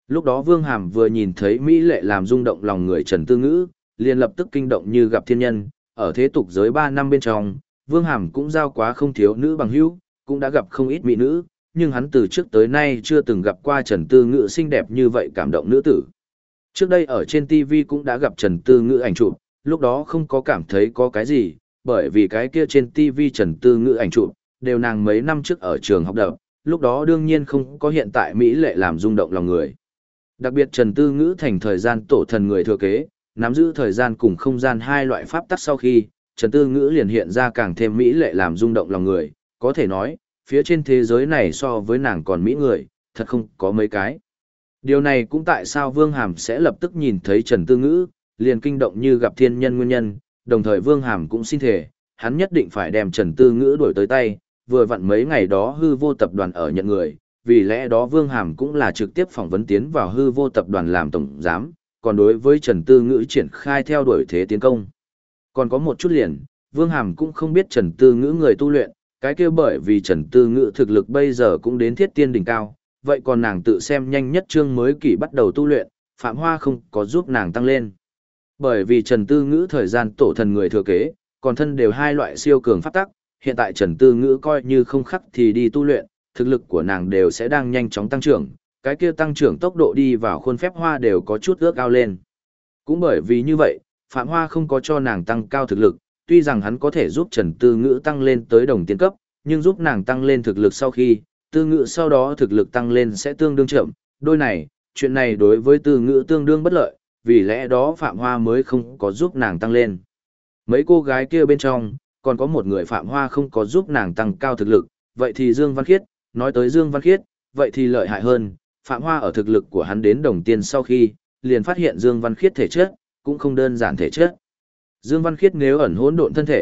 Lúc đó Vương Hàm vừa nhìn thấy mỹ lệ làm rung động lòng người Trần Tư Ngữ, liền lập tức kinh động như gặp thiên nhân, ở thế tục giới 3 năm bên trong, Vương Hàm cũng giao quá không thiếu nữ bằng hữu, cũng đã gặp không ít mỹ nữ, nhưng hắn từ trước tới nay chưa từng gặp qua Trần Tư Ngữ xinh đẹp như vậy cảm động nữ tử. Trước đây ở trên TV cũng đã gặp Trần Tư Ngữ ảnh chụp, lúc đó không có cảm thấy có cái gì, bởi vì cái kia trên TV Trần Tư Ngữ ảnh chụp, đều nàng mấy năm trước ở trường học đập, lúc đó đương nhiên không có hiện tại mỹ lệ làm rung động lòng người. Đặc biệt Trần Tư Ngữ thành thời gian tổ thần người thừa kế, nắm giữ thời gian cùng không gian hai loại pháp tắc sau khi, Trần Tư Ngữ liền hiện ra càng thêm mỹ lệ làm rung động lòng người, có thể nói, phía trên thế giới này so với nàng còn mỹ người, thật không có mấy cái. Điều này cũng tại sao Vương Hàm sẽ lập tức nhìn thấy Trần Tư Ngữ, liền kinh động như gặp thiên nhân nguyên nhân, đồng thời Vương Hàm cũng xin thề, hắn nhất định phải đem Trần Tư Ngữ đuổi tới tay, vừa vặn mấy ngày đó hư vô tập đoàn ở nhận người, vì lẽ đó Vương Hàm cũng là trực tiếp phỏng vấn tiến vào hư vô tập đoàn làm tổng giám, còn đối với Trần Tư Ngữ triển khai theo đuổi thế tiến công. Còn có một chút liền, Vương Hàm cũng không biết Trần Tư Ngữ người tu luyện, cái kia bởi vì Trần Tư Ngữ thực lực bây giờ cũng đến thiết tiên đỉnh cao, vậy còn nàng tự xem nhanh nhất chương mới kỷ bắt đầu tu luyện, Phạm Hoa không có giúp nàng tăng lên. Bởi vì Trần Tư Ngữ thời gian tổ thần người thừa kế, còn thân đều hai loại siêu cường pháp tắc, hiện tại Trần Tư Ngữ coi như không khắc thì đi tu luyện, thực lực của nàng đều sẽ đang nhanh chóng tăng trưởng, cái kia tăng trưởng tốc độ đi vào khuôn phép Hoa đều có chút ước ao lên. Cũng bởi vì như vậy, Phạm Hoa không có cho nàng tăng cao thực lực, tuy rằng hắn có thể giúp Trần Tư Ngữ tăng lên tới đồng tiến cấp, nhưng giúp nàng tăng lên thực lực sau khi, Tư Ngữ sau đó thực lực tăng lên sẽ tương đương chậm, đôi này, chuyện này đối với Tư Ngữ tương đương bất lợi, vì lẽ đó Phạm Hoa mới không có giúp nàng tăng lên. Mấy cô gái kia bên trong, còn có một người Phạm Hoa không có giúp nàng tăng cao thực lực, vậy thì Dương Văn Khiết, nói tới Dương Văn Khiết, vậy thì lợi hại hơn, Phạm Hoa ở thực lực của hắn đến đồng tiên sau khi, liền phát hiện Dương Văn Khiết thể chất, cũng không đơn giản thể chất. Dương Văn Khiết nếu ẩn hỗn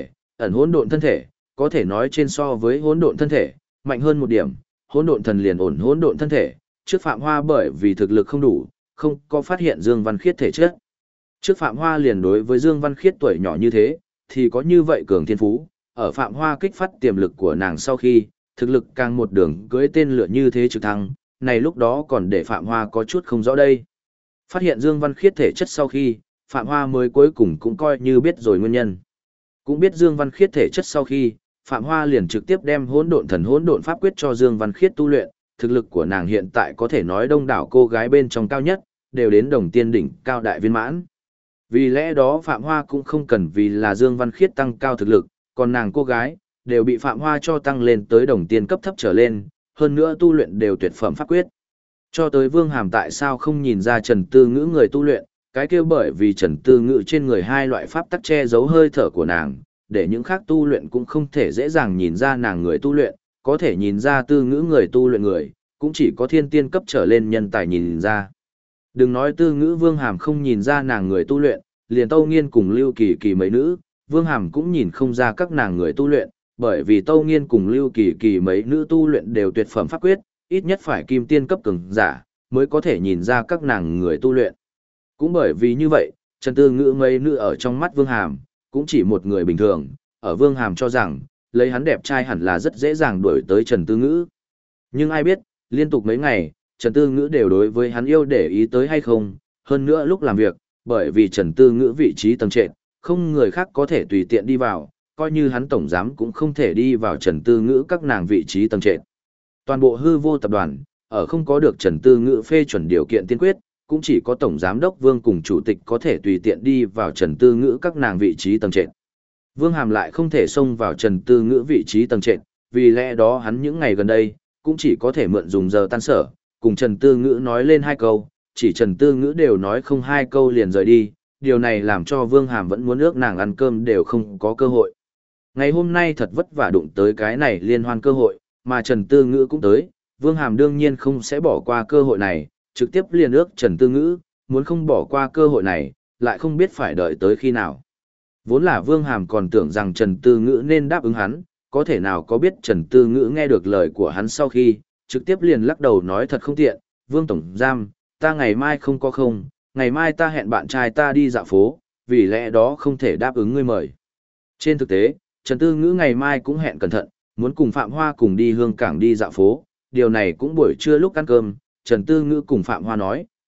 độn thân thể, có thể nói trên so với hỗn độn thân thể, mạnh hơn một điểm, hỗn độn thần liền ổn hỗn độn thân thể, trước Phạm Hoa bởi vì thực lực không đủ, không có phát hiện Dương Văn Khiết thể chất. Trước Phạm Hoa liền đối với Dương Văn Khiết tuổi nhỏ như thế, thì có như vậy cường thiên phú, ở Phạm Hoa kích phát tiềm lực của nàng sau khi, thực lực càng một đường cưỡi tên lửa như thế trực thăng, này lúc đó còn để Phạm Hoa có chút không rõ đây. Phát hiện Dương Văn Khiết thể chất sau khi, Phạm Hoa mới cuối cùng cũng coi như biết rồi nguyên nhân. Cũng biết Dương Văn Khiết thể chất sau khi, Phạm Hoa liền trực tiếp đem hỗn độn thần hỗn độn pháp quyết cho Dương Văn Khiết tu luyện, thực lực của nàng hiện tại có thể nói đông đảo cô gái bên trong cao nhất, đều đến đồng tiên đỉnh cao đại viên mãn. Vì lẽ đó Phạm Hoa cũng không cần vì là Dương Văn Khiết tăng cao thực lực, còn nàng cô gái, đều bị Phạm Hoa cho tăng lên tới đồng tiên cấp thấp trở lên, hơn nữa tu luyện đều tuyệt phẩm pháp quyết. Cho tới Vương Hàm tại sao không nhìn ra Trần Tư Ngữ người tu luyện, cái kia bởi vì Trần Tư Ngữ trên người hai loại pháp tắc che giấu hơi thở của nàng, để những khác tu luyện cũng không thể dễ dàng nhìn ra nàng người tu luyện, có thể nhìn ra Tư Ngữ người tu luyện người, cũng chỉ có thiên tiên cấp trở lên nhân tài nhìn ra. Đừng nói Tư Ngữ Vương Hàm không nhìn ra nàng người tu luyện, liền Tâu Nghiên cùng Lưu Kỳ Kỳ mấy nữ, Vương Hàm cũng nhìn không ra các nàng người tu luyện, bởi vì Tâu Nghiên cùng Lưu Kỳ Kỳ mấy nữ tu luyện đều tuyệt phẩm pháp quyết, ít nhất phải kim tiên cấp cường giả, mới có thể nhìn ra các nàng người tu luyện. Cũng bởi vì như vậy, Trần Tư Ngữ mấy nữ ở trong mắt Vương Hàm, cũng chỉ một người bình thường, ở Vương Hàm cho rằng, lấy hắn đẹp trai hẳn là rất dễ dàng đuổi tới Trần Tư Ngữ. Nhưng ai biết, liên tục mấy ngày, Trần Tư Ngữ đều đối với hắn yêu để ý tới hay không, hơn nữa lúc làm việc, bởi vì Trần Tư Ngữ vị trí tầng trệt, không người khác có thể tùy tiện đi vào, coi như hắn tổng giám cũng không thể đi vào Trần Tư Ngữ các nàng vị trí tầng trệt. Toàn bộ hư vô tập đoàn, ở không có được Trần Tư Ngữ phê chuẩn điều kiện tiên quyết, cũng chỉ có tổng giám đốc Vương cùng chủ tịch có thể tùy tiện đi vào Trần Tư Ngữ các nàng vị trí tầng trệt. Vương Hàm lại không thể xông vào Trần Tư Ngữ vị trí tầng trệt, vì lẽ đó hắn những ngày gần đây, cũng chỉ có thể mượn dùng giờ tan sở, cùng Trần Tư Ngữ nói lên hai câu, chỉ Trần Tư Ngữ đều nói không hai câu liền rời đi, điều này làm cho Vương Hàm vẫn muốn ước nàng ăn cơm đều không có cơ hội. Ngày hôm nay thật vất vả đụng tới cái này liên hoan cơ hội, mà Trần Tư Ngữ cũng tới, Vương Hàm đương nhiên không sẽ bỏ qua cơ hội này, trực tiếp liền ước Trần Tư Ngữ, muốn không bỏ qua cơ hội này, lại không biết phải đợi tới khi nào. Vốn là Vương Hàm còn tưởng rằng Trần Tư Ngữ nên đáp ứng hắn, có thể nào có biết Trần Tư Ngữ nghe được lời của hắn sau khi, trực tiếp liền lắc đầu nói thật không tiện, Vương Tổng Giám, ta ngày mai không có không, ngày mai ta hẹn bạn trai ta đi dạo phố, vì lẽ đó không thể đáp ứng ngươi mời. Trên thực tế, Trần Tư Ngữ ngày mai cũng hẹn cẩn thận, muốn cùng Phạm Hoa cùng đi Hương Cảng đi dạo phố, điều này cũng buổi trưa lúc ăn cơm, Trần Tư Ngữ cùng Phạm Hoa nói,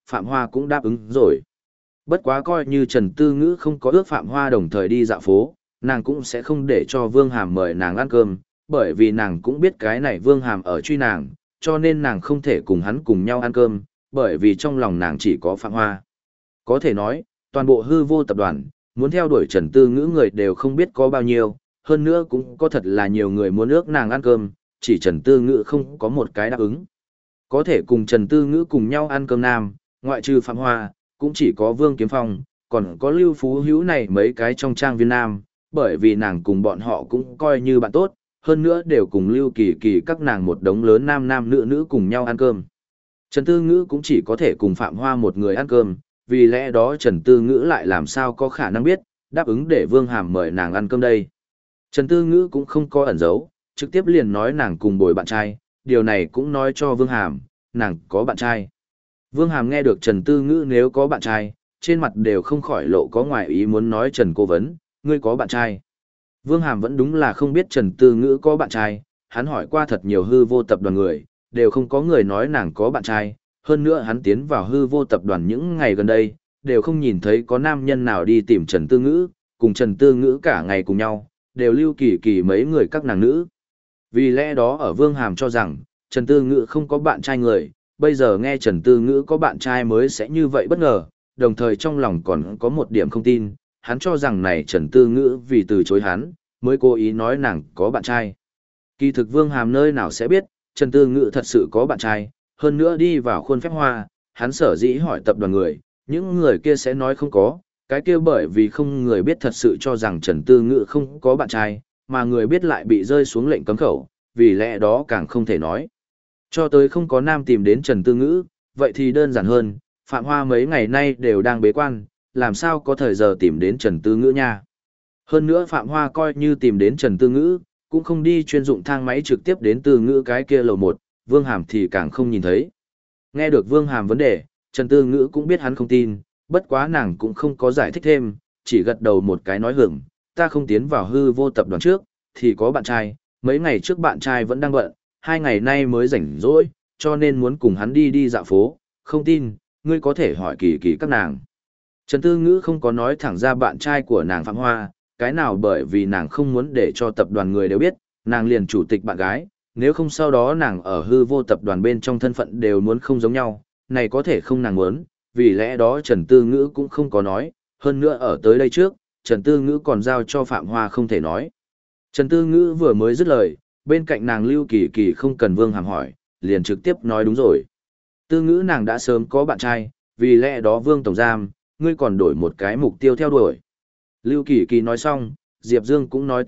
Phạm Hoa cũng đáp ứng rồi. Bất quá coi như Trần Tư Ngữ không có ước Phạm Hoa đồng thời đi dạo phố, nàng cũng sẽ không để cho Vương Hàm mời nàng ăn cơm, bởi vì nàng cũng biết cái này Vương Hàm ở truy nàng, cho nên nàng không thể cùng hắn cùng nhau ăn cơm, bởi vì trong lòng nàng chỉ có Phạm Hoa. Có thể nói, toàn bộ hư vô tập đoàn, muốn theo đuổi Trần Tư Ngữ người đều không biết có bao nhiêu, hơn nữa cũng có thật là nhiều người muốn ước nàng ăn cơm, chỉ Trần Tư Ngữ không có một cái đáp ứng. Có thể cùng Trần Tư Ngữ cùng nhau ăn cơm nam, ngoại trừ Phạm Hoa, cũng chỉ có Vương Kiếm Phong, còn có Lưu Phú Hữu này mấy cái trong trang viên nam, bởi vì nàng cùng bọn họ cũng coi như bạn tốt, hơn nữa đều cùng Lưu Kỳ Kỳ các nàng một đống lớn nam nam nữ nữ cùng nhau ăn cơm. Trần Tư Ngữ cũng chỉ có thể cùng Phạm Hoa một người ăn cơm, vì lẽ đó Trần Tư Ngữ lại làm sao có khả năng biết, đáp ứng để Vương Hàm mời nàng ăn cơm đây. Trần Tư Ngữ cũng không có ẩn giấu, trực tiếp liền nói nàng cùng bồi bạn trai, điều này cũng nói cho Vương Hàm, nàng có bạn trai. Vương Hàm nghe được Trần Tư Ngữ nếu có bạn trai, trên mặt đều không khỏi lộ có ngoài ý muốn nói Trần Cố Vấn, ngươi có bạn trai. Vương Hàm vẫn đúng là không biết Trần Tư Ngữ có bạn trai, hắn hỏi qua thật nhiều hư vô tập đoàn người, đều không có người nói nàng có bạn trai, hơn nữa hắn tiến vào hư vô tập đoàn những ngày gần đây, đều không nhìn thấy có nam nhân nào đi tìm Trần Tư Ngữ, cùng Trần Tư Ngữ cả ngày cùng nhau, đều Lưu Kỳ Kỳ mấy người các nàng nữ. Vì lẽ đó ở Vương Hàm cho rằng, Trần Tư Ngữ không có bạn trai người, bây giờ nghe Trần Tư Ngữ có bạn trai mới sẽ như vậy bất ngờ, đồng thời trong lòng còn có một điểm không tin, hắn cho rằng này Trần Tư Ngữ vì từ chối hắn, mới cố ý nói nàng có bạn trai. Kỳ thực Vương Hàm nơi nào sẽ biết, Trần Tư Ngữ thật sự có bạn trai, hơn nữa đi vào khuôn phép hoa, hắn sở dĩ hỏi tập đoàn người, những người kia sẽ nói không có, cái kia bởi vì không người biết thật sự cho rằng Trần Tư Ngữ không có bạn trai, mà người biết lại bị rơi xuống lệnh cấm khẩu, vì lẽ đó càng không thể nói. Cho tới không có nam tìm đến Trần Tư Ngữ, vậy thì đơn giản hơn, Phạm Hoa mấy ngày nay đều đang bế quan, làm sao có thời giờ tìm đến Trần Tư Ngữ nha. Hơn nữa Phạm Hoa coi như tìm đến Trần Tư Ngữ, cũng không đi chuyên dụng thang máy trực tiếp đến Tư Ngữ cái kia lầu 1, Vương Hàm thì càng không nhìn thấy. Nghe được Vương Hàm vấn đề, Trần Tư Ngữ cũng biết hắn không tin, bất quá nàng cũng không có giải thích thêm, chỉ gật đầu một cái nói hưởng, ta không tiến vào hư vô tập đoàn trước, thì có bạn trai, mấy ngày trước bạn trai vẫn đang bận, 2 ngày nay mới rảnh rỗi, cho nên muốn cùng hắn đi đi dạo phố, không tin, ngươi có thể hỏi Kỳ Kỳ các nàng. Trần Tư Ngữ không có nói thẳng ra bạn trai của nàng Phạm Hoa, cái nào bởi vì nàng không muốn để cho tập đoàn người đều biết, nàng liền chủ tịch bạn gái, nếu không sau đó nàng ở hư vô tập đoàn bên trong thân phận đều muốn không giống nhau, này có thể không nàng muốn, vì lẽ đó Trần Tư Ngữ cũng không có nói, hơn nữa ở tới đây trước, Trần Tư Ngữ còn giao cho Phạm Hoa không thể nói. Trần Tư Ngữ vừa mới dứt lời, bên cạnh nàng Lưu Kỳ Kỳ không cần Vương Hàm hỏi, liền trực tiếp nói đúng rồi. Tư Ngữ nàng đã sớm có bạn trai, vì lẽ đó Vương Tổng Giam, ngươi còn đổi một cái mục tiêu theo đuổi. Lưu Kỳ Kỳ nói xong, Diệp Dương cũng nói tiếp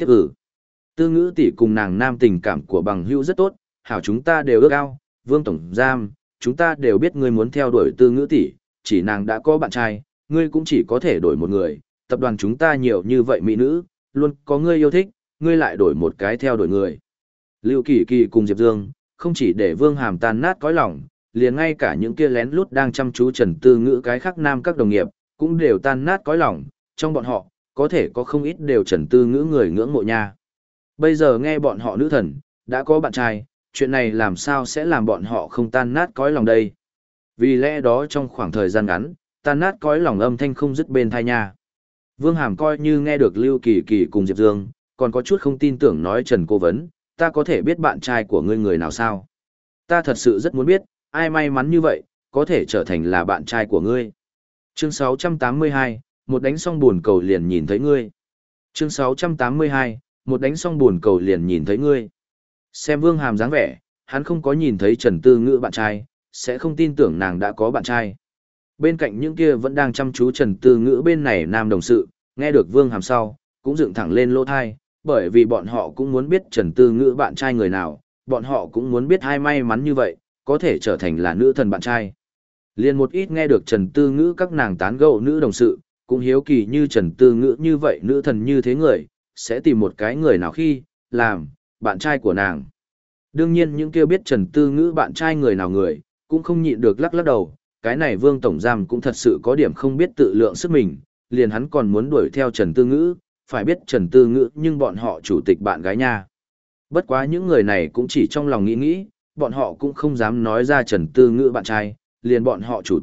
Tư Ngữ tỷ cùng nàng nam tình cảm của bằng hữu rất tốt, hảo chúng ta đều ước ao, Vương Tổng Giam, chúng ta đều biết ngươi muốn theo đuổi Tư Ngữ tỷ, chỉ nàng đã có bạn trai, ngươi cũng chỉ có thể đổi một người, tập đoàn chúng ta nhiều như vậy mỹ nữ, luôn có ngươi yêu thích, ngươi lại đổi một cái theo đuổi người. Lưu Kỳ Kỳ cùng Diệp Dương, không chỉ để Vương Hàm tan nát cõi lòng, liền ngay cả những kia lén lút đang chăm chú Trần Tư Ngữ cái khác nam các đồng nghiệp, cũng đều tan nát cõi lòng, trong bọn họ, có thể có không ít đều Trần Tư Ngữ người ngưỡng mộ nha. Bây giờ nghe bọn họ nữ thần, đã có bạn trai, chuyện này làm sao sẽ làm bọn họ không tan nát cõi lòng đây. Vì lẽ đó trong khoảng thời gian ngắn, tan nát cõi lòng âm thanh không dứt bên tai nha. Vương Hàm coi như nghe được Lưu Kỳ Kỳ cùng Diệp Dương, còn có chút không tin tưởng nói Trần Cố Vấn, ta có thể biết bạn trai của ngươi người nào sao? Ta thật sự rất muốn biết, ai may mắn như vậy, có thể trở thành là bạn trai của ngươi. Chương 682, một đánh xong buồn cầu liền nhìn thấy ngươi. Chương 682, một đánh xong buồn cầu liền nhìn thấy ngươi. Xem Vương Hàm dáng vẻ, hắn không có nhìn thấy Trần Tư Ngữ bạn trai, sẽ không tin tưởng nàng đã có bạn trai. Bên cạnh những kia vẫn đang chăm chú Trần Tư Ngữ bên này nam đồng sự, nghe được Vương Hàm sau, cũng dựng thẳng lên lỗ thai, bởi vì bọn họ cũng muốn biết Trần Tư Ngữ bạn trai người nào, bọn họ cũng muốn biết ai may mắn như vậy, có thể trở thành là nữ thần bạn trai. Liền một ít nghe được Trần Tư Ngữ các nàng tán gẫu nữ đồng sự, cũng hiếu kỳ như Trần Tư Ngữ như vậy nữ thần như thế người, sẽ tìm một cái người nào khi, làm, bạn trai của nàng. Đương nhiên những kia biết Trần Tư Ngữ bạn trai người nào người, cũng không nhịn được lắc lắc đầu, cái này Vương Tổng Giam cũng thật sự có điểm không biết tự lượng sức mình, liền hắn còn muốn đuổi theo Trần Tư Ngữ, phải biết Trần Tư Ngữ nhưng bọn họ chủ tịch bạn gái nha. Bất quá những người này cũng chỉ trong lòng nghĩ nghĩ, bọn họ cũng không dám nói ra Trần Tư Ngữ bạn trai, liền bọn họ chủ tịch,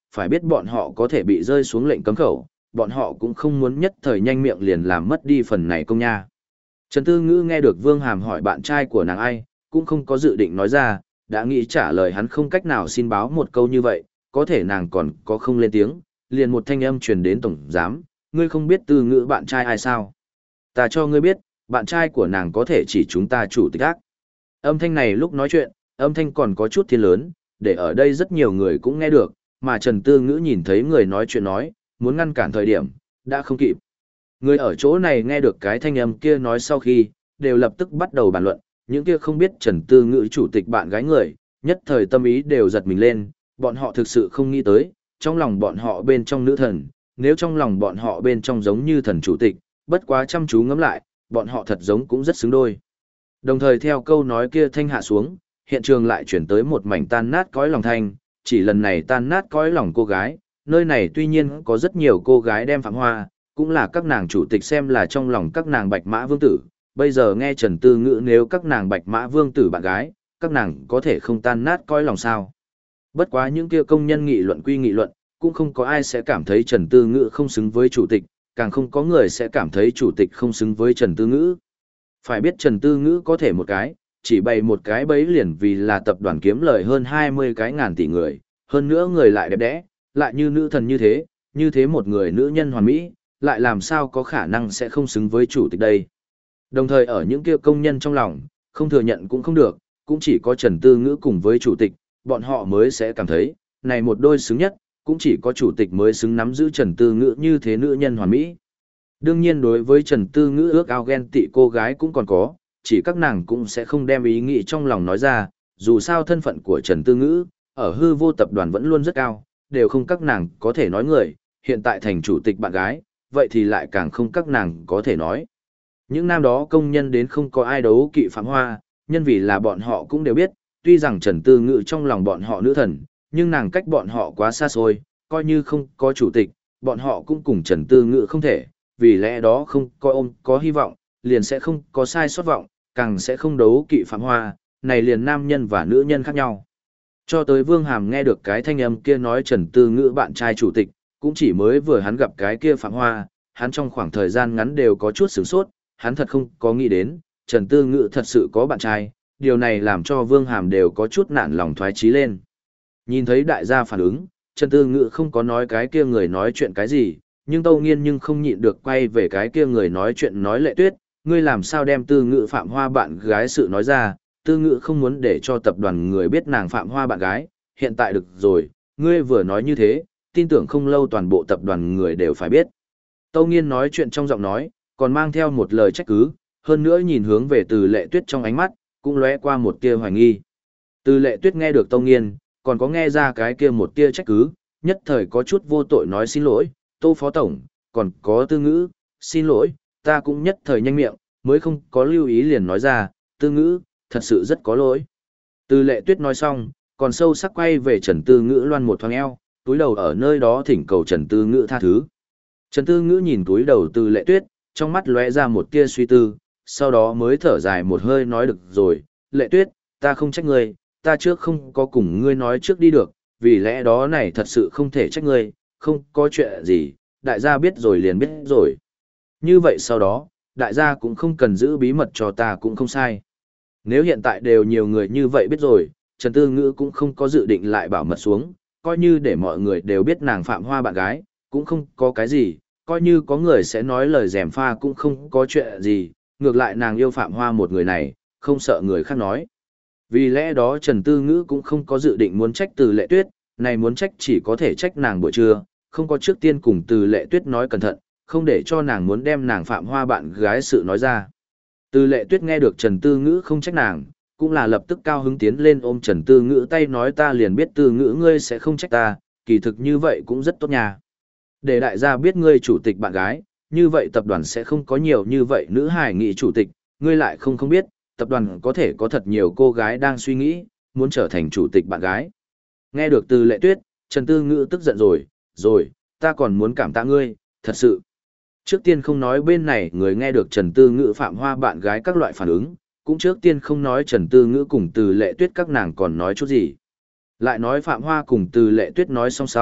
phải biết bọn họ có thể bị rơi xuống lệnh cấm khẩu, bọn họ cũng không muốn nhất thời nhanh miệng liền làm mất đi phần này công nha. Trần Tư Ngữ nghe được Vương Hàm hỏi bạn trai của nàng ai, cũng không có dự định nói ra, đã nghĩ trả lời hắn không cách nào xin báo một câu như vậy, có thể nàng còn có không lên tiếng, liền một thanh âm truyền đến tổng giám, ngươi không biết Tư Ngữ bạn trai ai sao? Ta cho ngươi biết, bạn trai của nàng có thể chỉ chúng ta chủ tịch ác. Âm thanh này lúc nói chuyện, âm thanh còn có chút thiên lớn, để ở đây rất nhiều người cũng nghe được, mà Trần Tư Ngữ nhìn thấy người nói chuyện nói, muốn ngăn cản thời điểm, đã không kịp. Người ở chỗ này nghe được cái thanh âm kia nói sau khi, đều lập tức bắt đầu bàn luận, những kia không biết Trần Tư Ngữ chủ tịch bạn gái người, nhất thời tâm ý đều giật mình lên, bọn họ thực sự không nghĩ tới, trong lòng bọn họ bên trong nữ thần, nếu trong lòng bọn họ bên trong giống như thần chủ tịch, bất quá chăm chú ngẫm lại, bọn họ thật giống cũng rất xứng đôi. Đồng thời theo câu nói kia thanh hạ xuống, hiện trường lại chuyển tới một mảnh tan nát cõi lòng thanh, chỉ lần này tan nát cõi lòng cô gái, nơi này tuy nhiên có rất nhiều cô gái đem Phạm Hoa, cũng là các nàng chủ tịch xem là trong lòng các nàng Bạch Mã Vương tử, bây giờ nghe Trần Tư Ngữ nếu các nàng Bạch Mã Vương tử bạn gái, các nàng có thể không tan nát cõi lòng sao. Bất quá những kia công nhân nghị luận quy nghị luận, cũng không có ai sẽ cảm thấy Trần Tư Ngữ không xứng với chủ tịch, càng không có người sẽ cảm thấy chủ tịch không xứng với Trần Tư Ngữ. Phải biết Trần Tư Ngữ có thể một cái, chỉ bày một cái bấy liền vì là tập đoàn kiếm lời hơn 20 cái ngàn tỷ người, hơn nữa người lại đẹp đẽ, lại như nữ thần như thế một người nữ nhân hoàn mỹ, lại làm sao có khả năng sẽ không xứng với chủ tịch đây. Đồng thời ở những kia công nhân trong lòng, không thừa nhận cũng không được, cũng chỉ có Trần Tư Ngữ cùng với chủ tịch, bọn họ mới sẽ cảm thấy, này một đôi xứng nhất, cũng chỉ có chủ tịch mới xứng nắm giữ Trần Tư Ngữ như thế nữ nhân hoàn mỹ. Đương nhiên đối với Trần Tư Ngữ ước ao ghen tị cô gái cũng còn có, chỉ các nàng cũng sẽ không đem ý nghĩ trong lòng nói ra, dù sao thân phận của Trần Tư Ngữ, ở hư vô tập đoàn vẫn luôn rất cao, đều không các nàng có thể nói người, hiện tại thành chủ tịch bạn gái, vậy thì lại càng không các nàng có thể nói. Những năm đó công nhân đến không có ai đấu kỵ Phạm Hoa, nhân vì là bọn họ cũng đều biết, tuy rằng Trần Tư Ngữ trong lòng bọn họ nữ thần, nhưng nàng cách bọn họ quá xa xôi, coi như không có chủ tịch, bọn họ cũng cùng Trần Tư Ngữ không thể, vì lẽ đó không có hy vọng, liền sẽ không có sai sót vọng, càng sẽ không đấu kỵ Phạm Hoa, này liền nam nhân và nữ nhân khác nhau. Cho tới Vương Hàm nghe được cái thanh âm kia nói Trần Tư Ngữ bạn trai chủ tịch, cũng chỉ mới vừa hắn gặp cái kia Phạm Hoa, hắn trong khoảng thời gian ngắn đều có chút sửng sốt, hắn thật không có nghĩ đến, Trần Tư Ngữ thật sự có bạn trai, điều này làm cho Vương Hàm đều có chút nản lòng thoái chí lên. Nhìn thấy đại gia phản ứng, Trần Tư Ngữ không có nói cái kia người nói chuyện cái gì, nhưng Tâu Nghiên nhưng không nhịn được quay về cái kia người nói chuyện nói Lệ Tuyết, ngươi làm sao đem Tư Ngữ Phạm Hoa bạn gái sự nói ra, Tư Ngữ không muốn để cho tập đoàn người biết nàng Phạm Hoa bạn gái, hiện tại được rồi, ngươi vừa nói như thế, tin tưởng không lâu toàn bộ tập đoàn người đều phải biết. Tâu Nghiên nói chuyện trong giọng nói, còn mang theo một lời trách cứ, hơn nữa nhìn hướng về Từ Lệ Tuyết trong ánh mắt, cũng lóe qua một tia hoài nghi. Từ Lệ Tuyết nghe được Tâu Nghiên, còn có nghe ra cái kia một tia trách cứ, nhất thời có chút vô tội nói xin lỗi, Tô Phó Tổng, còn có Tư Ngữ, xin lỗi, ta cũng nhất thời nhanh miệng, mới không có lưu ý liền nói ra, Tư Ngữ, thật sự rất có lỗi. Từ Lệ Tuyết nói xong, còn sâu sắc quay về Trần Tư Ngữ loan một thoáng eo, túi đầu ở nơi đó thỉnh cầu Trần Tư Ngữ tha thứ. Trần Tư Ngữ nhìn túi đầu Từ Lệ Tuyết, trong mắt lóe ra một tia suy tư, sau đó mới thở dài một hơi nói được rồi, Lệ Tuyết, ta không trách ngươi, ta trước không có cùng ngươi nói trước đi được, vì lẽ đó này thật sự không thể trách ngươi, không có chuyện gì, đại gia biết rồi liền biết rồi. Như vậy sau đó, đại gia cũng không cần giữ bí mật cho ta cũng không sai. Nếu hiện tại đều nhiều người như vậy biết rồi, Trần Tư Ngữ cũng không có dự định lại bảo mật xuống, coi như để mọi người đều biết nàng Phạm Hoa bạn gái, cũng không có cái gì, coi như có người sẽ nói lời gièm pha cũng không có chuyện gì, ngược lại nàng yêu Phạm Hoa một người này, không sợ người khác nói. Vì lẽ đó Trần Tư Ngữ cũng không có dự định muốn trách Từ Lệ Tuyết, này muốn trách chỉ có thể trách nàng buổi trưa, không có trước tiên cùng Từ Lệ Tuyết nói cẩn thận, không để cho nàng muốn đem nàng Phạm Hoa bạn gái sự nói ra. Từ Lệ Tuyết nghe được Trần Tư Ngữ không trách nàng, cũng là lập tức cao hứng tiến lên ôm Trần Tư Ngữ tay nói ta liền biết Tư Ngữ ngươi sẽ không trách ta, kỳ thực như vậy cũng rất tốt nha. Để đại gia biết ngươi chủ tịch bạn gái, như vậy tập đoàn sẽ không có nhiều như vậy nữ hài nghị chủ tịch, ngươi lại không biết, tập đoàn có thể có thật nhiều cô gái đang suy nghĩ, muốn trở thành chủ tịch bạn gái. Nghe được Từ Lệ Tuyết, Trần Tư Ngữ tức giận rồi, ta còn muốn cảm tạ ngươi, thật sự. Trước tiên không nói bên này người nghe được Trần Tư Ngữ Phạm Hoa bạn gái các loại phản ứng, cũng trước tiên không nói Trần Tư Ngữ cùng Từ Lệ Tuyết các nàng còn nói chút gì. Lại nói Phạm Hoa cùng Từ Lệ Tuyết nói xong sau,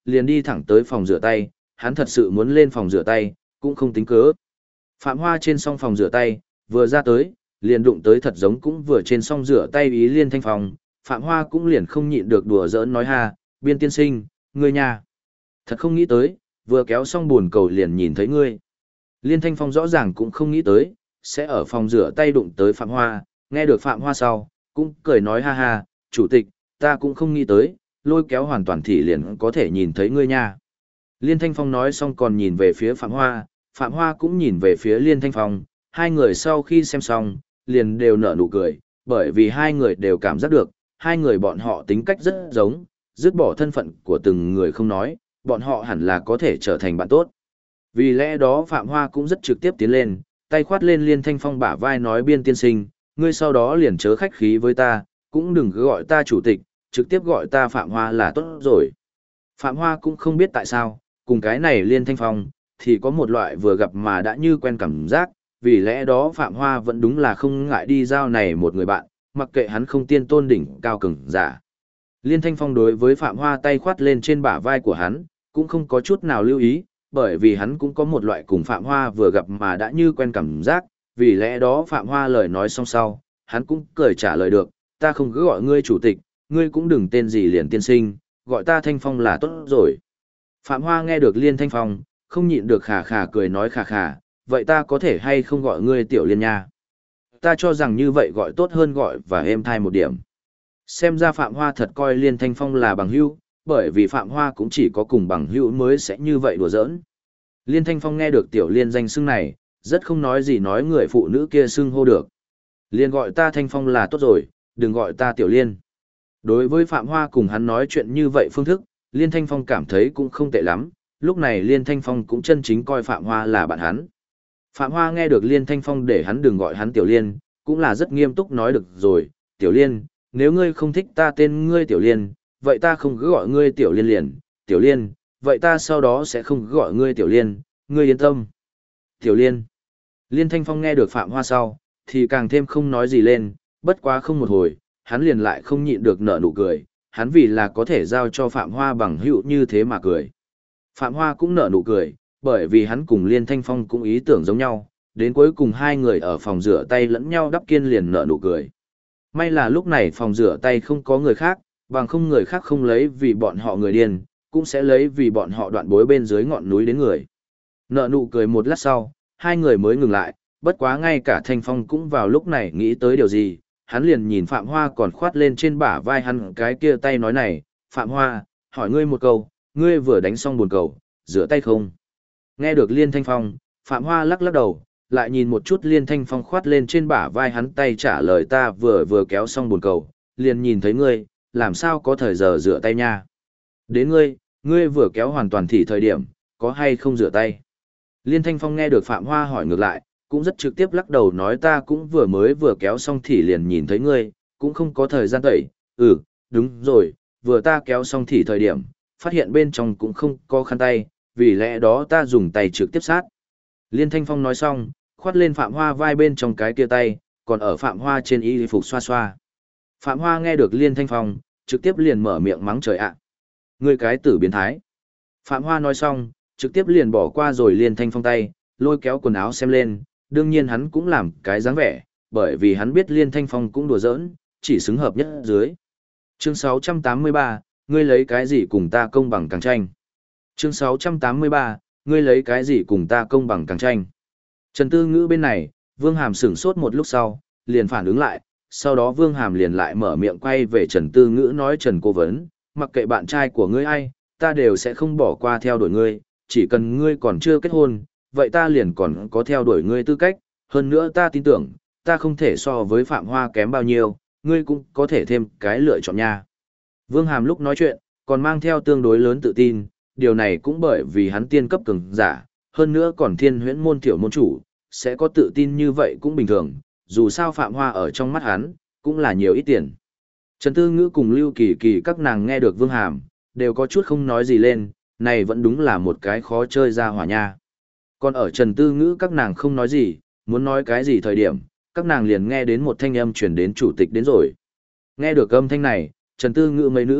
liền đi thẳng tới phòng rửa tay, hắn thật sự muốn lên phòng rửa tay, cũng không tính cớ. Phạm Hoa trên song phòng rửa tay, vừa ra tới, liền đụng tới thật giống cũng vừa trên song rửa tay ý Liên Thanh Phong, Phạm Hoa cũng liền không nhịn được đùa giỡn nói ha, Biên tiên sinh, ngươi nhà. Thật không nghĩ tới, vừa kéo xong buồn cầu liền nhìn thấy ngươi. Liên Thanh Phong rõ ràng cũng không nghĩ tới, sẽ ở phòng rửa tay đụng tới Phạm Hoa, nghe được Phạm Hoa sau, cũng cười nói ha ha, chủ tịch, ta cũng không nghĩ tới, lôi kéo hoàn toàn thì liền có thể nhìn thấy ngươi nha. Liên Thanh Phong nói xong còn nhìn về phía Phạm Hoa cũng nhìn về phía Liên Thanh Phong, hai người sau khi xem xong, liền đều nở nụ cười, bởi vì hai người đều cảm giác được, hai người bọn họ tính cách rất giống, dứt bỏ thân phận của từng người không nói, bọn họ hẳn là có thể trở thành bạn tốt. Vì lẽ đó Phạm Hoa cũng rất trực tiếp tiến lên, tay khoát lên Liên Thanh Phong bả vai nói Biên tiên sinh, ngươi sau đó liền chớ khách khí với ta, cũng đừng cứ gọi ta chủ tịch, trực tiếp gọi ta Phạm Hoa là tốt rồi. Phạm Hoa cũng không biết tại sao, cùng cái này Liên Thanh Phong, thì có một loại vừa gặp mà đã như quen cảm giác, vì lẽ đó Phạm Hoa vẫn đúng là không ngại đi giao này một người bạn, mặc kệ hắn không tiên tôn đỉnh cao cường giả. Liên Thanh Phong đối với Phạm Hoa tay khoát lên trên bả vai của hắn, cũng không có chút nào lưu ý, bởi vì hắn cũng có một loại cùng Phạm Hoa vừa gặp mà đã như quen cảm giác, vì lẽ đó Phạm Hoa lời nói xong sau, hắn cũng cười trả lời được, ta không cứ gọi ngươi chủ tịch, ngươi cũng đừng tên gì liền tiên sinh, gọi ta Thanh Phong là tốt rồi. Phạm Hoa nghe được Liên Thanh Phong, không nhịn được khà khà cười nói khà khà, vậy ta có thể hay không gọi ngươi Tiểu Liên nha? Ta cho rằng như vậy gọi tốt hơn gọi và êm thai một điểm. Xem ra Phạm Hoa thật coi Liên Thanh Phong là bằng hữu, bởi vì Phạm Hoa cũng chỉ có cùng bằng hữu mới sẽ như vậy đùa giỡn. Liên Thanh Phong nghe được Tiểu Liên danh xưng này, rất không nói gì nói người phụ nữ kia xưng hô được. Liên gọi ta Thanh Phong là tốt rồi, đừng gọi ta Tiểu Liên. Đối với Phạm Hoa cùng hắn nói chuyện như vậy phương thức, Liên Thanh Phong cảm thấy cũng không tệ lắm, lúc này Liên Thanh Phong cũng chân chính coi Phạm Hoa là bạn hắn. Phạm Hoa nghe được Liên Thanh Phong để hắn đừng gọi hắn Tiểu Liên, cũng là rất nghiêm túc nói được rồi, Tiểu Liên, nếu ngươi không thích ta tên ngươi Tiểu Liên, vậy ta không cứ gọi ngươi Tiểu Liên liền, Tiểu Liên, vậy ta sau đó sẽ không cứ gọi ngươi Tiểu Liên, ngươi yên tâm. Tiểu Liên. Liên Thanh Phong nghe được Phạm Hoa sau, thì càng thêm không nói gì lên, bất quá không một hồi, hắn liền lại không nhịn được nở nụ cười, hắn vì là có thể giao cho Phạm Hoa bằng hữu như thế mà cười. Phạm Hoa cũng nở nụ cười, bởi vì hắn cùng Liên Thanh Phong cũng ý tưởng giống nhau, đến cuối cùng hai người ở phòng rửa tay lẫn nhau đắp kiên liền nở nụ cười. May là lúc này phòng rửa tay không có người khác, bằng không người khác không lấy vì bọn họ người điên, cũng sẽ lấy vì bọn họ đoạn bối bên dưới ngọn núi đến người. Nở nụ cười một lát sau, hai người mới ngừng lại, bất quá ngay cả Thanh Phong cũng vào lúc này nghĩ tới điều gì, hắn liền nhìn Phạm Hoa còn khoát lên trên bả vai hắn cái kia tay nói này, Phạm Hoa, hỏi ngươi một câu, ngươi vừa đánh xong buồn cầu, rửa tay không? Nghe được Liên Thanh Phong, Phạm Hoa lắc lắc đầu, lại nhìn một chút Liên Thanh Phong khoát lên trên bả vai hắn tay trả lời ta vừa kéo xong buồn cầu, liền nhìn thấy ngươi, làm sao có thời giờ rửa tay nha? Đến ngươi vừa kéo hoàn toàn thì thời điểm, có hay không rửa tay? Liên Thanh Phong nghe được Phạm Hoa hỏi ngược lại, cũng rất trực tiếp lắc đầu nói ta cũng vừa kéo xong thì liền nhìn thấy ngươi, cũng không có thời gian tẩy, đúng rồi, vừa ta kéo xong thì thời điểm, phát hiện bên trong cũng không có khăn tay, vì lẽ đó ta dùng tay trực tiếp sát. Liên Thanh Phong nói xong, khoát lên Phạm Hoa vai bên trong cái kia tay, còn ở Phạm Hoa trên y phục xoa xoa. Phạm Hoa nghe được Liên Thanh Phong, trực tiếp liền mở miệng mắng trời ạ. Ngươi cái tử biến thái. Phạm Hoa nói xong, trực tiếp liền bỏ qua rồi Liên Thanh Phong tay, lôi kéo quần áo xem lên, đương nhiên hắn cũng làm cái dáng vẻ, bởi vì hắn biết Liên Thanh Phong cũng đùa giỡn, chỉ xứng hợp nhất dưới. Chương 683, ngươi lấy cái gì cùng ta công bằng càng tranh? Chương 683, ngươi lấy cái gì cùng ta công bằng càng tranh? Trần Tư Ngữ bên này, Vương Hàm sửng sốt một lúc sau, liền phản ứng lại, sau đó Vương Hàm liền lại mở miệng quay về Trần Tư Ngữ nói Trần Cố Vấn, mặc kệ bạn trai của ngươi ai, ta đều sẽ không bỏ qua theo đuổi ngươi, chỉ cần ngươi còn chưa kết hôn, vậy ta liền còn có theo đuổi ngươi tư cách, hơn nữa ta tin tưởng, ta không thể so với Phạm Hoa kém bao nhiêu, ngươi cũng có thể thêm cái lựa chọn nha. Vương Hàm lúc nói chuyện, còn mang theo tương đối lớn tự tin, điều này cũng bởi vì hắn tiên cấp cường giả, hơn nữa còn thiên huyễn môn tiểu môn chủ, sẽ có tự tin như vậy cũng bình thường, dù sao Phạm Hoa ở trong mắt hắn, cũng là nhiều ít tiền. Trần Tư Ngữ cùng Lưu Kỳ Kỳ các nàng nghe được Vương Hàm, đều có chút không nói gì lên, này vẫn đúng là một cái khó chơi ra hỏa nha. Còn ở Trần Tư Ngữ các nàng không nói gì, muốn nói cái gì thời điểm, các nàng liền nghe đến một thanh âm truyền đến chủ tịch đến rồi. Nghe được âm thanh này, Trần Tư Ngữ mấy nữ,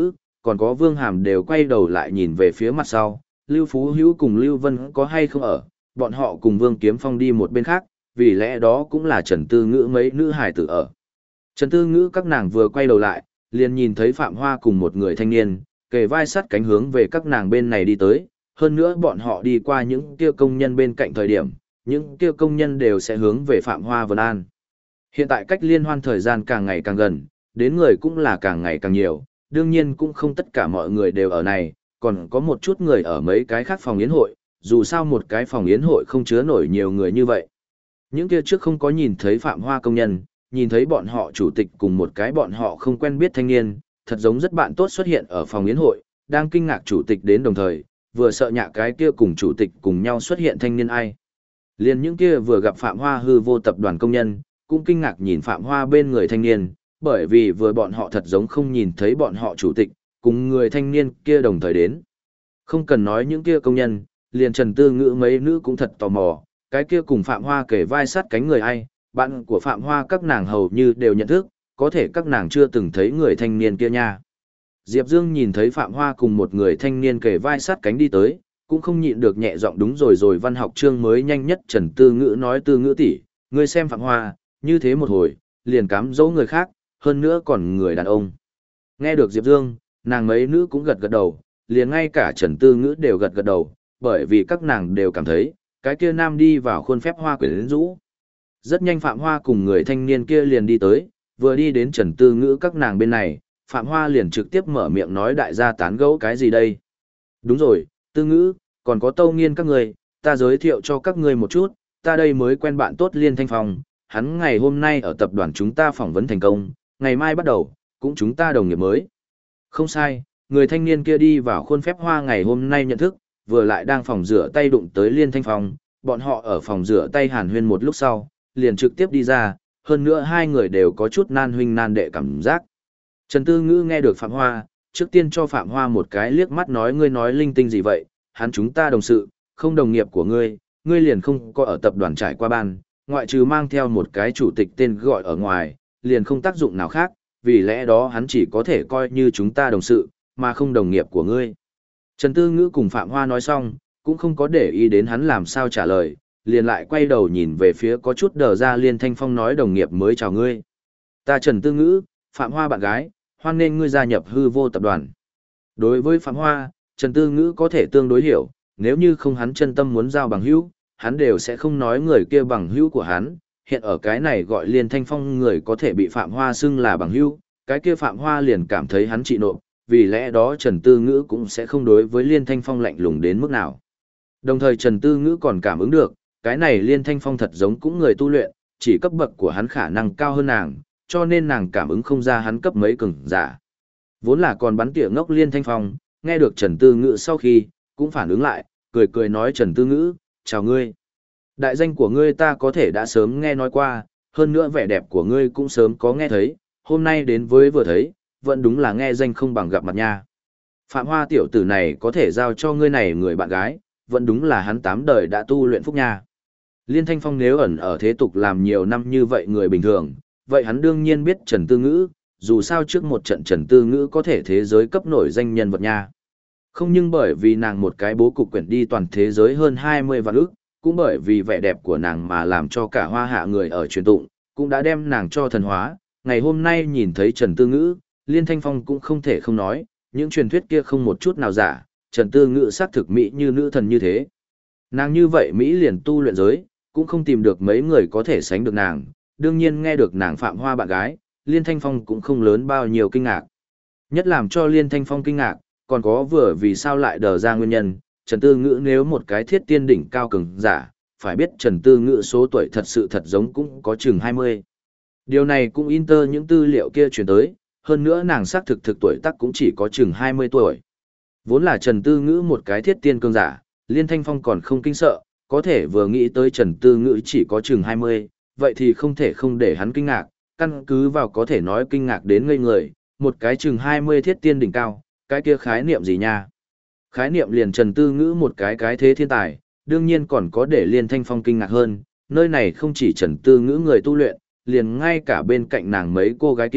còn có Vương Hàm đều quay đầu lại nhìn về phía mặt sau, Lưu Phú Hữu cùng Lưu Vân có hay không ở, bọn họ cùng Vương Kiếm Phong đi một bên khác, vì lẽ đó cũng là Trần Tư Ngữ mấy nữ hài tử ở. Trần Tư Ngữ các nàng vừa quay đầu lại, liền nhìn thấy Phạm Hoa cùng một người thanh niên, kề vai sát cánh hướng về các nàng bên này đi tới, hơn nữa bọn họ đi qua những kia công nhân bên cạnh thời điểm, những kia công nhân đều sẽ hướng về Phạm Hoa Vân An. Hiện tại cách liên hoan thời gian càng ngày càng gần, đến người cũng là càng ngày càng nhiều, đương nhiên cũng không tất cả mọi người đều ở này, còn có một chút người ở mấy cái khác phòng yến hội, dù sao một cái phòng yến hội không chứa nổi nhiều người như vậy. Những kia trước không có nhìn thấy Phạm Hoa công nhân, nhìn thấy bọn họ chủ tịch cùng một cái bọn họ không quen biết thanh niên, thật giống rất bạn tốt xuất hiện ở phòng yến hội, đang kinh ngạc chủ tịch đến đồng thời, vừa sợ nhạ cái kia cùng chủ tịch cùng nhau xuất hiện thanh niên ai. Liền những kia vừa gặp Phạm Hoa hư vô tập đoàn công nhân, cũng kinh ngạc nhìn Phạm Hoa bên người thanh niên, bởi vì vừa bọn họ thật giống không nhìn thấy bọn họ chủ tịch, cùng người thanh niên kia đồng thời đến. Không cần nói những kia công nhân, liền Trần Tư Ngữ mấy nữ cũng thật tò mò, cái kia cùng Phạm Hoa kể vai sát cánh người ai, bạn của Phạm Hoa các nàng hầu như đều nhận thức, có thể các nàng chưa từng thấy người thanh niên kia nha. Diệp Dương nhìn thấy Phạm Hoa cùng một người thanh niên kề vai sát cánh đi tới, cũng không nhịn được nhẹ giọng đúng rồi văn học chương mới nhanh nhất Trần Tư Ngữ nói Tư Ngữ tỷ, ngươi xem Phạm Hoa, như thế một hồi, liền cám dỗ người khác, hơn nữa còn người đàn ông. Nghe được Diệp Dương, nàng mấy nữ cũng gật gật đầu, liền ngay cả Trần Tư Ngữ đều gật gật đầu, bởi vì các nàng đều cảm thấy, cái kia nam đi vào khuôn phép hoa quyến rũ. Rất nhanh Phạm Hoa cùng người thanh niên kia liền đi tới, vừa đi đến Trần Tư Ngữ các nàng bên này, Phạm Hoa liền trực tiếp mở miệng nói đại gia tán gẫu cái gì đây. Đúng rồi, Tư Ngữ, còn có Tâu Nghiên các người, ta giới thiệu cho các người một chút, ta đây mới quen bạn tốt Liên Thanh Phong, hắn ngày hôm nay ở tập đoàn chúng ta phỏng vấn thành công, ngày mai bắt đầu, cũng chúng ta đồng nghiệp mới. Không sai, người thanh niên kia đi vào khuôn phép hoa ngày hôm nay nhận thức, vừa lại đang phòng rửa tay đụng tới Liên Thanh Phong, bọn họ ở phòng rửa tay hàn huyên một lúc sau, liền trực tiếp đi ra, hơn nữa hai người đều có chút nan huynh nan đệ cảm giác. Trần Tư Ngữ nghe được Phạm Hoa, trước tiên cho Phạm Hoa một cái liếc mắt nói ngươi nói linh tinh gì vậy, hắn chúng ta đồng sự, không đồng nghiệp của ngươi, ngươi liền không có ở tập đoàn trải qua ban, ngoại trừ mang theo một cái chủ tịch tên gọi ở ngoài, liền không tác dụng nào khác, vì lẽ đó hắn chỉ có thể coi như chúng ta đồng sự, mà không đồng nghiệp của ngươi. Trần Tư Ngữ cùng Phạm Hoa nói xong, cũng không có để ý đến hắn làm sao trả lời, liền lại quay đầu nhìn về phía có chút đờ ra Liên Thanh Phong nói đồng nghiệp mới chào ngươi. Ta Trần Tư Ngữ, Phạm Hoa bạn gái, hoan nên ngươi gia nhập hư vô tập đoàn. Đối với Phạm Hoa, Trần Tư Ngữ có thể tương đối hiểu, nếu như không hắn chân tâm muốn giao bằng hữu, hắn đều sẽ không nói người kia bằng hữu của hắn. Hiện ở cái này gọi Liên Thanh Phong người có thể bị Phạm Hoa xưng là bằng hữu, cái kia Phạm Hoa liền cảm thấy hắn trị nộp, vì lẽ đó Trần Tư Ngữ cũng sẽ không đối với Liên Thanh Phong lạnh lùng đến mức nào. Đồng thời Trần Tư Ngữ còn cảm ứng được, cái này Liên Thanh Phong thật giống cũng người tu luyện, chỉ cấp bậc của hắn khả năng cao hơn nàng, cho nên nàng cảm ứng không ra hắn cấp mấy cường giả. Vốn là còn bắn tỉa ngốc Liên Thanh Phong, nghe được Trần Tư Ngữ sau khi, cũng phản ứng lại, cười cười nói Trần Tư Ngữ, chào ngươi. Đại danh của ngươi ta có thể đã sớm nghe nói qua, hơn nữa vẻ đẹp của ngươi cũng sớm có nghe thấy, hôm nay đến với vừa thấy, vẫn đúng là nghe danh không bằng gặp mặt nha. Phạm Hoa tiểu tử này có thể giao cho ngươi này người bạn gái, vẫn đúng là hắn 8 đời đã tu luyện phúc nha. Liên Thanh Phong nếu ẩn ở thế tục làm nhiều năm như vậy người bình thường, vậy hắn đương nhiên biết Trần Tư Ngữ, dù sao trước một trận Trần Tư Ngữ có thể thế giới cấp nổi danh nhân vật nha. Không nhưng bởi vì nàng một cái bố cục quyển đi toàn thế giới hơn 20 vạn ức, cũng bởi vì vẻ đẹp của nàng mà làm cho cả hoa hạ người ở truyền tụng, cũng đã đem nàng cho thần hóa. Ngày hôm nay nhìn thấy Trần Tư Ngữ, Liên Thanh Phong cũng không thể không nói, những truyền thuyết kia không một chút nào giả, Trần Tư Ngữ xác thực mỹ như nữ thần như thế. Nàng như vậy Mỹ liền tu luyện giới, cũng không tìm được mấy người có thể sánh được nàng, đương nhiên nghe được nàng Phạm Hoa bạn gái, Liên Thanh Phong cũng không lớn bao nhiêu kinh ngạc. Nhất làm cho Liên Thanh Phong kinh ngạc, còn có vừa vì sao lại đờ ra nguyên nhân, Trần Tư Ngữ nếu một cái thiết tiên đỉnh cao cường giả, phải biết Trần Tư Ngữ số tuổi thật sự thật giống cũng có chừng 20. Điều này cũng inter những tư liệu kia chuyển tới, hơn nữa nàng xác thực tuổi tác cũng chỉ có chừng 20 tuổi. Vốn là Trần Tư Ngữ một cái thiết tiên cường giả, Liên Thanh Phong còn không kinh sợ, có thể vừa nghĩ tới Trần Tư Ngữ chỉ có chừng 20, vậy thì không thể không để hắn kinh ngạc, căn cứ vào có thể nói kinh ngạc đến ngây người, một cái chừng 20 thiết tiên đỉnh cao, cái kia khái niệm gì nha? Khái niệm liền Trần Tư Ngữ một cái thế thiên tài, đương nhiên còn có để Liên Thanh Phong kinh ngạc hơn, nơi này không chỉ Trần Tư Ngữ người tu luyện, liền ngay cả bên cạnh nàng mấy cô gái kia,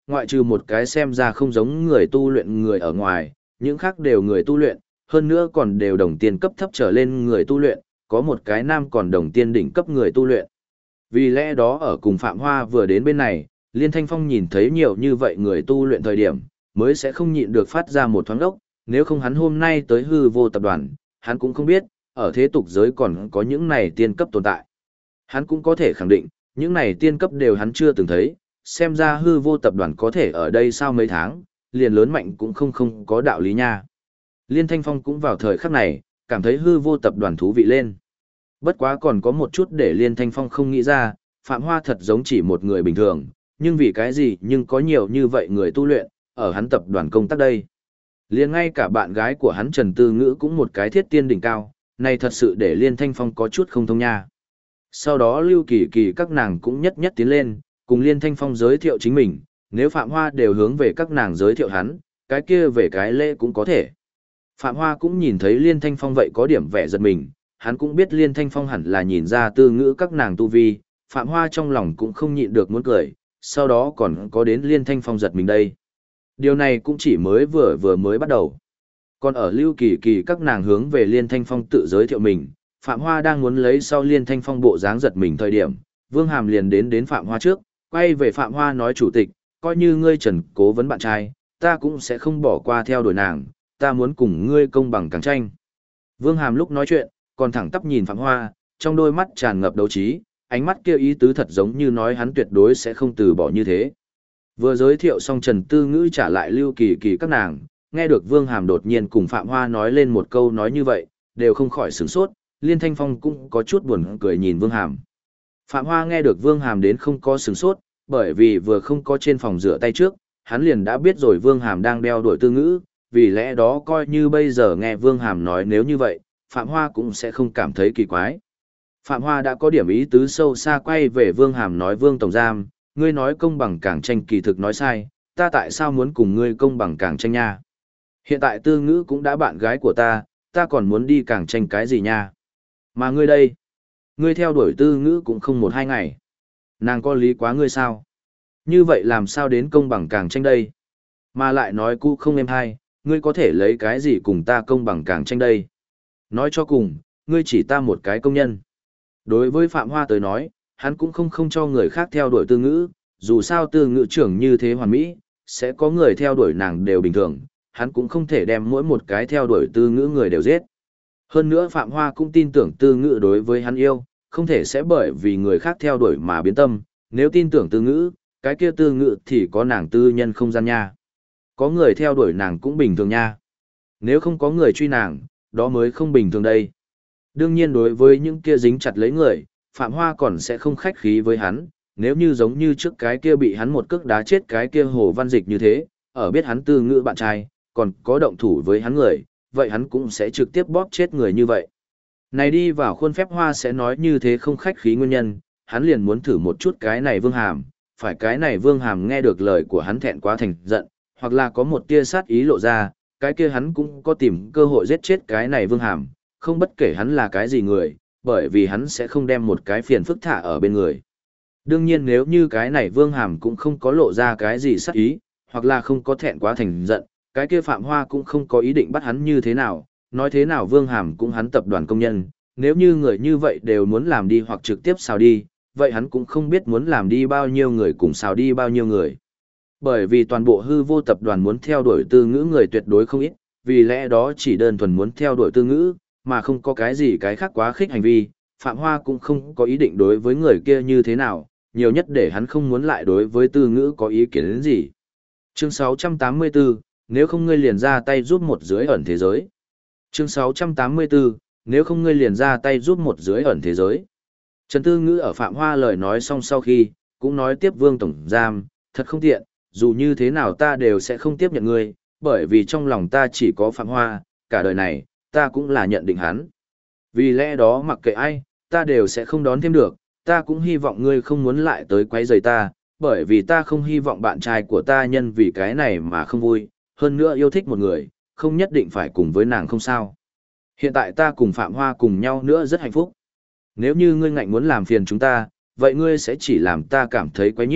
ngoại trừ một cái xem ra không giống người tu luyện người ở ngoài, những khác đều người tu luyện, hơn nữa còn đều đồng tiên cấp thấp trở lên người tu luyện, có một cái nam còn đồng tiên đỉnh cấp người tu luyện. Vì lẽ đó ở cùng Phạm Hoa vừa đến bên này, Liên Thanh Phong nhìn thấy nhiều như vậy người tu luyện thời điểm, mới sẽ không nhịn được phát ra một thoáng đốc, nếu không hắn hôm nay tới hư vô tập đoàn, hắn cũng không biết, ở thế tục giới còn có những này tiên cấp tồn tại. Hắn cũng có thể khẳng định, những này tiên cấp đều hắn chưa từng thấy, xem ra hư vô tập đoàn có thể ở đây sau mấy tháng, liền lớn mạnh cũng không có đạo lý nha. Liên Thanh Phong cũng vào thời khắc này, cảm thấy hư vô tập đoàn thú vị lên. Bất quá còn có một chút để Liên Thanh Phong không nghĩ ra, Phạm Hoa thật giống chỉ một người bình thường, nhưng vì cái gì nhưng có nhiều như vậy người tu luyện, ở hắn tập đoàn công tác đây. Liền ngay cả bạn gái của hắn Trần Tư Ngữ cũng một cái thiết tiên đỉnh cao, này thật sự để Liên Thanh Phong có chút không thông nha. Sau đó Lưu Kỳ Kỳ các nàng cũng nhất nhất tiến lên, cùng Liên Thanh Phong giới thiệu chính mình, nếu Phạm Hoa đều hướng về các nàng giới thiệu hắn, cái kia về cái lễ cũng có thể. Phạm Hoa cũng nhìn thấy Liên Thanh Phong vậy có điểm vẻ giật mình, hắn cũng biết Liên Thanh Phong hẳn là nhìn ra Tư Ngữ các nàng tu vi, Phạm Hoa trong lòng cũng không nhịn được muốn cười, sau đó còn có đến Liên Thanh Phong giật mình đây. Điều này cũng chỉ vừa mới bắt đầu. Còn ở Lưu Kỳ Kỳ các nàng hướng về Liên Thanh Phong tự giới thiệu mình, Phạm Hoa đang muốn lấy sau Liên Thanh Phong bộ dáng giật mình thời điểm, Vương Hàm liền đến Phạm Hoa trước, quay về Phạm Hoa nói chủ tịch, coi như ngươi Trần cố vấn bạn trai, ta cũng sẽ không bỏ qua theo đuổi nàng, ta muốn cùng ngươi công bằng càng tranh. Vương Hàm lúc nói chuyện, còn thẳng tắp nhìn Phạm Hoa, trong đôi mắt tràn ngập đấu trí, ánh mắt kia ý tứ thật giống như nói hắn tuyệt đối sẽ không từ bỏ như thế. Vừa giới thiệu xong Trần Tư Ngữ trả lại Lưu Kỳ Kỳ các nàng, nghe được Vương Hàm đột nhiên cùng Phạm Hoa nói lên một câu nói như vậy, đều không khỏi sửng sốt, Liên Thanh Phong cũng có chút buồn cười nhìn Vương Hàm. Phạm Hoa nghe được Vương Hàm đến không có sửng sốt, bởi vì vừa không có trên phòng rửa tay trước, hắn liền đã biết rồi Vương Hàm đang đeo đuổi Tư Ngữ, vì lẽ đó coi như bây giờ nghe Vương Hàm nói nếu như vậy, Phạm Hoa cũng sẽ không cảm thấy kỳ quái. Phạm Hoa đã có điểm ý tứ sâu xa quay về Vương Hàm nói Vương Tổng Giám, ngươi nói công bằng càng tranh kỳ thực nói sai, ta tại sao muốn cùng ngươi công bằng càng tranh nha? Hiện tại Tư Ngữ cũng đã bạn gái của ta còn muốn đi càng tranh cái gì nha? Mà ngươi đây, ngươi theo đuổi Tư Ngữ cũng không một hai ngày. Nàng có lý quá ngươi sao? Như vậy làm sao đến công bằng càng tranh đây? Mà lại nói cũ không êm hay, ngươi có thể lấy cái gì cùng ta công bằng càng tranh đây? Nói cho cùng, ngươi chỉ ta một cái công nhân. Đối với Phạm Hoa tới nói, hắn cũng không cho người khác theo đuổi Tư Ngữ, dù sao Tư Ngữ trưởng như thế hoàn mỹ, sẽ có người theo đuổi nàng đều bình thường, hắn cũng không thể đem mỗi một cái theo đuổi Tư Ngữ người đều giết. Hơn nữa Phạm Hoa cũng tin tưởng Tư Ngữ đối với hắn yêu, không thể sẽ bởi vì người khác theo đuổi mà biến tâm, nếu tin tưởng Tư Ngữ, cái kia Tư Ngữ thì có nàng tư nhân không gian nha. Có người theo đuổi nàng cũng bình thường nha. Nếu không có người truy nàng, đó mới không bình thường đây. Đương nhiên đối với những kia dính chặt lấy người, Phạm Hoa còn sẽ không khách khí với hắn, nếu như giống như trước cái kia bị hắn một cước đá chết cái kia Hồ Văn Dịch như thế, ở biết hắn Tư Ngữ bạn trai, còn có động thủ với hắn người, vậy hắn cũng sẽ trực tiếp bóp chết người như vậy. Này đi vào khuôn phép Hoa sẽ nói như thế không khách khí nguyên nhân, hắn liền muốn thử một chút cái này Vương Hàm, phải cái này Vương Hàm nghe được lời của hắn thẹn quá thành giận, hoặc là có một tia sát ý lộ ra, cái kia hắn cũng có tìm cơ hội giết chết cái này Vương Hàm, không bất kể hắn là cái gì người, bởi vì hắn sẽ không đem một cái phiền phức thả ở bên người. Đương nhiên nếu như cái này Vương Hàm cũng không có lộ ra cái gì sát ý, hoặc là không có thẹn quá thành giận, cái kia Phạm Hoa cũng không có ý định bắt hắn như thế nào, nói thế nào Vương Hàm cũng hắn tập đoàn công nhân, nếu như người như vậy đều muốn làm đi hoặc trực tiếp xào đi, vậy hắn cũng không biết muốn làm đi bao nhiêu người cùng xào đi bao nhiêu người. Bởi vì toàn bộ hư vô tập đoàn muốn theo đuổi Tư Ngữ người tuyệt đối không ít, vì lẽ đó chỉ đơn thuần muốn theo đuổi Tư Ngữ, mà không có cái gì cái khác quá khích hành vi, Phạm Hoa cũng không có ý định đối với người kia như thế nào, nhiều nhất để hắn không muốn lại đối với Tư Ngữ có ý kiến đến gì. Chương 684, nếu không ngươi liền ra tay giúp một dưới ẩn thế giới. Chương 684, nếu không ngươi liền ra tay giúp một dưới ẩn thế giới. Trần Tư Ngữ ở Phạm Hoa lời nói xong sau khi, cũng nói tiếp Vương Tổng Giám, thật không tiện, dù như thế nào ta đều sẽ không tiếp nhận ngươi, bởi vì trong lòng ta chỉ có Phạm Hoa, cả đời này, ta cũng là nhận định hắn. Vì lẽ đó mặc kệ ai, ta đều sẽ không đón thêm được, ta cũng hy vọng ngươi không muốn lại tới quấy rầy ta, bởi vì ta không hy vọng bạn trai của ta nhân vì cái này mà không vui, hơn nữa yêu thích một người, không nhất định phải cùng với nàng không sao. Hiện tại ta cùng Phạm Hoa cùng nhau nữa rất hạnh phúc. Nếu như ngươi ngạnh muốn làm phiền chúng ta, vậy ngươi sẽ chỉ làm ta cảm thấy quấy nhiễu,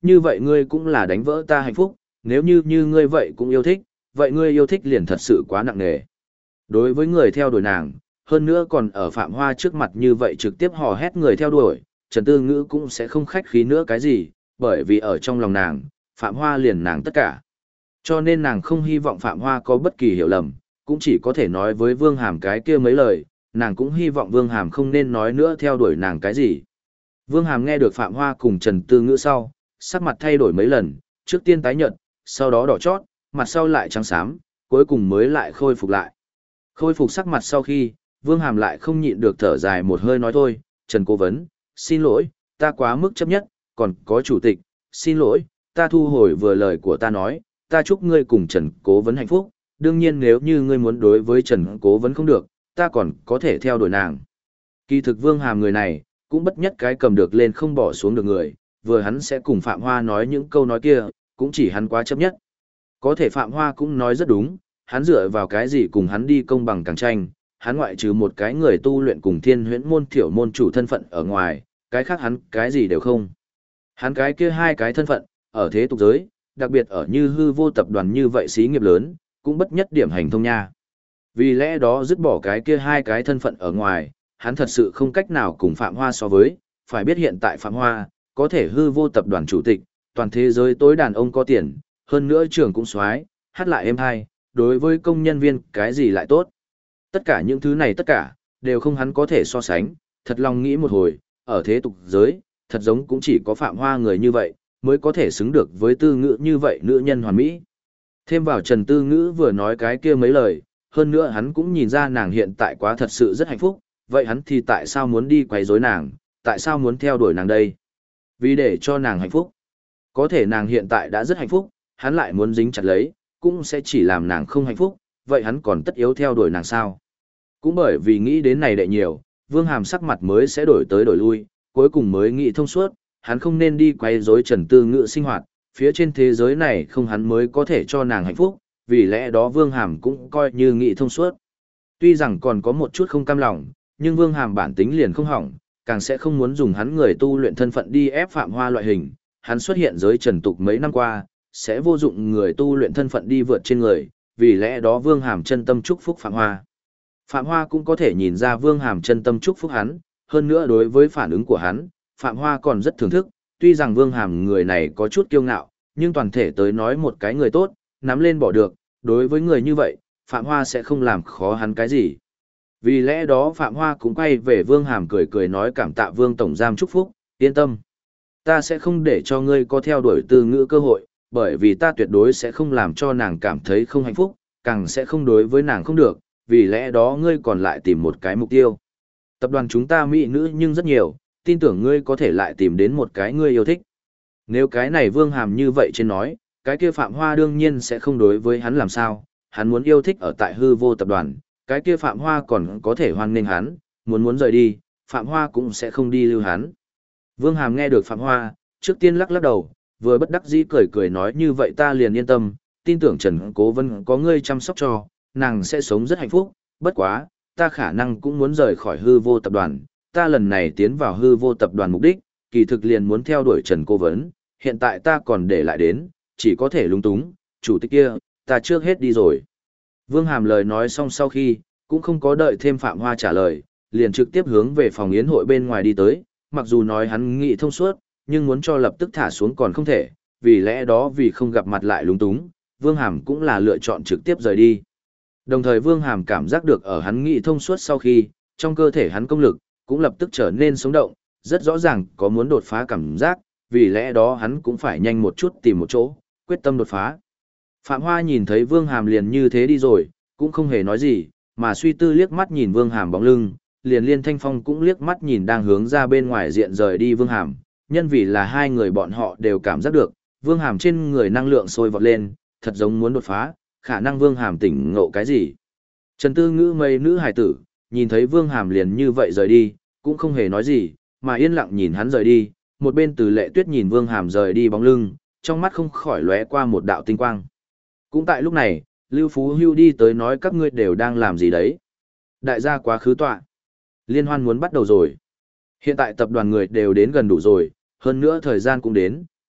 như vậy ngươi cũng là đánh vỡ ta hạnh phúc, nếu như ngươi vậy cũng yêu thích, vậy ngươi yêu thích liền thật sự quá nặng nề. Đối với người theo đuổi nàng, hơn nữa còn ở Phạm Hoa trước mặt như vậy trực tiếp hò hét người theo đuổi, Trần Tư Ngữ cũng sẽ không khách khí nữa cái gì, bởi vì ở trong lòng nàng, Phạm Hoa liền nàng tất cả. Cho nên nàng không hy vọng Phạm Hoa có bất kỳ hiểu lầm, cũng chỉ có thể nói với Vương Hàm cái kia mấy lời, nàng cũng hy vọng Vương Hàm không nên nói nữa theo đuổi nàng cái gì. Vương Hàm nghe được Phạm Hoa cùng Trần Tư Ngữ sau, sắc mặt thay đổi mấy lần, trước tiên tái nhợt, sau đó đỏ chót, mặt sau lại trắng xám, cuối cùng mới lại khôi phục lại. Khôi phục sắc mặt sau khi, Vương Hàm lại không nhịn được thở dài một hơi nói thôi, Trần Cố Vấn, xin lỗi, ta quá mức chấp nhất, còn có chủ tịch, xin lỗi, ta thu hồi vừa lời của ta nói, ta chúc ngươi cùng Trần Cố Vấn hạnh phúc, đương nhiên nếu như ngươi muốn đối với Trần Cố Vấn không được, ta còn có thể theo đuổi nàng. Kỳ thực Vương Hàm người này, cũng bất nhất cái cầm được lên không bỏ xuống được người, vừa hắn sẽ cùng Phạm Hoa nói những câu nói kia, cũng chỉ hắn quá chấp nhất. Có thể Phạm Hoa cũng nói rất đúng, hắn dựa vào cái gì cùng hắn đi công bằng càng tranh, hắn ngoại trừ một cái người tu luyện cùng Thiên Huyễn môn thiểu môn chủ thân phận ở ngoài, cái khác hắn cái gì đều không. Hắn cái kia hai cái thân phận, ở thế tục giới, đặc biệt ở như hư vô tập đoàn như vậy xí nghiệp lớn, cũng bất nhất điểm hành thông nha. Vì lẽ đó dứt bỏ cái kia hai cái thân phận ở ngoài, hắn thật sự không cách nào cùng Phạm Hoa so với, phải biết hiện tại Phạm Hoa, có thể hư vô tập đoàn chủ tịch, toàn thế giới tối đàn ông có tiền, hơn nữa trưởng cũng xoái, hát lại êm hay, đối với công nhân viên cái gì lại tốt. Tất cả những thứ này tất cả, đều không hắn có thể so sánh, thật lòng nghĩ một hồi, ở thế tục giới, thật giống cũng chỉ có Phạm Hoa người như vậy, mới có thể xứng được với Tư Ngữ như vậy nữ nhân hoàn mỹ. Thêm vào Trần Tư Ngữ vừa nói cái kia mấy lời, hơn nữa hắn cũng nhìn ra nàng hiện tại quá thật sự rất hạnh phúc, vậy hắn thì tại sao muốn đi quấy rối nàng, tại sao muốn theo đuổi nàng đây? Vì để cho nàng hạnh phúc. Có thể nàng hiện tại đã rất hạnh phúc, hắn lại muốn dính chặt lấy, cũng sẽ chỉ làm nàng không hạnh phúc, vậy hắn còn tất yếu theo đuổi nàng sao? Cũng bởi vì nghĩ đến này đệ nhiều, Vương Hàm sắc mặt mới sẽ đổi tới đổi lui, cuối cùng mới nghĩ thông suốt, hắn không nên đi quấy rối Trần Tư Ngữ sinh hoạt, phía trên thế giới này không hắn mới có thể cho nàng hạnh phúc, vì lẽ đó Vương Hàm cũng coi như nghĩ thông suốt. Tuy rằng còn có một chút không cam lòng, nhưng Vương Hàm bản tính liền không hỏng, càng sẽ không muốn dùng hắn người tu luyện thân phận đi ép Phạm Hoa loại hình, hắn xuất hiện giới trần tục mấy năm qua, sẽ vô dụng người tu luyện thân phận đi vượt trên người, vì lẽ đó Vương Hàm chân tâm chúc phúc Phạm Hoa. Phạm Hoa cũng có thể nhìn ra Vương Hàm chân tâm chúc phúc hắn, hơn nữa đối với phản ứng của hắn, Phạm Hoa còn rất thưởng thức, tuy rằng Vương Hàm người này có chút kiêu ngạo, nhưng toàn thể tới nói một cái người tốt, nắm lên bỏ được, đối với người như vậy, Phạm Hoa sẽ không làm khó hắn cái gì. Vì lẽ đó Phạm Hoa cũng quay về Vương Hàm cười cười nói cảm tạ Vương Tổng Giám chúc phúc, yên tâm. Ta sẽ không để cho ngươi có theo đuổi Tư Ngữ cơ hội, bởi vì ta tuyệt đối sẽ không làm cho nàng cảm thấy không hạnh phúc, càng sẽ không đối với nàng không được, vì lẽ đó ngươi còn lại tìm một cái mục tiêu. Tập đoàn chúng ta mỹ nữ nhưng rất nhiều, tin tưởng ngươi có thể lại tìm đến một cái ngươi yêu thích. Nếu cái này Vương Hàm như vậy trên nói, cái kia Phạm Hoa đương nhiên sẽ không đối với hắn làm sao, hắn muốn yêu thích ở tại hư vô tập đoàn, cái kia Phạm Hoa còn có thể hoan nghênh hắn, muốn rời đi, Phạm Hoa cũng sẽ không đi lưu hắn. Vương Hàm nghe được Phạm Hoa, trước tiên lắc lắc đầu, vừa bất đắc dĩ cười cười nói như vậy ta liền yên tâm, tin tưởng Trần Cố Vân có ngươi chăm sóc cho, nàng sẽ sống rất hạnh phúc, bất quá, ta khả năng cũng muốn rời khỏi hư vô tập đoàn, ta lần này tiến vào hư vô tập đoàn mục đích, kỳ thực liền muốn theo đuổi Trần Cố Vấn, hiện tại ta còn để lại đến, chỉ có thể lung túng, chủ tịch kia, ta trước hết đi rồi. Vương Hàm lời nói xong sau khi, cũng không có đợi thêm Phạm Hoa trả lời, liền trực tiếp hướng về phòng yến hội bên ngoài đi tới, mặc dù nói hắn nghĩ thông suốt, nhưng muốn cho lập tức thả xuống còn không thể, vì lẽ đó vì không gặp mặt lại lung túng, Vương Hàm cũng là lựa chọn trực tiếp rời đi. Đồng thời Vương Hàm cảm giác được ở hắn nghĩ thông suốt sau khi, trong cơ thể hắn công lực, cũng lập tức trở nên sống động, rất rõ ràng có muốn đột phá cảm giác, vì lẽ đó hắn cũng phải nhanh một chút tìm một chỗ, quyết tâm đột phá. Phạm Hoa nhìn thấy Vương Hàm liền như thế đi rồi, cũng không hề nói gì, mà suy tư liếc mắt nhìn Vương Hàm bóng lưng, liền Liên Thanh Phong cũng liếc mắt nhìn đang hướng ra bên ngoài diện rời đi Vương Hàm, nhân vì là hai người bọn họ đều cảm giác được, Vương Hàm trên người năng lượng sôi vọt lên, thật giống muốn đột phá, khả năng Vương Hàm tỉnh ngộ cái gì. Trần Tư Ngữ mấy nữ hài tử, nhìn thấy Vương Hàm liền như vậy rời đi, cũng không hề nói gì, mà yên lặng nhìn hắn rời đi, một bên Từ Lệ Tuyết nhìn Vương Hàm rời đi bóng lưng, trong mắt không khỏi lóe qua một đạo tinh quang. Cũng tại lúc này, Lưu Phú Hưu đi tới nói các ngươi đều đang làm gì đấy. Đại gia quá khứ tọa. Liên hoan muốn bắt đầu rồi. Hiện tại tập đoàn người đều đến gần đủ rồi, hơn nữa thời gian cũng đến,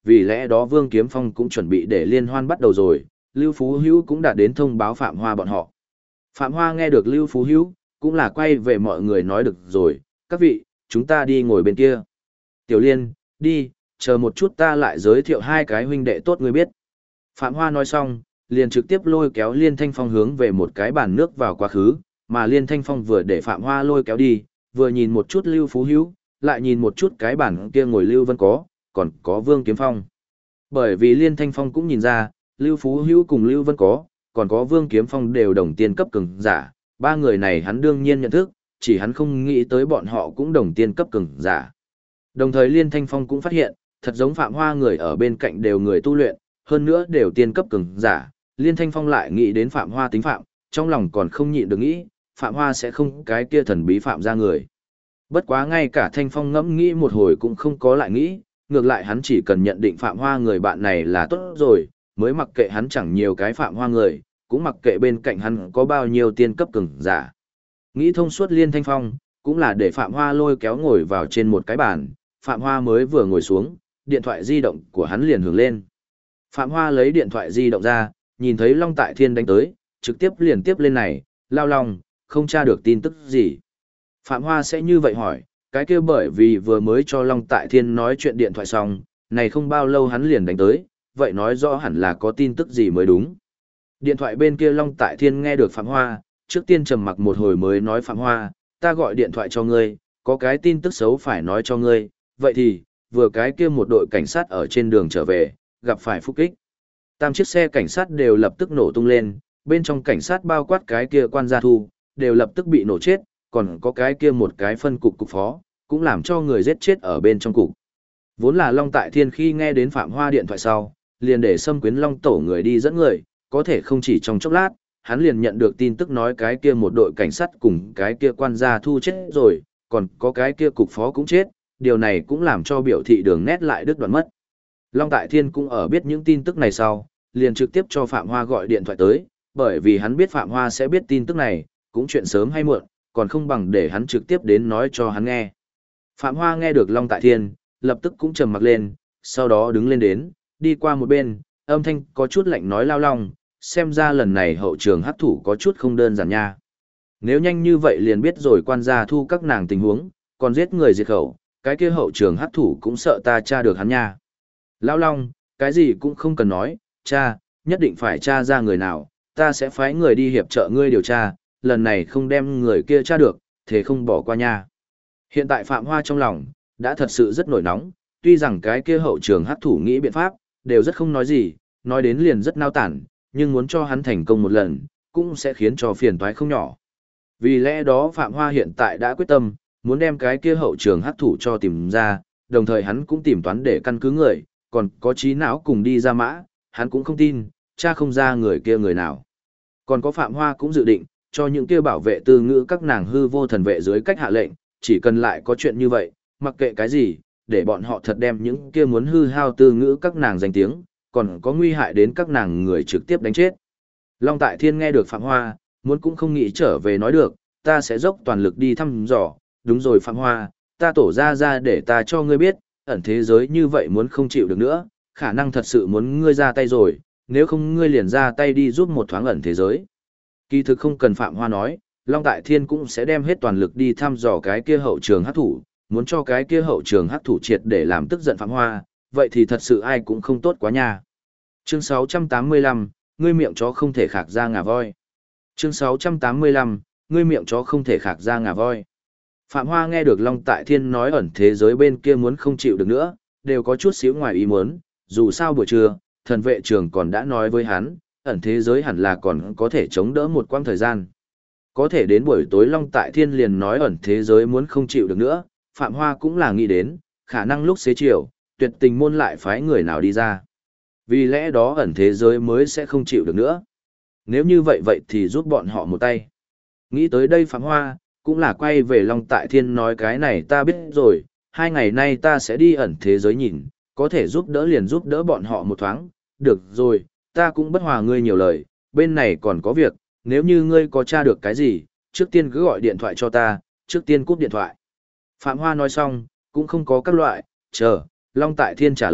vì lẽ đó Vương Kiếm Phong cũng chuẩn bị để liên hoan bắt đầu rồi, Lưu Phú Hữu cũng đã đến thông báo Phạm Hoa bọn họ. Phạm Hoa nghe được Lưu Phú Hữu, cũng là quay về mọi người nói được rồi, các vị, chúng ta đi ngồi bên kia. Tiểu Liên, đi, chờ một chút ta lại giới thiệu hai cái huynh đệ tốt ngươi biết. Phạm Hoa nói xong, liền trực tiếp lôi kéo Liên Thanh Phong hướng về một cái bàn nước vào quá khứ, mà Liên Thanh Phong vừa để Phạm Hoa lôi kéo đi, vừa nhìn một chút Lưu Phú Hữu, lại nhìn một chút cái bàn kia ngồi Lưu Vân còn có Vương Kiếm Phong. Bởi vì Liên Thanh Phong cũng nhìn ra, Lưu Phú Hữu cùng Lưu Vân còn có Vương Kiếm Phong đều đồng tiên cấp cường giả, ba người này hắn đương nhiên nhận thức, chỉ hắn không nghĩ tới bọn họ cũng đồng tiên cấp cường giả. Đồng thời Liên Thanh Phong cũng phát hiện, thật giống Phạm Hoa người ở bên cạnh đều người tu luyện, hơn nữa đều tiên cấp cường giả, Liên Thanh Phong lại nghĩ đến Phạm Hoa tính phạm, trong lòng còn không nhịn được nghĩ, Phạm Hoa sẽ không cái kia thần bí phạm ra người. Bất quá ngay cả Thanh Phong ngẫm nghĩ một hồi cũng không có lại nghĩ, ngược lại hắn chỉ cần nhận định Phạm Hoa người bạn này là tốt rồi, mới mặc kệ hắn chẳng nhiều cái Phạm Hoa người, cũng mặc kệ bên cạnh hắn có bao nhiêu tiên cấp cường giả. Nghĩ thông suốt Liên Thanh Phong, cũng là để Phạm Hoa lôi kéo ngồi vào trên một cái bàn, Phạm Hoa mới vừa ngồi xuống, điện thoại di động của hắn liền hưởng lên. Phạm Hoa lấy điện thoại di động ra, nhìn thấy Long Tại Thiên đánh tới, trực tiếp liền tiếp lên này, lao Long, không tra được tin tức gì. Phạm Hoa sẽ như vậy hỏi, cái kia bởi vì vừa mới cho Long Tại Thiên nói chuyện điện thoại xong, này không bao lâu hắn liền đánh tới, vậy nói rõ hẳn là có tin tức gì mới đúng. Điện thoại bên kia Long Tại Thiên nghe được Phạm Hoa, trước tiên trầm mặc một hồi mới nói Phạm Hoa, ta gọi điện thoại cho ngươi, có cái tin tức xấu phải nói cho ngươi, vậy thì, vừa cái kia một đội cảnh sát ở trên đường trở về, gặp phải phục kích. Tam chiếc xe cảnh sát đều lập tức nổ tung lên, bên trong cảnh sát bao quát cái kia quan gia thu, đều lập tức bị nổ chết, còn có cái kia một cái phân cục phó, cũng làm cho người giết chết ở bên trong cục. Vốn là Long Tại Thiên khi nghe đến Phạm Hoa điện thoại sau, liền để Xâm Quyến Long tổ người đi dẫn người, có thể không chỉ trong chốc lát, hắn liền nhận được tin tức nói cái kia một đội cảnh sát cùng cái kia quan gia thu chết rồi, còn có cái kia cục phó cũng chết, điều này cũng làm cho biểu thị đường nét lại đứt đoạn mất. Long Tại Thiên cũng ở biết những tin tức này sau, liền trực tiếp cho Phạm Hoa gọi điện thoại tới, bởi vì hắn biết Phạm Hoa sẽ biết tin tức này, cũng chuyện sớm hay muộn, còn không bằng để hắn trực tiếp đến nói cho hắn nghe. Phạm Hoa nghe được Long Tại Thiên, lập tức cũng trầm mặc lên, sau đó đứng lên đến, đi qua một bên, âm thanh có chút lạnh nói lao Long, xem ra lần này hậu trường hắc thủ có chút không đơn giản nha. Nếu nhanh như vậy liền biết rồi quan gia thu các nàng tình huống, còn giết người diệt khẩu, cái kia hậu trường hắc thủ cũng sợ ta tra được hắn nha. Lão Long, cái gì cũng không cần nói, cha, nhất định phải tra ra người nào, ta sẽ phái người đi hiệp trợ ngươi điều tra, lần này không đem người kia tra được, thế không bỏ qua nha. Hiện tại Phạm Hoa trong lòng, đã thật sự rất nổi nóng, tuy rằng cái kia hậu trường hắc thủ nghĩ biện pháp, đều rất không nói gì, nói đến liền rất nao tản, nhưng muốn cho hắn thành công một lần, cũng sẽ khiến cho phiền toái không nhỏ. Vì lẽ đó Phạm Hoa hiện tại đã quyết tâm, muốn đem cái kia hậu trường hắc thủ cho tìm ra, đồng thời hắn cũng tìm toán để căn cứ người, còn có trí não cùng đi ra mã, hắn cũng không tin, cha không ra người kia người nào. Còn có Phạm Hoa cũng dự định, cho những kia bảo vệ tư ngữ các nàng hư vô thần vệ dưới cách hạ lệnh, chỉ cần lại có chuyện như vậy, mặc kệ cái gì, để bọn họ thật đem những kia muốn hư hao tư ngữ các nàng danh tiếng, còn có nguy hại đến các nàng người trực tiếp đánh chết. Long Tại Thiên nghe được Phạm Hoa, muốn cũng không nghĩ trở về nói được, ta sẽ dốc toàn lực đi thăm dò, đúng rồi Phạm Hoa, ta tổ ra để ta cho ngươi biết, ẩn thế giới như vậy muốn không chịu được nữa, khả năng thật sự muốn ngươi ra tay rồi, nếu không ngươi liền ra tay đi giúp một thoáng ẩn thế giới. Kỳ thực không cần Phạm Hoa nói, Long Tại Thiên cũng sẽ đem hết toàn lực đi thăm dò cái kia hậu trường hắc thủ, muốn cho cái kia hậu trường hắc thủ triệt để làm tức giận Phạm Hoa, vậy thì thật sự ai cũng không tốt quá nha. Chương 685, ngươi miệng chó không thể khạc ra ngà voi. Chương 685, ngươi miệng chó không thể khạc ra ngà voi. Phạm Hoa nghe được Long Tại Thiên nói ẩn thế giới bên kia muốn không chịu được nữa, đều có chút xíu ngoài ý muốn, dù sao buổi trưa, thần vệ trường còn đã nói với hắn, ẩn thế giới hẳn là còn có thể chống đỡ một quãng thời gian. Có thể đến buổi tối Long Tại Thiên liền nói ẩn thế giới muốn không chịu được nữa, Phạm Hoa cũng là nghĩ đến, khả năng lúc xế chiều, tuyệt tình môn lại phái người nào đi ra. Vì lẽ đó ẩn thế giới mới sẽ không chịu được nữa. Nếu như vậy vậy thì giúp bọn họ một tay. Nghĩ tới đây Phạm Hoa, cũng là quay về Long Tại Thiên nói cái này ta biết rồi, 2 ngày nay ta sẽ đi ẩn thế giới nhìn, có thể giúp đỡ liền giúp đỡ bọn họ một thoáng, được rồi, ta cũng bất hòa ngươi nhiều lời, bên này còn có việc, nếu như ngươi có tra được cái gì, trước tiên cứ gọi điện thoại cho ta, trước tiên cúp điện thoại. Phạm Hoa nói xong, cũng không có các loại, chờ, Long Tại Thiên trả lời,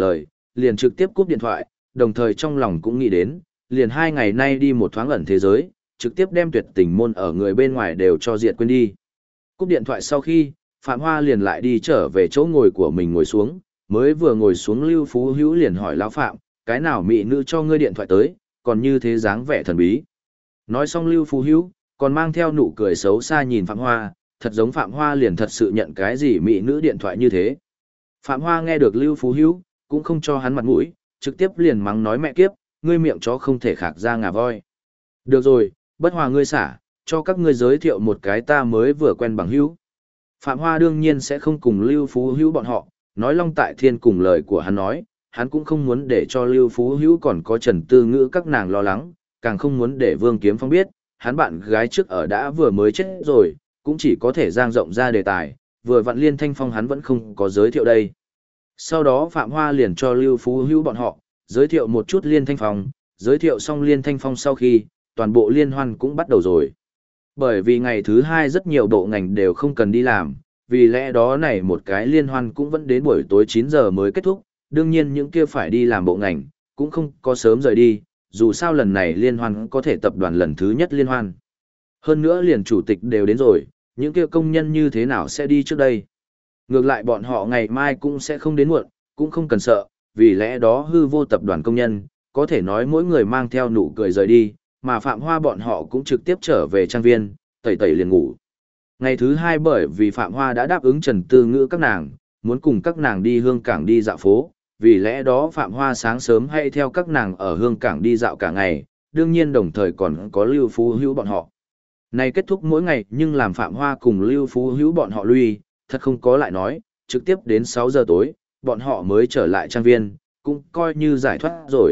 liền trực tiếp cúp điện thoại, đồng thời trong lòng cũng nghĩ đến, liền 2 ngày nay đi một thoáng ẩn thế giới, trực tiếp đem tuyệt tình môn ở người bên ngoài đều cho diệt quên đi. Cúp điện thoại sau khi, Phạm Hoa liền lại đi trở về chỗ ngồi của mình ngồi xuống, mới vừa ngồi xuống Lưu Phú Hữu liền hỏi lão Phạm, cái nào mỹ nữ cho ngươi điện thoại tới, còn như thế dáng vẻ thần bí. Nói xong Lưu Phú Hữu, còn mang theo nụ cười xấu xa nhìn Phạm Hoa, thật giống Phạm Hoa liền thật sự nhận cái gì mỹ nữ điện thoại như thế. Phạm Hoa nghe được Lưu Phú Hữu, cũng không cho hắn mặt mũi, trực tiếp liền mắng nói mẹ kiếp, ngươi miệng chó không thể khạc ra ngà voi. Được rồi, bất hòa ngươi xả, cho các ngươi giới thiệu một cái ta mới vừa quen bằng hữu. Phạm Hoa đương nhiên sẽ không cùng Lưu Phú Hữu bọn họ, nói Long Tại Thiên cùng lời của hắn nói, hắn cũng không muốn để cho Lưu Phú Hữu còn có Trần Tư Ngữ các nàng lo lắng, càng không muốn để Vương Kiếm Phong biết, hắn bạn gái trước ở đã vừa mới chết rồi, cũng chỉ có thể giang rộng ra đề tài, vừa vặn Liên Thanh Phong hắn vẫn không có giới thiệu đây. Sau đó Phạm Hoa liền cho Lưu Phú Hữu bọn họ, giới thiệu một chút Liên Thanh Phong, giới thiệu xong Liên Thanh Phong sau khi, toàn bộ liên hoan cũng bắt đầu rồi. Bởi vì ngày thứ 2 rất nhiều bộ ngành đều không cần đi làm, vì lẽ đó này một cái liên hoan cũng vẫn đến buổi tối 9 giờ mới kết thúc, đương nhiên những kia phải đi làm bộ ngành, cũng không có sớm rời đi, dù sao lần này liên hoan có thể tập đoàn lần thứ nhất liên hoan. Hơn nữa liền chủ tịch đều đến rồi, những kia công nhân như thế nào sẽ đi trước đây. Ngược lại bọn họ ngày mai cũng sẽ không đến muộn, cũng không cần sợ, vì lẽ đó hư vô tập đoàn công nhân, có thể nói mỗi người mang theo nụ cười rời đi, mà Phạm Hoa bọn họ cũng trực tiếp trở về trang viên, tẩy tẩy liền ngủ. Ngày thứ 2 bởi vì Phạm Hoa đã đáp ứng Trần Tư Ngữ các nàng, muốn cùng các nàng đi Hương Cảng đi dạo phố, vì lẽ đó Phạm Hoa sáng sớm hay theo các nàng ở Hương Cảng đi dạo cả ngày, đương nhiên đồng thời còn có Lưu Phú Hữu bọn họ. Này kết thúc mỗi ngày nhưng làm Phạm Hoa cùng Lưu Phú Hữu bọn họ lui, thật không có lại nói, trực tiếp đến 6 giờ tối, bọn họ mới trở lại trang viên, cũng coi như giải thoát rồi.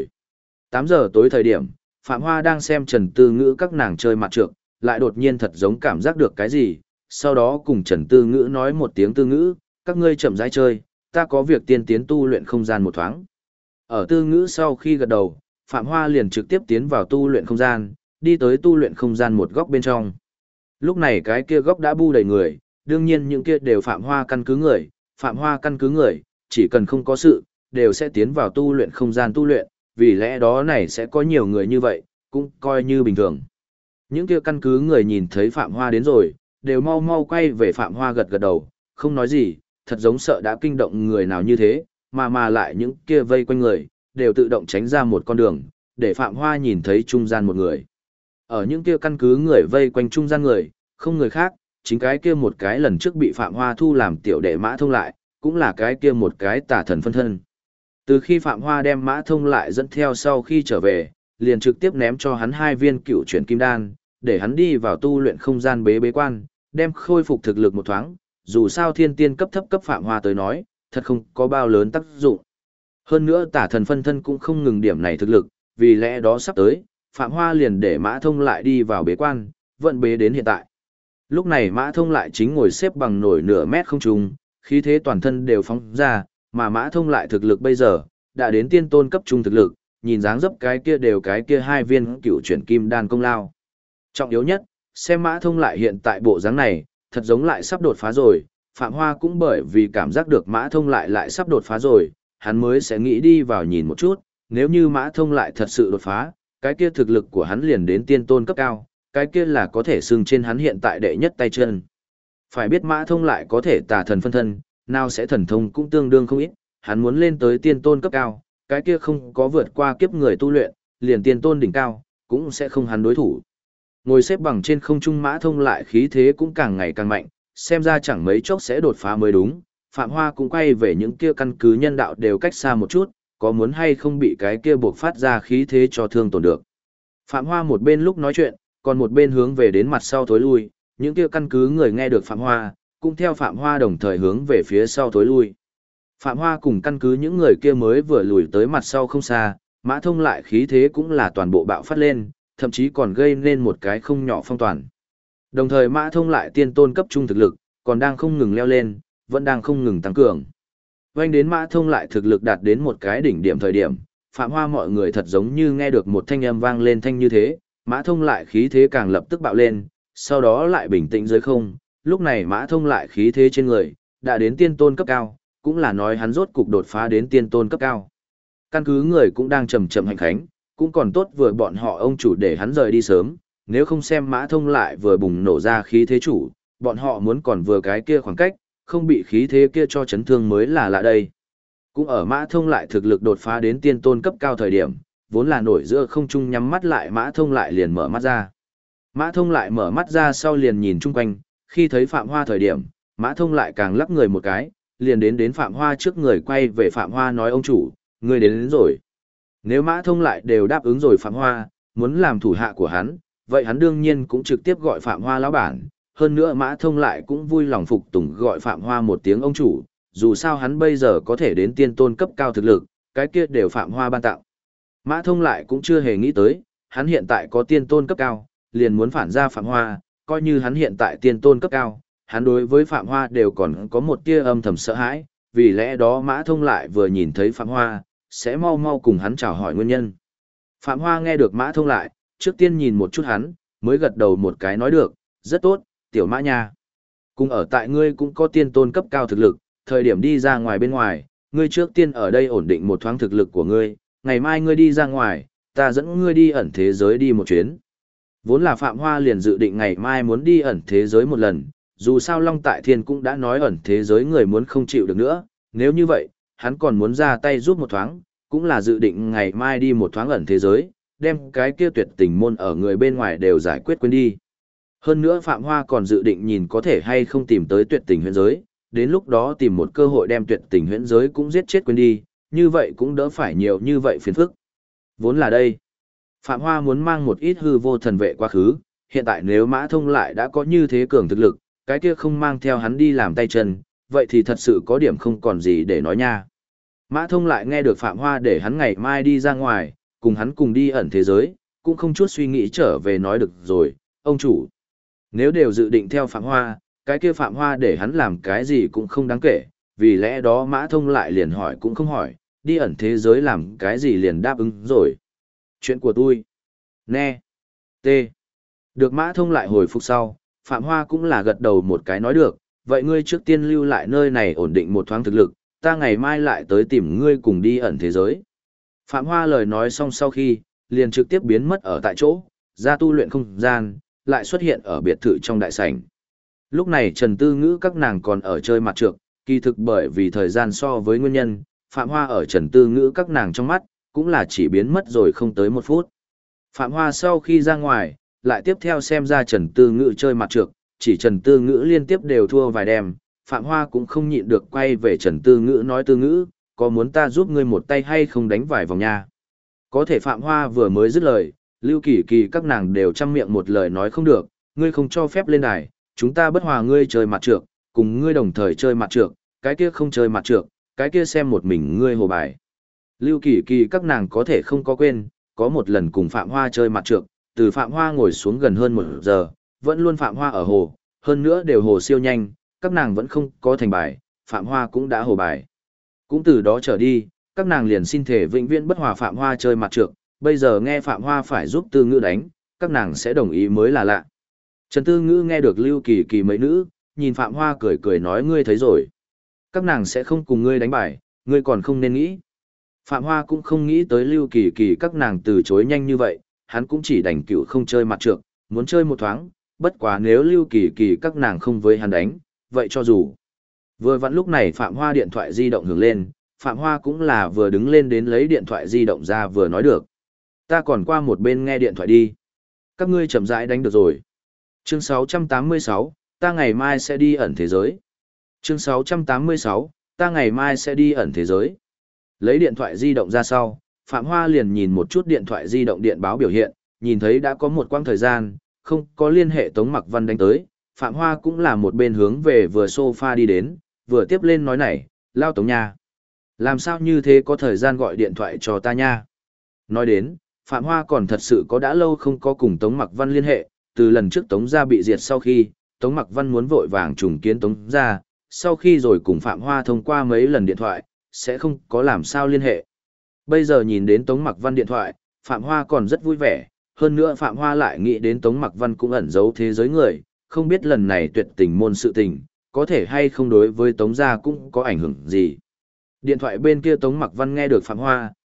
8 giờ tối thời điểm, Phạm Hoa đang xem Trần Tư Ngữ các nàng chơi mặt trược, lại đột nhiên thật giống cảm giác được cái gì, sau đó cùng Trần Tư Ngữ nói một tiếng Tư Ngữ, các ngươi chậm rãi chơi, ta có việc tiên tiến tu luyện không gian một thoáng. Ở Tư Ngữ sau khi gật đầu, Phạm Hoa liền trực tiếp tiến vào tu luyện không gian, đi tới tu luyện không gian một góc bên trong. Lúc này cái kia góc đã bu đầy người, đương nhiên những kia đều Phạm Hoa căn cứ người, Phạm Hoa căn cứ người, chỉ cần không có sự, đều sẽ tiến vào tu luyện không gian tu luyện, vì lẽ đó này sẽ có nhiều người như vậy, cũng coi như bình thường. Những kia căn cứ người nhìn thấy Phạm Hoa đến rồi, đều mau mau quay về Phạm Hoa gật gật đầu, không nói gì, thật giống sợ đã kinh động người nào như thế, mà lại những kia vây quanh người, đều tự động tránh ra một con đường, để Phạm Hoa nhìn thấy trung gian một người. Ở những kia căn cứ người vây quanh trung gian người, không người khác, chính cái kia một cái lần trước bị Phạm Hoa thu làm tiểu đệ Mã Thông lại, cũng là cái kia một cái tà thần phân thân. Từ khi Phạm Hoa đem Mã Thông lại dẫn theo sau khi trở về, liền trực tiếp ném cho hắn 2 viên cựu chuyển kim đan, để hắn đi vào tu luyện không gian bế quan, đem khôi phục thực lực một thoáng, dù sao thiên tiên cấp thấp cấp Phạm Hoa tới nói, thật không có bao lớn tác dụng. Hơn nữa tả thần phân thân cũng không ngừng điểm này thực lực, vì lẽ đó sắp tới, Phạm Hoa liền để Mã Thông lại đi vào bế quan, vận bế đến hiện tại. Lúc này Mã Thông lại chính ngồi xếp bằng nổi nửa mét không trung, khí thế toàn thân đều phóng ra, mà Mã Thông lại thực lực bây giờ, đã đến tiên tôn cấp trung thực lực, nhìn dáng dấp cái kia 2 viên cựu chuyển kim đan công lao. Trọng yếu nhất, xem Mã Thông lại hiện tại bộ dáng này, thật giống lại sắp đột phá rồi, Phạm Hoa cũng bởi vì cảm giác được Mã Thông lại sắp đột phá rồi, hắn mới sẽ nghĩ đi vào nhìn một chút, nếu như Mã Thông lại thật sự đột phá, cái kia thực lực của hắn liền đến tiên tôn cấp cao, cái kia là có thể xưng trên hắn hiện tại đệ nhất tay chân. Phải biết Mã Thông lại có thể tà thần phân thân, nào sẽ thần thông cũng tương đương không ít, hắn muốn lên tới tiên tôn cấp cao, cái kia không có vượt qua kiếp người tu luyện, liền tiên tôn đỉnh cao, cũng sẽ không hắn đối thủ. Ngồi xếp bằng trên không trung Mã Thông lại khí thế cũng càng ngày càng mạnh, xem ra chẳng mấy chốc sẽ đột phá mới đúng. Phạm Hoa cũng quay về những kia căn cứ nhân đạo đều cách xa một chút, có muốn hay không bị cái kia buộc phát ra khí thế cho thương tổn được. Phạm Hoa một bên lúc nói chuyện, còn một bên hướng về đến mặt sau thối lui, những kia căn cứ người nghe được Phạm Hoa, cũng theo Phạm Hoa đồng thời hướng về phía sau thối lui. Phạm Hoa cùng căn cứ những người kia mới vừa lùi tới mặt sau không xa, Mã Thông lại khí thế cũng là toàn bộ bạo phát lên, thậm chí còn gây nên một cái không nhỏ phong toàn. Đồng thời Mã Thông lại tiên tôn cấp trung thực lực, còn đang không ngừng leo lên, vẫn đang không ngừng tăng cường. Vành đến Mã Thông lại thực lực đạt đến một cái đỉnh điểm thời điểm, Phạm Hoa mọi người thật giống như nghe được một thanh âm vang lên thanh như thế, Mã Thông lại khí thế càng lập tức bạo lên, sau đó lại bình tĩnh dưới không, lúc này Mã Thông lại khí thế trên người, đã đến tiên tôn cấp cao, cũng là nói hắn rốt cục đột phá đến tiên tôn cấp cao. Căn cứ người cũng đang chậm chậm hành khánh, cũng còn tốt vừa bọn họ ông chủ để hắn rời đi sớm, nếu không xem Mã Thông lại vừa bùng nổ ra khí thế chủ, bọn họ muốn còn vừa cái kia khoảng cách, không bị khí thế kia cho chấn thương mới là lạ đây. Cũng ở Mã Thông lại thực lực đột phá đến tiên tôn cấp cao thời điểm, vốn là nổi giữa không trung nhắm mắt lại Mã Thông lại liền mở mắt ra. Mã Thông lại mở mắt ra sau liền nhìn chung quanh, khi thấy Phạm Hoa thời điểm, Mã Thông lại càng lắc người một cái, liền đến Phạm Hoa trước người quay về Phạm Hoa nói ông chủ, người đến rồi. Nếu Mã Thông lại đều đáp ứng rồi Phạm Hoa, muốn làm thủ hạ của hắn, vậy hắn đương nhiên cũng trực tiếp gọi Phạm Hoa lão bản. Hơn nữa Mã Thông lại cũng vui lòng phục tùng gọi Phạm Hoa một tiếng ông chủ, dù sao hắn bây giờ có thể đến tiên tôn cấp cao thực lực, cái kia đều Phạm Hoa ban tặng. Mã Thông lại cũng chưa hề nghĩ tới, hắn hiện tại có tiên tôn cấp cao, liền muốn phản ra Phạm Hoa, coi như hắn hiện tại tiên tôn cấp cao, hắn đối với Phạm Hoa đều còn có một tia âm thầm sợ hãi, vì lẽ đó Mã Thông lại vừa nhìn thấy Phạm Hoa, sẽ mau mau cùng hắn chào hỏi nguyên nhân. Phạm Hoa nghe được Mã Thông lại, trước tiên nhìn một chút hắn, mới gật đầu một cái nói được, rất tốt, tiểu Mã nha. Cùng ở tại ngươi cũng có tiên tôn cấp cao thực lực, thời điểm đi ra ngoài bên ngoài, ngươi trước tiên ở đây ổn định một thoáng thực lực của ngươi, ngày mai ngươi đi ra ngoài, ta dẫn ngươi đi ẩn thế giới đi một chuyến. Vốn là Phạm Hoa liền dự định ngày mai muốn đi ẩn thế giới một lần, dù sao Long Tại Thiên cũng đã nói ẩn thế giới người muốn không chịu được nữa, nếu như vậy, hắn còn muốn ra tay giúp một thoáng, cũng là dự định ngày mai đi một thoáng ẩn thế giới, đem cái kia tuyệt tình môn ở người bên ngoài đều giải quyết quên đi. Hơn nữa Phạm Hoa còn dự định nhìn có thể hay không tìm tới tuyệt tình huyễn giới, đến lúc đó tìm một cơ hội đem tuyệt tình huyễn giới cũng giết chết quên đi, như vậy cũng đỡ phải nhiều như vậy phiền phức. Vốn là đây, Phạm Hoa muốn mang một ít hư vô thần vệ quá khứ, hiện tại nếu Mã Thông lại đã có như thế cường thực lực, cái kia không mang theo hắn đi làm tay chân, vậy thì thật sự có điểm không còn gì để nói nha. Mã Thông lại nghe được Phạm Hoa để hắn ngày mai đi ra ngoài, cùng hắn cùng đi ẩn thế giới, cũng không chút suy nghĩ trở về nói được rồi, ông chủ. Nếu đều dự định theo Phạm Hoa, cái kia Phạm Hoa để hắn làm cái gì cũng không đáng kể, vì lẽ đó Mã Thông lại liền hỏi cũng không hỏi, đi ẩn thế giới làm cái gì liền đáp ứng rồi. Chuyện của tôi. Nè. T. Được Mã Thông lại hồi phục sau, Phạm Hoa cũng là gật đầu một cái nói được, vậy ngươi trước tiên lưu lại nơi này ổn định một thoáng thực lực, ta ngày mai lại tới tìm ngươi cùng đi ẩn thế giới. Phạm Hoa lời nói xong sau khi, liền trực tiếp biến mất ở tại chỗ, ra tu luyện không gian, lại xuất hiện ở biệt thự trong đại sảnh. Lúc này Trần Tư Ngữ các nàng còn ở chơi mặt trược, kỳ thực bởi vì thời gian so với nguyên nhân, Phạm Hoa ở Trần Tư Ngữ các nàng trong mắt, cũng là chỉ biến mất rồi không tới 1 phút. Phạm Hoa sau khi ra ngoài, lại tiếp theo xem ra Trần Tư Ngữ chơi mặt trược, chỉ Trần Tư Ngữ liên tiếp đều thua vài đêm, Phạm Hoa cũng không nhịn được quay về Trần Tư Ngữ nói Tư Ngữ, có muốn ta giúp ngươi một tay hay không đánh vài vòng nha. Có thể Phạm Hoa vừa mới dứt lời, Lưu Kỳ Kỳ các nàng đều trăm miệng một lời nói không được, ngươi không cho phép lên đài, chúng ta bất hòa ngươi chơi mặt trược, cùng ngươi đồng thời chơi mặt trược, cái kia không chơi mặt trược, cái kia xem một mình ngươi hồ bài. Lưu Kỳ Kỳ các nàng có thể không có quên, có một lần cùng Phạm Hoa chơi mặt trược, từ Phạm Hoa ngồi xuống gần hơn 1 giờ, vẫn luôn Phạm Hoa ở hồ, hơn nữa đều hồ siêu nhanh, các nàng vẫn không có thành bài, Phạm Hoa cũng đã hồ bài. Cũng từ đó trở đi, các nàng liền xin thể vĩnh viễn bất hòa Phạm Hoa chơi mặt trược, bây giờ nghe Phạm Hoa phải giúp Tư Ngữ đánh, các nàng sẽ đồng ý mới là lạ. Trần Tư Ngữ nghe được Lưu Kỳ Kỳ mấy nữ, nhìn Phạm Hoa cười cười nói ngươi thấy rồi. Các nàng sẽ không cùng ngươi đánh bài, ngươi còn không nên nghĩ. Phạm Hoa cũng không nghĩ tới Lưu Kỳ Kỳ các nàng từ chối nhanh như vậy, hắn cũng chỉ đành cựu không chơi mặt trược, muốn chơi một thoáng, bất quá nếu Lưu Kỳ Kỳ các nàng không với hắn đánh, vậy cho dù. Vừa vặn lúc này Phạm Hoa điện thoại di động hưởng lên, Phạm Hoa cũng là vừa đứng lên đến lấy điện thoại di động ra vừa nói được. Ta còn qua một bên nghe điện thoại đi. Các ngươi chậm rãi đánh được rồi. Chương 686, ta ngày mai sẽ đi ẩn thế giới. Chương 686, ta ngày mai sẽ đi ẩn thế giới. Lấy điện thoại di động ra sau, Phạm Hoa liền nhìn một chút điện thoại di động điện báo biểu hiện, nhìn thấy đã có một quãng thời gian, không có liên hệ Tống Mặc Văn đánh tới. Phạm Hoa cũng là một bên hướng về vừa sofa đi đến, vừa tiếp lên nói này, lao Tống nha. Làm sao như thế có thời gian gọi điện thoại cho ta nha. Nói đến, Phạm Hoa còn thật sự có đã lâu không có cùng Tống Mặc Văn liên hệ, từ lần trước Tống gia bị diệt sau khi, Tống Mặc Văn muốn vội vàng trùng kiến Tống gia, sau khi rồi cùng Phạm Hoa thông qua mấy lần điện thoại, sẽ không có làm sao liên hệ. Bây giờ nhìn đến Tống Mặc Văn điện thoại, Phạm Hoa còn rất vui vẻ, hơn nữa Phạm Hoa lại nghĩ đến Tống Mặc Văn cũng ẩn giấu thế giới người, không biết lần này tuyệt tình môn sự tình, có thể hay không đối với Tống gia cũng có ảnh hưởng gì. Điện thoại bên kia Tống Mặc Văn nghe được Phạm Hoa,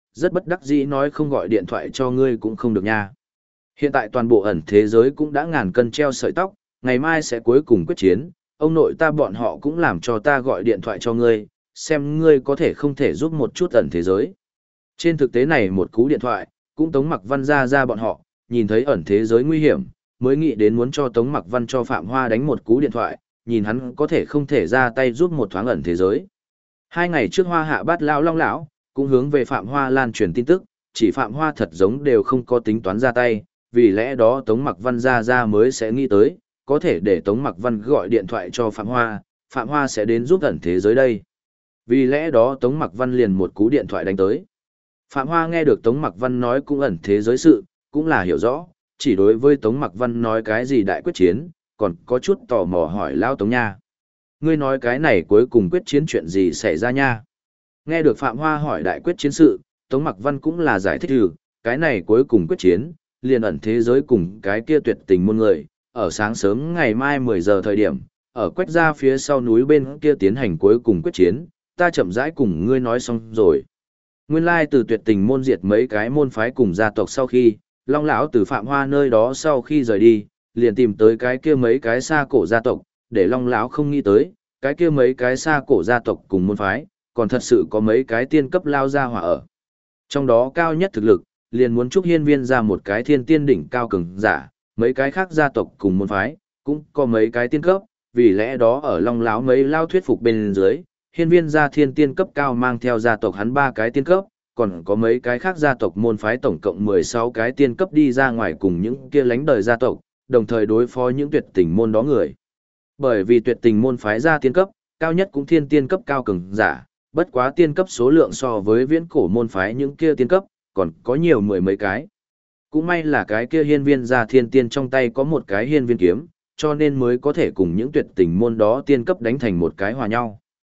rất bất đắc dĩ nói không gọi điện thoại cho ngươi cũng không được nha. Hiện tại toàn bộ ẩn thế giới cũng đã ngàn cân treo sợi tóc, ngày mai sẽ cuối cùng quyết chiến, ông nội ta bọn họ cũng làm cho ta gọi điện thoại cho ngươi, xem ngươi có thể không thể giúp một chút ẩn thế giới. Trên thực tế này một cú điện thoại, cũng Tống Mặc Văn ra bọn họ, nhìn thấy ẩn thế giới nguy hiểm, mới nghĩ đến muốn cho Tống Mặc Văn cho Phạm Hoa đánh một cú điện thoại, nhìn hắn có thể không thể ra tay giúp một thoáng ẩn thế giới. 2 ngày trước Hoa Hạ Bát lão Long lão cũng hướng về Phạm Hoa lan truyền tin tức, chỉ Phạm Hoa thật giống đều không có tính toán ra tay, vì lẽ đó Tống Mặc Văn ra mới sẽ nghĩ tới, có thể để Tống Mặc Văn gọi điện thoại cho Phạm Hoa sẽ đến giúp ẩn thế giới đây. Vì lẽ đó Tống Mặc Văn liền một cú điện thoại đánh tới. Phạm Hoa nghe được Tống Mặc Văn nói cũng ẩn thế giới sự, cũng là hiểu rõ, chỉ đối với Tống Mặc Văn nói cái gì đại quyết chiến, còn có chút tò mò hỏi Lao Tống nha. Ngươi nói cái này cuối cùng quyết chiến chuyện gì xảy ra nha? Nghe được Phạm Hoa hỏi đại quyết chiến sự, Tống Mặc Văn cũng là giải thích cái này cuối cùng quyết chiến, liền ẩn thế giới cùng cái kia tuyệt tình môn người, ở sáng sớm ngày mai 10 giờ thời điểm, ở quách ra phía sau núi bên kia tiến hành cuối cùng quyết chiến, ta chậm rãi cùng ngươi nói xong rồi. Nguyên lai từ tuyệt tình môn diệt mấy cái môn phái cùng gia tộc sau khi, Long lão từ Phạm Hoa nơi đó sau khi rời đi, liền tìm tới cái kia mấy cái xa cổ gia tộc, để Long lão không nghĩ tới, cái kia mấy cái xa cổ gia tộc cùng môn phái, còn thật sự có mấy cái tiên cấp lao ra hỏa ở. Trong đó cao nhất thực lực, liền muốn chúc hiên viên ra một cái thiên tiên đỉnh cao cường giả, mấy cái khác gia tộc cùng môn phái, cũng có mấy cái tiên cấp, vì lẽ đó ở Long lão mấy lao thuyết phục bên dưới, hiên viên gia thiên tiên cấp cao mang theo gia tộc hắn 3 cái tiên cấp, còn có mấy cái khác gia tộc môn phái tổng cộng 16 cái tiên cấp đi ra ngoài cùng những kia lánh đời gia tộc, đồng thời đối phó những tuyệt tình môn đó người. Bởi vì tuyệt tình môn phái gia tiên cấp, cao nhất cũng thiên tiên cấp cao cường giả, bất quá tiên cấp số lượng so với viễn cổ môn phái những kia tiên cấp, còn có nhiều mười mấy cái. Cũng may là cái kia hiên viên gia thiên tiên trong tay có một cái hiên viên kiếm, cho nên mới có thể cùng những tuyệt tình môn đó tiên cấp đánh thành một cái hòa nhau.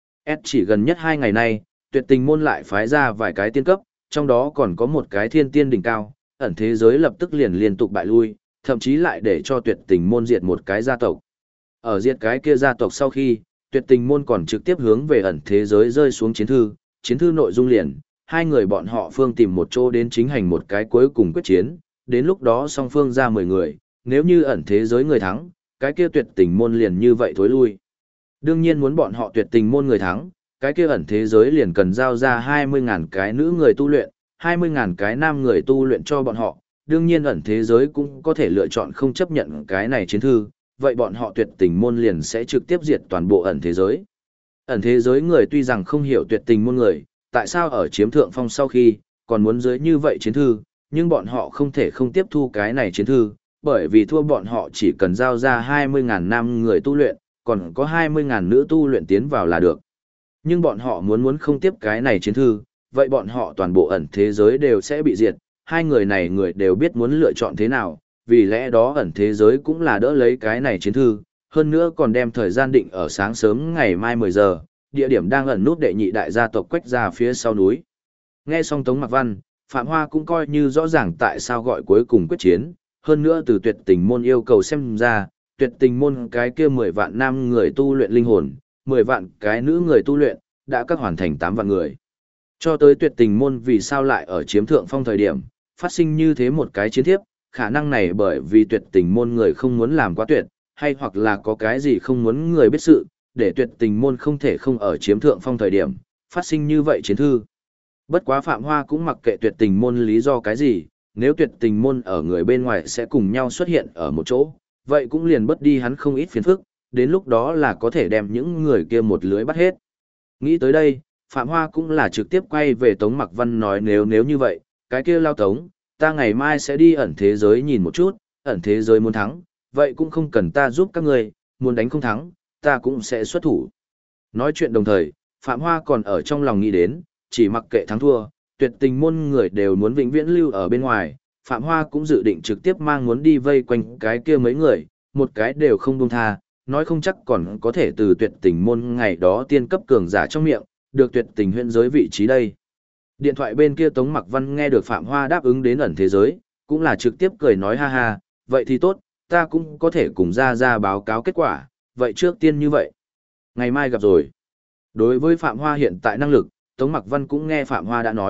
Chỉ gần nhất 2 ngày nay, tuyệt tình môn lại phái ra vài cái tiên cấp, trong đó còn có một cái thiên tiên đỉnh cao, ẩn thế giới lập tức liền liên tục bại lui, thậm chí lại để cho tuyệt tình môn diệt một cái gia tộc. Ở diệt cái kia gia tộc sau khi, tuyệt tình môn còn trực tiếp hướng về ẩn thế giới rơi xuống chiến thư nội dung liền, hai người bọn họ phương tìm một chỗ đến chính hành một cái cuối cùng quyết chiến, đến lúc đó song phương ra 10 người, nếu như ẩn thế giới người thắng, cái kia tuyệt tình môn liền như vậy thối lui. Đương nhiên muốn bọn họ tuyệt tình môn người thắng, cái kia ẩn thế giới liền cần giao ra 20.000 cái nữ người tu luyện, 20.000 cái nam người tu luyện cho bọn họ. Đương nhiên ẩn thế giới cũng có thể lựa chọn không chấp nhận cái này chiến thư, vậy bọn họ tuyệt tình môn liền sẽ trực tiếp diệt toàn bộ ẩn thế giới. Ẩn thế giới người tuy rằng không hiểu tuyệt tình môn người, tại sao ở chiếm thượng phong sau khi, còn muốn dưới như vậy chiến thư, nhưng bọn họ không thể không tiếp thu cái này chiến thư, bởi vì thua bọn họ chỉ cần giao ra 20.000 nam người tu luyện, còn có 20.000 nữ tu luyện tiến vào là được. Nhưng bọn họ muốn không tiếp cái này chiến thư, vậy bọn họ toàn bộ ẩn thế giới đều sẽ bị diệt, hai người này người đều biết muốn lựa chọn thế nào, vì lẽ đó ẩn thế giới cũng là đỡ lấy cái này chiến thư, hơn nữa còn đem thời gian định ở sáng sớm ngày mai 10 giờ, địa điểm đang ẩn nút đệ nhị đại gia tộc quách ra phía sau núi. Nghe xong Tống Mặc Văn, Phạm Hoa cũng coi như rõ ràng tại sao gọi cuối cùng quyết chiến, hơn nữa từ tuyệt tình môn yêu cầu xem ra, tuyệt tình môn cái kia 10 vạn nam người tu luyện linh hồn, 10 vạn cái nữ người tu luyện, đã các hoàn thành 8 vạn người. Cho tới tuyệt tình môn vì sao lại ở chiếm thượng phong thời điểm, phát sinh như thế một cái chiến thiếp, khả năng này bởi vì tuyệt tình môn người không muốn làm quá tuyệt, hay hoặc là có cái gì không muốn người biết sự, để tuyệt tình môn không thể không ở chiếm thượng phong thời điểm, phát sinh như vậy chiến thư. Bất quá Phạm Hoa cũng mặc kệ tuyệt tình môn lý do cái gì, nếu tuyệt tình môn ở người bên ngoài sẽ cùng nhau xuất hiện ở một chỗ, vậy cũng liền bất đi hắn không ít phiền phức, đến lúc đó là có thể đem những người kia một lưới bắt hết. Nghĩ tới đây, Phạm Hoa cũng là trực tiếp quay về Tống Mặc Văn nói nếu như vậy, cái kia lao Tống, ta ngày mai sẽ đi ẩn thế giới nhìn một chút, ẩn thế giới muốn thắng, vậy cũng không cần ta giúp các người, muốn đánh không thắng, ta cũng sẽ xuất thủ. Nói chuyện đồng thời, Phạm Hoa còn ở trong lòng nghĩ đến, chỉ mặc kệ thắng thua, tuyệt tình môn người đều muốn vĩnh viễn lưu ở bên ngoài, Phạm Hoa cũng dự định trực tiếp mang muốn đi vây quanh cái kia mấy người, một cái đều không buông tha, nói không chắc còn có thể từ tuyệt tình môn ngày đó tiên cấp cường giả trong miệng, được tuyệt tình huyện giới vị trí đây. Điện thoại bên kia Tống Mặc Văn nghe được Phạm Hoa đáp ứng đến ẩn thế giới, cũng là trực tiếp cười nói ha ha, vậy thì tốt, ta cũng có thể cùng ra báo cáo kết quả, vậy trước tiên như vậy. Ngày mai gặp rồi. Đối với Phạm Hoa hiện tại năng lực, Tống Mặc Văn cũng nghe Phạm Hoa đã nói,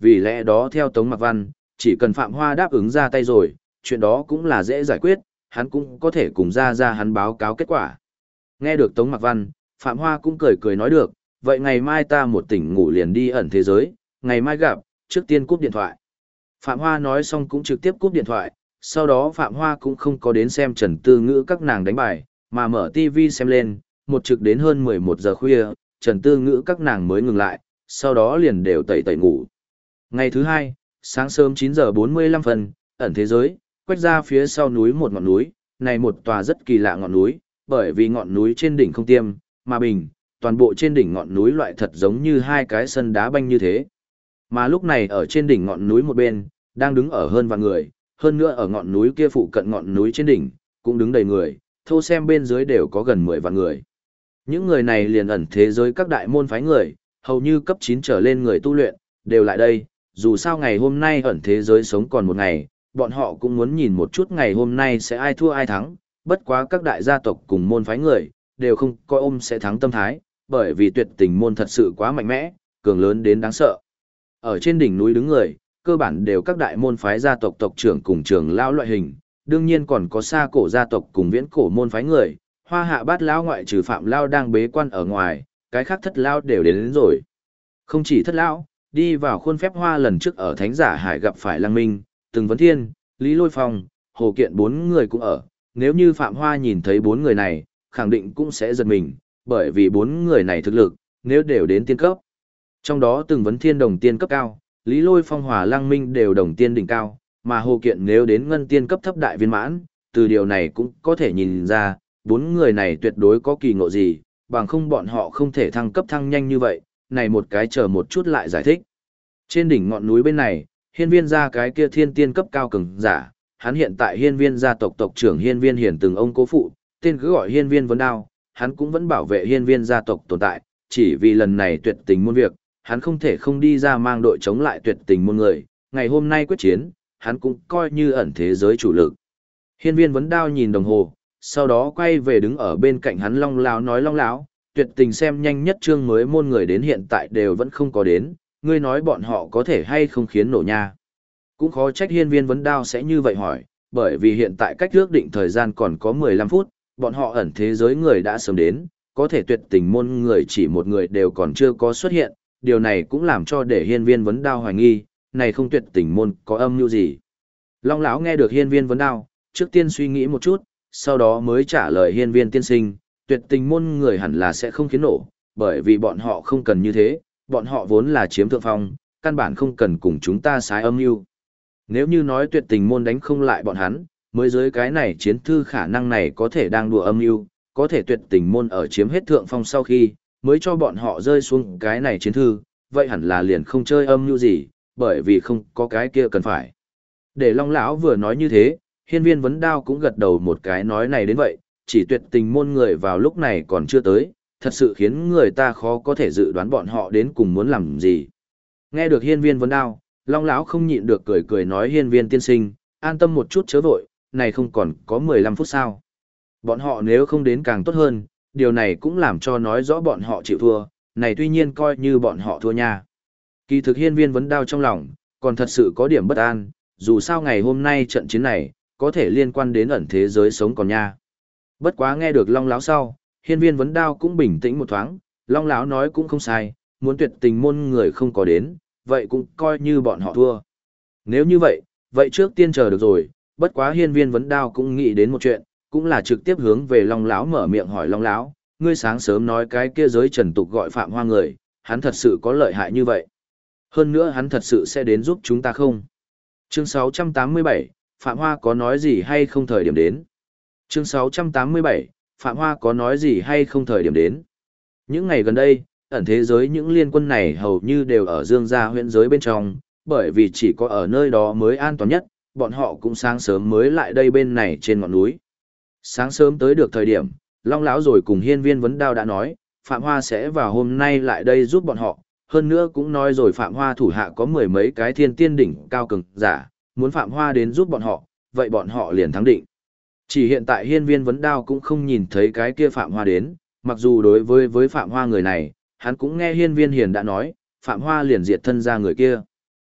vì lẽ đó theo Tống Mạc Văn, chỉ cần Phạm Hoa đáp ứng ra tay rồi, chuyện đó cũng là dễ giải quyết, hắn cũng có thể cùng ra hắn báo cáo kết quả. Nghe được Tống Mạc Văn, Phạm Hoa cũng cười cười nói được, vậy ngày mai ta một tỉnh ngủ liền đi ẩn thế giới, ngày mai gặp, trước tiên cúp điện thoại. Phạm Hoa nói xong cũng trực tiếp cúp điện thoại, sau đó Phạm Hoa cũng không có đến xem Trần Tư Ngữ các nàng đánh bài, mà mở TV xem lên, một trực đến hơn 11 giờ khuya, Trần Tư Ngữ các nàng mới ngừng lại, sau đó liền đều tẩy tẩy ngủ. Ngày thứ hai, sáng sớm 9 giờ 45 phân, ẩn thế giới, quét ra phía sau núi một ngọn núi, này một tòa rất kỳ lạ ngọn núi, bởi vì ngọn núi trên đỉnh không tiêm, mà bình, toàn bộ trên đỉnh ngọn núi loại thật giống như hai cái sân đá banh như thế. Mà lúc này ở trên đỉnh ngọn núi một bên, đang đứng ở hơn vạn người, hơn nữa ở ngọn núi kia phụ cận ngọn núi trên đỉnh, cũng đứng đầy người, thô xem bên dưới đều có gần 10 vạn người. Những người này liền ẩn thế giới các đại môn phái người, hầu như cấp 9 trở lên người tu luyện, đều lại đây, dù sao ngày hôm nay ẩn thế giới sống còn một ngày, bọn họ cũng muốn nhìn một chút ngày hôm nay sẽ ai thua ai thắng, bất quá các đại gia tộc cùng môn phái người, đều không coi ôm sẽ thắng tâm thái, bởi vì tuyệt tình môn thật sự quá mạnh mẽ, cường lớn đến đáng sợ. Ở trên đỉnh núi đứng người, cơ bản đều các đại môn phái gia tộc tộc trưởng cùng trưởng lão loại hình, đương nhiên còn có xa cổ gia tộc cùng viễn cổ môn phái người, Hoa Hạ Bát lão ngoại trừ Phạm lão đang bế quan ở ngoài, cái khác thất lão đều đến rồi. Không chỉ thất lão, đi vào khuôn phép hoa lần trước ở Thánh Giả Hải gặp phải Lăng Minh, Từng Vấn Thiên, Lý Lôi Phong, Hồ Kiện bốn người cũng ở, nếu như Phạm Hoa nhìn thấy bốn người này, khẳng định cũng sẽ giật mình, bởi vì bốn người này thực lực, nếu đều đến tiên cấp. Trong đó Từng Vấn Thiên đồng tiên cấp cao, Lý Lôi Phong hòa Lăng Minh đều đồng tiên đỉnh cao, mà Hồ Kiện nếu đến ngân tiên cấp thấp đại viên mãn, từ điều này cũng có thể nhìn ra, bốn người này tuyệt đối có kỳ ngộ gì, bằng không bọn họ không thể thăng cấp thăng nhanh như vậy, này một cái chờ một chút lại giải thích. Trên đỉnh ngọn núi bên này, hiên viên gia cái kia thiên tiên cấp cao cường giả, hắn hiện tại hiên viên gia tộc tộc trưởng hiên viên hiển từng ông cố phụ, tên cứ gọi hiên viên vấn đao, hắn cũng vẫn bảo vệ hiên viên gia tộc tồn tại, chỉ vì lần này tuyệt tình môn việc, hắn không thể không đi ra mang đội chống lại tuyệt tình môn người, ngày hôm nay quyết chiến, hắn cũng coi như ẩn thế giới chủ lực. Hiên viên vấn đao nhìn đồng hồ, sau đó quay về đứng ở bên cạnh hắn long láo nói long láo, tuyệt tình xem nhanh nhất chương mới môn người đến hiện tại đều vẫn không có đến, ngươi nói bọn họ có thể hay không khiến nổ nha. Cũng khó trách hiên viên vấn đao sẽ như vậy hỏi, bởi vì hiện tại cách ước định thời gian còn có 15 phút, bọn họ ẩn thế giới người đã sớm đến, có thể tuyệt tình môn người chỉ một người đều còn chưa có xuất hiện, điều này cũng làm cho để hiên viên vấn đao hoài nghi, này không tuyệt tình môn có âm mưu gì. Long lão nghe được hiên viên vấn đao, trước tiên suy nghĩ một chút, sau đó mới trả lời hiên viên tiên sinh, tuyệt tình môn người hẳn là sẽ không khiến nổ, bởi vì bọn họ không cần như thế, bọn họ vốn là chiếm thượng phong, căn bản không cần cùng chúng ta xái âm mưu. Nếu như nói tuyệt tình môn đánh không lại bọn hắn, mới dưới cái này chiến thư khả năng này có thể đang đùa âm mưu, có thể tuyệt tình môn ở chiếm hết thượng phong sau khi, mới cho bọn họ rơi xuống cái này chiến thư, vậy hẳn là liền không chơi âm mưu gì, bởi vì không có cái kia cần phải. Để Long lão vừa nói như thế, hiên viên vấn đao cũng gật đầu một cái nói này đến vậy, chỉ tuyệt tình môn người vào lúc này còn chưa tới, thật sự khiến người ta khó có thể dự đoán bọn họ đến cùng muốn làm gì. Nghe được hiên viên vấn đao, Long lão không nhịn được cười cười nói hiên viên tiên sinh, an tâm một chút chớ vội, này không còn có 15 phút sao. Bọn họ nếu không đến càng tốt hơn, điều này cũng làm cho nói rõ bọn họ chịu thua, này tuy nhiên coi như bọn họ thua nha. Kỳ thực hiên viên vấn đao trong lòng, còn thật sự có điểm bất an, dù sao ngày hôm nay trận chiến này, có thể liên quan đến ẩn thế giới sống còn nha. Bất quá nghe được Long lão sau, hiên viên vấn đao cũng bình tĩnh một thoáng, Long lão nói cũng không sai, muốn tuyệt tình môn người không có đến, vậy cũng coi như bọn họ thua. Nếu như vậy, vậy trước tiên chờ được rồi, bất quá hiên viên vấn đao cũng nghĩ đến một chuyện, cũng là trực tiếp hướng về Long lão mở miệng hỏi Long lão, ngươi sáng sớm nói cái kia giới trần tục gọi Phạm Hoa người, hắn thật sự có lợi hại như vậy. Hơn nữa hắn thật sự sẽ đến giúp chúng ta không? Chương 687, Phạm Hoa có nói gì hay không thời điểm đến? Chương 687, Phạm Hoa có nói gì hay không thời điểm đến? Những ngày gần đây, ẩn thế giới những liên quân này hầu như đều ở Dương gia huyện giới bên trong, bởi vì chỉ có ở nơi đó mới an toàn nhất, bọn họ cũng sáng sớm mới lại đây bên này trên ngọn núi. Sáng sớm tới được thời điểm, Long lão rồi cùng hiên viên vấn đao đã nói, Phạm Hoa sẽ vào hôm nay lại đây giúp bọn họ, hơn nữa cũng nói rồi Phạm Hoa thủ hạ có 10 mấy cái thiên tiên đỉnh cao cường giả, muốn Phạm Hoa đến giúp bọn họ, vậy bọn họ liền thắng định. Chỉ hiện tại hiên viên vấn đao cũng không nhìn thấy cái kia Phạm Hoa đến, mặc dù đối với Phạm Hoa người này, hắn cũng nghe hiên viên hiền đã nói, Phạm Hoa liền diệt thân ra người kia.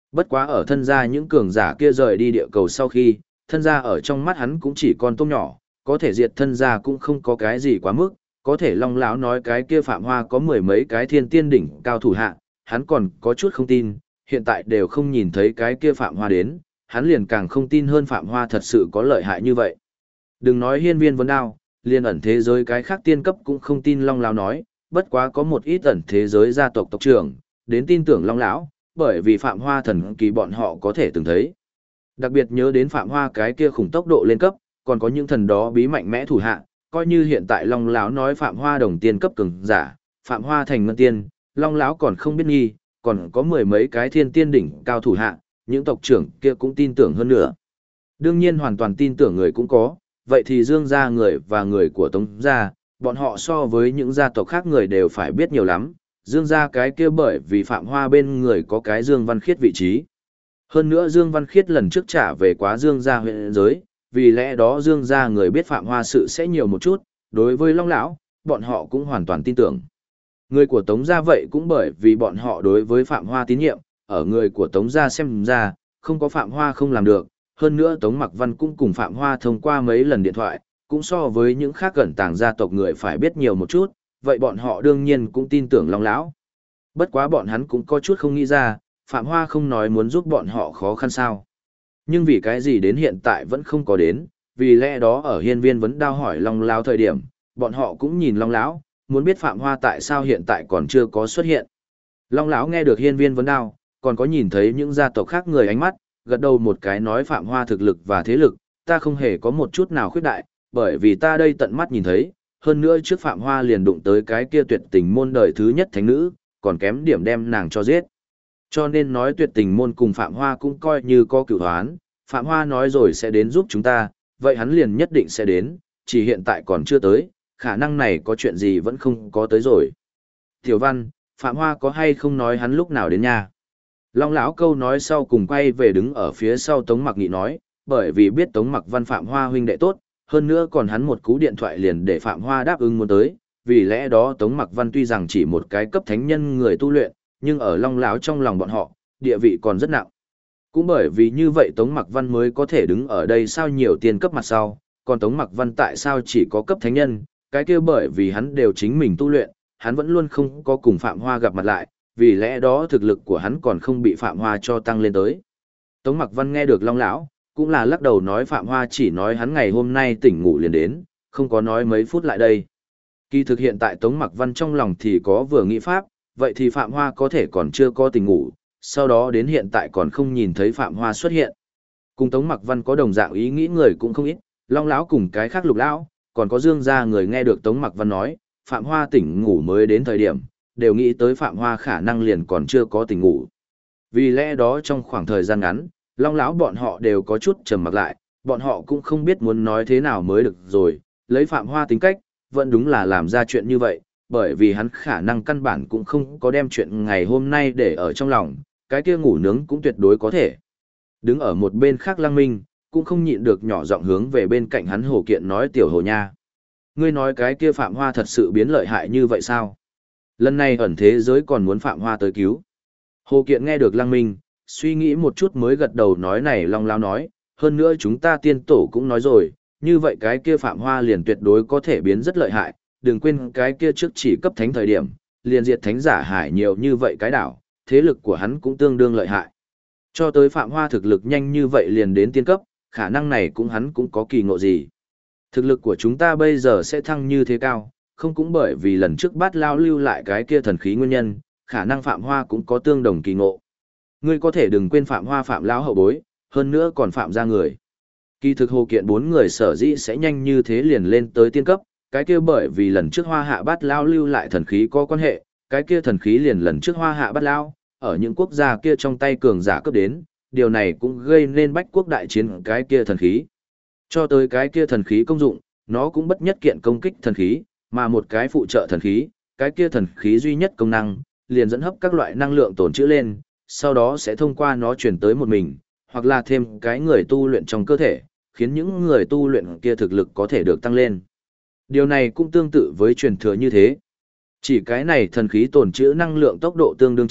Bất quá ở thân gia những cường giả kia rời đi địa cầu sau khi, thân gia ở trong mắt hắn cũng chỉ con tôm nhỏ, có thể diệt thân gia cũng không có cái gì quá mức, có thể Long lão nói cái kia Phạm Hoa có mười mấy cái thiên tiên đỉnh cao thủ hạ, hắn còn có chút không tin, hiện tại đều không nhìn thấy cái kia Phạm Hoa đến, hắn liền càng không tin hơn Phạm Hoa thật sự có lợi hại như vậy. Đừng nói hiên viên vấn đao, liên ẩn thế giới cái khác tiên cấp cũng không tin Long lão nói, bất quá có một ít ẩn thế giới gia tộc tộc trưởng, đến tin tưởng Long lão, bởi vì Phạm Hoa thần kỳ bọn họ có thể từng thấy. Đặc biệt nhớ đến Phạm Hoa cái kia khủng tốc độ lên cấp, còn có những thần đó bí mạnh mẽ thủ hạ, coi như hiện tại Long lão nói Phạm Hoa đồng tiên cấp cường giả, Phạm Hoa thành ngân tiên, Long lão còn không biết nghi, còn có mười mấy cái thiên tiên đỉnh cao thủ hạ, những tộc trưởng kia cũng tin tưởng hơn nữa. Đương nhiên hoàn toàn tin tưởng người cũng có, vậy thì Dương gia người và người của Tống gia, bọn họ so với những gia tộc khác người đều phải biết nhiều lắm. Dương gia cái kia bởi vì Phạm Hoa bên người có cái Dương Văn Khiết vị trí. Hơn nữa Dương Văn Khiết lần trước trả về quá Dương gia huyện giới, vì lẽ đó Dương gia người biết Phạm Hoa sự sẽ nhiều một chút, đối với Long lão, bọn họ cũng hoàn toàn tin tưởng. Người của Tống gia vậy cũng bởi vì bọn họ đối với Phạm Hoa tín nhiệm, ở người của Tống gia xem ra, không có Phạm Hoa không làm được, hơn nữa Tống Mặc Văn cũng cùng Phạm Hoa thông qua mấy lần điện thoại, cũng so với những khác gần tàng gia tộc người phải biết nhiều một chút, vậy bọn họ đương nhiên cũng tin tưởng Long lão. Bất quá bọn hắn cũng có chút không nghĩ ra, Phạm Hoa không nói muốn giúp bọn họ khó khăn sao. Nhưng vì cái gì đến hiện tại vẫn không có đến, vì lẽ đó ở hiên viên vấn đao hỏi Long lão thời điểm, bọn họ cũng nhìn Long lão, muốn biết Phạm Hoa tại sao hiện tại còn chưa có xuất hiện. Long lão nghe được hiên viên vấn đao, còn có nhìn thấy những gia tộc khác người ánh mắt, gật đầu một cái nói Phạm Hoa thực lực và thế lực, ta không hề có một chút nào khuyết đại, bởi vì ta đây tận mắt nhìn thấy, hơn nữa trước Phạm Hoa liền đụng tới cái kia tuyệt tình môn đời thứ nhất thánh nữ, còn kém điểm đem nàng cho giết. Cho nên nói tuyệt tình môn cùng Phạm Hoa cũng coi như có cửu hoán, Phạm Hoa nói rồi sẽ đến giúp chúng ta, vậy hắn liền nhất định sẽ đến, chỉ hiện tại còn chưa tới, khả năng này có chuyện gì vẫn không có tới rồi. Tiểu Văn, Phạm Hoa có hay không nói hắn lúc nào đến nha? Long lão câu nói sau cùng quay về đứng ở phía sau Tống Mặc Nghị nói, bởi vì biết Tống Mặc Văn Phạm Hoa huynh đệ tốt, hơn nữa còn hắn một cú điện thoại liền để Phạm Hoa đáp ứng muốn tới, vì lẽ đó Tống Mặc Văn tuy rằng chỉ một cái cấp thánh nhân người tu luyện, nhưng ở Long lão trong lòng bọn họ, địa vị còn rất nặng. Cũng bởi vì như vậy Tống Mặc Văn mới có thể đứng ở đây sao nhiều tiền cấp mặt sau, còn Tống Mặc Văn tại sao chỉ có cấp thánh nhân, cái kia bởi vì hắn đều chính mình tu luyện, hắn vẫn luôn không có cùng Phạm Hoa gặp mặt lại, vì lẽ đó thực lực của hắn còn không bị Phạm Hoa cho tăng lên tới. Tống Mặc Văn nghe được Long lão, cũng là lắc đầu nói Phạm Hoa chỉ nói hắn ngày hôm nay tỉnh ngủ liền đến, không có nói mấy phút lại đây. Kỳ thực hiện tại Tống Mặc Văn trong lòng thì có vừa nghĩ pháp, vậy thì Phạm Hoa có thể còn chưa có tỉnh ngủ, sau đó đến hiện tại còn không nhìn thấy Phạm Hoa xuất hiện. Cùng Tống Mặc Văn có đồng dạng ý nghĩ người cũng không ít, Long lão cùng cái khác Lục lão, còn có Dương gia người nghe được Tống Mặc Văn nói, Phạm Hoa tỉnh ngủ mới đến thời điểm, đều nghĩ tới Phạm Hoa khả năng liền còn chưa có tỉnh ngủ. Vì lẽ đó trong khoảng thời gian ngắn, Long lão bọn họ đều có chút trầm mặc lại, bọn họ cũng không biết muốn nói thế nào mới được rồi, lấy Phạm Hoa tính cách, vẫn đúng là làm ra chuyện như vậy, bởi vì hắn khả năng căn bản cũng không có đem chuyện ngày hôm nay để ở trong lòng, cái kia ngủ nướng cũng tuyệt đối có thể. Đứng ở một bên khác Lăng Minh, cũng không nhịn được nhỏ giọng hướng về bên cạnh hắn Hồ Kiện nói tiểu Hồ nha. Ngươi nói cái kia Phạm Hoa thật sự biến lợi hại như vậy sao? Lần này ẩn thế giới còn muốn Phạm Hoa tới cứu. Hồ Kiện nghe được Lăng Minh, suy nghĩ một chút mới gật đầu nói này Long lão nói, hơn nữa chúng ta tiên tổ cũng nói rồi, như vậy cái kia Phạm Hoa liền tuyệt đối có thể biến rất lợi hại, đừng quên cái kia trước chỉ cấp thánh thời điểm, liền diệt thánh giả hải nhiều như vậy cái đảo, thế lực của hắn cũng tương đương lợi hại. Cho tới Phạm Hoa thực lực nhanh như vậy liền đến tiên cấp, khả năng này cũng hắn cũng có kỳ ngộ gì. Thực lực của chúng ta bây giờ sẽ thăng như thế cao, không cũng bởi vì lần trước Bát Lao lưu lại cái kia thần khí nguyên nhân, khả năng Phạm Hoa cũng có tương đồng kỳ ngộ. Ngươi có thể đừng quên Phạm Hoa Phạm lão hậu bối, hơn nữa còn Phạm gia người. Kỳ thực Hồ Kiện bốn người sở dĩ sẽ nhanh như thế liền lên tới tiên cấp, cái kia bởi vì lần trước Hoa Hạ Bát Lao lưu lại thần khí có quan hệ, cái kia thần khí liền lần trước Hoa Hạ Bát Lao, ở những quốc gia kia trong tay cường giả cấp đến, điều này cũng gây nên bách quốc đại chiến cái kia thần khí. Cho tới cái kia thần khí công dụng, nó cũng bất nhất kiện công kích thần khí, mà một cái phụ trợ thần khí, cái kia thần khí duy nhất công năng, liền dẫn hấp các loại năng lượng tồn trữ lên, sau đó sẽ thông qua nó chuyển tới một mình, hoặc là thêm cái người tu luyện trong cơ thể, khiến những người tu luyện kia thực lực có thể được tăng lên. Điều này cũng tương tự với truyền thừa như thế. Chỉ cái này thần khí tồn trữ năng lượng tốc độ tương đương chậm,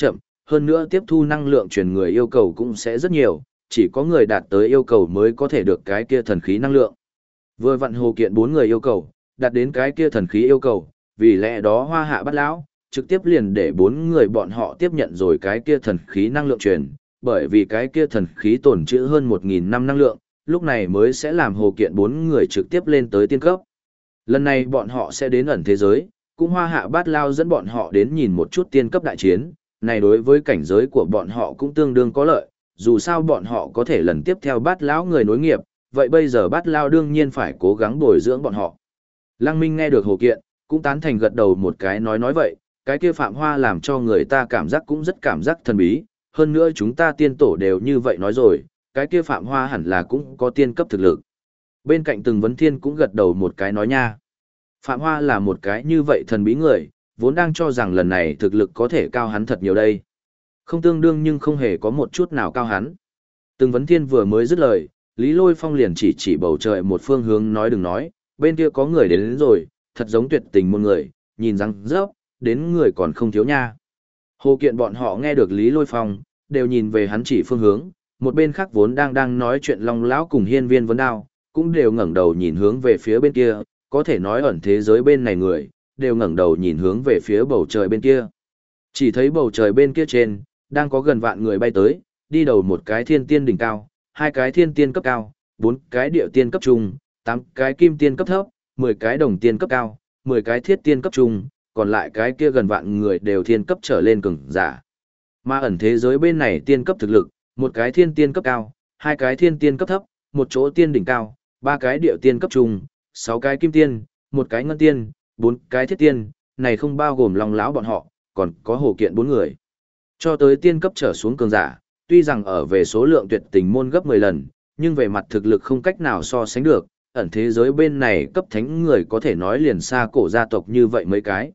hơn nữa tiếp thu năng lượng truyền người yêu cầu cũng sẽ rất nhiều, chỉ có người đạt tới yêu cầu mới có thể được cái kia thần khí năng lượng. Vừa vặn Hồ Kiện 4 người yêu cầu, đạt đến cái kia thần khí yêu cầu, vì lẽ đó Hoa Hạ Bát Lão trực tiếp liền để 4 người bọn họ tiếp nhận rồi cái kia thần khí năng lượng truyền, bởi vì cái kia thần khí tồn trữ hơn 1.000 năm năng lượng, lúc này mới sẽ làm Hồ Kiện 4 người trực tiếp lên tới tiên cấp. Lần này bọn họ sẽ đến ẩn thế giới, cũng Hoa Hạ Bát Lao dẫn bọn họ đến nhìn một chút tiên cấp đại chiến, này đối với cảnh giới của bọn họ cũng tương đương có lợi, dù sao bọn họ có thể lần tiếp theo Bát Lão người nối nghiệp, vậy bây giờ Bát Lao đương nhiên phải cố gắng bồi dưỡng bọn họ. Lăng Minh nghe được Hồ Kiện, cũng tán thành gật đầu một cái nói vậy, cái kia Phạm Hoa làm cho người ta cảm giác cũng rất cảm giác thần bí, hơn nữa chúng ta tiên tổ đều như vậy nói rồi, cái kia Phạm Hoa hẳn là cũng có tiên cấp thực lực. Bên cạnh Từng Vấn Thiên cũng gật đầu một cái nói nha. Phạm Hoa là một cái như vậy thần bí người, vốn đang cho rằng lần này thực lực có thể cao hắn thật nhiều đây. Không tương đương nhưng không hề có một chút nào cao hắn. Từng Vấn Thiên vừa mới dứt lời, Lý Lôi Phong liền chỉ bầu trời một phương hướng nói đừng nói, bên kia có người đến rồi, thật giống tuyệt tình một người, nhìn răng rớp, đến người còn không thiếu nha. Hồ Kiện bọn họ nghe được Lý Lôi Phong, đều nhìn về hắn chỉ phương hướng, một bên khác vốn đang nói chuyện Long Lão cùng Hiên Viên Vấn Đao, cũng đều ngẩng đầu nhìn hướng về phía bên kia, có thể nói ẩn thế giới bên này người, đều ngẩng đầu nhìn hướng về phía bầu trời bên kia. Chỉ thấy bầu trời bên kia trên, đang có gần vạn người bay tới, đi đầu một cái thiên tiên đỉnh cao, hai cái thiên tiên cấp cao, 4 cái địa tiên cấp trung, 8 cái kim tiên cấp thấp, 10 cái đồng tiên cấp cao, 10 cái thiết tiên cấp trung, còn lại cái kia gần vạn người đều thiên cấp trở lên cường giả. Mà ẩn thế giới bên này tiên cấp thực lực, một cái thiên tiên cấp cao, hai cái thiên tiên cấp thấp, một chỗ tiên đỉnh cao, 3 cái địa tiên cấp trung, 6 cái kim tiên, một cái ngân tiên, 4 cái thiết tiên, này không bao gồm Long Lão bọn họ, còn có Hồ Kiện 4 người. Cho tới tiên cấp trở xuống cường giả, tuy rằng ở về số lượng tuyệt tình môn gấp 10 lần, nhưng về mặt thực lực không cách nào so sánh được, ẩn thế giới bên này cấp thánh người có thể nói liền xa cổ gia tộc như vậy mấy cái,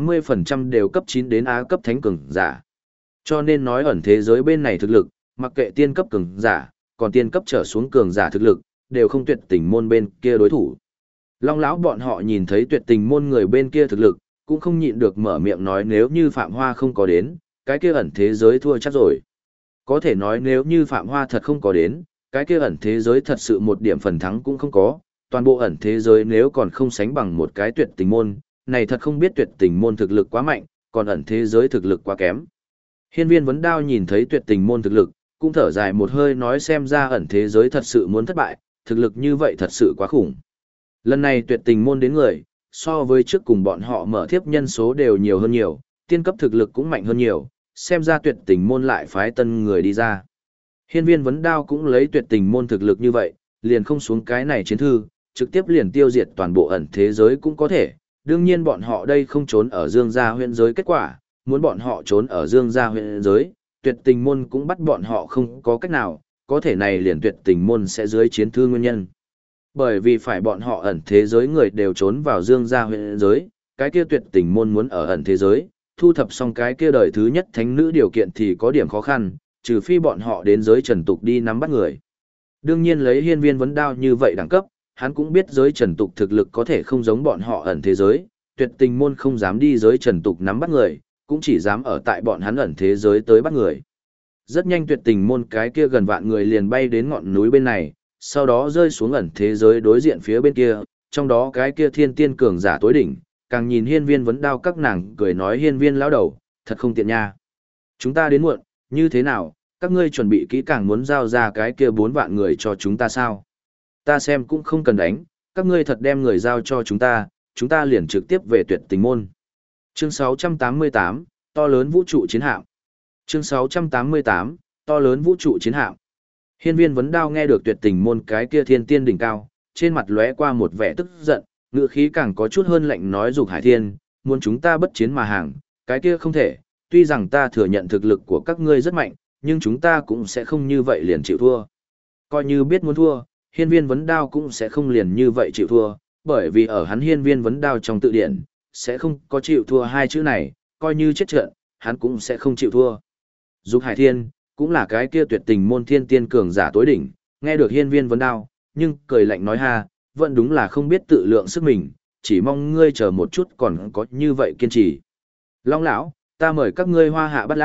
80% đều cấp 9 đến A cấp thánh cường giả. Cho nên nói ẩn thế giới bên này thực lực, mặc kệ tiên cấp cường giả, còn tiên cấp trở xuống cường giả thực lực, đều không tuyệt tình môn bên kia đối thủ. Long Lão bọn họ nhìn thấy tuyệt tình môn người bên kia thực lực, cũng không nhịn được mở miệng nói nếu như Phạm Hoa không có đến, cái kia ẩn thế giới thua chắc rồi. Có thể nói nếu như Phạm Hoa thật không có đến, cái kia ẩn thế giới thật sự một điểm phần thắng cũng không có, toàn bộ ẩn thế giới nếu còn không sánh bằng một cái tuyệt tình môn, này thật không biết tuyệt tình môn thực lực quá mạnh, còn ẩn thế giới thực lực quá kém. Hiên Viên Vấn Đao nhìn thấy tuyệt tình môn thực lực, cũng thở dài một hơi nói xem ra ẩn thế giới thật sự muốn thất bại, thực lực như vậy thật sự quá khủng. Lần này tuyệt tình môn đến người, so với trước cùng bọn họ mở thiếp nhân số đều nhiều hơn nhiều, tiên cấp thực lực cũng mạnh hơn nhiều, xem ra tuyệt tình môn lại phái tân người đi ra. Hiên Viên Vấn Đao cũng lấy tuyệt tình môn thực lực như vậy, liền không xuống cái này chiến thư, trực tiếp liền tiêu diệt toàn bộ ẩn thế giới cũng có thể. Đương nhiên bọn họ đây không trốn ở Dương gia huyện giới kết quả, muốn bọn họ trốn ở Dương gia huyện giới, tuyệt tình môn cũng bắt bọn họ không có cách nào, có thể này liền tuyệt tình môn sẽ dưới chiến thư nguyên nhân. Bởi vì phải bọn họ ẩn thế giới người đều trốn vào Dương gia huyện giới, cái kia tuyệt tình môn muốn ở ẩn thế giới, thu thập xong cái kia đời thứ nhất thánh nữ điều kiện thì có điểm khó khăn, trừ phi bọn họ đến giới trần tục đi nắm bắt người. Đương nhiên lấy Hiên Viên Vấn Đao như vậy đẳng cấp, hắn cũng biết giới trần tục thực lực có thể không giống bọn họ ẩn thế giới, tuyệt tình môn không dám đi giới trần tục nắm bắt người, cũng chỉ dám ở tại bọn hắn ẩn thế giới tới bắt người. Rất nhanh tuyệt tình môn cái kia gần vạn người liền bay đến ngọn núi bên này, sau đó rơi xuống ẩn thế giới đối diện phía bên kia, trong đó cái kia thiên tiên cường giả tối đỉnh, càng nhìn Hiên Viên Vấn Đao các nàng cười nói Hiên Viên lão đầu, thật không tiện nha. Chúng ta đến muộn, như thế nào, các ngươi chuẩn bị kỹ càng muốn giao ra cái kia 4 vạn người cho chúng ta sao? Ta xem cũng không cần đánh, các ngươi thật đem người giao cho chúng ta liền trực tiếp về tuyệt tình môn. Chương 688, to lớn vũ trụ chiến hạm. Chương 688, to lớn vũ trụ chiến hạm. Hiên Viên Vấn Đao nghe được tuyệt tình môn cái kia thiên tiên đỉnh cao, trên mặt lóe qua một vẻ tức giận, ngựa khí càng có chút hơn lạnh nói dục Hải Thiên, muốn chúng ta bất chiến mà hàng, cái kia không thể, tuy rằng ta thừa nhận thực lực của các ngươi rất mạnh, nhưng chúng ta cũng sẽ không như vậy liền chịu thua. Coi như biết muốn thua, Hiên Viên Vấn Đao cũng sẽ không liền như vậy chịu thua, bởi vì ở hắn Hiên Viên Vấn Đao trong tự điển, sẽ không có chịu thua hai chữ này, coi như chết trận, hắn cũng sẽ không chịu thua. Dục Hải Thiên, cũng là cái kia tuyệt tình môn thiên tiên cường giả tối đỉnh, nghe được Hiên Viên Vấn Đao, nhưng cười lạnh nói ha, vẫn đúng là không biết tự lượng sức mình, chỉ mong ngươi chờ một chút còn có như vậy kiên trì. Long lão, ta mời các ngươi Hoa Hạ Bát lão,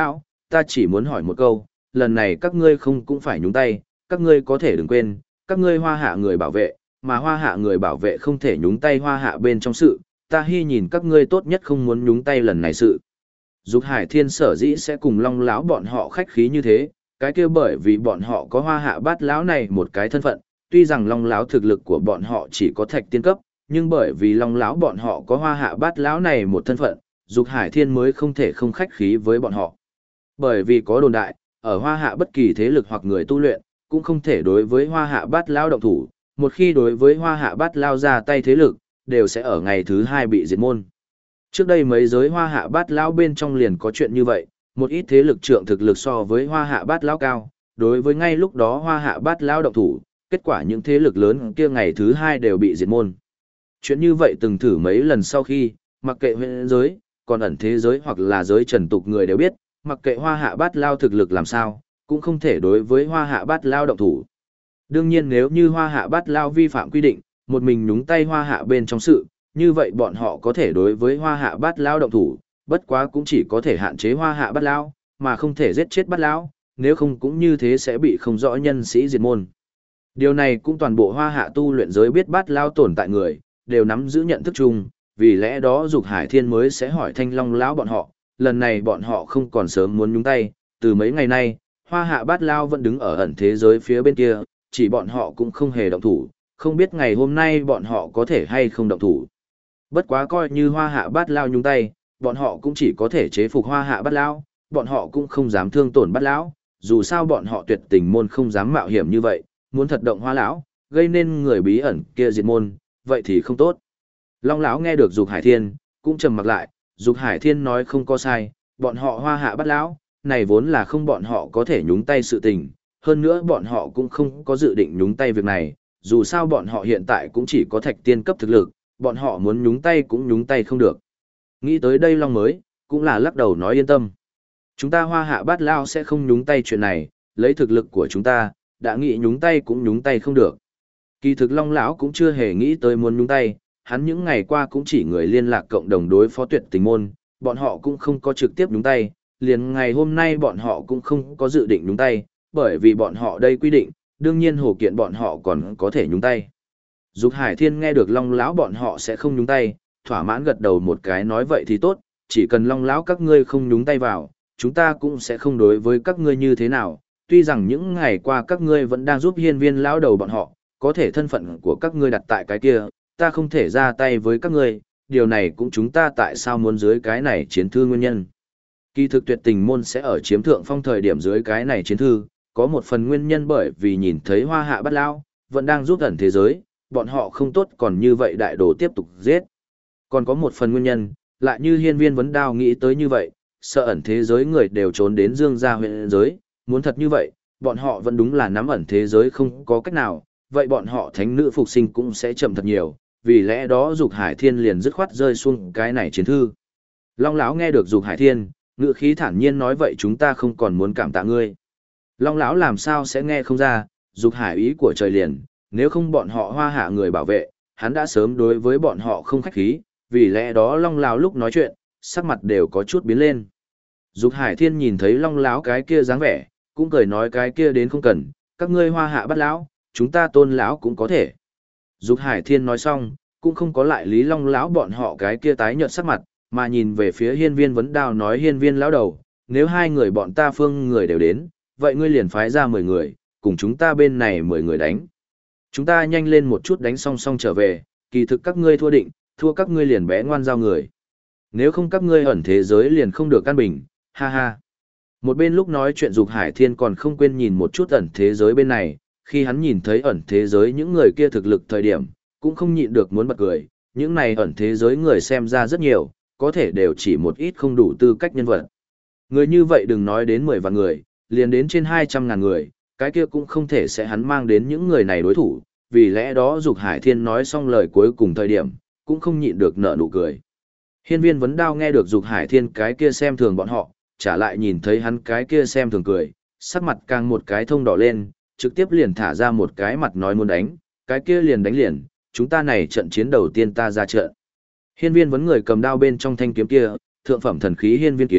ta chỉ muốn hỏi một câu, lần này các ngươi không cũng phải nhúng tay, các ngươi có thể đừng quên, các ngươi hoa hạ người bảo vệ, mà hoa hạ người bảo vệ không thể nhúng tay hoa hạ bên trong sự, ta hy nhìn các ngươi tốt nhất không muốn nhúng tay lần này sự. Dục Hải Thiên sở dĩ sẽ cùng Long lão bọn họ khách khí như thế, cái kia bởi vì bọn họ có hoa hạ bát lão này một cái thân phận, tuy rằng Long lão thực lực của bọn họ chỉ có thạch tiên cấp, nhưng bởi vì Long lão bọn họ có hoa hạ bát lão này một thân phận, Dục Hải Thiên mới không thể không khách khí với bọn họ. Bởi vì có đồn đại, ở hoa hạ bất kỳ thế lực hoặc người tu luyện, cũng không thể đối với hoa hạ bát lão động thủ, một khi đối với hoa hạ bát lão ra tay thế lực, đều sẽ ở ngày thứ 2 bị diệt môn. Trước đây mấy giới hoa hạ bát lão bên trong liền có chuyện như vậy, một ít thế lực trượng thực lực so với hoa hạ bát lão cao, đối với ngay lúc đó hoa hạ bát lão động thủ, kết quả những thế lực lớn kia ngày thứ 2 đều bị diệt môn. Chuyện như vậy từng thử mấy lần sau khi, mặc kệ huyện giới, còn ẩn thế giới hoặc là giới trần tục người đều biết, mặc kệ hoa hạ bát lão thực lực làm sao, cũng không thể đối với hoa hạ bát lão động thủ. Đương nhiên nếu như hoa hạ bát lão vi phạm quy định, một mình nhúng tay hoa hạ bên trong sự, như vậy bọn họ có thể đối với hoa hạ bát lão động thủ, bất quá cũng chỉ có thể hạn chế hoa hạ bát lão, mà không thể giết chết bát lão, nếu không cũng như thế sẽ bị không rõ nhân sĩ diệt môn. Điều này cũng toàn bộ hoa hạ tu luyện giới biết bát lão tồn tại người, đều nắm giữ nhận thức chung, vì lẽ đó Dục Hải Thiên mới sẽ hỏi Thanh Long lão bọn họ, lần này bọn họ không còn sớm muốn nhúng tay, từ mấy ngày nay, hoa hạ bát lão vẫn đứng ở ẩn thế giới phía bên kia, chỉ bọn họ cũng không hề động thủ, không biết ngày hôm nay bọn họ có thể hay không động thủ. Bất quá coi như hoa hạ bát lão nhúng tay, bọn họ cũng chỉ có thể chế phục hoa hạ bát lão, bọn họ cũng không dám thương tổn bát lão, dù sao bọn họ tuyệt tình môn không dám mạo hiểm như vậy, muốn thật động hoa lão, gây nên người bí ẩn kia diệt môn, vậy thì không tốt. Long lão nghe được Dục Hải Thiên, cũng trầm mặc lại, Dục Hải Thiên nói không có sai, bọn họ hoa hạ bát lão, này vốn là không bọn họ có thể nhúng tay sự tình, hơn nữa bọn họ cũng không có dự định nhúng tay việc này, dù sao bọn họ hiện tại cũng chỉ có thạch tiên cấp thực lực, bọn họ muốn nhúng tay cũng nhúng tay không được. Nghĩ tới đây Long mới, cũng là lắc đầu nói yên tâm. Chúng ta hoa hạ bát lao sẽ không nhúng tay chuyện này, lấy thực lực của chúng ta, đã nghĩ nhúng tay cũng nhúng tay không được. Kỳ thực Long lão cũng chưa hề nghĩ tới muốn nhúng tay, hắn những ngày qua cũng chỉ người liên lạc cộng đồng đối phó tuyệt tình môn, bọn họ cũng không có trực tiếp nhúng tay, liền ngày hôm nay bọn họ cũng không có dự định nhúng tay, bởi vì bọn họ đây quy định, đương nhiên hồ kiện bọn họ còn có thể nhúng tay. Dục Hải Thiên nghe được Long lão bọn họ sẽ không nhúng tay, thỏa mãn gật đầu một cái nói vậy thì tốt, chỉ cần Long lão các ngươi không nhúng tay vào, chúng ta cũng sẽ không đối với các ngươi như thế nào, tuy rằng những ngày qua các ngươi vẫn đang giúp hiên viên lão đầu bọn họ, có thể thân phận của các ngươi đặt tại cái kia, ta không thể ra tay với các ngươi, điều này cũng chúng ta tại sao muốn dưới cái này chiến thư nguyên nhân. Kỳ thực tuyệt tình môn sẽ ở chiếm thượng phong thời điểm dưới cái này chiến thư, có một phần nguyên nhân bởi vì nhìn thấy hoa hạ bát lão vẫn đang giúp ẩn thế giới, bọn họ không tốt còn như vậy đại đồ tiếp tục giết. Còn có một phần nguyên nhân, lại như hiên viên vấn đao nghĩ tới như vậy, sợ ẩn thế giới người đều trốn đến dương gia huyện giới, muốn thật như vậy, bọn họ vẫn đúng là nắm ẩn thế giới không có cách nào, vậy bọn họ thánh nữ phục sinh cũng sẽ chậm thật nhiều, vì lẽ đó Dục Hải Thiên liền dứt khoát rơi xuống cái này chiến thư. Long lão nghe được Dục Hải Thiên, ngữ khí thản nhiên nói vậy chúng ta không còn muốn cảm tạ ngươi. Long lão làm sao sẽ nghe không ra, Dục Hải ý của trời liền, nếu không bọn họ hoa hạ người bảo vệ, hắn đã sớm đối với bọn họ không khách khí, vì lẽ đó Long lão lúc nói chuyện, sắc mặt đều có chút biến lên. Dục Hải Thiên nhìn thấy Long lão cái kia dáng vẻ, cũng cười nói cái kia đến không cần, các ngươi hoa hạ bắt lão, chúng ta tôn lão cũng có thể. Dục Hải Thiên nói xong, cũng không có lại lý Long lão bọn họ cái kia tái nhợt sắc mặt, mà nhìn về phía hiên viên vấn đao nói hiên viên lão đầu, nếu hai người bọn ta phương người đều đến, vậy ngươi liền phái ra 10 người, cùng chúng ta bên này 10 người đánh. Chúng ta nhanh lên một chút đánh song song trở về, kỳ thực các ngươi thua định, thua các ngươi liền bé ngoan giao người. Nếu không các ngươi ẩn thế giới liền không được căn bình, ha ha. Một bên lúc nói chuyện Dục Hải Thiên còn không quên nhìn một chút ẩn thế giới bên này, khi hắn nhìn thấy ẩn thế giới những người kia thực lực thời điểm, cũng không nhịn được muốn bật cười, những này ẩn thế giới người xem ra rất nhiều, có thể đều chỉ một ít không đủ tư cách nhân vật. Người như vậy đừng nói đến 10 vạn người, liền đến trên 200.000 người, cái kia cũng không thể sẽ hắn mang đến những người này đối thủ, vì lẽ đó Dục Hải Thiên nói xong lời cuối cùng thời điểm, cũng không nhịn được nở nụ cười. Hiên viên vấn đao nghe được Dục Hải Thiên cái kia xem thường bọn họ, trả lại nhìn thấy hắn cái kia xem thường cười, sắc mặt càng một cái thông đỏ lên, trực tiếp liền thả ra một cái mặt nói muốn đánh, cái kia liền đánh liền, chúng ta này trận chiến đầu tiên ta ra trận. Hiên viên vấn người cầm đao bên trong thanh kiếm kia, thượng phẩm thần khí hiên viên kiếm,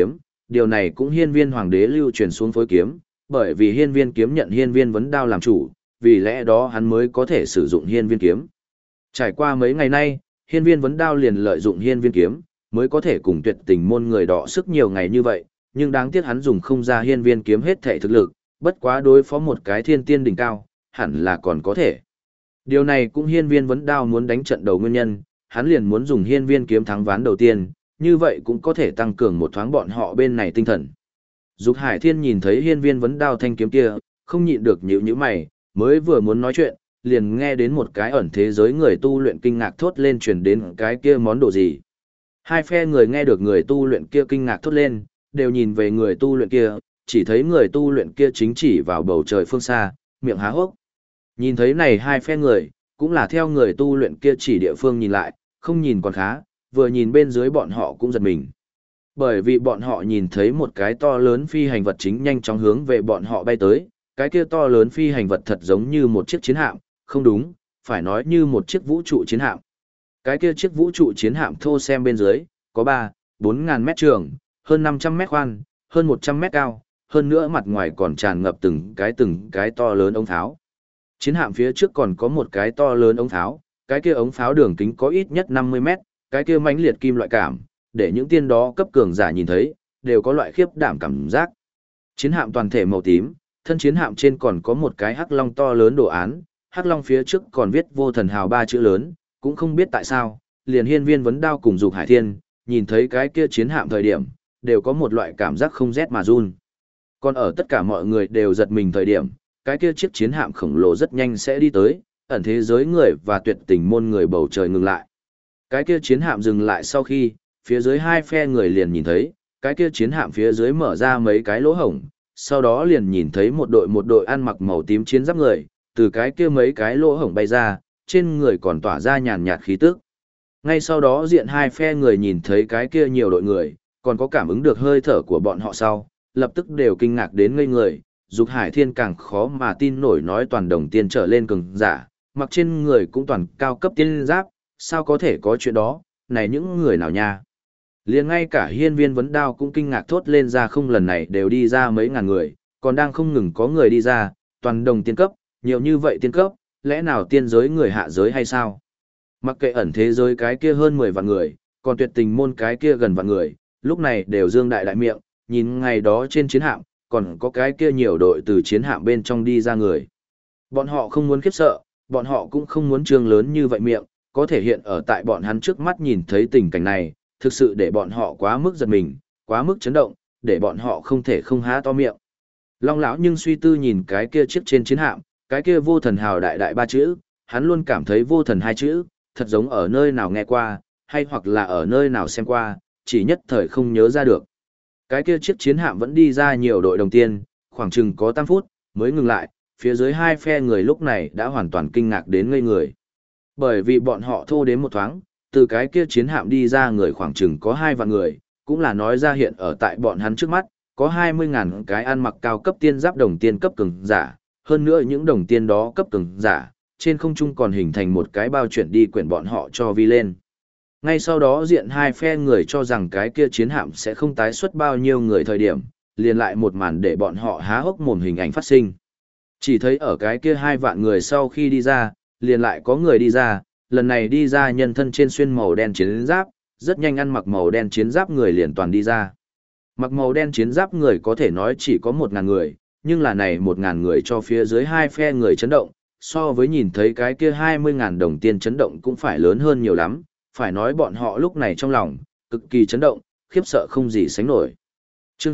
điều này cũng hiên viên hoàng đế lưu truyền xuống phối kiếm, bởi vì hiên viên kiếm nhận hiên viên vấn đao làm chủ, vì lẽ đó hắn mới có thể sử dụng hiên viên kiếm. Trải qua mấy ngày nay, hiên viên vấn đao liền lợi dụng hiên viên kiếm, mới có thể cùng tuyệt tình môn người đọ sức nhiều ngày như vậy, nhưng đáng tiếc hắn dùng không ra hiên viên kiếm hết thể thực lực, bất quá đối phó một cái thiên tiên đỉnh cao, hẳn là còn có thể. Điều này cũng hiên viên vấn đao muốn đánh trận đầu nguyên nhân, hắn liền muốn dùng hiên viên kiếm thắng ván đầu tiên, như vậy cũng có thể tăng cường một thoáng bọn họ bên này tinh thần. Dục Hải Thiên nhìn thấy hiên viên vấn đao thanh kiếm kia, không nhịn được nhíu mày, mới vừa muốn nói chuyện, liền nghe đến một cái ẩn thế giới người tu luyện kinh ngạc thốt lên truyền đến cái kia món đồ gì. Hai phe người nghe được người tu luyện kia kinh ngạc thốt lên, đều nhìn về người tu luyện kia, chỉ thấy người tu luyện kia chính chỉ vào bầu trời phương xa, miệng há hốc. Nhìn thấy này hai phe người, cũng là theo người tu luyện kia chỉ địa phương nhìn lại, không nhìn còn khá, vừa nhìn bên dưới bọn họ cũng giật mình. Bởi vì bọn họ nhìn thấy một cái to lớn phi hành vật chính nhanh chóng hướng về bọn họ bay tới, cái kia to lớn phi hành vật thật giống như một chiếc chiến hạm, không đúng, phải nói như một chiếc vũ trụ chiến hạm. Cái kia chiếc vũ trụ chiến hạm thô xem bên dưới, có 4 ngàn mét trường, hơn 500 mét khoan, hơn 100 mét cao, hơn nữa mặt ngoài còn tràn ngập từng cái to lớn ống tháo. Chiến hạm phía trước còn có một cái to lớn ống tháo, cái kia ống pháo đường kính có ít nhất 50 mét, cái kia mãnh liệt kim loại cảm, để những tiên đó cấp cường giả nhìn thấy, đều có loại khiếp đảm cảm giác. Chiến hạm toàn thể màu tím, thân chiến hạm trên còn có một cái hắc long to lớn đồ án, hắc long phía trước còn viết vô thần hào 3 chữ lớn, cũng không biết tại sao, liền hiên viên vấn đao cùng Dục Hải Thiên, nhìn thấy cái kia chiến hạm thời điểm, đều có một loại cảm giác không rét mà run. Còn ở tất cả mọi người đều giật mình thời điểm, cái kia chiếc chiến hạm khổng lồ rất nhanh sẽ đi tới, ẩn thế giới người và tuyệt tình môn người bầu trời ngừng lại. Cái kia chiến hạm dừng lại sau khi, phía dưới hai phe người liền nhìn thấy, cái kia chiến hạm phía dưới mở ra mấy cái lỗ hổng, sau đó liền nhìn thấy một đội ăn mặc màu tím chiến giáp người, từ cái kia mấy cái lỗ hổng bay ra, trên người còn tỏa ra nhàn nhạt khí tức. Ngay sau đó diện hai phe người nhìn thấy cái kia nhiều đội người, còn có cảm ứng được hơi thở của bọn họ sau, lập tức đều kinh ngạc đến ngây người, Dục Hải Thiên càng khó mà tin nổi nói toàn đồng tiên trở lên cường giả, mặc trên người cũng toàn cao cấp tiên giáp, sao có thể có chuyện đó, này những người nào nha. Liền ngay cả hiên viên vấn đao cũng kinh ngạc thốt lên ra, không lần này đều đi ra mấy ngàn người, còn đang không ngừng có người đi ra, toàn đồng tiên cấp, nhiều như vậy tiên cấp, lẽ nào tiên giới người hạ giới hay sao? Mặc kệ ẩn thế giới cái kia hơn 10 vạn người, còn tuyệt tình môn cái kia gần vạn người, lúc này đều dương đại đại miệng, nhìn ngày đó trên chiến hạm, còn có cái kia nhiều đội từ chiến hạm bên trong đi ra người. Bọn họ không muốn khiếp sợ, bọn họ cũng không muốn trương lớn như vậy miệng, có thể hiện ở tại bọn hắn trước mắt nhìn thấy tình cảnh này, thực sự để bọn họ quá mức giật mình, quá mức chấn động, để bọn họ không thể không há to miệng. Long lão nhưng suy tư nhìn cái kia chiếc trên chiến hạm, cái kia vô thần hào đại đại 3 chữ, hắn luôn cảm thấy vô thần 2 chữ, thật giống ở nơi nào nghe qua, hay hoặc là ở nơi nào xem qua, chỉ nhất thời không nhớ ra được. Cái kia chiếc chiến hạm vẫn đi ra nhiều đội đồng tiên, khoảng chừng có 8 phút, mới ngừng lại, phía dưới hai phe người lúc này đã hoàn toàn kinh ngạc đến ngây người. Bởi vì bọn họ thô đến một thoáng, từ cái kia chiến hạm đi ra người khoảng chừng có 2 vạn người, cũng là nói ra hiện ở tại bọn hắn trước mắt, có 20.000 cái ăn mặc cao cấp tiên giáp đồng tiên cấp cường giả, hơn nữa những đồng tiên đó cấp cường giả, trên không trung còn hình thành một cái bao chuyển đi quyển bọn họ cho vi lên. Ngay sau đó diện hai phe người cho rằng cái kia chiến hạm sẽ không tái xuất bao nhiêu người thời điểm, liền lại một màn để bọn họ há hốc mồm hình ảnh phát sinh. Chỉ thấy ở cái kia 2 vạn người sau khi đi ra, liền lại có người đi ra, lần này đi ra nhân thân trên xuyên màu đen chiến giáp, rất nhanh ăn mặc màu đen chiến giáp người liền toàn đi ra. Mặc màu đen chiến giáp người có thể nói chỉ có 1.000 người, nhưng là này 1.000 người cho phía dưới hai phe người chấn động, so với nhìn thấy cái kia 20.000 đồng tiền chấn động cũng phải lớn hơn nhiều lắm, phải nói bọn họ lúc này trong lòng, cực kỳ chấn động, khiếp sợ không gì sánh nổi. Chương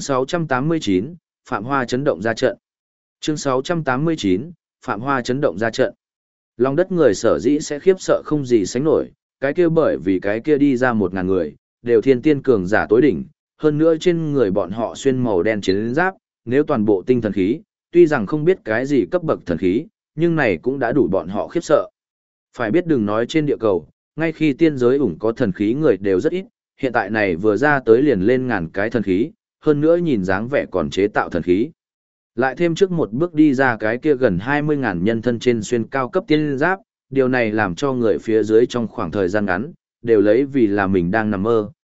689, Phạm Hoa chấn động ra trận. Chương 689, Phạm Hoa chấn động ra trận. Lòng đất người sở dĩ sẽ khiếp sợ không gì sánh nổi, cái kia bởi vì cái kia đi ra 1.000 người, đều thiên tiên cường giả tối đỉnh, hơn nữa trên người bọn họ xuyên màu đen chiến giáp, nếu toàn bộ tinh thần khí, tuy rằng không biết cái gì cấp bậc thần khí, nhưng này cũng đã đủ bọn họ khiếp sợ. Phải biết đừng nói trên địa cầu, ngay khi tiên giới ủng có thần khí người đều rất ít, hiện tại này vừa ra tới liền lên ngàn cái thần khí, hơn nữa nhìn dáng vẻ còn chế tạo thần khí. Lại thêm trước một bước đi ra cái kia gần 20.000 nhân thân trên xuyên cao cấp tiên giáp, điều này làm cho người phía dưới trong khoảng thời gian ngắn, đều lấy vì là mình đang nằm mơ,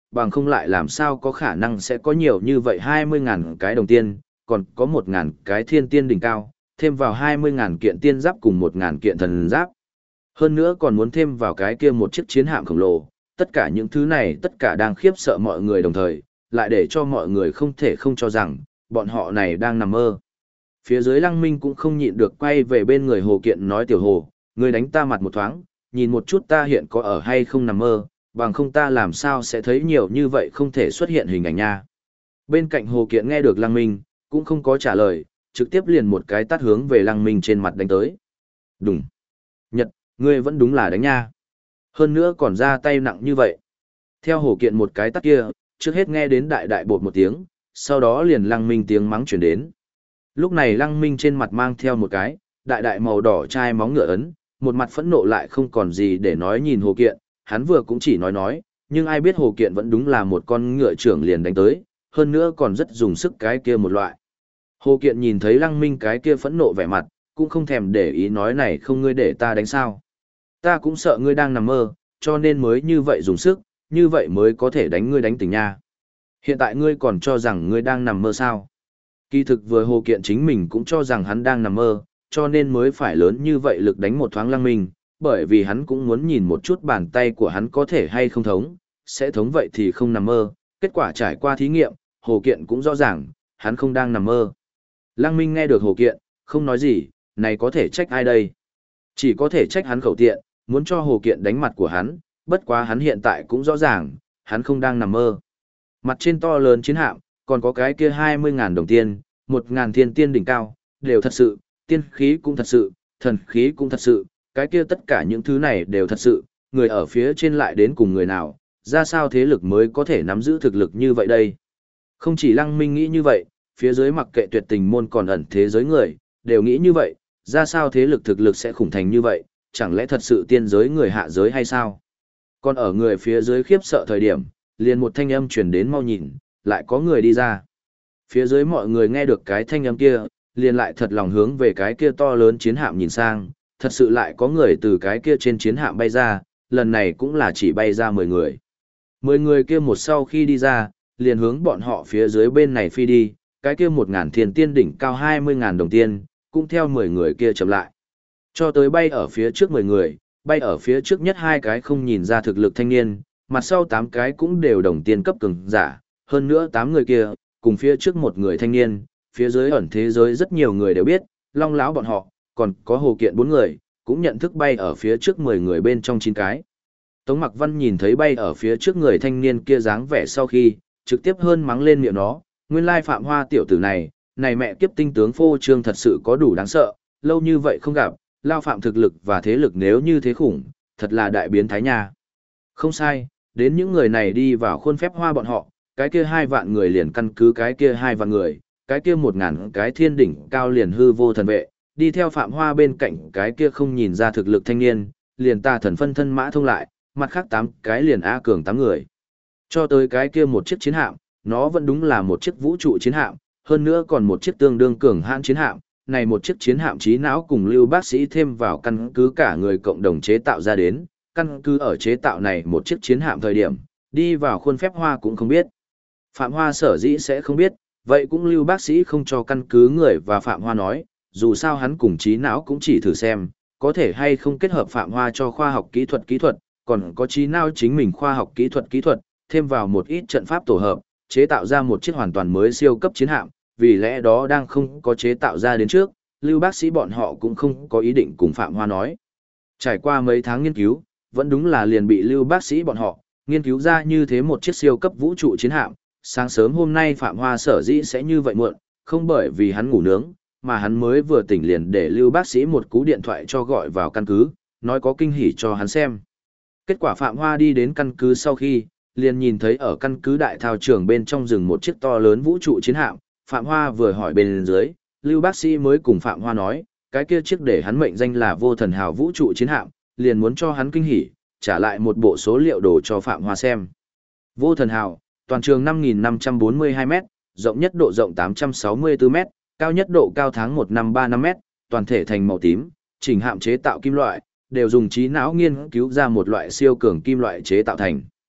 bằng không lại làm sao có khả năng sẽ có nhiều như vậy 20.000 cái đồng tiên, còn có 1.000 cái thiên tiên đỉnh cao, thêm vào 20.000 kiện tiên giáp cùng 1.000 kiện thần giáp. Hơn nữa còn muốn thêm vào cái kia một chiếc chiến hạm khổng lồ, tất cả những thứ này tất cả đang khiếp sợ mọi người đồng thời, lại để cho mọi người không thể không cho rằng, bọn họ này đang nằm mơ. Phía dưới Lăng Minh cũng không nhịn được quay về bên người Hồ Kiện nói tiểu Hồ, người đánh ta mặt một thoáng, nhìn một chút ta hiện có ở hay không nằm mơ, bằng không ta làm sao sẽ thấy nhiều như vậy không thể xuất hiện hình ảnh nha. Bên cạnh Hồ Kiện nghe được Lăng Minh, cũng không có trả lời, trực tiếp liền một cái tát hướng về Lăng Minh trên mặt đánh tới. Đúng. Nhật, ngươi vẫn đúng là đánh nha. Hơn nữa còn ra tay nặng như vậy. Theo Hồ Kiện một cái tát kia, trước hết nghe đến đại đại bột một tiếng, sau đó liền Lăng Minh tiếng mắng chuyển đến. Lúc này Lăng Minh trên mặt mang theo một cái, đại đại màu đỏ chai móng ngựa ấn, một mặt phẫn nộ lại không còn gì để nói nhìn Hồ Kiện, hắn vừa cũng chỉ nói, nhưng ai biết Hồ Kiện vẫn đúng là một con ngựa trưởng liền đánh tới, hơn nữa còn rất dùng sức cái kia một loại. Hồ Kiện nhìn thấy Lăng Minh cái kia phẫn nộ vẻ mặt, cũng không thèm để ý nói này không ngươi để ta đánh sao. Ta cũng sợ ngươi đang nằm mơ, cho nên mới như vậy dùng sức, như vậy mới có thể đánh ngươi đánh tỉnh nha. Hiện tại ngươi còn cho rằng ngươi đang nằm mơ sao? Kỳ thực vừa Hồ Kiện chính mình cũng cho rằng hắn đang nằm mơ, cho nên mới phải lớn như vậy lực đánh một thoáng Lăng Minh, bởi vì hắn cũng muốn nhìn một chút bàn tay của hắn có thể hay không thống, sẽ thống vậy thì không nằm mơ, kết quả trải qua thí nghiệm, Hồ Kiện cũng rõ ràng, hắn không đang nằm mơ. Lăng Minh nghe được Hồ Kiện, không nói gì, này có thể trách ai đây? Chỉ có thể trách hắn khẩu tiện, muốn cho Hồ Kiện đánh mặt của hắn, bất quá hắn hiện tại cũng rõ ràng, hắn không đang nằm mơ. Mặt trên to lớn chiến hạm, còn có cái kia 20.000 đồng tiền, 1.000 thiên tiên đỉnh cao, đều thật sự, tiên khí cũng thật sự, thần khí cũng thật sự, cái kia tất cả những thứ này đều thật sự, người ở phía trên lại đến cùng người nào, ra sao thế lực mới có thể nắm giữ thực lực như vậy đây. Không chỉ Lăng Minh nghĩ như vậy, phía dưới mặc kệ tuyệt tình môn còn ẩn thế giới người, đều nghĩ như vậy, ra sao thế lực thực lực sẽ khủng thành như vậy, chẳng lẽ thật sự tiên giới người hạ giới hay sao? Còn ở người phía dưới khiếp sợ thời điểm, liền một thanh âm truyền đến mau nhìn, lại có người đi ra. Phía dưới mọi người nghe được cái thanh âm kia, liền lại thật lòng hướng về cái kia to lớn chiến hạm nhìn sang, thật sự lại có người từ cái kia trên chiến hạm bay ra, lần này cũng là chỉ bay ra 10 người. 10 người kia một sau khi đi ra, liền hướng bọn họ phía dưới bên này phi đi, cái kia 1.000 thiên tiên đỉnh cao 20.000 đồng tiền, cũng theo 10 người kia chậm lại. Cho tới bay ở phía trước 10 người, bay ở phía trước nhất hai cái không nhìn ra thực lực thanh niên, mặt sau 8 cái cũng đều đồng tiền cấp cường giả, hơn nữa 8 người kia, cùng phía trước một người thanh niên, phía dưới ẩn thế giới rất nhiều người đều biết, Long lão bọn họ, còn có Hồ Kiện 4 người, cũng nhận thức bay ở phía trước 10 người bên trong 9 cái. Tống Mặc Văn nhìn thấy bay ở phía trước người thanh niên kia dáng vẻ sau khi, trực tiếp hơn mắng lên miệng nó, nguyên lai Phạm Hoa tiểu tử này, này mẹ kiếp tinh tướng phô trương thật sự có đủ đáng sợ, lâu như vậy không gặp, lao phạm thực lực và thế lực nếu như thế khủng, thật là đại biến thái nha. Không sai, đến những người này đi vào khuôn phép hoa bọn họ, cái kia 2 vạn người liền căn cứ cái kia 2 vạn người, cái kia 1.000 cái thiên đỉnh cao liền hư vô thần vệ, đi theo Phạm Hoa bên cạnh cái kia không nhìn ra thực lực thanh niên, liền tà thần phân thân mã thông lại, mặt khác 8 cái liền A cường 8 người. Cho tới cái kia một chiếc chiến hạm, nó vẫn đúng là một chiếc vũ trụ chiến hạm, hơn nữa còn một chiếc tương đương cường hãn chiến hạm, này một chiếc chiến hạm trí não cùng Lưu bác sĩ thêm vào căn cứ cả người cộng đồng chế tạo ra đến, căn cứ ở chế tạo này một chiếc chiến hạm thời điểm, đi vào khuôn phép Hoa cũng không biết. Phạm Hoa sở dĩ sẽ không biết, vậy cũng Lưu bác sĩ không cho căn cứ người và Phạm Hoa nói, dù sao hắn cùng trí não cũng chỉ thử xem, có thể hay không kết hợp Phạm Hoa cho khoa học kỹ thuật, còn có trí não chính mình khoa học kỹ thuật, thêm vào một ít trận pháp tổ hợp, chế tạo ra một chiếc hoàn toàn mới siêu cấp chiến hạm, vì lẽ đó đang không có chế tạo ra đến trước, Lưu bác sĩ bọn họ cũng không có ý định cùng Phạm Hoa nói. Trải qua mấy tháng nghiên cứu, vẫn đúng là liền bị Lưu bác sĩ bọn họ nghiên cứu ra như thế một chiếc siêu cấp vũ trụ chiến hạm. Sáng sớm hôm nay Phạm Hoa sở dĩ sẽ như vậy muộn, không bởi vì hắn ngủ nướng, mà hắn mới vừa tỉnh liền để Lưu bác sĩ một cú điện thoại cho gọi vào căn cứ, nói có kinh hỉ cho hắn xem. Kết quả Phạm Hoa đi đến căn cứ sau khi, liền nhìn thấy ở căn cứ đại thao trường bên trong rừng một chiếc to lớn vũ trụ chiến hạm. Phạm Hoa vừa hỏi bên dưới, Lưu bác sĩ mới cùng Phạm Hoa nói, cái kia chiếc để hắn mệnh danh là Vô Thần Hào vũ trụ chiến hạm, liền muốn cho hắn kinh hỉ, trả lại một bộ số liệu đồ cho Phạm Hoa xem. Vô Thần Hào, toàn trường 5.542 m, rộng nhất độ rộng 864 m, cao nhất độ cao tháng 1535 m, toàn thể thành màu tím, chỉnh hạm chế tạo kim loại, đều dùng trí não nghiên cứu ra một loại siêu cường kim loại chế tạo thành.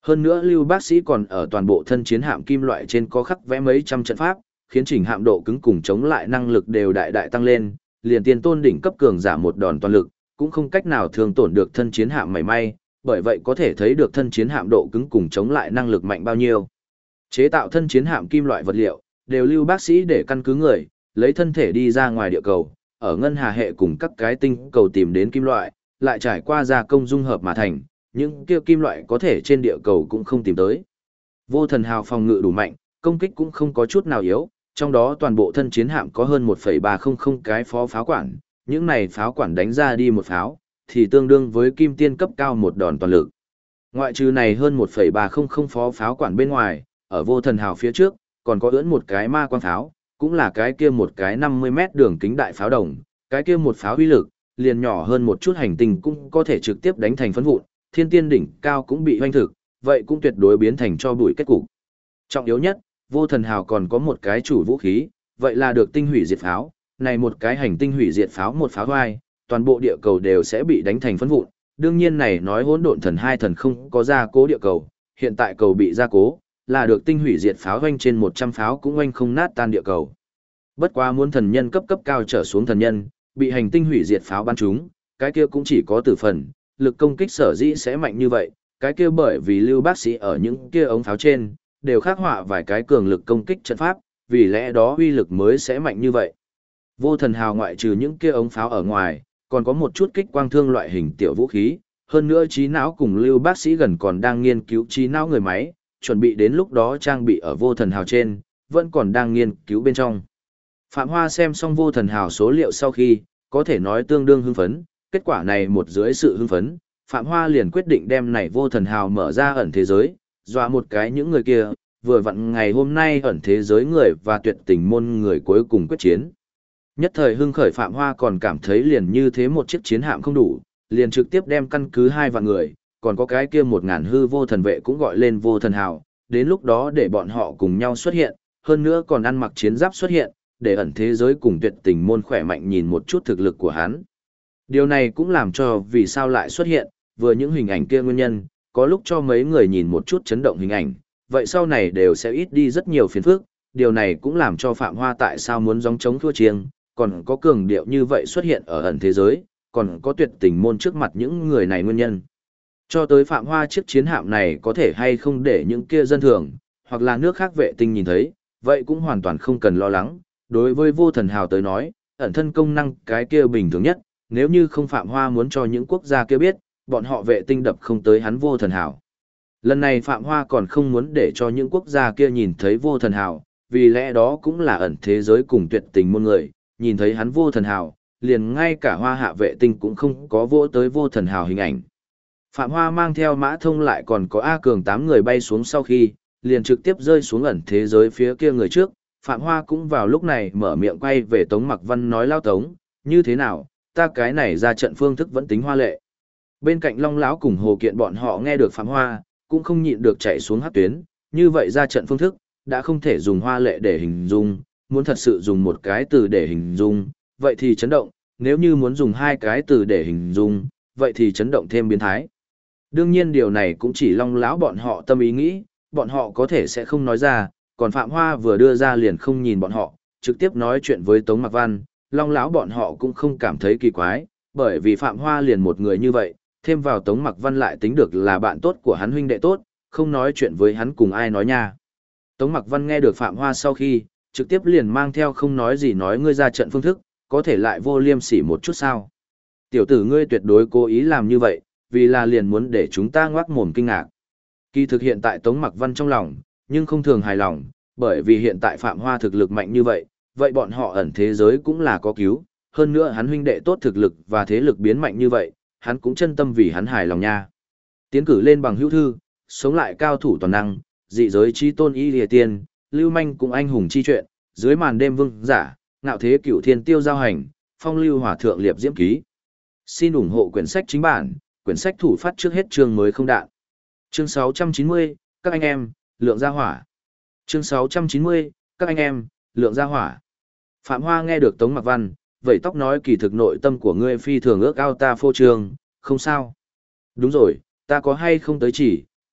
Hơn nữa Lưu bác sĩ còn ở toàn bộ thân chiến hạm kim loại trên có khắc vẽ mấy trăm trận pháp, khiến chỉnh hạm độ cứng cùng chống lại năng lực đều đại đại tăng lên, liền tiên tôn đỉnh cấp cường giả một đòn toàn lực, cũng không cách nào thương tổn được thân chiến hạm mảy may, bởi vậy có thể thấy được thân chiến hạm độ cứng cùng chống lại năng lực mạnh bao nhiêu. Chế tạo thân chiến hạm kim loại vật liệu, đều Lưu bác sĩ để căn cứ người, lấy thân thể đi ra ngoài địa cầu, ở ngân hà hệ cùng các cái tinh cầu tìm đến kim loại, lại trải qua gia công dung hợp mà thành, những kia kim loại có thể trên địa cầu cũng không tìm tới. Vô thần hào phòng ngự đủ mạnh, công kích cũng không có chút nào yếu, trong đó toàn bộ thân chiến hạm có hơn 1,300 cái phó pháo quản, những này pháo quản đánh ra đi một pháo, thì tương đương với kim tiên cấp cao một đòn toàn lực. Ngoại trừ này hơn 1,300 phó pháo quản bên ngoài, ở vô thần hào phía trước, còn có ưỡn một cái ma quang pháo, cũng là cái kia một cái 50 mét đường kính đại pháo đồng, cái kia một pháo uy lực, liền nhỏ hơn một chút hành tinh cũng có thể trực tiếp đánh thành phấn vụn, thiên tiên đỉnh cao cũng bị hoanh thực, vậy cũng tuyệt đối biến thành cho bụi kết cục. Trọng yếu nhất, vô thần hào còn có một cái chủ vũ khí, vậy là được tinh hủy diệt pháo, này một cái hành tinh hủy diệt pháo một pháo hoai, toàn bộ địa cầu đều sẽ bị đánh thành phấn vụn. Đương nhiên này nói hỗn độn thần hai thần không có gia cố địa cầu, hiện tại cầu bị gia cố, là được tinh hủy diệt pháo hoanh trên 100 pháo cũng hoanh không nát tan địa cầu. Bất quá muốn thần nhân cấp cao trở xuống thần nhân, bị hành tinh hủy diệt pháo bắn trúng, cái kia cũng chỉ có tử phần, lực công kích sở dĩ sẽ mạnh như vậy, cái kia bởi vì Lưu bác sĩ ở những kia ống pháo trên, đều khắc họa vài cái cường lực công kích trận pháp, vì lẽ đó uy lực mới sẽ mạnh như vậy. Vô thần hào ngoại trừ những kia ống pháo ở ngoài, còn có một chút kích quang thương loại hình tiểu vũ khí, hơn nữa trí não cùng Lưu bác sĩ gần còn đang nghiên cứu trí não người máy, chuẩn bị đến lúc đó trang bị ở vô thần hào trên, vẫn còn đang nghiên cứu bên trong. Phạm Hoa xem xong vô thần hào số liệu sau khi, có thể nói tương đương hưng phấn, kết quả này một dưới sự hưng phấn, Phạm Hoa liền quyết định đem này vô thần hào mở ra ẩn thế giới, dọa một cái những người kia, vừa vặn ngày hôm nay ẩn thế giới người và tuyệt tình môn người cuối cùng quyết chiến. Nhất thời hưng khởi Phạm Hoa còn cảm thấy liền như thế một chiếc chiến hạm không đủ, liền trực tiếp đem căn cứ 2 vạn người, còn có cái kia 1000 hư vô thần vệ cũng gọi lên vô thần hào, đến lúc đó để bọn họ cùng nhau xuất hiện, hơn nữa còn ăn mặc chiến giáp xuất hiện, để ẩn thế giới cùng tuyệt tình môn khỏe mạnh nhìn một chút thực lực của hắn. Điều này cũng làm cho vì sao lại xuất hiện, vừa những hình ảnh kia nguyên nhân, có lúc cho mấy người nhìn một chút chấn động hình ảnh, vậy sau này đều sẽ ít đi rất nhiều phiền phức, điều này cũng làm cho Phạm Hoa tại sao muốn gióng trống thua chiêng, còn có cường điệu như vậy xuất hiện ở ẩn thế giới, còn có tuyệt tình môn trước mặt những người này nguyên nhân. Cho tới Phạm Hoa chiếc chiến hạm này có thể hay không để những kia dân thường, hoặc là nước khác vệ tinh nhìn thấy, vậy cũng hoàn toàn không cần lo lắng. Đối với vô thần hào tới nói, ẩn thân công năng cái kia bình thường nhất, nếu như không Phạm Hoa muốn cho những quốc gia kia biết, bọn họ vệ tinh đập không tới hắn vô thần hào. Lần này Phạm Hoa còn không muốn để cho những quốc gia kia nhìn thấy vô thần hào, vì lẽ đó cũng là ẩn thế giới cùng tuyệt tình môn người, nhìn thấy hắn vô thần hào, liền ngay cả Hoa hạ vệ tinh cũng không có vỗ tới vô thần hào hình ảnh. Phạm Hoa mang theo Mã Thông lại còn có A Cường 8 người bay xuống sau khi, liền trực tiếp rơi xuống ẩn thế giới phía kia người trước. Phạm Hoa cũng vào lúc này mở miệng quay về Tống Mặc Văn nói lao Tống, như thế nào, ta cái này ra trận phương thức vẫn tính hoa lệ. Bên cạnh Long Lão cùng Hồ Kiện bọn họ nghe được Phạm Hoa, cũng không nhịn được chạy xuống hát tuyến, như vậy ra trận phương thức, đã không thể dùng hoa lệ để hình dung, muốn thật sự dùng một cái từ để hình dung, vậy thì chấn động, nếu như muốn dùng 2 cái từ để hình dung, vậy thì chấn động thêm biến thái. Đương nhiên điều này cũng chỉ Long Lão bọn họ tâm ý nghĩ, bọn họ có thể sẽ không nói ra, còn Phạm Hoa vừa đưa ra liền không nhìn bọn họ, trực tiếp nói chuyện với Tống Mặc Văn, Long Lão bọn họ cũng không cảm thấy kỳ quái, bởi vì Phạm Hoa liền một người như vậy, thêm vào Tống Mặc Văn lại tính được là bạn tốt của hắn huynh đệ tốt, không nói chuyện với hắn cùng ai nói nha. Tống Mặc Văn nghe được Phạm Hoa sau khi, trực tiếp liền mang theo không nói gì nói ngươi ra trận phương thức, có thể lại vô liêm sỉ một chút sao. Tiểu tử ngươi tuyệt đối cố ý làm như vậy, vì là liền muốn để chúng ta ngoác mồm kinh ngạc. Kỳ thực hiện tại Tống Mặc Văn trong lòng, nhưng không thường hài lòng, bởi vì hiện tại Phạm Hoa thực lực mạnh như vậy, vậy bọn họ ẩn thế giới cũng là có cứu, hơn nữa hắn huynh đệ tốt thực lực và thế lực biến mạnh như vậy, hắn cũng chân tâm vì hắn hài lòng nha. Tiến cử lên bằng hữu thư, sống lại cao thủ toàn năng, dị giới chi tôn y lìa tiên, lưu manh cùng anh hùng chi truyện, dưới màn đêm vương giả, ngạo thế cửu thiên tiêu giao hành, phong lưu hỏa thượng liệp diễm ký. Xin ủng hộ quyển sách chính bản, quyển sách thủ phát trước hết chương mới không đạn. Chương 690, các anh em, lượng gia hỏa. Chương 690, các anh em, lượng gia hỏa. Phạm Hoa nghe được Tống Mặc Văn, vẩy tóc nói kỳ thực nội tâm của ngươi phi thường ước ao ta phô trương, không sao. Đúng rồi, ta có hay không tới chỉ,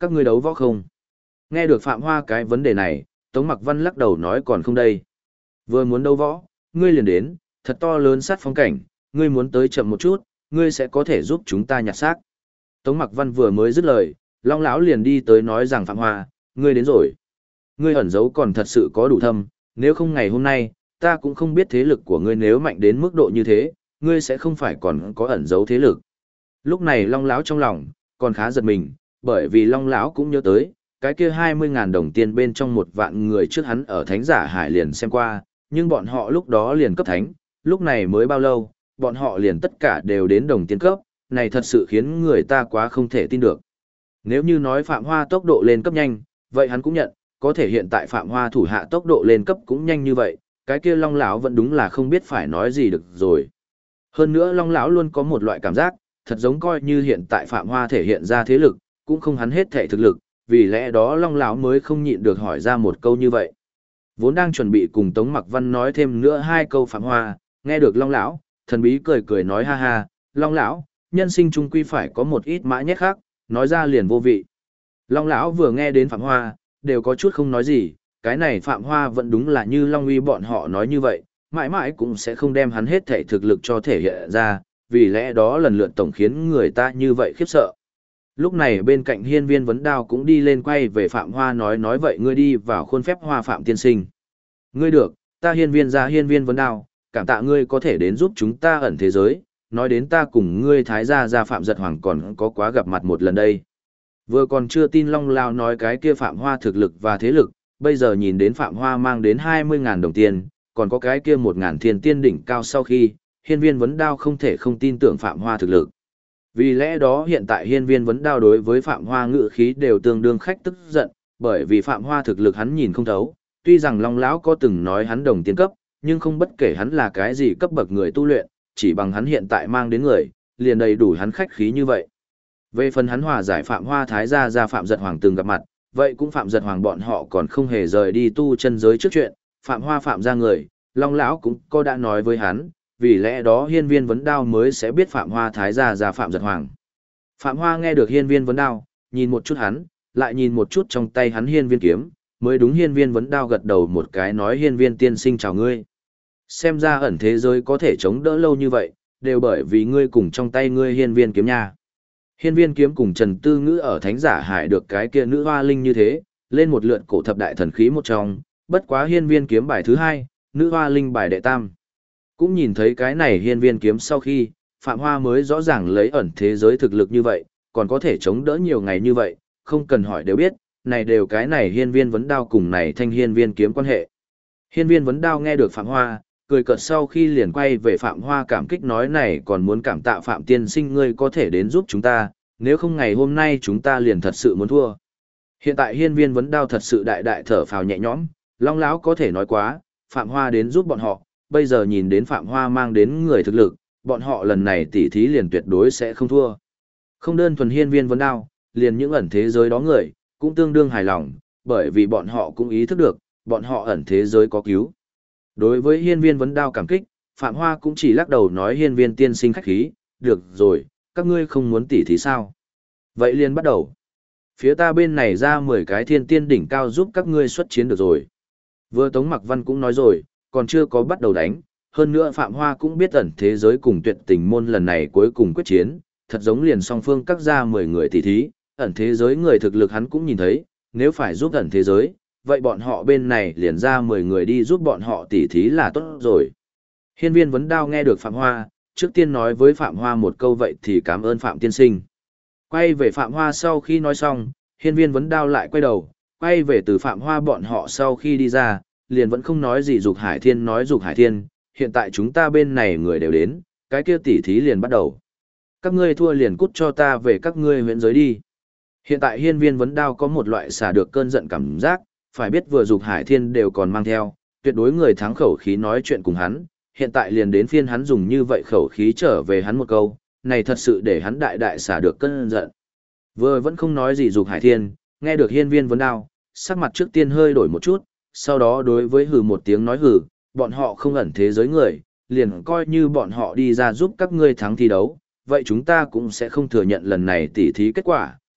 Các ngươi đấu võ không? Nghe được Phạm Hoa cái vấn đề này, Tống Mặc Văn lắc đầu nói còn không đây. Vừa muốn đấu võ, ngươi liền đến, thật to lớn sát phong cảnh, ngươi muốn tới chậm một chút, ngươi sẽ có thể giúp chúng ta nhặt xác. Tống Mặc Văn vừa mới dứt lời, Long lão liền đi tới nói rằng Phạm Hoa, ngươi đến rồi. Ngươi ẩn giấu còn thật sự có đủ thâm, nếu không ngày hôm nay, ta cũng không biết thế lực của ngươi nếu mạnh đến mức độ như thế, ngươi sẽ không phải còn có ẩn giấu thế lực. Lúc này Long lão trong lòng còn khá giật mình, bởi vì Long lão cũng nhớ tới, cái kia 20.000 đồng tiền bên trong 1 vạn người trước hắn ở Thánh Giả Hải liền xem qua, nhưng bọn họ lúc đó liền cấp thánh, lúc này mới bao lâu, bọn họ liền tất cả đều đến đồng tiền cấp, này thật sự khiến người ta quá không thể tin được. Nếu như nói Phạm Hoa tốc độ lên cấp nhanh, vậy hắn cũng nhận, có thể hiện tại Phạm Hoa thủ hạ tốc độ lên cấp cũng nhanh như vậy, cái kia Long lão vẫn đúng là không biết phải nói gì được rồi. Hơn nữa Long lão luôn có một loại cảm giác, thật giống coi như hiện tại Phạm Hoa thể hiện ra thế lực, cũng không hắn hết thể thực lực, vì lẽ đó Long lão mới không nhịn được hỏi ra một câu như vậy. Vốn đang chuẩn bị cùng Tống Mặc Văn nói thêm nữa 2 câu Phạm Hoa, nghe được Long lão, thần bí cười cười nói ha ha, Long lão, nhân sinh chung quy phải có một ít mã nhét khác, nói ra liền vô vị. Long lão vừa nghe đến Phạm Hoa, đều có chút không nói gì, cái này Phạm Hoa vẫn đúng là như Long Uy bọn họ nói như vậy, mãi mãi cũng sẽ không đem hắn hết thể thực lực cho thể hiện ra, vì lẽ đó lần lượt tổng khiến người ta như vậy khiếp sợ. Lúc này bên cạnh hiên viên vấn đao cũng đi lên quay về Phạm Hoa nói vậy ngươi đi vào khuôn phép Hoa Phạm tiên sinh. Ngươi được, ta hiên viên ra hiên viên vấn đao, cảm tạ ngươi có thể đến giúp chúng ta ẩn thế giới, nói đến ta cùng ngươi thái gia gia Phạm Giật Hoàng còn có quá gặp mặt một lần đây. Vừa còn chưa tin Long Lao nói cái kia Phạm Hoa thực lực và thế lực, bây giờ nhìn đến Phạm Hoa mang đến 20.000 đồng tiền, còn có cái kia 1.000 thiên tiên đỉnh cao sau khi, hiên viên vấn đao không thể không tin tưởng Phạm Hoa thực lực. Vì lẽ đó hiện tại hiên viên vấn đao đối với Phạm Hoa ngự khí đều tương đương khách tức giận, bởi vì Phạm Hoa thực lực hắn nhìn không thấu, tuy rằng Long Lão có từng nói hắn đồng tiến cấp, nhưng không bất kể hắn là cái gì cấp bậc người tu luyện, chỉ bằng hắn hiện tại mang đến người, liền đầy đủ hắn khách khí như vậy. Về phần hắn hòa giải Phạm Hoa thái gia gia Phạm Giật Hoàng từng gặp mặt, vậy cũng Phạm Giật Hoàng bọn họ còn không hề rời đi tu chân giới trước chuyện, Phạm Hoa Phạm gia người, Long Lão cũng có đã nói với hắn, vì lẽ đó hiên viên vấn đao mới sẽ biết Phạm Hoa thái gia gia Phạm Giật Hoàng. Phạm Hoa nghe được hiên viên vấn đao, nhìn một chút hắn, lại nhìn một chút trong tay hắn hiên viên kiếm, mới đúng hiên viên vấn đao gật đầu một cái nói hiên viên tiên sinh chào ngươi. Xem ra ẩn thế giới có thể chống đỡ lâu như vậy, đều bởi vì ngươi cùng trong tay ngươi hiên viên kiếm nha. Hiên viên kiếm cùng Trần Tư Ngữ ở Thánh Giả Hải được cái kia nữ hoa linh như thế, lên một lượt cổ thập đại thần khí một trong, bất quá hiên viên kiếm bài thứ 2, nữ hoa linh bài đệ tam. Cũng nhìn thấy cái này hiên viên kiếm sau khi, Phạm Hoa mới rõ ràng lấy ẩn thế giới thực lực như vậy, còn có thể chống đỡ nhiều ngày như vậy, không cần hỏi đều biết, này đều cái này hiên viên vấn đao cùng này thanh hiên viên kiếm quan hệ. Hiên viên vấn đao nghe được Phạm Hoa, cười cợt sau khi liền quay về Phạm Hoa cảm kích nói này còn muốn cảm tạ Phạm tiên sinh ngươi có thể đến giúp chúng ta, nếu không ngày hôm nay chúng ta liền thật sự muốn thua. Hiện tại hiên viên vấn đao thật sự đại đại thở phào nhẹ nhõm, Long lão có thể nói quá, Phạm Hoa đến giúp bọn họ, bây giờ nhìn đến Phạm Hoa mang đến người thực lực, bọn họ lần này tỉ thí liền tuyệt đối sẽ không thua. Không đơn thuần hiên viên vấn đao, liền những ẩn thế giới đó người, cũng tương đương hài lòng, bởi vì bọn họ cũng ý thức được, bọn họ ẩn thế giới có cứu. Đối với hiên viên vấn đao cảm kích, Phạm Hoa cũng chỉ lắc đầu nói hiên viên tiên sinh khách khí, được rồi, các ngươi không muốn tỉ thí sao. Vậy liền bắt đầu. Phía ta bên này ra 10 cái thiên tiên đỉnh cao giúp các ngươi xuất chiến được rồi. Vừa Tống Mặc Văn cũng nói rồi, còn chưa có bắt đầu đánh, hơn nữa Phạm Hoa cũng biết ẩn thế giới cùng tuyệt tình môn lần này cuối cùng quyết chiến, thật giống liền song phương các ra 10 người tỉ thí, ẩn thế giới người thực lực hắn cũng nhìn thấy, nếu phải giúp ẩn thế giới, vậy bọn họ bên này liền ra 10 người đi giúp bọn họ tỉ thí là tốt rồi. Hiên viên vấn đao nghe được Phạm Hoa, trước tiên nói với Phạm Hoa một câu vậy thì cảm ơn Phạm tiên sinh. Quay về Phạm Hoa sau khi nói xong, hiên viên vấn đao lại quay đầu, quay về từ Phạm Hoa bọn họ sau khi đi ra, liền vẫn không nói gì Dục Hải Thiên nói Dục Hải Thiên, hiện tại chúng ta bên này người đều đến, cái kia tỉ thí liền bắt đầu. Các ngươi thua liền cút cho ta về các ngươi huyện giới đi. Hiện tại hiên viên vấn đao có một loại xả được cơn giận cảm giác, phải biết vừa Dục Hải Thiên đều còn mang theo, tuyệt đối người thắng khẩu khí nói chuyện cùng hắn, hiện tại liền đến phiên hắn dùng như vậy khẩu khí trở về hắn một câu, này thật sự để hắn đại đại xả được cơn giận. Vừa vẫn không nói gì Dục Hải Thiên, nghe được hiên viên vấn đao, sắc mặt trước tiên hơi đổi một chút, sau đó đối với hừ một tiếng nói hừ, bọn họ không ẩn thế giới người, liền coi như bọn họ đi ra giúp các ngươi thắng thi đấu, vậy chúng ta cũng sẽ không thừa nhận lần này tỉ thí kết quả,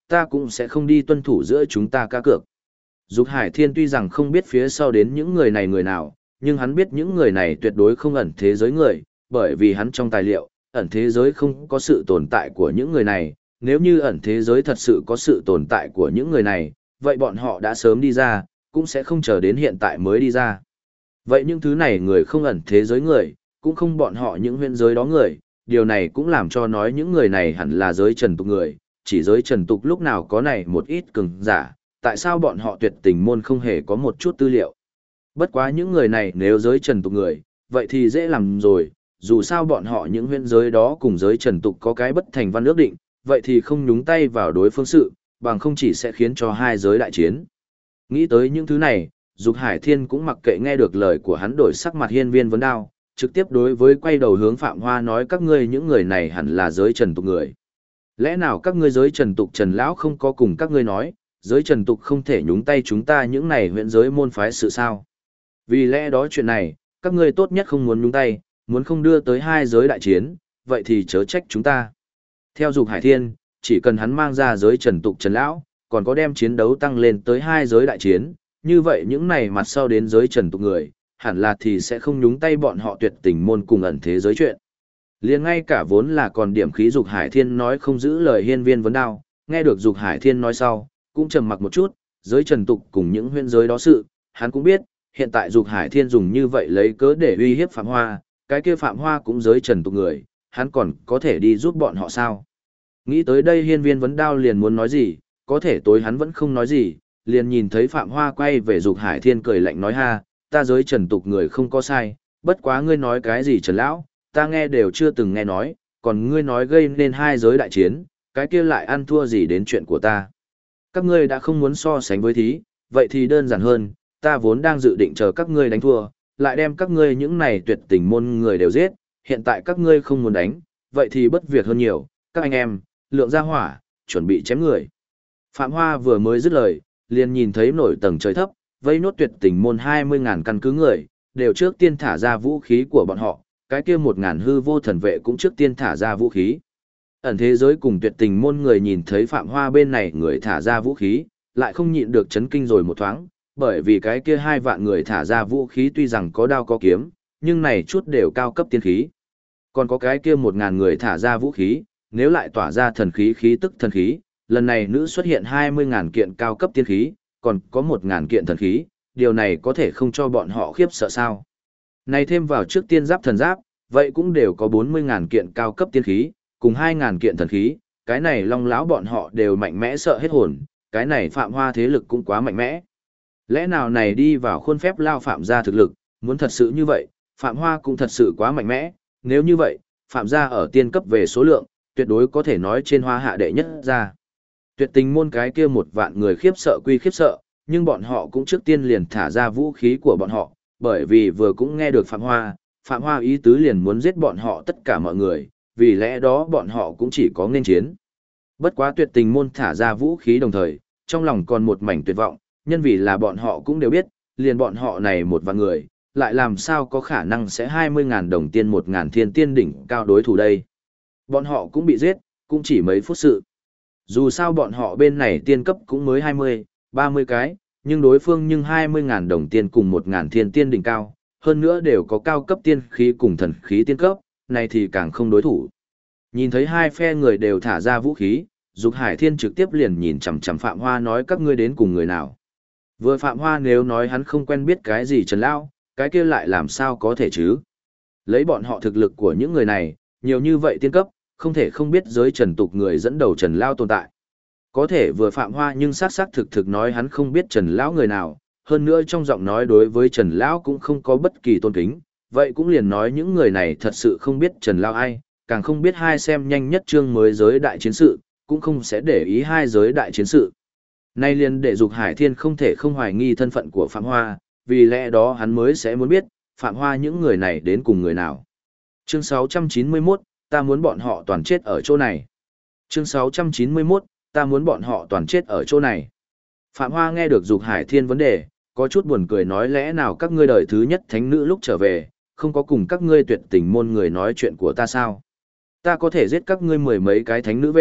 ta cũng sẽ không đi tuân thủ giữa chúng ta cá cược. Dục Hải Thiên tuy rằng không biết phía sau đến những người này người nào, nhưng hắn biết những người này tuyệt đối không ẩn thế giới người, bởi vì hắn trong tài liệu, ẩn thế giới không có sự tồn tại của những người này, nếu như ẩn thế giới thật sự có sự tồn tại của những người này, vậy bọn họ đã sớm đi ra, cũng sẽ không chờ đến hiện tại mới đi ra. Vậy những thứ này người không ẩn thế giới người, cũng không bọn họ những huyễn giới đó người, điều này cũng làm cho nói những người này hẳn là giới trần tục người, chỉ giới trần tục lúc nào có này một ít cường giả, tại sao bọn họ tuyệt tình môn không hề có một chút tư liệu. Bất quá những người này nếu giới trần tục người, vậy thì dễ làm rồi, dù sao bọn họ những huyễn giới đó cùng giới trần tục có cái bất thành văn ước định, vậy thì không nhúng tay vào đối phương sự, bằng không chỉ sẽ khiến cho hai giới đại chiến. Nghĩ tới những thứ này, Dục Hải Thiên cũng mặc kệ nghe được lời của hắn đổi sắc mặt hiên viên vấn đao, trực tiếp đối với quay đầu hướng Phạm Hoa nói các ngươi những người này hẳn là giới trần tục người. Lẽ nào các ngươi giới trần tục Trần Lão không có cùng các ngươi nói, giới trần tục không thể nhúng tay chúng ta những này huyện giới môn phái sự sao? Vì lẽ đó chuyện này, các ngươi tốt nhất không muốn nhúng tay, muốn không đưa tới hai giới đại chiến, vậy thì chớ trách chúng ta. Theo Dục Hải Thiên, chỉ cần hắn mang ra giới trần tục Trần Lão, còn có đem chiến đấu tăng lên tới hai giới đại chiến, như vậy những này mặt sau đến giới trần tục người, hẳn là thì sẽ không nhúng tay bọn họ tuyệt tình môn cùng ẩn thế giới chuyện. Liền ngay cả vốn là còn điểm khí Dục Hải Thiên nói không giữ lời hiên viên vấn đao, nghe được Dục Hải Thiên nói sau, cũng trầm mặc một chút, giới trần tục cùng những huyễn giới đó sự, hắn cũng biết, hiện tại Dục Hải Thiên dùng như vậy lấy cớ để uy hiếp Phạm Hoa, cái kia Phạm Hoa cũng giới trần tục người, hắn còn có thể đi giúp bọn họ sao? Nghĩ tới đây hiên viên vấn đao liền muốn nói gì, có thể tối hắn vẫn không nói gì, liền nhìn thấy Phạm Hoa quay về Dục Hải Thiên cười lạnh nói ha, ta giới trần tục người không có sai, bất quá ngươi nói cái gì Trần Lão, ta nghe đều chưa từng nghe nói, còn ngươi nói gây nên hai giới đại chiến, cái kia lại ăn thua gì đến chuyện của ta. Các ngươi đã không muốn so sánh với thí, vậy thì đơn giản hơn, ta vốn đang dự định chờ các ngươi đánh thua, lại đem các ngươi những này tuyệt tình môn người đều giết, hiện tại các ngươi không muốn đánh, vậy thì bất việc hơn nhiều, các anh em, lượng ra hỏa, chuẩn bị chém người. Phạm Hoa vừa mới dứt lời, liền nhìn thấy nổi tầng trời thấp, vây nốt tuyệt tình môn 20.000 căn cứ người, đều trước tiên thả ra vũ khí của bọn họ, cái kia 1.000 hư vô thần vệ cũng trước tiên thả ra vũ khí. Ẩn thế giới cùng tuyệt tình môn người nhìn thấy Phạm Hoa bên này người thả ra vũ khí, lại không nhịn được chấn kinh rồi một thoáng, bởi vì cái kia 2 vạn người thả ra vũ khí tuy rằng có đao có kiếm, nhưng này chút đều cao cấp tiên khí. Còn có cái kia 1.000 người thả ra vũ khí, nếu lại tỏa ra thần khí khí tức thần khí, lần này nữ xuất hiện 20.000 kiện cao cấp tiên khí, còn có 1.000 kiện thần khí, điều này có thể không cho bọn họ khiếp sợ sao. Này thêm vào trước tiên giáp thần giáp, vậy cũng đều có 40.000 kiện cao cấp tiên khí, cùng 2.000 kiện thần khí, cái này long lão bọn họ đều mạnh mẽ sợ hết hồn, cái này Phạm Hoa thế lực cũng quá mạnh mẽ. Lẽ nào này đi vào khuôn phép lao Phạm gia thực lực, muốn thật sự như vậy, Phạm Hoa cũng thật sự quá mạnh mẽ, nếu như vậy, Phạm gia ở tiên cấp về số lượng, tuyệt đối có thể nói trên Hoa hạ đệ nhất gia. Tuyệt tình môn cái kia 1 vạn người khiếp sợ quy khiếp sợ, nhưng bọn họ cũng trước tiên liền thả ra vũ khí của bọn họ, bởi vì vừa cũng nghe được Phạm Hoa ý tứ liền muốn giết bọn họ tất cả mọi người, vì lẽ đó bọn họ cũng chỉ có nên chiến. Bất quá tuyệt tình môn thả ra vũ khí đồng thời, trong lòng còn một mảnh tuyệt vọng, nhân vì là bọn họ cũng đều biết, liền bọn họ này 1 vạn người, lại làm sao có khả năng sẽ 20.000 đồng tiền 1.000 thiên tiên đỉnh cao đối thủ đây. Bọn họ cũng bị giết, cũng chỉ mấy phút sự. Dù sao bọn họ bên này tiên cấp cũng mới 20, 30 cái, nhưng đối phương nhưng 20.000 đồng tiền cùng 1.000 thiên tiên đỉnh cao, hơn nữa đều có cao cấp tiên khí cùng thần khí tiên cấp, này thì càng không đối thủ. Nhìn thấy hai phe người đều thả ra vũ khí, Dục Hải Thiên trực tiếp liền nhìn chằm chằm Phạm Hoa nói các ngươi đến cùng người nào. Vừa Phạm Hoa nếu nói hắn không quen biết cái gì Trần Lão, cái kia lại làm sao có thể chứ. Lấy bọn họ thực lực của những người này, nhiều như vậy tiên cấp, không thể không biết giới trần tục người dẫn đầu Trần Lão tồn tại. Có thể vừa Phạm Hoa nhưng xác thực nói hắn không biết Trần Lão người nào, hơn nữa trong giọng nói đối với Trần Lão cũng không có bất kỳ tôn kính, vậy cũng liền nói những người này thật sự không biết Trần Lão ai, càng không biết hai xem nhanh nhất chương mới giới đại chiến sự, cũng không sẽ để ý hai giới đại chiến sự. Nay liền để Dục Hải Thiên không thể không hoài nghi thân phận của Phạm Hoa, vì lẽ đó hắn mới sẽ muốn biết, Phạm Hoa những người này đến cùng người nào. Chương 691, ta muốn bọn họ toàn chết ở chỗ này. Chương 691, ta muốn bọn họ toàn chết ở chỗ này. Phạm Hoa nghe được Dục Hải Thiên vấn đề, có chút buồn cười nói lẽ nào các ngươi đời thứ nhất thánh nữ lúc trở về, không có cùng các ngươi tuyệt tình môn người nói chuyện của ta sao? Ta có thể giết các ngươi 10 mấy cái thánh nữ vệ,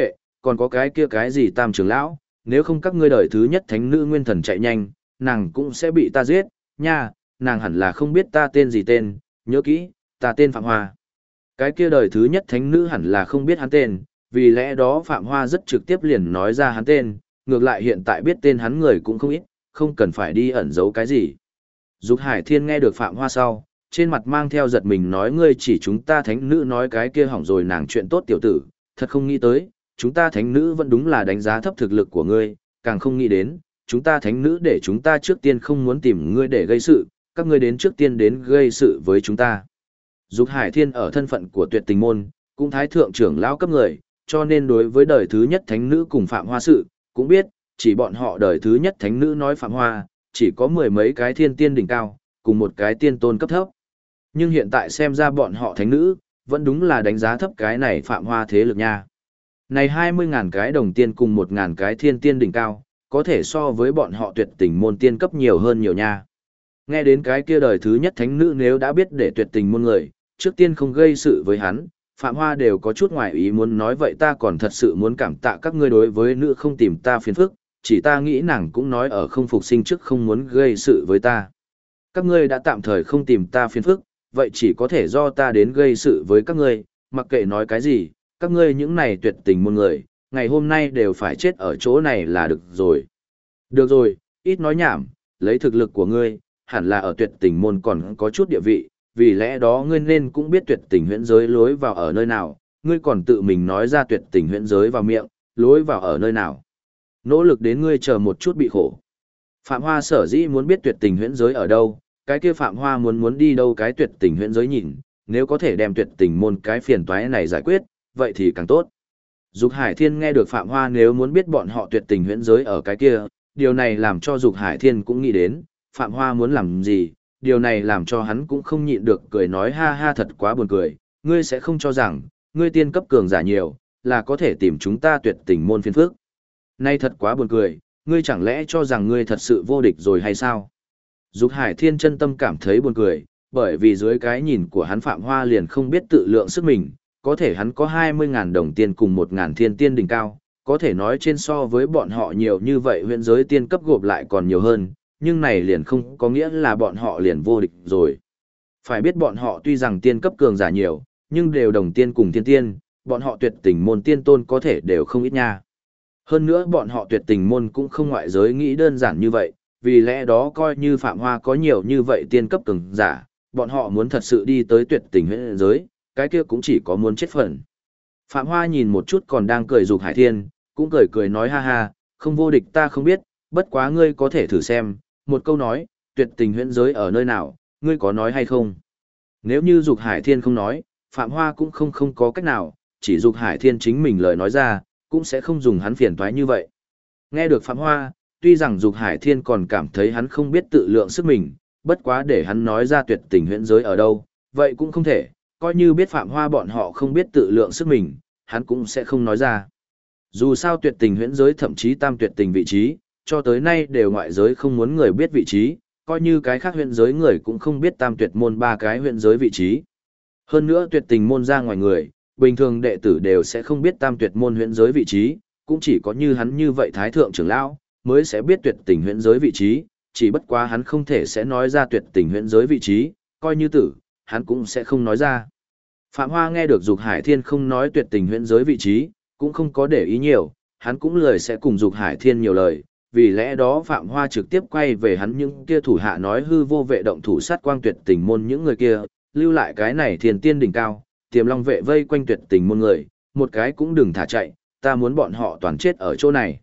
còn có cái kia cái gì tam trưởng lão, nếu không các ngươi đời thứ nhất thánh nữ nguyên thần chạy nhanh, nàng cũng sẽ bị ta giết, nha, nàng hẳn là không biết ta tên gì tên, nhớ kỹ, ta tên Phạm Hoa. Cái kia đời thứ nhất thánh nữ hẳn là không biết hắn tên, vì lẽ đó Phạm Hoa rất trực tiếp liền nói ra hắn tên, ngược lại hiện tại biết tên hắn người cũng không ít, không cần phải đi ẩn giấu cái gì. Dục Hải Thiên nghe được Phạm Hoa sau, trên mặt mang theo giật mình nói ngươi chỉ chúng ta thánh nữ nói cái kia hỏng rồi nàng chuyện tốt tiểu tử, thật không nghĩ tới, chúng ta thánh nữ vẫn đúng là đánh giá thấp thực lực của ngươi, càng không nghĩ đến, chúng ta thánh nữ để chúng ta trước tiên không muốn tìm ngươi để gây sự, các ngươi đến trước tiên đến gây sự với chúng ta. Dục Hải Thiên ở thân phận của Tuyệt Tình môn, cũng thái thượng trưởng lão cấp người, cho nên đối với đời thứ nhất thánh nữ cùng Phạm Hoa sự, cũng biết, chỉ bọn họ đời thứ nhất thánh nữ nói Phạm Hoa, chỉ có mười mấy cái thiên tiên đỉnh cao, cùng một cái tiên tôn cấp thấp. Nhưng hiện tại xem ra bọn họ thánh nữ, vẫn đúng là đánh giá thấp cái này Phạm Hoa thế lực nha. Này 20.000 cái đồng tiên cùng 1.000 cái thiên tiên đỉnh cao, có thể so với bọn họ Tuyệt Tình môn tiên cấp nhiều hơn nhiều nha. Nghe đến cái kia đời thứ nhất thánh nữ nếu đã biết để Tuyệt Tình môn người, trước tiên không gây sự với hắn, Phạm Hoa đều có chút ngoài ý muốn nói vậy ta còn thật sự muốn cảm tạ các ngươi đối với nữ không tìm ta phiền phức, chỉ ta nghĩ nàng cũng nói ở không phục sinh trước không muốn gây sự với ta. Các ngươi đã tạm thời không tìm ta phiền phức, vậy chỉ có thể do ta đến gây sự với các ngươi, mặc kệ nói cái gì, các ngươi những này Tuyệt Tình môn người, ngày hôm nay đều phải chết ở chỗ này là được rồi. Được rồi, ít nói nhảm, lấy thực lực của ngươi, hẳn là ở Tuyệt Tình môn còn có chút địa vị, vì lẽ đó ngươi nên cũng biết Tuyệt Tình huyễn giới lối vào ở nơi nào, ngươi còn tự mình nói ra Tuyệt Tình huyễn giới vào miệng, lối vào ở nơi nào. Nỗ lực đến ngươi chờ một chút bị khổ. Phạm Hoa sở dĩ muốn biết Tuyệt Tình huyễn giới ở đâu, cái kia Phạm Hoa muốn đi đâu cái Tuyệt Tình huyễn giới nhìn, nếu có thể đem Tuyệt Tình môn cái phiền toái này giải quyết, vậy thì càng tốt. Dục Hải Thiên nghe được Phạm Hoa nếu muốn biết bọn họ Tuyệt Tình huyễn giới ở cái kia, điều này làm cho Dục Hải Thiên cũng nghĩ đến, Phạm Hoa muốn làm gì, điều này làm cho hắn cũng không nhịn được cười nói ha ha thật quá buồn cười, ngươi sẽ không cho rằng, ngươi tiên cấp cường giả nhiều, là có thể tìm chúng ta Tuyệt Tình môn phiền phức. Nay thật quá buồn cười, ngươi chẳng lẽ cho rằng ngươi thật sự vô địch rồi hay sao? Dục Hải Thiên chân tâm cảm thấy buồn cười, bởi vì dưới cái nhìn của hắn Phạm Hoa liền không biết tự lượng sức mình, có thể hắn có 20.000 đồng tiền cùng 1.000 thiên tiên đỉnh cao, có thể nói trên so với bọn họ nhiều như vậy huyện giới tiên cấp gộp lại còn nhiều hơn, nhưng này liền không có nghĩa là bọn họ liền vô địch rồi. Phải biết bọn họ tuy rằng tiên cấp cường giả nhiều, nhưng đều đồng tiên cùng thiên tiên, bọn họ Tuyệt Tình môn tiên tôn có thể đều không ít nha. Hơn nữa bọn họ Tuyệt Tình môn cũng không ngoại giới nghĩ đơn giản như vậy, vì lẽ đó coi như Phạm Hoa có nhiều như vậy tiên cấp cường giả, bọn họ muốn thật sự đi tới Tuyệt Tình huyễn giới, cái kia cũng chỉ có muốn chết phần. Phạm Hoa nhìn một chút còn đang cười Dục Hải Thiên, cũng cười cười nói ha ha, không vô địch ta không biết, bất quá ngươi có thể thử xem, một câu nói, Tuyệt Tình huyễn giới ở nơi nào, ngươi có nói hay không? Nếu như Dục Hải Thiên không nói, Phạm Hoa cũng không có cách nào, chỉ Dục Hải Thiên chính mình lời nói ra, cũng sẽ không dùng hắn phiền toái như vậy. Nghe được Phạm Hoa, tuy rằng Dục Hải Thiên còn cảm thấy hắn không biết tự lượng sức mình, bất quá để hắn nói ra Tuyệt Tình huyễn giới ở đâu, vậy cũng không thể, coi như biết Phạm Hoa bọn họ không biết tự lượng sức mình, hắn cũng sẽ không nói ra. Dù sao Tuyệt Tình huyễn giới thậm chí tam tuyệt tình vị trí, cho tới nay đều ngoại giới không muốn người biết vị trí, coi như cái khác huyện giới người cũng không biết tam tuyệt môn ba cái huyện giới vị trí. Hơn nữa Tuyệt Tình môn ra ngoài người, bình thường đệ tử đều sẽ không biết tam tuyệt môn huyện giới vị trí, cũng chỉ có như hắn như vậy thái thượng trưởng lão mới sẽ biết Tuyệt Tình huyện giới vị trí, chỉ bất quá hắn không thể sẽ nói ra Tuyệt Tình huyện giới vị trí, coi như tử, hắn cũng sẽ không nói ra. Phạm Hoa nghe được Dục Hải Thiên không nói Tuyệt Tình huyện giới vị trí, cũng không có để ý nhiều, hắn cũng lời sẽ cùng Dục Hải Thiên nhiều lời, vì lẽ đó Phạm Hoa trực tiếp quay về hắn những kia thủ hạ nói hư vô vệ động thủ sát quang Tuyệt Tình môn những người kia, lưu lại cái này Thiên tiên đỉnh cao, Tiềm Long vệ vây quanh Tuyệt Tình môn người, một cái cũng đừng thả chạy, ta muốn bọn họ toàn chết ở chỗ này.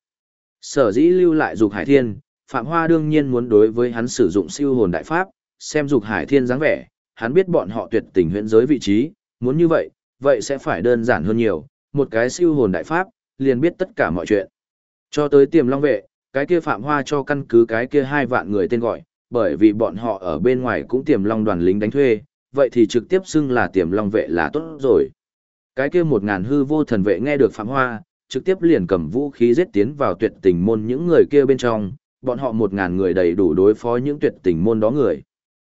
Sở dĩ lưu lại Dục Hải Thiên, Phạm Hoa đương nhiên muốn đối với hắn sử dụng siêu hồn đại pháp, xem Dục Hải Thiên dáng vẻ, hắn biết bọn họ Tuyệt Tình huyễn giới vị trí, muốn như vậy, vậy sẽ phải đơn giản hơn nhiều, một cái siêu hồn đại pháp, liền biết tất cả mọi chuyện. Cho tới Tiềm Long vệ, cái kia Phạm Hoa cho căn cứ cái kia 2 vạn người tên gọi, bởi vì bọn họ ở bên ngoài cũng Tiềm Long đoàn lính đánh thuê, vậy thì trực tiếp xưng là Tiềm Long vệ là tốt rồi. Cái kia 1.000 hư vô thần vệ nghe được Phạm Hoa, trực tiếp liền cầm vũ khí giết tiến vào Tuyệt Tình môn những người kia bên trong, bọn họ 1.000 người đầy đủ đối phó những Tuyệt Tình môn đó người.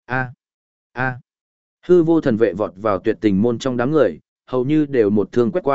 Hư vô thần vệ vọt vào Tuyệt Tình môn trong đám người, hầu như đều một thương quét qua,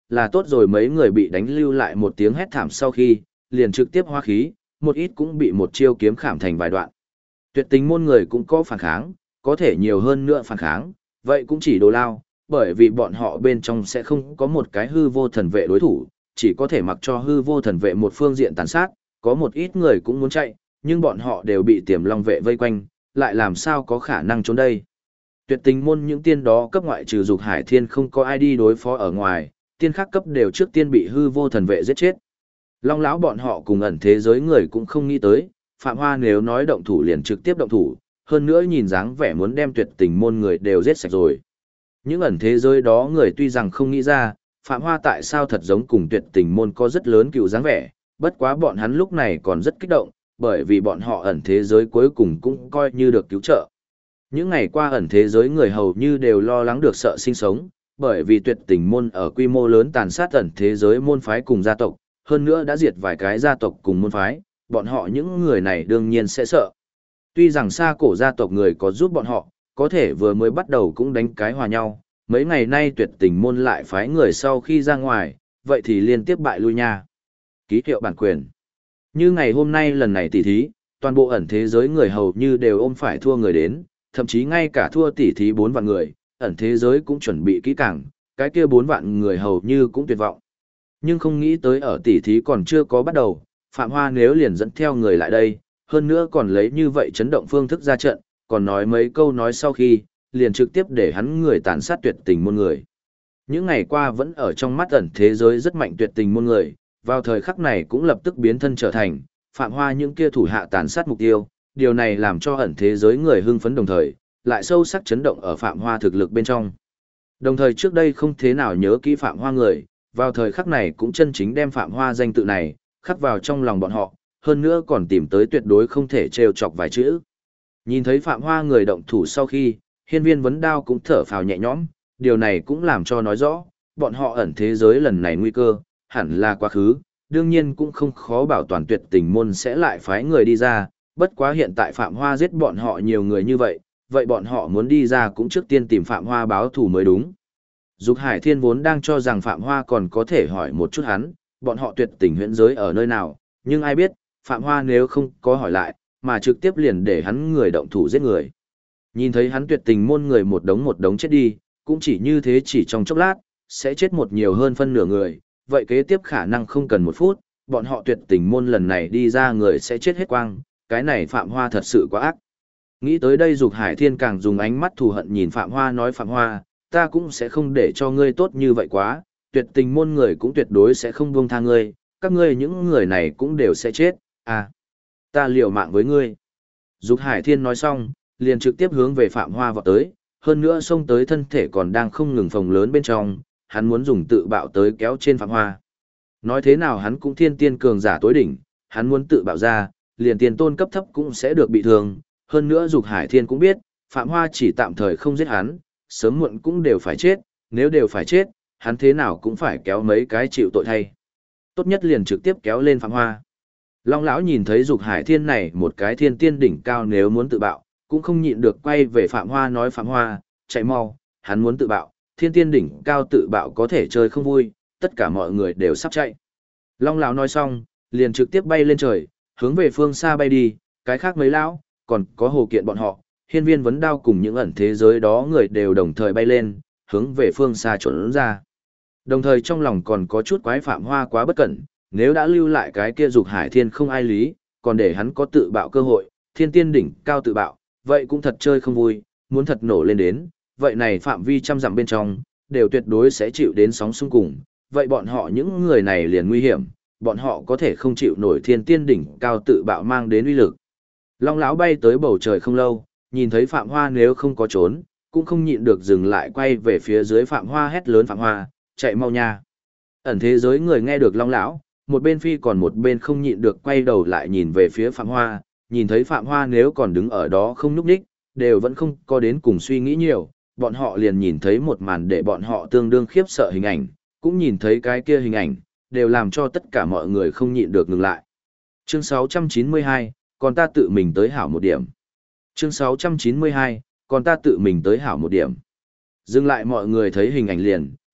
là tốt rồi mấy người bị đánh lưu lại một tiếng hét thảm sau khi, liền trực tiếp hóa khí, một ít cũng bị một chiêu kiếm khảm thành vài đoạn. Tuyệt tình môn người cũng có phản kháng, có thể nhiều hơn nữa phản kháng, vậy cũng chỉ đồ lao, bởi vì bọn họ bên trong sẽ không có một cái hư vô thần vệ đối thủ, chỉ có thể mặc cho hư vô thần vệ một phương diện tàn sát, có một ít người cũng muốn chạy, nhưng bọn họ đều bị tiềm long vệ vây quanh, lại làm sao có khả năng trốn đây. Tuyệt tình môn những tiên đó cấp ngoại trừ Dục Hải Thiên không có ai đi đối phó ở ngoài, tiên khác cấp đều trước tiên bị hư vô thần vệ giết chết. Long lão bọn họ cùng ẩn thế giới người cũng không nghĩ tới, Phạm Hoa nếu nói động thủ liền trực tiếp động thủ, hơn nữa nhìn dáng vẻ muốn đem tuyệt tình môn người đều giết sạch rồi. Những ẩn thế giới đó người tuy rằng không nghĩ ra, Phạm Hoa tại sao thật giống cùng tuyệt tình môn có rất lớn cựu dáng vẻ, bất quá bọn hắn lúc này còn rất kích động, bởi vì bọn họ ẩn thế giới cuối cùng cũng coi như được cứu trợ. Những ngày qua ẩn thế giới người hầu như đều lo lắng được sợ sinh sống, bởi vì tuyệt tình môn ở quy mô lớn tàn sát ẩn thế giới môn phái cùng gia tộc, hơn nữa đã diệt vài cái gia tộc cùng môn phái, bọn họ những người này đương nhiên sẽ sợ. Tuy rằng xa cổ gia tộc người có giúp bọn họ, có thể vừa mới bắt đầu cũng đánh cái hòa nhau, mấy ngày nay tuyệt tình môn lại phái người sau khi ra ngoài, vậy thì liên tiếp bại lui nha. Ký hiệu bản quyền. Như ngày hôm nay lần này tỉ thí, toàn bộ ẩn thế giới người hầu như đều ôm phải thua người đến, thậm chí ngay cả thua tỉ thí 4 vạn người, ẩn thế giới cũng chuẩn bị kỹ càng, cái kia 4 vạn người hầu như cũng tuyệt vọng. Nhưng không nghĩ tới ở tỉ thí còn chưa có bắt đầu, Phạm Hoa nếu liền dẫn theo người lại đây, hơn nữa còn lấy như vậy chấn động phương thức ra trận, còn nói mấy câu nói sau khi, liền trực tiếp để hắn người tàn sát tuyệt tình môn người. Những ngày qua vẫn ở trong mắt ẩn thế giới rất mạnh tuyệt tình môn người, vào thời khắc này cũng lập tức biến thân trở thành Phạm Hoa những kia thủ hạ tàn sát mục tiêu, điều này làm cho ẩn thế giới người hưng phấn đồng thời, lại sâu sắc chấn động ở Phạm Hoa thực lực bên trong. Đồng thời trước đây không thế nào nhớ kỹ Phạm Hoa người, vào thời khắc này cũng chân chính đem Phạm Hoa danh tự này, khắc vào trong lòng bọn họ, hơn nữa còn tìm tới tuyệt đối không thể trêu chọc vài chữ. Nhìn thấy Phạm Hoa người động thủ sau khi, Hiên Viên Vấn Đao cũng thở phào nhẹ nhõm, điều này cũng làm cho nói rõ, bọn họ ẩn thế giới lần này nguy cơ, hẳn là quá khứ, đương nhiên cũng không khó bảo toàn tuyệt tình môn sẽ lại phái người đi ra, bất quá hiện tại Phạm Hoa giết bọn họ nhiều người như vậy, vậy bọn họ muốn đi ra cũng trước tiên tìm Phạm Hoa báo thù mới đúng. Dục Hải Thiên vốn đang cho rằng Phạm Hoa còn có thể hỏi một chút hắn, bọn họ tuyệt tình huyễn giới ở nơi nào, nhưng ai biết, Phạm Hoa nếu không có hỏi lại, mà trực tiếp liền để hắn người động thủ giết người. Nhìn thấy hắn tuyệt tình môn người một đống chết đi, cũng chỉ như thế chỉ trong chốc lát, sẽ chết một nhiều hơn phân nửa người, vậy kế tiếp khả năng không cần 1 phút, bọn họ tuyệt tình môn lần này đi ra người sẽ chết hết quang, cái này Phạm Hoa thật sự quá ác. Nghĩ tới đây Dục Hải Thiên càng dùng ánh mắt thù hận nhìn Phạm Hoa nói Phạm Hoa, ta cũng sẽ không để cho ngươi tốt như vậy quá, tuyệt tình môn người cũng tuyệt đối sẽ không buông tha ngươi, các ngươi những người này cũng đều sẽ chết, à, ta liều mạng với ngươi. Dục Hải Thiên nói xong, liền trực tiếp hướng về Phạm Hoa vọt tới, hơn nữa xông tới thân thể còn đang không ngừng phồng lớn bên trong, hắn muốn dùng tự bạo tới kéo trên Phạm Hoa. Nói thế nào hắn cũng thiên tiên cường giả tối đỉnh, hắn muốn tự bạo ra, liền tiền tôn cấp thấp cũng sẽ được bị thương, hơn nữa Dục Hải Thiên cũng biết, Phạm Hoa chỉ tạm thời không giết hắn, sớm muộn cũng đều phải chết, nếu đều phải chết, hắn thế nào cũng phải kéo mấy cái chịu tội thay. Tốt nhất liền trực tiếp kéo lên Phạm Hoa. Long lão nhìn thấy Dục Hải Thiên này một cái thiên tiên đỉnh cao nếu muốn tự bạo, cũng không nhịn được quay về Phạm Hoa nói Phạm Hoa, chạy mau, hắn muốn tự bạo, thiên tiên đỉnh cao tự bạo có thể chơi không vui, tất cả mọi người đều sắp chạy. Long lão nói xong, liền trực tiếp bay lên trời, hướng về phương xa bay đi, cái khác mấy lão, còn có Hồ Kiện bọn họ, Hiên Viên Vấn Đao cùng những ẩn thế giới đó người đều đồng thời bay lên, hướng về phương xa trốn ra. Đồng thời trong lòng còn có chút quái Phạm Hoa quá bất cẩn, nếu đã lưu lại cái kia Dục Hải Thiên không ai lý, còn để hắn có tự bạo cơ hội, thiên tiên đỉnh cao tự bạo, vậy cũng thật chơi không vui, muốn thật nổ lên đến, vậy này phạm vi trăm dặm bên trong, đều tuyệt đối sẽ chịu đến sóng xung cùng, vậy bọn họ những người này liền nguy hiểm, bọn họ có thể không chịu nổi thiên tiên đỉnh cao tự bạo mang đến uy lực. Long lão bay tới bầu trời không lâu, nhìn thấy Phạm Hoa nếu không có trốn, cũng không nhịn được dừng lại quay về phía dưới Phạm Hoa hét lớn Phạm Hoa, chạy mau nha. Ẩn thế giới người nghe được Long lão, một bên phi còn một bên không nhịn được quay đầu lại nhìn về phía Phạm Hoa, nhìn thấy Phạm Hoa nếu còn đứng ở đó không nhúc nhích, đều vẫn không có đến cùng suy nghĩ nhiều, bọn họ liền nhìn thấy một màn để bọn họ tương đương khiếp sợ hình ảnh, cũng nhìn thấy cái kia hình ảnh, đều làm cho tất cả mọi người không nhịn được ngừng lại. Chương 692, còn ta tự mình tới hảo một điểm. Chương 692, còn ta tự mình tới hảo một điểm. Dừng lại mọi người thấy hình ảnh liền,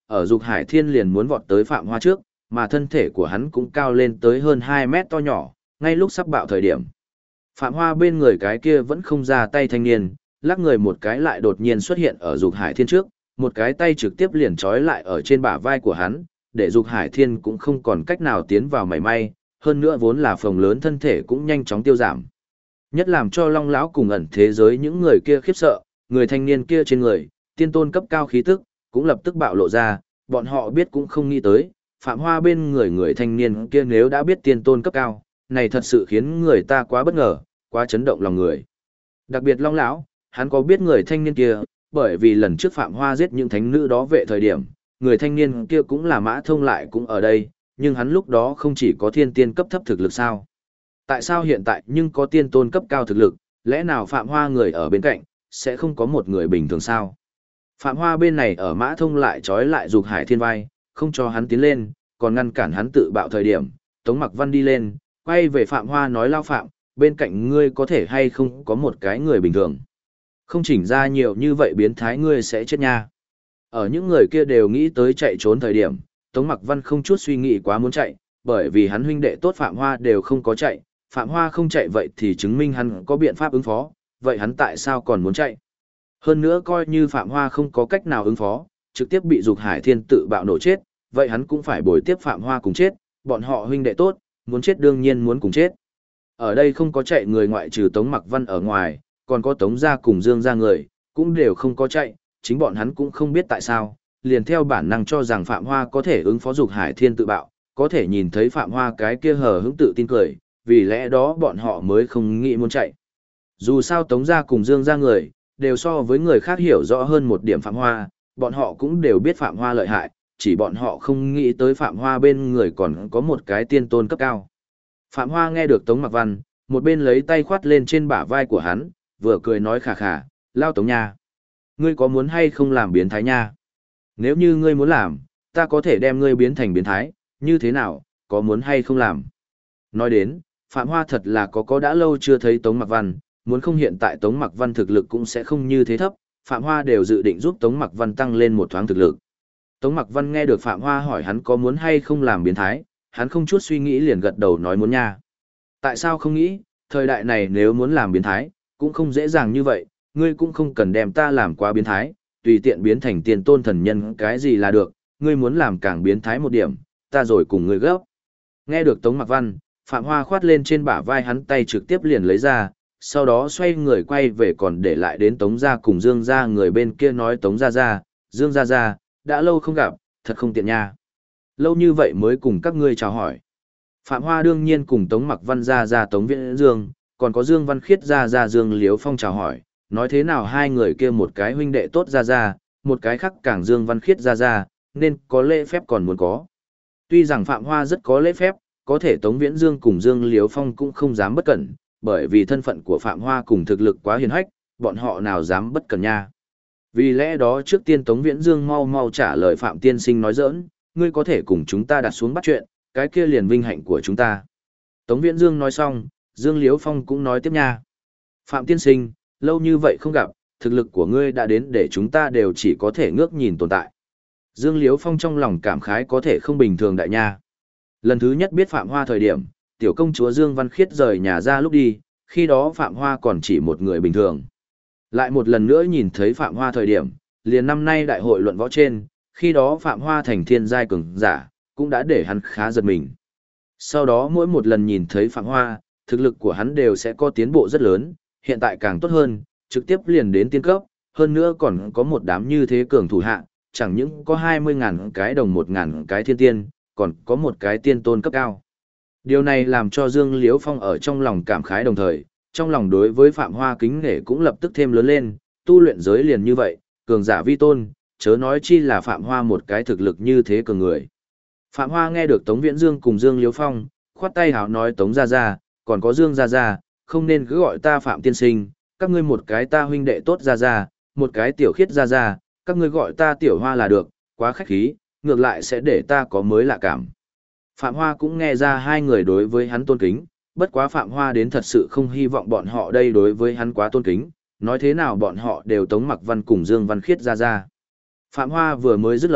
ở Dục Hải Thiên liền muốn vọt tới Phạm Hoa trước, mà thân thể của hắn cũng cao lên tới hơn 2 mét to nhỏ, ngay lúc sắp bạo thời điểm. Phạm Hoa bên người cái kia vẫn không ra tay thanh niên, lắc người một cái lại đột nhiên xuất hiện ở Dục Hải Thiên trước, một cái tay trực tiếp liền trói lại ở trên bả vai của hắn, để Dục Hải Thiên cũng không còn cách nào tiến vào mảy may, hơn nữa vốn là phồng lớn thân thể cũng nhanh chóng tiêu giảm. Nhất làm cho Long lão cùng ẩn thế giới những người kia khiếp sợ, người thanh niên kia trên người, tiên tôn cấp cao khí tức, cũng lập tức bạo lộ ra, bọn họ biết cũng không nghĩ tới, Phạm Hoa bên người người thanh niên kia nếu đã biết tiên tôn cấp cao, này thật sự khiến người ta quá bất ngờ, quá chấn động lòng người. Đặc biệt Long lão, hắn có biết người thanh niên kia, bởi vì lần trước Phạm Hoa giết những thánh nữ đó vệ thời điểm, người thanh niên kia cũng là Mã Thông lại cũng ở đây, nhưng hắn lúc đó không chỉ có thiên tiên cấp thấp thực lực sao? Tại sao hiện tại nhưng có tiên tôn cấp cao thực lực, lẽ nào Phạm Hoa người ở bên cạnh, sẽ không có một người bình thường sao? Phạm Hoa bên này ở Mã Thông lại trói lại Dục Hải Thiên vai, không cho hắn tiến lên, còn ngăn cản hắn tự bạo thời điểm, Tống Mặc Văn đi lên, quay về Phạm Hoa nói lao Phạm, bên cạnh ngươi có thể hay không có một cái người bình thường. Không chỉnh ra nhiều như vậy biến thái ngươi sẽ chết nha. Ở những người kia đều nghĩ tới chạy trốn thời điểm, Tống Mặc Văn không chút suy nghĩ quá muốn chạy, bởi vì hắn huynh đệ tốt Phạm Hoa đều không có chạy, Phạm Hoa không chạy vậy thì chứng minh hắn có biện pháp ứng phó, vậy hắn tại sao còn muốn chạy? Hơn nữa coi như Phạm Hoa không có cách nào ứng phó, trực tiếp bị Dục Hải Thiên tự bạo nổ chết, vậy hắn cũng phải bồi tiếp Phạm Hoa cùng chết, bọn họ huynh đệ tốt, muốn chết đương nhiên muốn cùng chết. Ở đây không có chạy người ngoại trừ Tống Mặc Văn ở ngoài, còn có Tống gia cùng Dương gia người, cũng đều không có chạy, chính bọn hắn cũng không biết tại sao, liền theo bản năng cho rằng Phạm Hoa có thể ứng phó Dục Hải Thiên tự bạo, có thể nhìn thấy Phạm Hoa cái kia hờ hững tự tin cười, vì lẽ đó bọn họ mới không nghĩ muốn chạy. Dù sao Tống gia cùng Dương gia người, đều so với người khác hiểu rõ hơn một điểm Phạm Hoa, bọn họ cũng đều biết Phạm Hoa lợi hại, chỉ bọn họ không nghĩ tới Phạm Hoa bên người còn có một cái tiên tôn cấp cao. Phạm Hoa nghe được Tống Mặc Văn, một bên lấy tay khoát lên trên bả vai của hắn, vừa cười nói khà khà, lao Tống nha. Ngươi có muốn hay không làm biến thái nha? Nếu như ngươi muốn làm, ta có thể đem ngươi biến thành biến thái, như thế nào, có muốn hay không làm? Nói đến, Phạm Hoa thật là có đã lâu chưa thấy Tống Mặc Văn, muốn không hiện tại Tống Mặc Văn thực lực cũng sẽ không như thế thấp, Phạm Hoa đều dự định giúp Tống Mặc Văn tăng lên một thoáng thực lực. Tống Mặc Văn nghe được Phạm Hoa hỏi hắn có muốn hay không làm biến thái, hắn không chút suy nghĩ liền gật đầu nói muốn nha. Tại sao không nghĩ, thời đại này nếu muốn làm biến thái, cũng không dễ dàng như vậy, ngươi cũng không cần đem ta làm quá biến thái, tùy tiện biến thành tiền tôn thần nhân cái gì là được, ngươi muốn làm càng biến thái một điểm, ta rồi cùng ngươi gấp. Nghe được Tống Mặc Văn, Phạm Hoa khoát lên trên bả vai hắn tay trực tiếp liền lấy ra, sau đó xoay người quay về còn để lại đến Tống gia cùng Dương gia người bên kia nói Tống gia gia, Dương gia gia, đã lâu không gặp, thật không tiện nha. Lâu như vậy mới cùng các ngươi chào hỏi. Phạm Hoa đương nhiên cùng Tống Mặc Văn gia Tống Viễn Dương, còn có Dương Văn Khiết gia Dương Liếu Phong chào hỏi, nói thế nào hai người kia một cái huynh đệ tốt gia, một cái khác càng Dương Văn Khiết gia, nên có lễ phép còn muốn có. Tuy rằng Phạm Hoa rất có lễ phép, có thể Tống Viễn Dương cùng Dương Liếu Phong cũng không dám bất cẩn, bởi vì thân phận của Phạm Hoa cùng thực lực quá hiền hách, bọn họ nào dám bất cẩn nha. Vì lẽ đó trước tiên Tống Viễn Dương mau mau trả lời Phạm Tiên Sinh nói giỡn, ngươi có thể cùng chúng ta đặt xuống bắt chuyện, cái kia liền vinh hạnh của chúng ta. Tống Viễn Dương nói xong, Dương Liếu Phong cũng nói tiếp nha. Phạm Tiên Sinh, lâu như vậy không gặp, thực lực của ngươi đã đến để chúng ta đều chỉ có thể ngước nhìn tồn tại. Dương Liếu Phong trong lòng cảm khái có thể không bình thường đại nha. Lần thứ nhất biết Phạm Hoa thời điểm, tiểu công chúa Dương Văn Khiết rời nhà ra lúc đi, khi đó Phạm Hoa còn chỉ một người bình thường. Lại một lần nữa nhìn thấy Phạm Hoa thời điểm, liền năm nay đại hội luận võ trên, khi đó Phạm Hoa thành thiên giai cường giả, cũng đã để hắn khá giật mình. Sau đó mỗi một lần nhìn thấy Phạm Hoa, thực lực của hắn đều sẽ có tiến bộ rất lớn, hiện tại càng tốt hơn, trực tiếp liền đến tiên cấp, hơn nữa còn có một đám như thế cường thủ hạ, chẳng những có 20.000 cái đồng 1.000 cái thiên tiên, còn có một cái tiên tôn cấp cao. Điều này làm cho Dương Liếu Phong ở trong lòng cảm khái đồng thời, trong lòng đối với Phạm Hoa kính nể cũng lập tức thêm lớn lên, tu luyện giới liền như vậy, cường giả vi tôn, chớ nói chi là Phạm Hoa một cái thực lực như thế cường người. Phạm Hoa nghe được Tống Viễn Dương cùng Dương Liếu Phong, khoát tay hào nói Tống gia gia, còn có Dương gia gia, không nên cứ gọi ta Phạm Tiên Sinh, các ngươi một cái ta huynh đệ tốt gia gia, một cái tiểu khiết gia gia, các ngươi gọi ta tiểu Hoa là được, quá khách khí, ngược lại sẽ để ta có mới lạ cảm. Phạm Hoa cũng nghe ra hai người đối với hắn tôn kính, bất quá Phạm Hoa đến thật sự không hy vọng bọn họ đây đối với hắn quá tôn kính, nói thế nào bọn họ đều Tống Mặc Văn cùng Dương Văn Khiết gia gia. Phạm Hoa vừa mới dứt lời,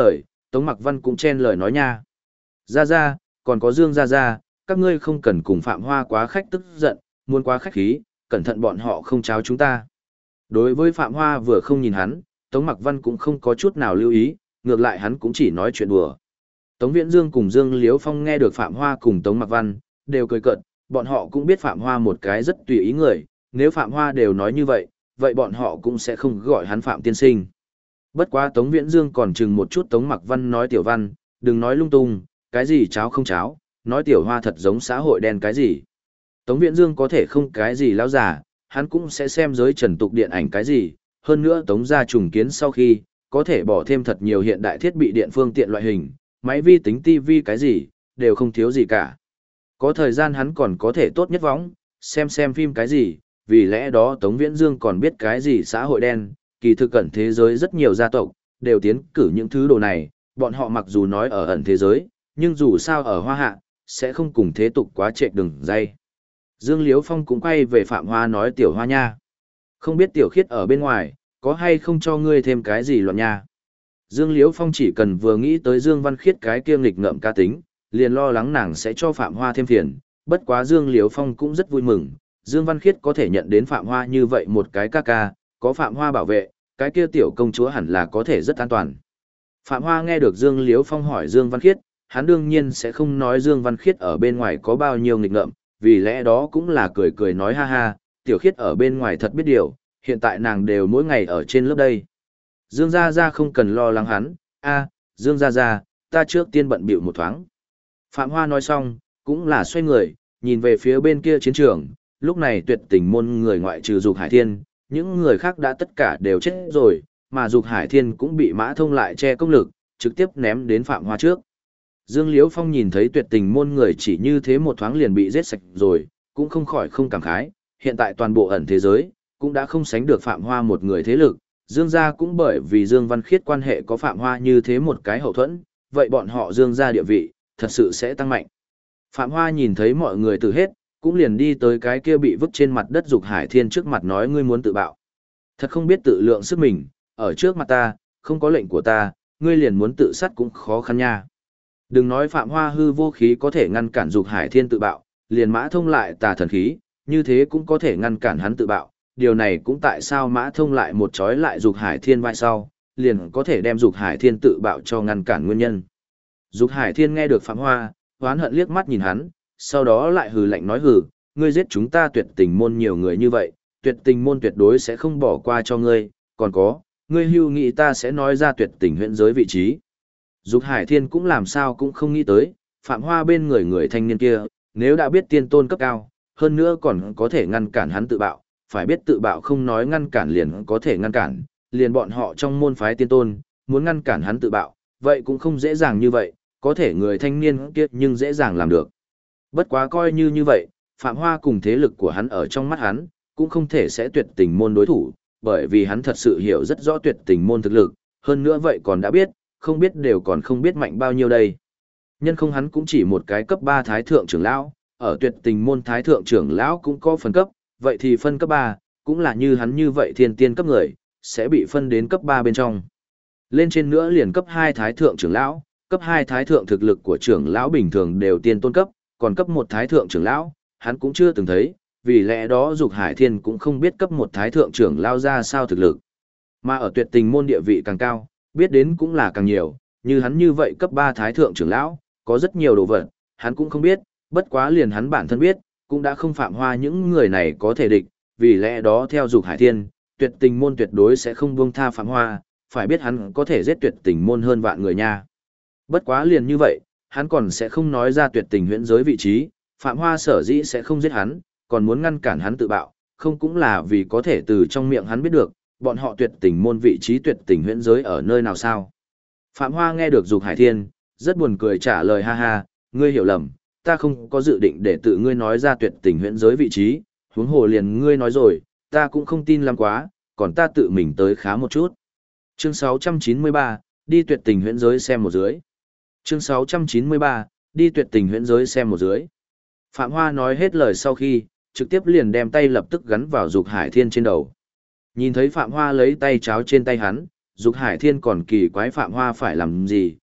Tống Mặc Văn cũng chen lời nói nha. Ra ra, còn có Dương ra ra, các ngươi không cần cùng Phạm Hoa quá khách tức giận, muốn quá khách khí, cẩn thận bọn họ không cháo chúng ta. Đối với Phạm Hoa vừa không nhìn hắn, Tống Mặc Văn cũng không có chút nào lưu ý, ngược lại hắn cũng chỉ nói chuyện đùa. Tống Viễn Dương cùng Dương Liếu Phong nghe được Phạm Hoa cùng Tống Mặc Văn, đều cười cợt, bọn họ cũng biết Phạm Hoa một cái rất tùy ý người, nếu Phạm Hoa đều nói như vậy, vậy bọn họ cũng sẽ không gọi hắn Phạm tiên sinh. Bất quá Tống Viễn Dương còn chừng một chút Tống Mặc Văn nói Tiểu Văn, đừng nói lung tung, cái gì cháo không cháo, nói Tiểu Hoa thật giống xã hội đen cái gì. Tống Viễn Dương có thể không cái gì lão giả, hắn cũng sẽ xem giới trần tục điện ảnh cái gì, hơn nữa Tống gia trùng kiến sau khi, có thể bỏ thêm thật nhiều hiện đại thiết bị điện phương tiện loại hình, máy vi tính tivi cái gì, đều không thiếu gì cả. Có thời gian hắn còn có thể tốt nhất võng, xem phim cái gì, vì lẽ đó Tống Viễn Dương còn biết cái gì xã hội đen, kỳ thực ẩn thế giới rất nhiều gia tộc, đều tiến cử những thứ đồ này, bọn họ mặc dù nói ở ẩn thế giới, nhưng dù sao ở Hoa Hạ, sẽ không cùng thế tục quá trệ đường dây. Dương Liếu Phong cũng quay về Phạm Hoa nói Tiểu Hoa nha. Không biết Tiểu Khiết ở bên ngoài, có hay không cho ngươi thêm cái gì loạn nha. Dương Liếu Phong chỉ cần vừa nghĩ tới Dương Văn Khiết cái kia nghịch ngợm ca tính, liền lo lắng nàng sẽ cho Phạm Hoa thêm phiền, bất quá Dương Liếu Phong cũng rất vui mừng, Dương Văn Khiết có thể nhận đến Phạm Hoa như vậy một cái ca ca, có Phạm Hoa bảo vệ, cái kia tiểu công chúa hẳn là có thể rất an toàn. Phạm Hoa nghe được Dương Liếu Phong hỏi Dương Văn Khiết, hắn đương nhiên sẽ không nói Dương Văn Khiết ở bên ngoài có bao nhiêu nghịch ngợm, vì lẽ đó cũng là cười cười nói ha ha, Tiểu Khiết ở bên ngoài thật biết điều, hiện tại nàng đều mỗi ngày ở trên lớp đây. Dương Gia Gia không cần lo lắng hắn, Dương Gia Gia, ta trước tiên bận bịu một thoáng. Phạm Hoa nói xong, cũng là xoay người, nhìn về phía bên kia chiến trường, lúc này Tuyệt Tình môn người ngoại trừ Dục Hải Thiên, những người khác đã tất cả đều chết rồi, mà Dục Hải Thiên cũng bị Mã Thông lại che công lực, trực tiếp ném đến Phạm Hoa trước. Dương Liễu Phong nhìn thấy Tuyệt Tình môn người chỉ như thế một thoáng liền bị giết sạch rồi, cũng không khỏi không cảm khái, hiện tại toàn bộ ẩn thế giới, cũng đã không sánh được Phạm Hoa một người thế lực, Dương gia cũng bởi vì Dương Văn Khiết quan hệ có Phạm Hoa như thế một cái hậu thuẫn, vậy bọn họ Dương gia địa vị, thật sự sẽ tăng mạnh. Phạm Hoa nhìn thấy mọi người từ hết, cũng liền đi tới cái kia bị vứt trên mặt đất Dục Hải Thiên trước mặt nói ngươi muốn tự bạo. Thật không biết tự lượng sức mình, ở trước mặt ta, không có lệnh của ta, ngươi liền muốn tự sát cũng khó khăn nha. Đừng nói Phạm Hoa hư vô khí có thể ngăn cản Dục Hải Thiên tự bạo, liền Mã Thông lại tà thần khí, như thế cũng có thể ngăn cản hắn tự bạo. Điều này cũng tại sao Mã Thông lại một chói lại Dục Hải Thiên vai sau, liền có thể đem Dục Hải Thiên tự bạo cho ngăn cản nguyên nhân. Dục Hải Thiên nghe được Phạm Hoa, hoán hận liếc mắt nhìn hắn, sau đó lại hừ lạnh nói hừ, ngươi giết chúng ta Tuyệt Tình môn nhiều người như vậy, Tuyệt Tình môn tuyệt đối sẽ không bỏ qua cho ngươi, còn có, ngươi hưu nghĩ ta sẽ nói ra Tuyệt Tình huyễn giới vị trí. Dục Hải Thiên cũng làm sao cũng không nghĩ tới, Phạm Hoa bên người người thanh niên kia, nếu đã biết tiên tôn cấp cao, hơn nữa còn có thể ngăn cản hắn tự bạo, phải biết tự bạo không nói ngăn cản liền có thể ngăn cản, liền bọn họ trong môn phái tiên tôn, muốn ngăn cản hắn tự bạo, vậy cũng không dễ dàng như vậy, có thể người thanh niên kia nhưng dễ dàng làm được. Bất quá coi như vậy, Phạm Hoa cùng thế lực của hắn ở trong mắt hắn, cũng không thể sẽ Tuyệt Tình môn đối thủ, bởi vì hắn thật sự hiểu rất rõ Tuyệt Tình môn thực lực, hơn nữa vậy còn đã biết, không biết đều còn không biết mạnh bao nhiêu đây. Nhân không hắn cũng chỉ một cái cấp 3 thái thượng trưởng lão, ở Tuyệt Tình môn thái thượng trưởng lão cũng có phân cấp, vậy thì phân cấp 3, cũng là như hắn như vậy thiên tiên cấp người, sẽ bị phân đến cấp 3 bên trong. Lên trên nữa liền cấp 2 thái thượng trưởng lão, cấp 2 thái thượng thực lực của trưởng lão bình thường đều tiên tôn cấp, còn cấp 1 thái thượng trưởng lão, hắn cũng chưa từng thấy, vì lẽ đó Dục Hải Thiên cũng không biết cấp 1 thái thượng trưởng lão ra sao thực lực. Mà ở Tuyệt Tình môn địa vị càng cao, biết đến cũng là càng nhiều, như hắn như vậy cấp 3 thái thượng trưởng lão, có rất nhiều đồ vật, hắn cũng không biết, bất quá liền hắn bản thân biết, cũng đã không Phạm Hoa những người này có thể địch, vì lẽ đó theo Dục Hải Thiên, Tuyệt Tình môn tuyệt đối sẽ không buông tha Phạm Hoa, phải biết hắn có thể giết Tuyệt Tình môn hơn vạn người nha. Bất quá liền như vậy, hắn còn sẽ không nói ra Tuyệt Tình huyễn giới vị trí, Phạm Hoa sở dĩ sẽ không giết hắn, còn muốn ngăn cản hắn tự bạo, không cũng là vì có thể từ trong miệng hắn biết được, bọn họ Tuyệt Tình môn vị trí Tuyệt Tình huyễn giới ở nơi nào sao. Phạm Hoa nghe được Dục Hải Thiên, rất buồn cười trả lời ha ha, ngươi hiểu lầm, ta không có dự định để tự ngươi nói ra Tuyệt Tình huyễn giới vị trí, huống hồ liền ngươi nói rồi, ta cũng không tin lắm quá, còn ta tự mình tới khá một chút. Chương 693, đi Tuyệt Tình huyễn giới xem một dưới. Chương 693, đi Tuyệt Tình huyễn giới xem một dưới. Phạm Hoa nói hết lời sau khi, trực tiếp liền đem tay lập tức gắn vào Dục Hải Thiên trên đầu. Nhìn thấy Phạm Hoa lấy tay cháo trên tay hắn, Dục Hải Thiên còn kỳ quái Phạm Hoa phải làm gì,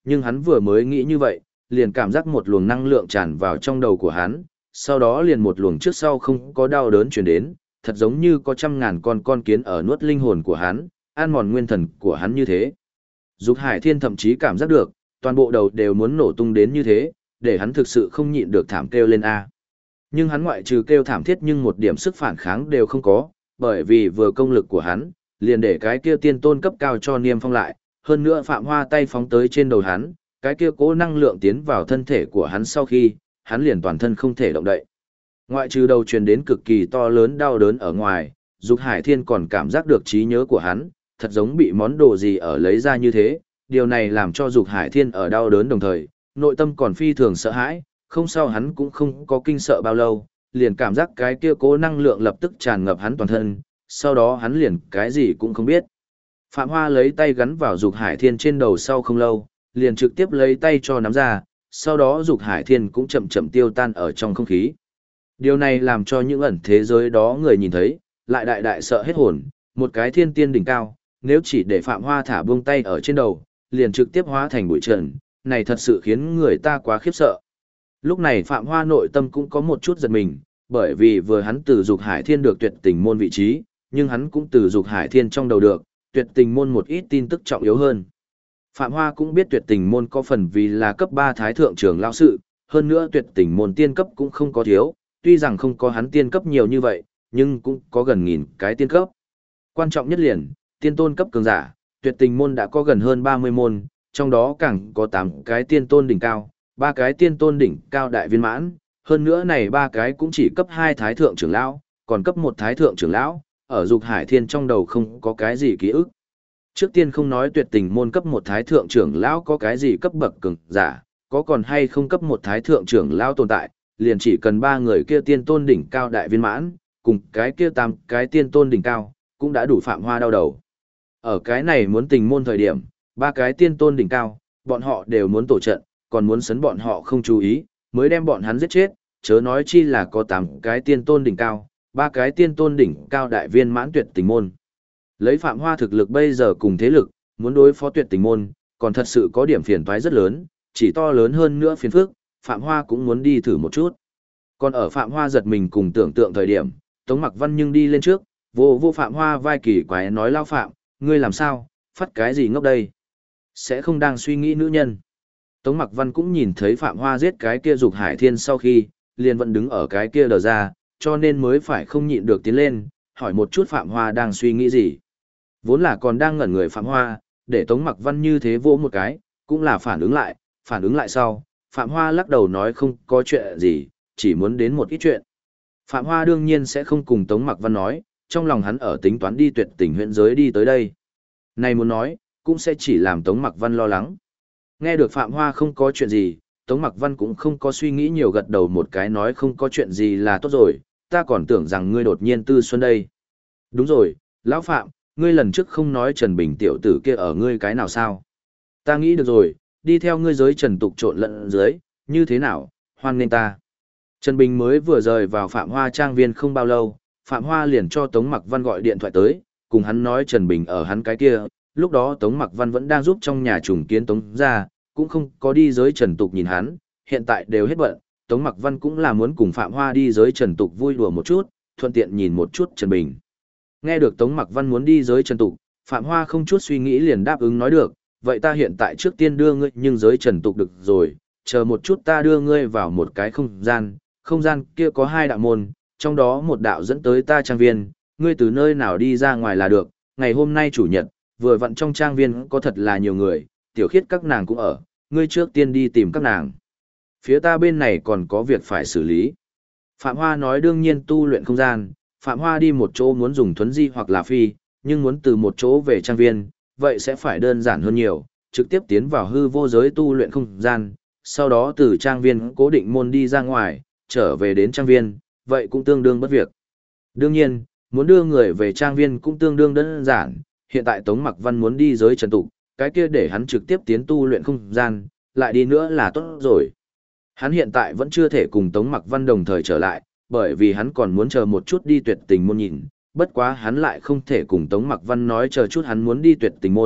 nhưng hắn vừa mới nghĩ như vậy, liền cảm giác một luồng năng lượng tràn vào trong đầu của hắn, sau đó liền một luồng trước sau không có đau đớn truyền đến, thật giống như có trăm ngàn con kiến ở nuốt linh hồn của hắn, ăn mòn nguyên thần của hắn như thế. Dục Hải Thiên thậm chí cảm giác được, toàn bộ đầu đều muốn nổ tung đến như thế, để hắn thực sự không nhịn được thảm kêu lên a. Nhưng hắn ngoại trừ kêu thảm thiết nhưng một điểm sức phản kháng đều không có, bởi vì vừa công lực của hắn, liền để cái kia tiên tôn cấp cao cho niêm phong lại, hơn nữa Phạm Hoa tay phóng tới trên đầu hắn, cái kia cố năng lượng tiến vào thân thể của hắn sau khi, hắn liền toàn thân không thể động đậy. Ngoại trừ đầu truyền đến cực kỳ to lớn đau đớn ở ngoài, Dục Hải Thiên còn cảm giác được trí nhớ của hắn, thật giống bị món đồ gì ở lấy ra như thế, điều này làm cho Dục Hải Thiên ở đau đớn đồng thời, nội tâm còn phi thường sợ hãi, không sao hắn cũng không có kinh sợ bao lâu, liền cảm giác cái kia cố năng lượng lập tức tràn ngập hắn toàn thân, sau đó hắn liền cái gì cũng không biết. Phạm Hoa lấy tay gắn vào Dục Hải Thiên trên đầu sau không lâu, liền trực tiếp lấy tay cho nắm ra, sau đó Dục Hải Thiên cũng chậm chậm tiêu tan ở trong không khí. Điều này làm cho những ẩn thế giới đó người nhìn thấy, lại đại đại sợ hết hồn, một cái thiên tiên đỉnh cao, nếu chỉ để Phạm Hoa thả buông tay ở trên đầu, liền trực tiếp hóa thành bụi trần, này thật sự khiến người ta quá khiếp sợ. Lúc này Phạm Hoa nội tâm cũng có một chút giật mình, bởi vì vừa hắn từ Dục Hải Thiên được tuyệt tình môn vị trí, nhưng hắn cũng từ Dục Hải Thiên trong đầu được, tuyệt tình môn một ít tin tức trọng yếu hơn. Phạm Hoa cũng biết tuyệt tình môn có phần vì là cấp 3 thái thượng trưởng lão sự, hơn nữa tuyệt tình môn tiên cấp cũng không có thiếu, tuy rằng không có hắn tiên cấp nhiều như vậy, nhưng cũng có gần 1000 cái tiên cấp. Quan trọng nhất liền, tiên tôn cấp cường giả, tuyệt tình môn đã có gần hơn 30 môn, trong đó càng có 8 cái tiên tôn đỉnh cao, 3 cái tiên tôn đỉnh cao đại viên mãn, hơn nữa này 3 cái cũng chỉ cấp 2 thái thượng trưởng lão, còn cấp 1 thái thượng trưởng lão, ở Dục Hải Thiên trong đầu không có cái gì ký ức. Trước tiên không nói tuyệt tình môn cấp 1 thái thượng trưởng lão có cái gì cấp bậc cường giả, có còn hay không cấp 1 thái thượng trưởng lão tồn tại, liền chỉ cần 3 người kia tiên tôn đỉnh cao đại viên mãn, cùng cái kia 8 cái tiên tôn đỉnh cao, cũng đã đủ Phạm Hoa đau đầu. Ở cái này muốn tình môn thời điểm, 3 cái tiên tôn đỉnh cao, bọn họ đều muốn tổ trận, còn muốn sấn bọn họ không chú ý, mới đem bọn hắn giết chết, chớ nói chi là có 8 cái tiên tôn đỉnh cao, 3 cái tiên tôn đỉnh cao đại viên mãn tuyệt tình môn. Lấy Phạm Hoa thực lực bây giờ cùng thế lực, muốn đối phó tuyệt tình môn, còn thật sự có điểm phiền toái rất lớn, chỉ to lớn hơn nữa phiền phức, Phạm Hoa cũng muốn đi thử một chút. Còn ở Phạm Hoa giật mình cùng tưởng tượng thời điểm, Tống Mặc Văn nhưng đi lên trước, vô Phạm Hoa vai kỳ quái nói lao Phạm, ngươi làm sao, phát cái gì ngốc đây? Sẽ không đang suy nghĩ nữ nhân. Tống Mặc Văn cũng nhìn thấy Phạm Hoa giết cái kia Dục Hải Thiên sau khi, liền vẫn đứng ở cái kia đờ ra, cho nên mới phải không nhịn được tiến lên, hỏi một chút Phạm Hoa đang suy nghĩ gì. Vốn là còn đang ngẩn người Phạm Hoa, để Tống Mặc Văn như thế vỗ một cái, cũng là phản ứng lại sau, Phạm Hoa lắc đầu nói không có chuyện gì, chỉ muốn đến một ít chuyện. Phạm Hoa đương nhiên sẽ không cùng Tống Mặc Văn nói, trong lòng hắn ở tính toán đi tuyệt tình huyện giới đi tới đây. Này muốn nói, cũng sẽ chỉ làm Tống Mặc Văn lo lắng. Nghe được Phạm Hoa không có chuyện gì, Tống Mặc Văn cũng không có suy nghĩ nhiều gật đầu một cái nói không có chuyện gì là tốt rồi, ta còn tưởng rằng ngươi đột nhiên tư xuân đây. Đúng rồi, Lão Phạm, ngươi lần trước không nói Trần Bình tiểu tử kia ở ngươi cái nào sao? Ta nghĩ được rồi, đi theo ngươi giới Trần Tục trộn lẫn dưới, như thế nào, hoan nghênh ta. Trần Bình mới vừa rời vào Phạm Hoa trang viên không bao lâu, Phạm Hoa liền cho Tống Mặc Văn gọi điện thoại tới, cùng hắn nói Trần Bình ở hắn cái kia, lúc đó Tống Mặc Văn vẫn đang giúp trong nhà trùng kiến Tống gia, cũng không có đi giới Trần Tục nhìn hắn, hiện tại đều hết bận, Tống Mặc Văn cũng là muốn cùng Phạm Hoa đi giới Trần Tục vui đùa một chút, thuận tiện nhìn một chút Trần Bình. Nghe được Tống Mặc Văn muốn đi giới Trần Tục, Phạm Hoa không chút suy nghĩ liền đáp ứng nói được, vậy ta hiện tại trước tiên đưa ngươi nhưng giới Trần Tục được rồi, chờ một chút ta đưa ngươi vào một cái không gian kia có 2 đạo môn, trong đó một đạo dẫn tới ta trang viên, ngươi từ nơi nào đi ra ngoài là được, ngày hôm nay chủ nhật, vừa vặn trong trang viên có thật là nhiều người, tiểu khiết các nàng cũng ở, ngươi trước tiên đi tìm các nàng. Phía ta bên này còn có việc phải xử lý. Phạm Hoa nói đương nhiên tu luyện không gian, Phạm Hoa đi một chỗ muốn dùng thuấn di hoặc là phi, nhưng muốn từ một chỗ về trang viên, vậy sẽ phải đơn giản hơn nhiều, trực tiếp tiến vào hư vô giới tu luyện không gian, sau đó từ trang viên cố định môn đi ra ngoài, trở về đến trang viên, vậy cũng tương đương bất việc. Đương nhiên, muốn đưa người về trang viên cũng tương đương đơn giản, hiện tại Tống Mặc Văn muốn đi giới Trần Tục, cái kia để hắn trực tiếp tiến tu luyện không gian, lại đi nữa là tốt rồi. Hắn hiện tại vẫn chưa thể cùng Tống Mặc Văn đồng thời trở lại, bởi vì hắn còn muốn chờ một chút đi tuyệt tình môn nhìn, bất quá hắn lại không thể cùng Tống Mặc Văn nói chờ chút hắn muốn đi tuyệt tình môn,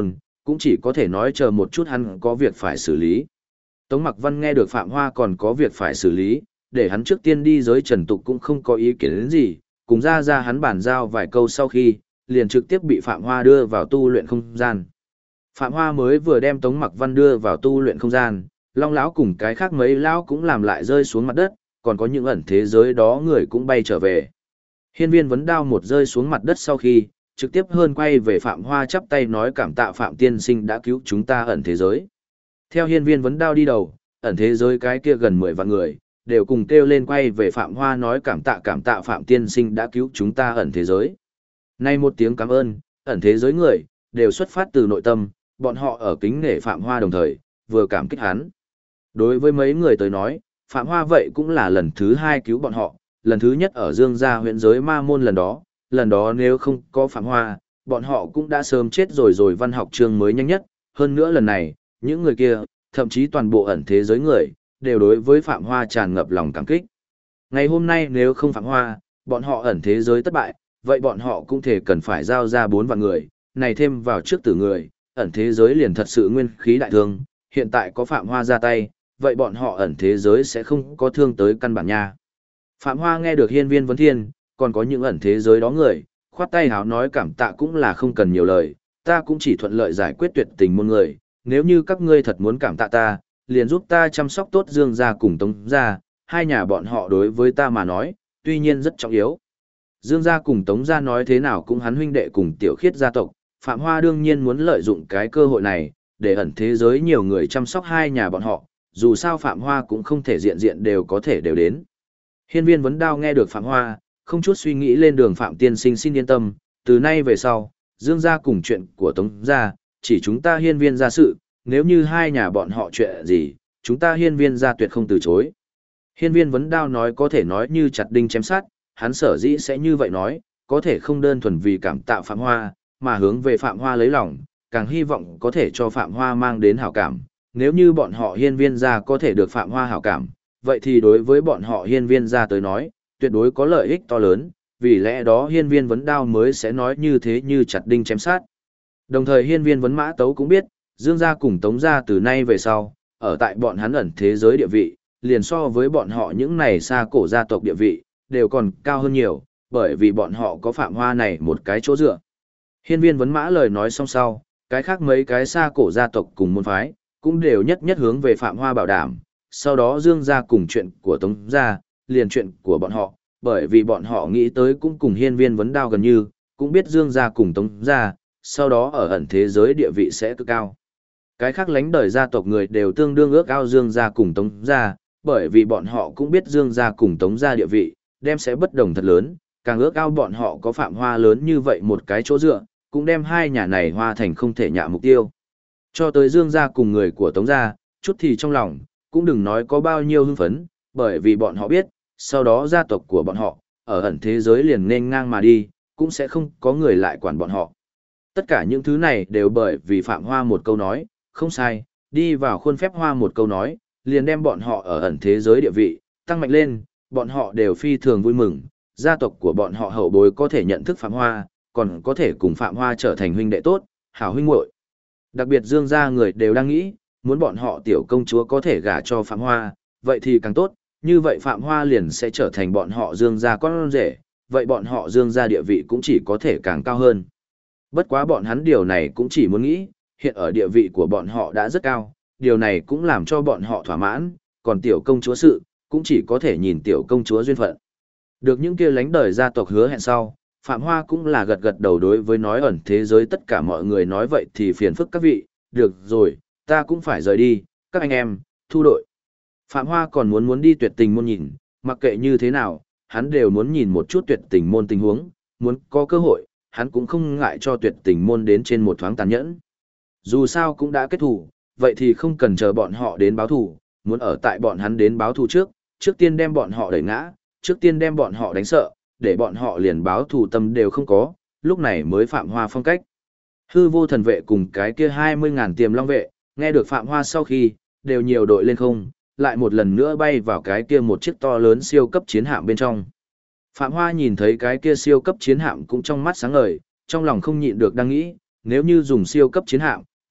cũng chỉ có thể nói chờ một chút hắn có việc phải xử lý. Tống Mặc Văn nghe được Phạm Hoa còn có việc phải xử lý, để hắn trước tiên đi giới trần tục cũng không có ý kiến đến gì, cùng ra hắn bàn giao vài câu sau khi, liền trực tiếp bị Phạm Hoa đưa vào tu luyện không gian. Phạm Hoa mới vừa đem Tống Mặc Văn đưa vào tu luyện không gian, Long lão cùng cái khác mấy lão cũng làm lại rơi xuống mặt đất, còn có những ẩn thế giới đó người cũng bay trở về. Hiên Viên Vấn Đao một rơi xuống mặt đất sau khi, trực tiếp hơn quay về Phạm Hoa chắp tay nói cảm tạ Phạm tiên sinh đã cứu chúng ta ẩn thế giới. Theo Hiên Viên Vấn Đao đi đầu, ẩn thế giới cái kia gần 10 vạn người, đều cùng kêu lên quay về Phạm Hoa nói cảm tạ Phạm tiên sinh đã cứu chúng ta ẩn thế giới. Nay một tiếng cảm ơn, ẩn thế giới người, đều xuất phát từ nội tâm, bọn họ ở kính nể Phạm Hoa đồng thời, vừa cảm kích hắn. Đối với mấy người tới nói, Phạm Hoa vậy cũng là lần thứ 2 cứu bọn họ, lần thứ nhất ở Dương gia huyện giới ma môn lần đó nếu không có Phạm Hoa, bọn họ cũng đã sớm chết rồi văn học chương mới nhanh nhất, hơn nữa lần này, những người kia, thậm chí toàn bộ ẩn thế giới người, đều đối với Phạm Hoa tràn ngập lòng cảm kích. Ngày hôm nay nếu không Phạm Hoa, bọn họ ẩn thế giới thất bại, vậy bọn họ cũng thể cần phải giao ra 4 vạn người, này thêm vào trước tử người, ẩn thế giới liền thật sự nguyên khí đại thương, hiện tại có Phạm Hoa ra tay, vậy bọn họ ẩn thế giới sẽ không có thương tới căn bản nha. Phạm Hoa nghe được Hiên Viên Vấn Thiên, còn có những ẩn thế giới đó người, khoát tay háo nói cảm tạ cũng là không cần nhiều lời, ta cũng chỉ thuận lợi giải quyết tuyệt tình môn người, nếu như các ngươi thật muốn cảm tạ ta, liền giúp ta chăm sóc tốt Dương gia cùng Tống gia, hai nhà bọn họ đối với ta mà nói, tuy nhiên rất trọng yếu. Dương gia cùng Tống gia nói thế nào cũng hắn huynh đệ cùng tiểu khiết gia tộc, Phạm Hoa đương nhiên muốn lợi dụng cái cơ hội này, để ẩn thế giới nhiều người chăm sóc hai nhà bọn họ, dù sao Phạm Hoa cũng không thể diện diện đều có thể đều đến. Hiên Viên Vấn Đao nghe được Phạm Hoa, không chút suy nghĩ lên đường Phạm tiên sinh xin yên tâm, từ nay về sau, Dương gia cùng chuyện của Tống gia, chỉ chúng ta Hiên Viên gia sự, nếu như hai nhà bọn họ chuyện gì, chúng ta Hiên Viên gia tuyệt không từ chối. Hiên Viên Vấn Đao nói có thể nói như chặt đinh chém sắt, hắn sở dĩ sẽ như vậy nói, có thể không đơn thuần vì cảm tạ Phạm Hoa, mà hướng về Phạm Hoa lấy lòng, càng hy vọng có thể cho Phạm Hoa mang đến hảo cảm. Nếu như bọn họ Hiên Viên gia có thể được Phạm Hoa hảo cảm, vậy thì đối với bọn họ Hiên Viên gia tới nói, tuyệt đối có lợi ích to lớn, vì lẽ đó Hiên Viên Vấn Đao mới sẽ nói như thế như chặt đinh chém sát. Đồng thời Hiên Viên Vấn Mã Tấu cũng biết, Dương gia cùng Tống gia từ nay về sau, ở tại bọn hắn ẩn thế giới địa vị, liền so với bọn họ những này xa cổ gia tộc địa vị, đều còn cao hơn nhiều, bởi vì bọn họ có Phạm Hoa này một cái chỗ dựa. Hiên Viên Vấn Mã lời nói xong sau, cái khác mấy cái xa cổ gia tộc cùng môn phái, cũng đều nhất nhất hướng về Phạm Hoa bảo đảm, sau đó Dương gia cùng chuyện của Tống gia, liền chuyện của bọn họ, bởi vì bọn họ nghĩ tới cũng cùng Hiên Viên Vấn Đao gần như, cũng biết Dương gia cùng Tống gia, sau đó ở ẩn thế giới địa vị sẽ cực cao. Cái khác lánh đời gia tộc người đều tương đương ước ao Dương gia cùng Tống gia, bởi vì bọn họ cũng biết Dương gia cùng Tống gia địa vị, đem sẽ bất đồng thật lớn, càng ước ao bọn họ có Phạm Hoa lớn như vậy một cái chỗ dựa, cũng đem hai nhà này hoa thành không thể nhạ mục tiêu. Cho tới Dương gia cùng người của Tống gia, chút thì trong lòng, cũng đừng nói có bao nhiêu hưng phấn, bởi vì bọn họ biết, sau đó gia tộc của bọn họ, ở ẩn thế giới liền nên ngang mà đi, cũng sẽ không có người lại quản bọn họ. Tất cả những thứ này đều bởi vì Phạm Hoa một câu nói, không sai, đi vào khuôn phép Hoa một câu nói, liền đem bọn họ ở ẩn thế giới địa vị, tăng mạnh lên, bọn họ đều phi thường vui mừng, gia tộc của bọn họ hậu bối có thể nhận thức Phạm Hoa, còn có thể cùng Phạm Hoa trở thành huynh đệ tốt, hảo huynh muội. Đặc biệt Dương gia người đều đang nghĩ, muốn bọn họ tiểu công chúa có thể gả cho Phạm Hoa, vậy thì càng tốt, như vậy Phạm Hoa liền sẽ trở thành bọn họ Dương gia con rể, vậy bọn họ Dương gia địa vị cũng chỉ có thể càng cao hơn. Bất quá bọn hắn điều này cũng chỉ muốn nghĩ, hiện ở địa vị của bọn họ đã rất cao, điều này cũng làm cho bọn họ thỏa mãn, còn tiểu công chúa sự, cũng chỉ có thể nhìn tiểu công chúa duyên phận. Được những kia lánh đời gia tộc hứa hẹn sau, Phạm Hoa cũng là gật gật đầu đối với nói ẩn thế giới tất cả mọi người nói vậy thì phiền phức các vị, được rồi, ta cũng phải rời đi, các anh em, thu đội. Phạm Hoa còn muốn đi tuyệt tình môn nhìn, mặc kệ như thế nào, hắn đều muốn nhìn một chút tuyệt tình môn tình huống, muốn có cơ hội, hắn cũng không ngại cho tuyệt tình môn đến trên một thoáng tàn nhẫn. Dù sao cũng đã kết thù, vậy thì không cần chờ bọn họ đến báo thù, muốn ở tại bọn hắn đến báo thù trước tiên đem bọn họ đẩy ngã, trước tiên đem bọn họ đánh sợ, để bọn họ liền báo thù tâm đều không có, lúc này mới Phạm Hoa phong cách. Hư Vô Thần vệ cùng cái kia 20.000 Tiềm Long vệ, nghe được Phạm Hoa sau khi, đều nhiều đội lên không, lại một lần nữa bay vào cái kia một chiếc to lớn siêu cấp chiến hạm bên trong. Phạm Hoa nhìn thấy cái kia siêu cấp chiến hạm cũng trong mắt sáng ngời, trong lòng không nhịn được đang nghĩ, nếu như dùng siêu cấp chiến hạm,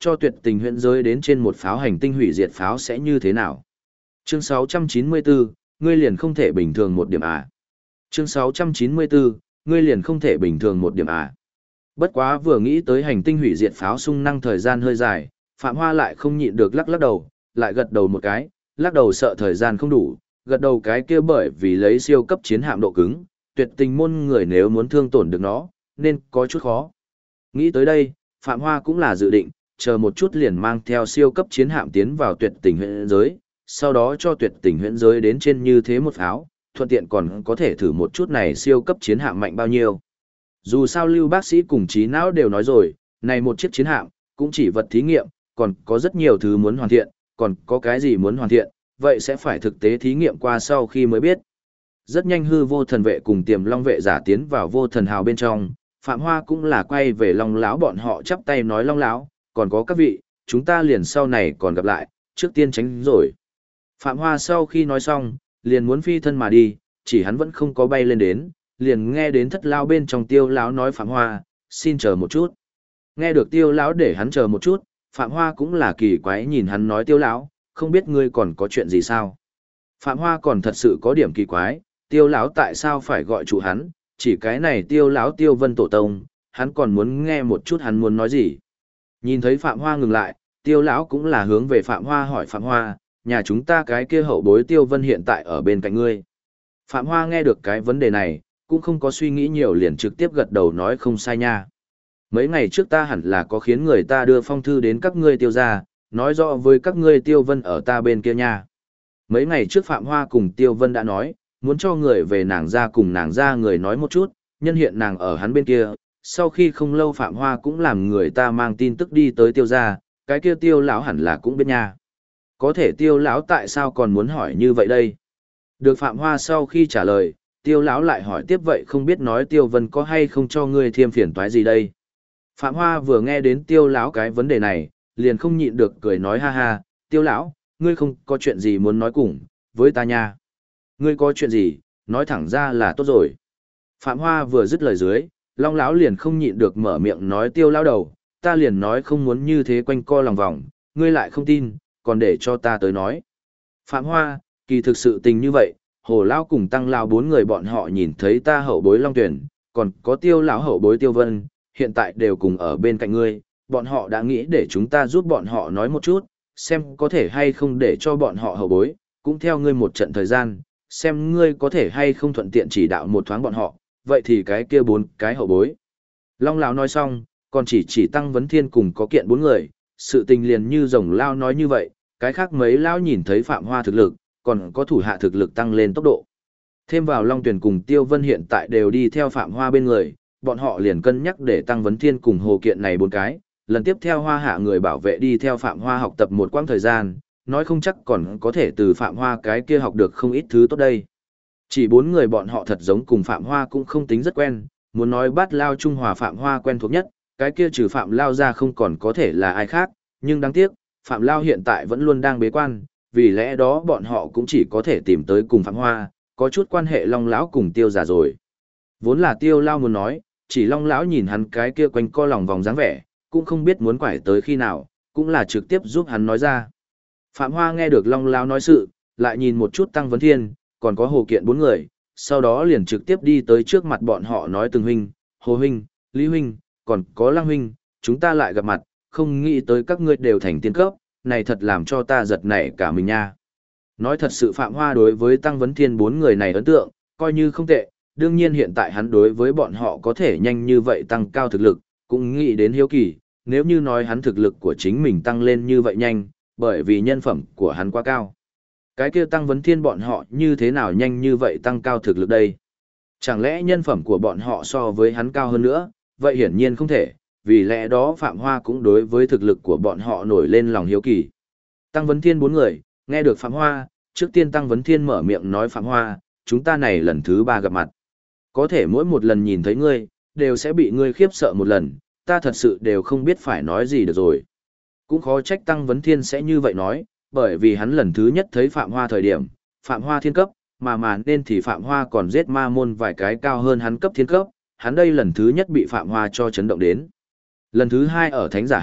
cho tuyệt tình huyễn giới đến trên một pháo hành tinh hủy diệt pháo sẽ như thế nào? Chương 694, ngươi liền không thể bình thường một điểm à? Chương 694, ngươi liền không thể bình thường một điểm à? Bất quá vừa nghĩ tới hành tinh hủy diệt pháo sung năng thời gian hơi dài, Phạm Hoa lại không nhịn được lắc đầu, lại gật đầu một cái, lắc đầu sợ thời gian không đủ, gật đầu cái kia bởi vì lấy siêu cấp chiến hạm độ cứng, tuyệt tình môn người nếu muốn thương tổn được nó, nên có chút khó. Nghĩ tới đây, Phạm Hoa cũng là dự định, chờ một chút liền mang theo siêu cấp chiến hạm tiến vào tuyệt tình huyễn giới, sau đó cho tuyệt tình huyễn giới đến trên như thế một pháo, thuận tiện còn có thể thử một chút này siêu cấp chiến hạm mạnh bao nhiêu. Dù sao Lưu bác sĩ cùng trí não đều nói rồi, này một chiếc chiến hạm, cũng chỉ vật thí nghiệm, còn có rất nhiều thứ muốn hoàn thiện, còn có cái gì muốn hoàn thiện, vậy sẽ phải thực tế thí nghiệm qua sau khi mới biết. Rất nhanh hư vô thần vệ cùng tiềm long vệ giả tiến vào vô thần hào bên trong, Phạm Hoa cũng là quay về long lão bọn họ chắp tay nói long lão, còn có các vị, chúng ta liền sau này còn gặp lại, trước tiên tránh rồi. Phạm Hoa sau khi nói xong, liền muốn phi thân mà đi, chỉ hắn vẫn không có bay lên đến, liền nghe đến thất lao bên trong tiêu lão nói Phạm Hoa, xin chờ một chút. Nghe được tiêu lão để hắn chờ một chút, Phạm Hoa cũng là kỳ quái nhìn hắn nói tiêu lão, không biết ngươi còn có chuyện gì sao. Phạm Hoa còn thật sự có điểm kỳ quái, tiêu lão tại sao phải gọi chủ hắn, chỉ cái này tiêu lão tiêu vân tổ tông, hắn còn muốn nghe một chút hắn muốn nói gì. Nhìn thấy Phạm Hoa ngừng lại, tiêu lão cũng là hướng về Phạm Hoa hỏi Phạm Hoa, nhà chúng ta cái kia hậu bối tiêu vân hiện tại ở bên cạnh ngươi. Phạm Hoa nghe được cái vấn đề này, cũng không có suy nghĩ nhiều liền trực tiếp gật đầu nói không sai nha. Mấy ngày trước ta hẳn là có khiến người ta đưa phong thư đến các ngươi tiêu gia, nói rõ với các ngươi tiêu vân ở ta bên kia nha. Mấy ngày trước Phạm Hoa cùng tiêu vân đã nói, muốn cho người về nàng ra cùng nàng ra người nói một chút, nhân hiện nàng ở hắn bên kia. Sau khi không lâu Phạm Hoa cũng làm người ta mang tin tức đi tới tiêu gia, cái kia tiêu lão hẳn là cũng biết nha. Có thể tiêu lão tại sao còn muốn hỏi như vậy đây? Được Phạm Hoa sau khi trả lời, tiêu lão lại hỏi tiếp vậy không biết nói tiêu vân có hay không cho ngươi thêm phiền toái gì đây? Phạm Hoa vừa nghe đến tiêu lão cái vấn đề này, liền không nhịn được cười nói ha ha, tiêu lão, ngươi không có chuyện gì muốn nói cùng, với ta nha. Ngươi có chuyện gì, nói thẳng ra là tốt rồi. Phạm Hoa vừa dứt lời dưới, Long lão liền không nhịn được mở miệng nói tiêu lão đầu, ta liền nói không muốn như thế quanh co lòng vòng, ngươi lại không tin, còn để cho ta tới nói. Phạm Hoa, kỳ thực sự tình như vậy, Hồ lão cùng Tăng lão bốn người bọn họ nhìn thấy ta hậu bối Long Tuyển, còn có tiêu lão hậu bối Tiêu Vân, hiện tại đều cùng ở bên cạnh ngươi, bọn họ đã nghĩ để chúng ta giúp bọn họ nói một chút, xem có thể hay không để cho bọn họ hậu bối, cũng theo ngươi một trận thời gian, xem ngươi có thể hay không thuận tiện chỉ đạo một thoáng bọn họ, vậy thì cái kia bốn cái hậu bối. Long lão nói xong, còn chỉ Tăng Vấn Thiên cùng có kiện bốn người, sự tình liền như rồng lao nói như vậy, cái khác mấy lão nhìn thấy Phạm Hoa thực lực, còn có thủ hạ thực lực tăng lên tốc độ. Thêm vào Long Tuyển cùng Tiêu Vân hiện tại đều đi theo Phạm Hoa bên người, bọn họ liền cân nhắc để Tăng Vấn Thiên cùng Hồ Kiện này bốn cái, lần tiếp theo Hoa hạ người bảo vệ đi theo Phạm Hoa học tập một quãng thời gian, nói không chắc còn có thể từ Phạm Hoa cái kia học được không ít thứ tốt đây. Chỉ bốn người bọn họ thật giống cùng Phạm Hoa cũng không tính rất quen, muốn nói Bát Lao Trung Hòa Phạm Hoa quen thuộc nhất, cái kia trừ Phạm Lao ra không còn có thể là ai khác, nhưng đáng tiếc, Phạm Lao hiện tại vẫn luôn đang bế quan, vì lẽ đó bọn họ cũng chỉ có thể tìm tới cùng Phạm Hoa, có chút quan hệ Long lão cùng Tiêu giả rồi. Vốn là Tiêu Lao muốn nói, chỉ Long lão nhìn hắn cái kia quanh co lòng vòng dáng vẻ, cũng không biết muốn quải tới khi nào, cũng là trực tiếp giúp hắn nói ra. Phạm Hoa nghe được Long lão nói sự, lại nhìn một chút Tăng Vấn Thiên, còn có Hồ Kiện bốn người, sau đó liền trực tiếp đi tới trước mặt bọn họ nói từng huynh, Hồ huynh, Lý huynh, còn có Lăng huynh, chúng ta lại gặp mặt, không nghĩ tới các ngươi đều thành tiên cấp, này thật làm cho ta giật nảy cả mình nha. Nói thật sự Phạm Hoa đối với Tăng Vấn Thiên bốn người này ấn tượng, coi như không tệ, đương nhiên hiện tại hắn đối với bọn họ có thể nhanh như vậy tăng cao thực lực, cũng nghĩ đến hiếu kỳ, nếu như nói hắn thực lực của chính mình tăng lên như vậy nhanh, bởi vì nhân phẩm của hắn quá cao. Cái kia Tăng Vấn Thiên bọn họ như thế nào nhanh như vậy tăng cao thực lực đây? Chẳng lẽ nhân phẩm của bọn họ so với hắn cao hơn nữa? Vậy hiển nhiên không thể, vì lẽ đó Phạm Hoa cũng đối với thực lực của bọn họ nổi lên lòng hiếu kỳ. Tăng Vấn Thiên bốn người, nghe được Phạm Hoa, trước tiên Tăng Vấn Thiên mở miệng nói Phạm Hoa, chúng ta này lần thứ 3 gặp mặt. Có thể mỗi một lần nhìn thấy ngươi, đều sẽ bị ngươi khiếp sợ một lần, ta thật sự đều không biết phải nói gì được rồi. Cũng khó trách Tăng Vấn Thiên sẽ như vậy nói, bởi vì hắn lần thứ nhất thấy Phạm Hoa thời điểm, Phạm Hoa thiên cấp, mà nên thì Phạm Hoa còn giết ma môn vài cái cao hơn hắn cấp thiên cấp, hắn đây lần thứ nhất bị Phạm Hoa cho chấn động đến. Lần thứ 2 ở Thánh Giả Hải,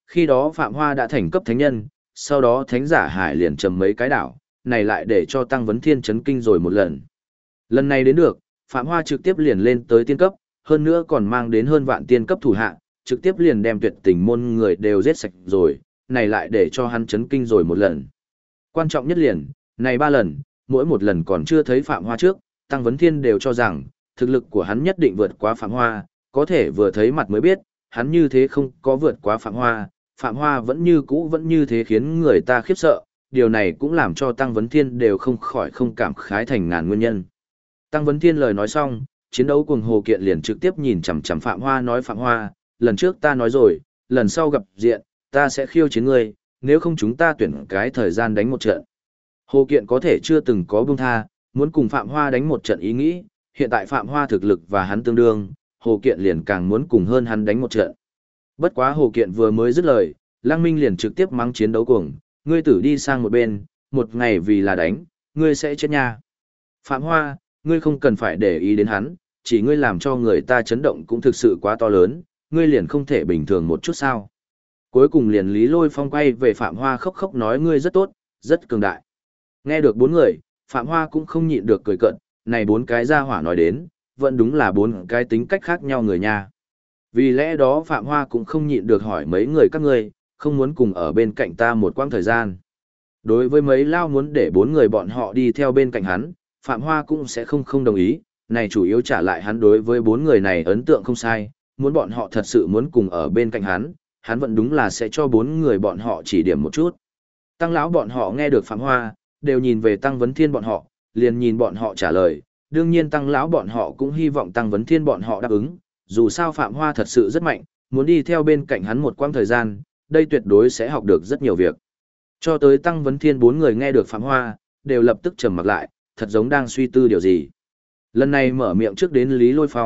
khi đó Phạm Hoa đã thành cấp thánh nhân, sau đó thánh giả hải liền trầm mấy cái đảo, này lại để cho Tăng Vấn Thiên chấn kinh rồi một lần. Lần này đến được, Phạm Hoa trực tiếp liền lên tới tiên cấp, hơn nữa còn mang đến hơn vạn tiên cấp thủ hạ, trực tiếp liền đem tuyệt tình môn người đều giết sạch rồi, này lại để cho hắn chấn kinh rồi một lần. Quan trọng nhất liền, này 3 lần, mỗi một lần còn chưa thấy Phạm Hoa trước, Tăng Vấn Thiên đều cho rằng, thực lực của hắn nhất định vượt quá Phạm Hoa, có thể vừa thấy mặt mới biết, hắn như thế không có vượt quá Phạm Hoa vẫn như cũ vẫn như thế khiến người ta khiếp sợ, điều này cũng làm cho Tăng Vấn Thiên đều không khỏi không cảm khái thành ngàn nguyên nhân. Tăng Vấn Thiên lời nói xong, chiến đấu cùng Hồ Kiện liền trực tiếp nhìn chằm chằm Phạm Hoa nói Phạm Hoa, lần trước ta nói rồi, lần sau gặp diện, ta sẽ khiêu chiến ngươi, nếu không chúng ta tuyển cái thời gian đánh một trận. Hồ Kiện có thể chưa từng có buông tha, muốn cùng Phạm Hoa đánh một trận ý nghĩ, hiện tại Phạm Hoa thực lực và hắn tương đương, Hồ Kiện liền càng muốn cùng hơn hắn đánh một trận. Bất quá Hồ Kiện vừa mới dứt lời, Lăng Minh liền trực tiếp mắng chiến đấu cuồng, ngươi tử đi sang một bên, một ngày vì là đánh, ngươi sẽ chết nha. Phạm Hoa, ngươi không cần phải để ý đến hắn, chỉ ngươi làm cho người ta chấn động cũng thực sự quá to lớn, ngươi liền không thể bình thường một chút sao. Cuối cùng liền Lý Lôi Phong quay về Phạm Hoa khóc khóc nói ngươi rất tốt, rất cường đại. Nghe được 4 người, Phạm Hoa cũng không nhịn được cười cợt, này 4 cái gia hỏa nói đến, vẫn đúng là 4 cái tính cách khác nhau người nha. Vì lẽ đó Phạm Hoa cũng không nhịn được hỏi mấy người các ngươi, không muốn cùng ở bên cạnh ta một quãng thời gian. Đối với mấy lao muốn để 4 người bọn họ đi theo bên cạnh hắn, Phạm Hoa cũng sẽ không đồng ý, này chủ yếu trả lại hắn đối với 4 người này ấn tượng không sai, muốn bọn họ thật sự muốn cùng ở bên cạnh hắn vẫn đúng là sẽ cho 4 người bọn họ chỉ điểm một chút. Tăng lão bọn họ nghe được Phạm Hoa, đều nhìn về Tăng Vấn Thiên bọn họ, liền nhìn bọn họ trả lời, đương nhiên Tăng lão bọn họ cũng hy vọng Tăng Vấn Thiên bọn họ đáp ứng, dù sao Phạm Hoa thật sự rất mạnh, muốn đi theo bên cạnh hắn một quãng thời gian, đây tuyệt đối sẽ học được rất nhiều việc. Cho tới Tăng Vấn Thiên 4 người nghe được Phạm Hoa, đều lập tức trầm mặc lại, thật giống đang suy tư điều gì. Lần này mở miệng trước đến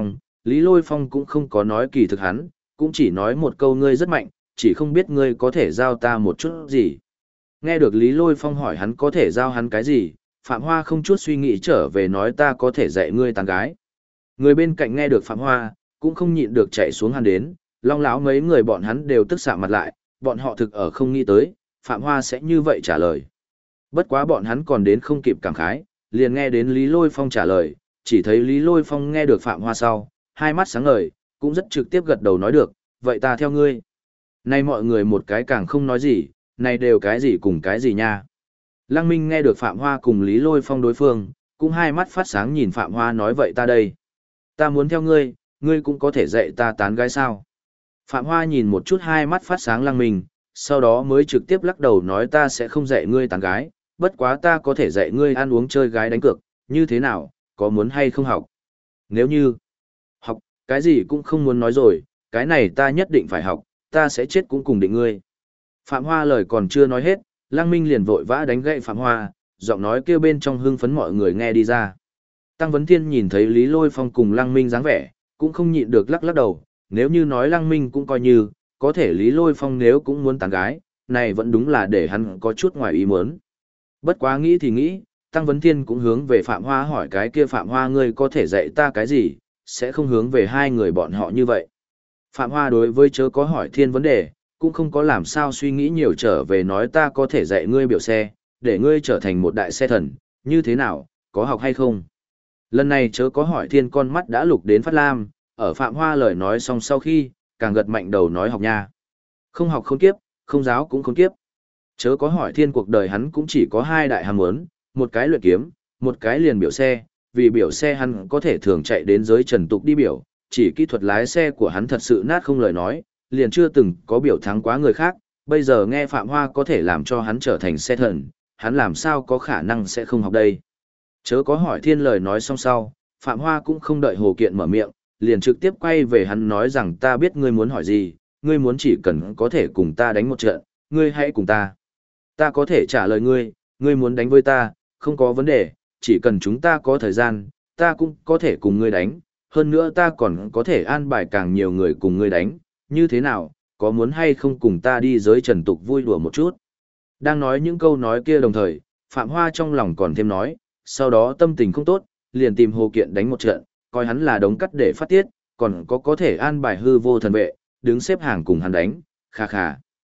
Lý Lôi Phong cũng không có nói kỳ thực hắn, cũng chỉ nói một câu ngươi rất mạnh, chỉ không biết ngươi có thể giao ta một chút gì. Nghe được Lý Lôi Phong hỏi hắn có thể giao hắn cái gì, Phạm Hoa không chút suy nghĩ trở về nói ta có thể dạy ngươi tán gái. Người bên cạnh nghe được Phạm Hoa, cũng không nhịn được chạy xuống hắn đến, long láo mấy người bọn hắn đều tức xạ mặt lại, bọn họ thực ở không nghĩ tới, Phạm Hoa sẽ như vậy trả lời. Bất quá bọn hắn còn đến không kịp cảm khái, liền nghe đến Lý Lôi Phong trả lời, chỉ thấy Lý Lôi Phong nghe được Phạm Hoa sau, hai mắt sáng ngời, cũng rất trực tiếp gật đầu nói được, vậy ta theo ngươi. Nay mọi người một cái càng không nói gì, này đều cái gì cùng cái gì nha. Lăng Minh nghe được Phạm Hoa cùng Lý Lôi Phong đối phương, cũng hai mắt phát sáng nhìn Phạm Hoa nói vậy ta đây. Ta muốn theo ngươi, ngươi cũng có thể dạy ta tán gái sao. Phạm Hoa nhìn một chút hai mắt phát sáng Lăng Minh, sau đó mới trực tiếp lắc đầu nói ta sẽ không dạy ngươi tán gái, bất quá ta có thể dạy ngươi ăn uống chơi gái đánh cược, như thế nào, có muốn hay không học? Nếu như học, cái gì cũng không muốn nói rồi, cái này ta nhất định phải học, ta sẽ chết cũng cùng định ngươi. Phạm Hoa lời còn chưa nói hết, Lăng Minh liền vội vã đánh gậy Phạm Hoa, giọng nói kêu bên trong hưng phấn mọi người nghe đi ra. Tăng Vấn Thiên nhìn thấy Lý Lôi Phong cùng Lăng Minh dáng vẻ, cũng không nhịn được lắc lắc đầu, nếu như nói Lăng Minh cũng coi như, có thể Lý Lôi Phong nếu cũng muốn tán gái, này vẫn đúng là để hắn có chút ngoài ý muốn. Bất quá nghĩ thì nghĩ, Tăng Vấn Thiên cũng hướng về Phạm Hoa hỏi cái kia Phạm Hoa ngươi có thể dạy ta cái gì, sẽ không hướng về hai người bọn họ như vậy. Phạm Hoa đối với chớ có hỏi thiên vấn đề, cũng không có làm sao suy nghĩ nhiều trở về nói ta có thể dạy ngươi biểu xe, để ngươi trở thành một đại xe thần, như thế nào, có học hay không? Lần này chớ có hỏi thiên con mắt đã lục đến phát lam, ở Phạm Hoa lời nói xong sau khi, càng gật mạnh đầu nói học nha. Không học khốn kiếp, không giáo cũng khốn kiếp. Chớ có hỏi thiên cuộc đời hắn cũng chỉ có 2 đại ham muốn, một cái luyện kiếm, một cái liền biểu xe, vì biểu xe hắn có thể thường chạy đến giới trần tục đi biểu, chỉ kỹ thuật lái xe của hắn thật sự nát không lời nói, liền chưa từng có biểu thắng quá người khác, bây giờ nghe Phạm Hoa có thể làm cho hắn trở thành xe thần, hắn làm sao có khả năng sẽ không học đây. Chớ có hỏi thiên lời nói xong sau, Phạm Hoa cũng không đợi Hồ Kiện mở miệng, liền trực tiếp quay về hắn nói rằng ta biết ngươi muốn hỏi gì, ngươi muốn chỉ cần có thể cùng ta đánh một trận, ngươi hãy cùng ta. Ta có thể trả lời ngươi, ngươi muốn đánh với ta, không có vấn đề, chỉ cần chúng ta có thời gian, ta cũng có thể cùng ngươi đánh, hơn nữa ta còn có thể an bài càng nhiều người cùng ngươi đánh, như thế nào, có muốn hay không cùng ta đi giới trần tục vui đùa một chút. Đang nói những câu nói kia đồng thời, Phạm Hoa trong lòng còn thêm nói, sau đó tâm tình không tốt, liền tìm Hồ Kiện đánh một trận, coi hắn là đống cắt để phát tiết, còn có thể an bài hư vô thần vệ, đứng xếp hàng cùng hắn đánh, kha kha.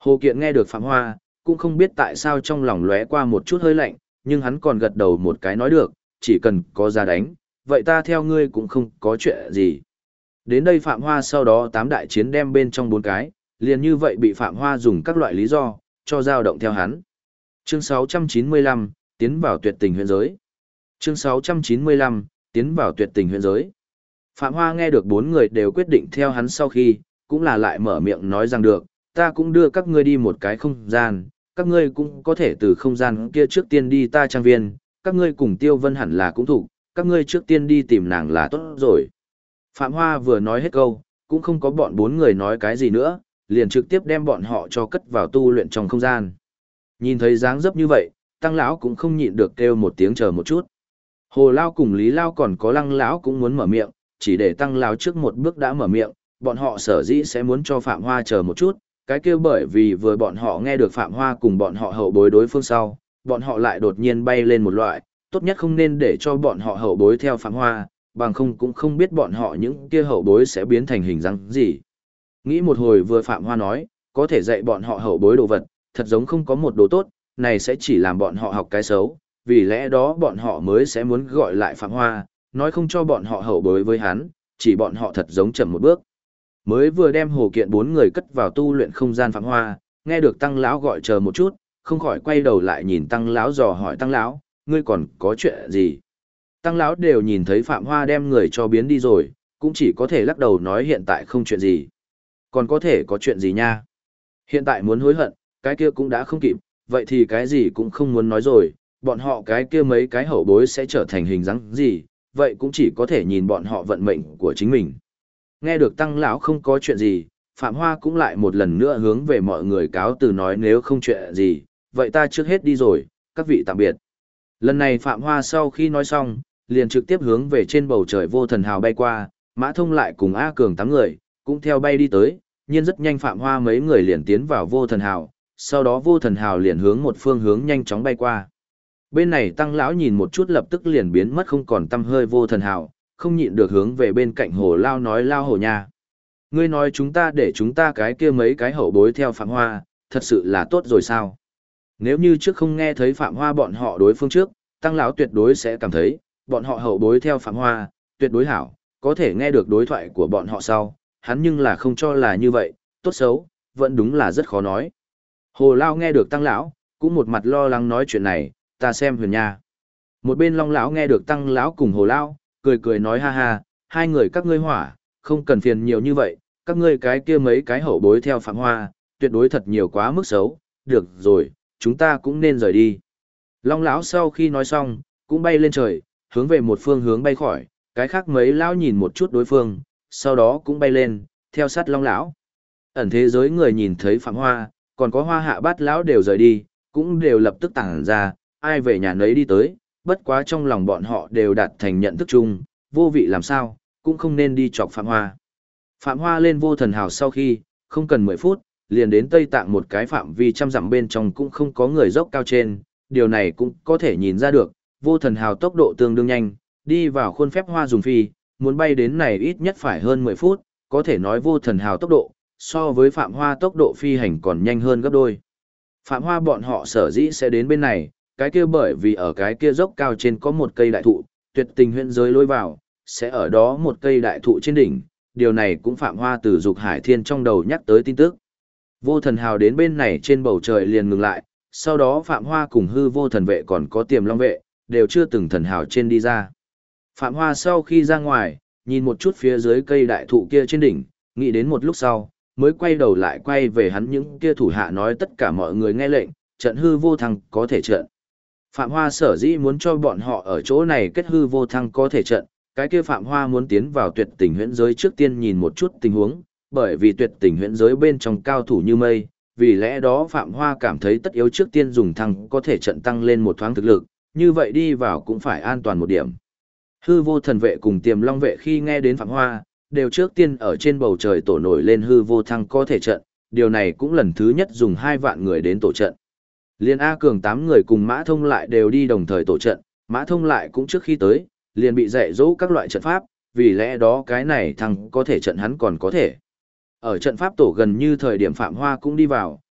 Hồ Kiện nghe được Phạm Hoa, cũng không biết tại sao trong lòng lóe qua một chút hơi lạnh, nhưng hắn còn gật đầu một cái nói được, chỉ cần có ra đánh, vậy ta theo ngươi cũng không có chuyện gì. Đến đây Phạm Hoa sau đó 8 đại chiến đem bên trong 4 cái, liền như vậy bị Phạm Hoa dùng các loại lý do, cho dao động theo hắn. Chương 695, tiến vào tuyệt tình huyện giới. Chương 695, tiến vào tuyệt tình huyện giới. Phạm Hoa nghe được 4 người đều quyết định theo hắn sau khi, cũng là lại mở miệng nói rằng được, ta cũng đưa các ngươi đi một cái không gian, các ngươi cũng có thể từ không gian kia trước tiên đi ta trang viên, các ngươi cùng Tiêu Vân hẳn là cũng thủ, các ngươi trước tiên đi tìm nàng là tốt rồi. Phạm Hoa vừa nói hết câu, cũng không có bọn 4 người nói cái gì nữa, liền trực tiếp đem bọn họ cho cất vào tu luyện trong không gian. Nhìn thấy dáng dấp như vậy, Tăng lão cũng không nhịn được kêu một tiếng chờ một chút. Hồ Lao cùng Lý Lao còn có Lăng lão cũng muốn mở miệng, chỉ để Tăng lão trước một bước đã mở miệng, bọn họ sở dĩ sẽ muốn cho Phạm Hoa chờ một chút, cái kia bởi vì vừa bọn họ nghe được Phạm Hoa cùng bọn họ hậu bối đối phương sau, bọn họ lại đột nhiên bay lên một loại, tốt nhất không nên để cho bọn họ hậu bối theo Phạm Hoa, bằng không cũng không biết bọn họ những kia hậu bối sẽ biến thành hình dáng gì. Nghĩ một hồi vừa Phạm Hoa nói, có thể dạy bọn họ hậu bối đồ vật, thật giống không có một đồ tốt, này sẽ chỉ làm bọn họ học cái xấu, vì lẽ đó bọn họ mới sẽ muốn gọi lại Phạm Hoa, nói không cho bọn họ hậu bối với hắn, chỉ bọn họ thật giống chậm một bước. Mới vừa đem Hồ Kiện 4 người cất vào tu luyện không gian Phạm Hoa, nghe được Tăng lão gọi chờ một chút, không khỏi quay đầu lại nhìn Tăng lão dò hỏi Tăng lão, ngươi còn có chuyện gì? Tăng lão đều nhìn thấy Phạm Hoa đem người cho biến đi rồi, cũng chỉ có thể lắc đầu nói hiện tại không chuyện gì. Còn có thể có chuyện gì nha? Hiện tại muốn hối hận, cái kia cũng đã không kịp, vậy thì cái gì cũng không muốn nói rồi, bọn họ cái kia mấy cái hậu bối sẽ trở thành hình dáng gì, vậy cũng chỉ có thể nhìn bọn họ vận mệnh của chính mình. Nghe được Tăng lão không có chuyện gì, Phạm Hoa cũng lại một lần nữa hướng về mọi người cáo từ nói nếu không chuyện gì, vậy ta trước hết đi rồi, các vị tạm biệt. Lần này Phạm Hoa sau khi nói xong, liền trực tiếp hướng về trên bầu trời vô thần hào bay qua, Mã Thông lại cùng A Cường 8 người, cũng theo bay đi tới, nhưng rất nhanh Phạm Hoa mấy người liền tiến vào vô thần hào, sau đó vô thần hào liền hướng một phương hướng nhanh chóng bay qua. Bên này Tăng lão nhìn một chút lập tức liền biến mất không còn tăm hơi vô thần hào, không nhịn được hướng về bên cạnh Hồ Lao nói Lao Hồ nha. Ngươi nói chúng ta để chúng ta cái kia mấy cái hậu bối theo Phạm Hoa, thật sự là tốt rồi sao? Nếu như trước không nghe thấy Phạm Hoa bọn họ đối phương trước, Tăng lão tuyệt đối sẽ cảm thấy, bọn họ hậu bối theo Phạm Hoa, tuyệt đối hảo, có thể nghe được đối thoại của bọn họ sau, hắn nhưng là không cho là như vậy, tốt xấu, vẫn đúng là rất khó nói. Hồ Lao nghe được Tăng lão, cũng một mặt lo lắng nói chuyện này, ta xem huyền nha. Một bên Long lão nghe được Tăng lão cùng Hồ Lao, cười cười nói ha ha, hai người các ngươi hỏa, không cần phiền nhiều như vậy, các ngươi cái kia mấy cái hậu bối theo Phạm Hoa, tuyệt đối thật nhiều quá mức xấu, được rồi, chúng ta cũng nên rời đi. Long lão sau khi nói xong, cũng bay lên trời, hướng về một phương hướng bay khỏi, cái khác mấy lão nhìn một chút đối phương, sau đó cũng bay lên, theo sát Long lão. Ẩn thế giới người nhìn thấy Phạm Hoa, còn có Hoa Hạ Bát lão đều rời đi, cũng đều lập tức tản ra, ai về nhà nấy đi tới, bất quá trong lòng bọn họ đều đạt thành nhận thức chung, vô vị làm sao, cũng không nên đi chọc Phạm Hoa. Phạm Hoa lên vô thần hào sau khi, không cần 10 phút, liền đến Tây Tạng một cái phạm vi trăm dặm bên trong cũng không có người dốc cao trên, điều này cũng có thể nhìn ra được, vô thần hào tốc độ tương đương nhanh, đi vào khuôn phép Hoa dùng phi, muốn bay đến này ít nhất phải hơn 10 phút, có thể nói vô thần hào tốc độ, so với Phạm Hoa tốc độ phi hành còn nhanh hơn gấp đôi. Phạm Hoa bọn họ sở dĩ sẽ đến bên này, cái kia bởi vì ở cái kia dốc cao trên có một cây đại thụ, tuyệt tình huyện giới lối vào, sẽ ở đó một cây đại thụ trên đỉnh, điều này cũng Phạm Hoa từ Dục Hải Thiên trong đầu nhắc tới tin tức. Vô thần hào đến bên này trên bầu trời liền ngừng lại, sau đó Phạm Hoa cùng hư vô thần vệ còn có tiềm long vệ, đều chưa từng thần hào trên đi ra. Phạm Hoa sau khi ra ngoài, nhìn một chút phía dưới cây đại thụ kia trên đỉnh, nghĩ đến một lúc sau, mới quay đầu lại quay về hắn những kia thủ hạ nói tất cả mọi người nghe lệnh, trận hư vô thăng có thể trận. Phạm Hoa sở dĩ muốn cho bọn họ ở chỗ này kết hư vô thăng có thể trận, cái kia Phạm Hoa muốn tiến vào tuyệt tình huyễn giới trước tiên nhìn một chút tình huống, bởi vì tuyệt tình huyễn giới bên trong cao thủ như mây, vì lẽ đó Phạm Hoa cảm thấy tất yếu trước tiên dùng thăng có thể trận tăng lên một thoáng thực lực, như vậy đi vào cũng phải an toàn một điểm. Hư vô thần vệ cùng tiềm long vệ khi nghe đến Phạm Hoa, đều trước tiên ở trên bầu trời tổ nổi lên hư vô thăng có thể trận, điều này cũng lần thứ nhất dùng 2 vạn người đến tổ trận. Liên A Cường 8 người cùng Mã Thông lại đều đi đồng thời tổ trận, Mã Thông lại cũng trước khi tới, liền bị dạy dỗ các loại trận pháp, vì lẽ đó cái này thăng có thể trận hắn còn có thể. Ở trận pháp tổ gần như thời điểm Phạm Hoa cũng đi vào,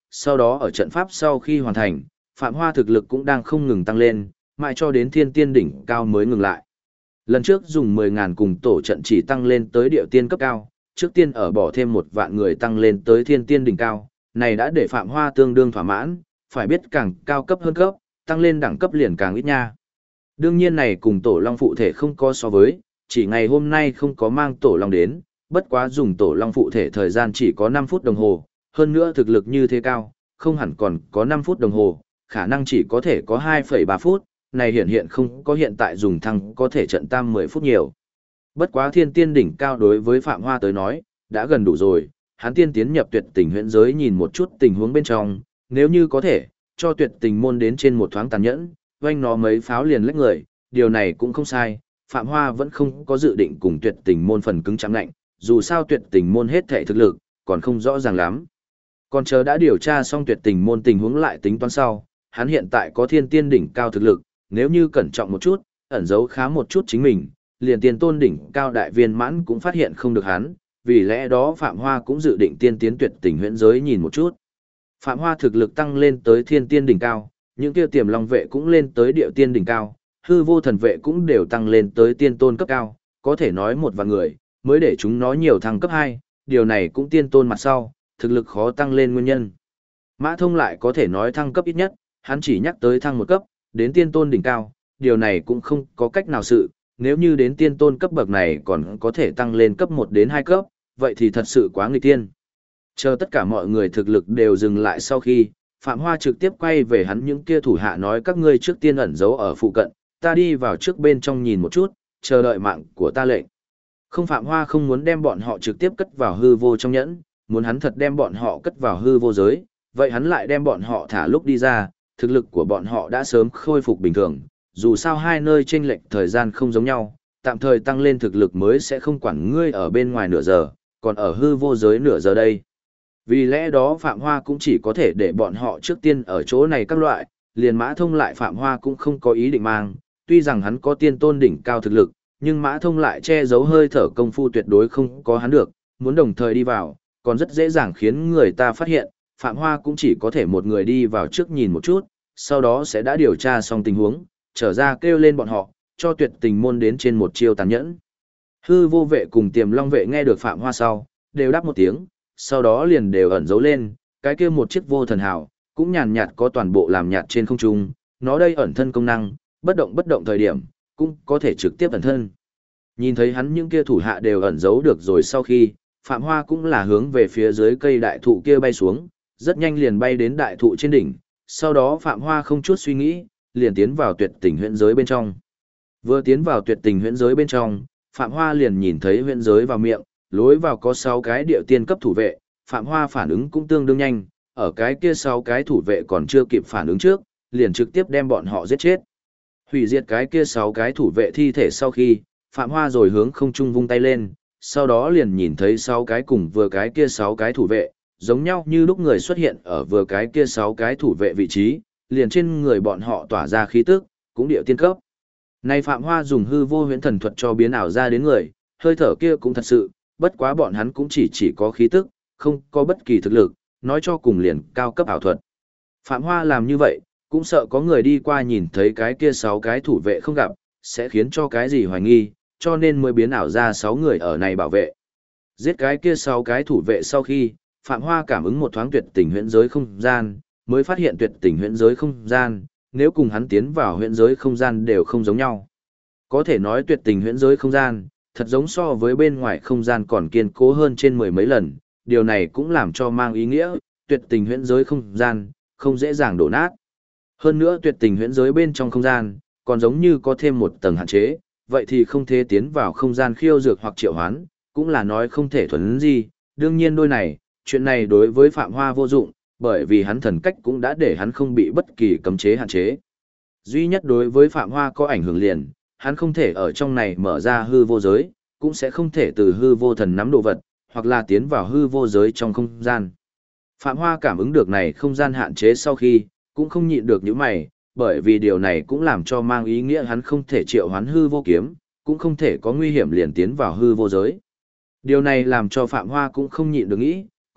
sau đó ở trận pháp sau khi hoàn thành, Phạm Hoa thực lực cũng đang không ngừng tăng lên, mãi cho đến thiên tiên đỉnh cao mới ngừng lại. Lần trước dùng 10.000 cùng tổ trận chỉ tăng lên tới điệu tiên cấp cao, trước tiên ở bỏ thêm 1 vạn người tăng lên tới thiên tiên đỉnh cao, này đã để Phạm Hoa tương đương thỏa mãn, phải biết càng cao cấp hơn cấp, tăng lên đẳng cấp liền càng ít nha. Đương nhiên này cùng tổ long phụ thể không có so với, chỉ ngày hôm nay không có mang tổ long đến, bất quá dùng tổ long phụ thể thời gian chỉ có 5 phút đồng hồ, hơn nữa thực lực như thế cao, không hẳn còn có 5 phút đồng hồ, khả năng chỉ có thể có 2,3 phút, này hiện không có hiện tại dùng thăng có thể trận tam 10 phút nhiều. Bất quá thiên tiên đỉnh cao đối với Phạm Hoa tới nói, đã gần đủ rồi, hắn tiên tiến nhập tuyệt tình huyễn giới nhìn một chút tình huống bên trong, nếu như có thể, cho tuyệt tình môn đến trên một thoáng tàn nhẫn, oanh nó mấy pháo liền lách người, điều này cũng không sai, Phạm Hoa vẫn không có dự định cùng tuyệt tình môn phần cứng chạm lạnh, dù sao tuyệt tình môn hết thể thực lực, còn không rõ ràng lắm. Còn chờ đã điều tra xong tuyệt tình môn tình huống lại tính toán sau, hắn hiện tại có thiên tiên đỉnh cao thực lực, nếu như cẩn trọng một chút, ẩn giấu khá một chút chính mình, liền tiên tôn đỉnh cao đại viên mãn cũng phát hiện không được hắn, vì lẽ đó Phạm Hoa cũng dự định tiên tiến tuyệt tình huyễn giới nhìn một chút. Phạm Hoa thực lực tăng lên tới thiên tiên đỉnh cao, những kia tiềm long vệ cũng lên tới điệu tiên đỉnh cao, hư vô thần vệ cũng đều tăng lên tới tiên tôn cấp cao, có thể nói một vài người, mới để chúng nó nhiều thăng cấp 2, điều này cũng tiên tôn mặt sau, thực lực khó tăng lên nguyên nhân. Mã Thông lại có thể nói thăng cấp ít nhất, hắn chỉ nhắc tới thăng một cấp, đến tiên tôn đỉnh cao, điều này cũng không có cách nào sự, nếu như đến tiên tôn cấp bậc này còn có thể tăng lên cấp 1 đến 2 cấp, vậy thì thật sự quá nghịch tiên. Chờ tất cả mọi người thực lực đều dừng lại sau khi, Phạm Hoa trực tiếp quay về hắn những kia thủ hạ nói các ngươi trước tiên ẩn giấu ở phụ cận, ta đi vào trước bên trong nhìn một chút, chờ đợi mạng của ta lệnh. Không, Phạm Hoa không muốn đem bọn họ trực tiếp cất vào hư vô trong nhẫn, muốn hắn thật đem bọn họ cất vào hư vô giới, vậy hắn lại đem bọn họ thả lúc đi ra, thực lực của bọn họ đã sớm khôi phục bình thường, dù sao hai nơi chênh lệch thời gian không giống nhau, tạm thời tăng lên thực lực mới sẽ không quản ngươi ở bên ngoài nửa giờ, còn ở hư vô giới nửa giờ đây. Vì lẽ đó Phạm Hoa cũng chỉ có thể để bọn họ trước tiên ở chỗ này các loại, liền Mã Thông lại Phạm Hoa cũng không có ý định mang, tuy rằng hắn có tiên tôn đỉnh cao thực lực, nhưng Mã Thông lại che giấu hơi thở công phu tuyệt đối không có hắn được, muốn đồng thời đi vào, còn rất dễ dàng khiến người ta phát hiện, Phạm Hoa cũng chỉ có thể một người đi vào trước nhìn một chút, sau đó sẽ đã điều tra xong tình huống, trở ra kêu lên bọn họ, cho tuyệt tình môn đến trên một chiêu tàn nhẫn. Hư vô vệ cùng tiềm long vệ nghe được Phạm Hoa sau, đều đáp một tiếng, sau đó liền đều ẩn giấu lên, cái kia một chiếc vô thần hào, cũng nhàn nhạt có toàn bộ làm nhạt trên không trung, nó đây ẩn thân công năng, bất động thời điểm, cũng có thể trực tiếp ẩn thân. Nhìn thấy hắn những kia thủ hạ đều ẩn giấu được rồi sau khi, Phạm Hoa cũng là hướng về phía dưới cây đại thụ kia bay xuống, rất nhanh liền bay đến đại thụ trên đỉnh, sau đó Phạm Hoa không chút suy nghĩ, liền tiến vào tuyệt tình huyễn giới bên trong. Vừa tiến vào tuyệt tình huyễn giới bên trong, Phạm Hoa liền nhìn thấy huyễn giới vào miệng, lối vào có 6 cái điệu tiên cấp thủ vệ, Phạm Hoa phản ứng cũng tương đương nhanh, ở cái kia 6 cái thủ vệ còn chưa kịp phản ứng trước, liền trực tiếp đem bọn họ giết chết. Hủy diệt cái kia 6 cái thủ vệ thi thể sau khi, Phạm Hoa rồi hướng không trung vung tay lên, sau đó liền nhìn thấy 6 cái cùng vừa cái kia 6 cái thủ vệ, giống nhau như lúc người xuất hiện ở vừa cái kia 6 cái thủ vệ vị trí, liền trên người bọn họ tỏa ra khí tức, cũng điệu tiên cấp. Này Phạm Hoa dùng hư vô huyễn thần thuật cho biến ảo ra đến người, hơi thở kia cũng thật sự, bất quá bọn hắn cũng chỉ có khí tức, không có bất kỳ thực lực, nói cho cùng liền cao cấp ảo thuật. Phạm Hoa làm như vậy, cũng sợ có người đi qua nhìn thấy cái kia 6 cái thủ vệ không gặp, sẽ khiến cho cái gì hoài nghi, cho nên mới biến ảo ra 6 người ở này bảo vệ. Giết cái kia 6 cái thủ vệ sau khi, Phạm Hoa cảm ứng một thoáng tuyệt tình huyễn giới không gian, mới phát hiện tuyệt tình huyễn giới không gian, nếu cùng hắn tiến vào huyễn giới không gian đều không giống nhau. Có thể nói tuyệt tình huyễn giới không gian, thật giống so với bên ngoài không gian còn kiên cố hơn trên 10 mấy lần, điều này cũng làm cho mang ý nghĩa, tuyệt tình huyễn giới không gian, không dễ dàng đổ nát. Hơn nữa tuyệt tình huyễn giới bên trong không gian, còn giống như có thêm một tầng hạn chế, vậy thì không thể tiến vào không gian khiêu dược hoặc triệu hoán, cũng là nói không thể thuần gì, đương nhiên đôi này, chuyện này đối với Phạm Hoa vô dụng, bởi vì hắn thần cách cũng đã để hắn không bị bất kỳ cấm chế hạn chế. Duy nhất đối với Phạm Hoa có ảnh hưởng liền, hắn không thể ở trong này mở ra hư vô giới, cũng sẽ không thể từ hư vô thần nắm đồ vật, hoặc là tiến vào hư vô giới trong không gian. Phạm Hoa cảm ứng được này không gian hạn chế sau khi, cũng không nhịn được những mày, bởi vì điều này cũng làm cho mang ý nghĩa hắn không thể triệu hoán hư vô kiếm, cũng không thể có nguy hiểm liền tiến vào hư vô giới. Điều này làm cho Phạm Hoa cũng không nhịn được nghĩ,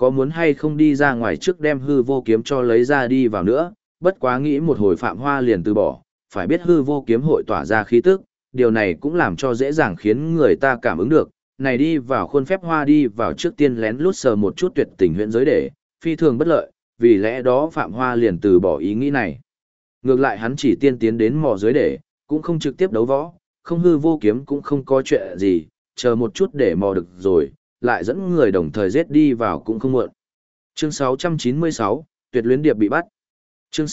có muốn hay không đi ra ngoài trước đem hư vô kiếm cho lấy ra đi vào nữa, bất quá nghĩ một hồi Phạm Hoa liền từ bỏ, phải biết hư vô kiếm hội tỏa ra khí tức, điều này cũng làm cho dễ dàng khiến người ta cảm ứng được, này đi vào khuôn phép Hoa đi vào trước tiên lén lút sờ một chút tuyệt tình huyễn giới để, phi thường bất lợi, vì lẽ đó Phạm Hoa liền từ bỏ ý nghĩ này. Ngược lại hắn chỉ tiên tiến đến mò giới để, cũng không trực tiếp đấu võ, không hư vô kiếm cũng không có chuyện gì, chờ một chút để mò được rồi, lại dẫn người đồng thời giết đi vào cũng không muộn. Chương 696, Tuyệt luyến điệp bị bắt. Chương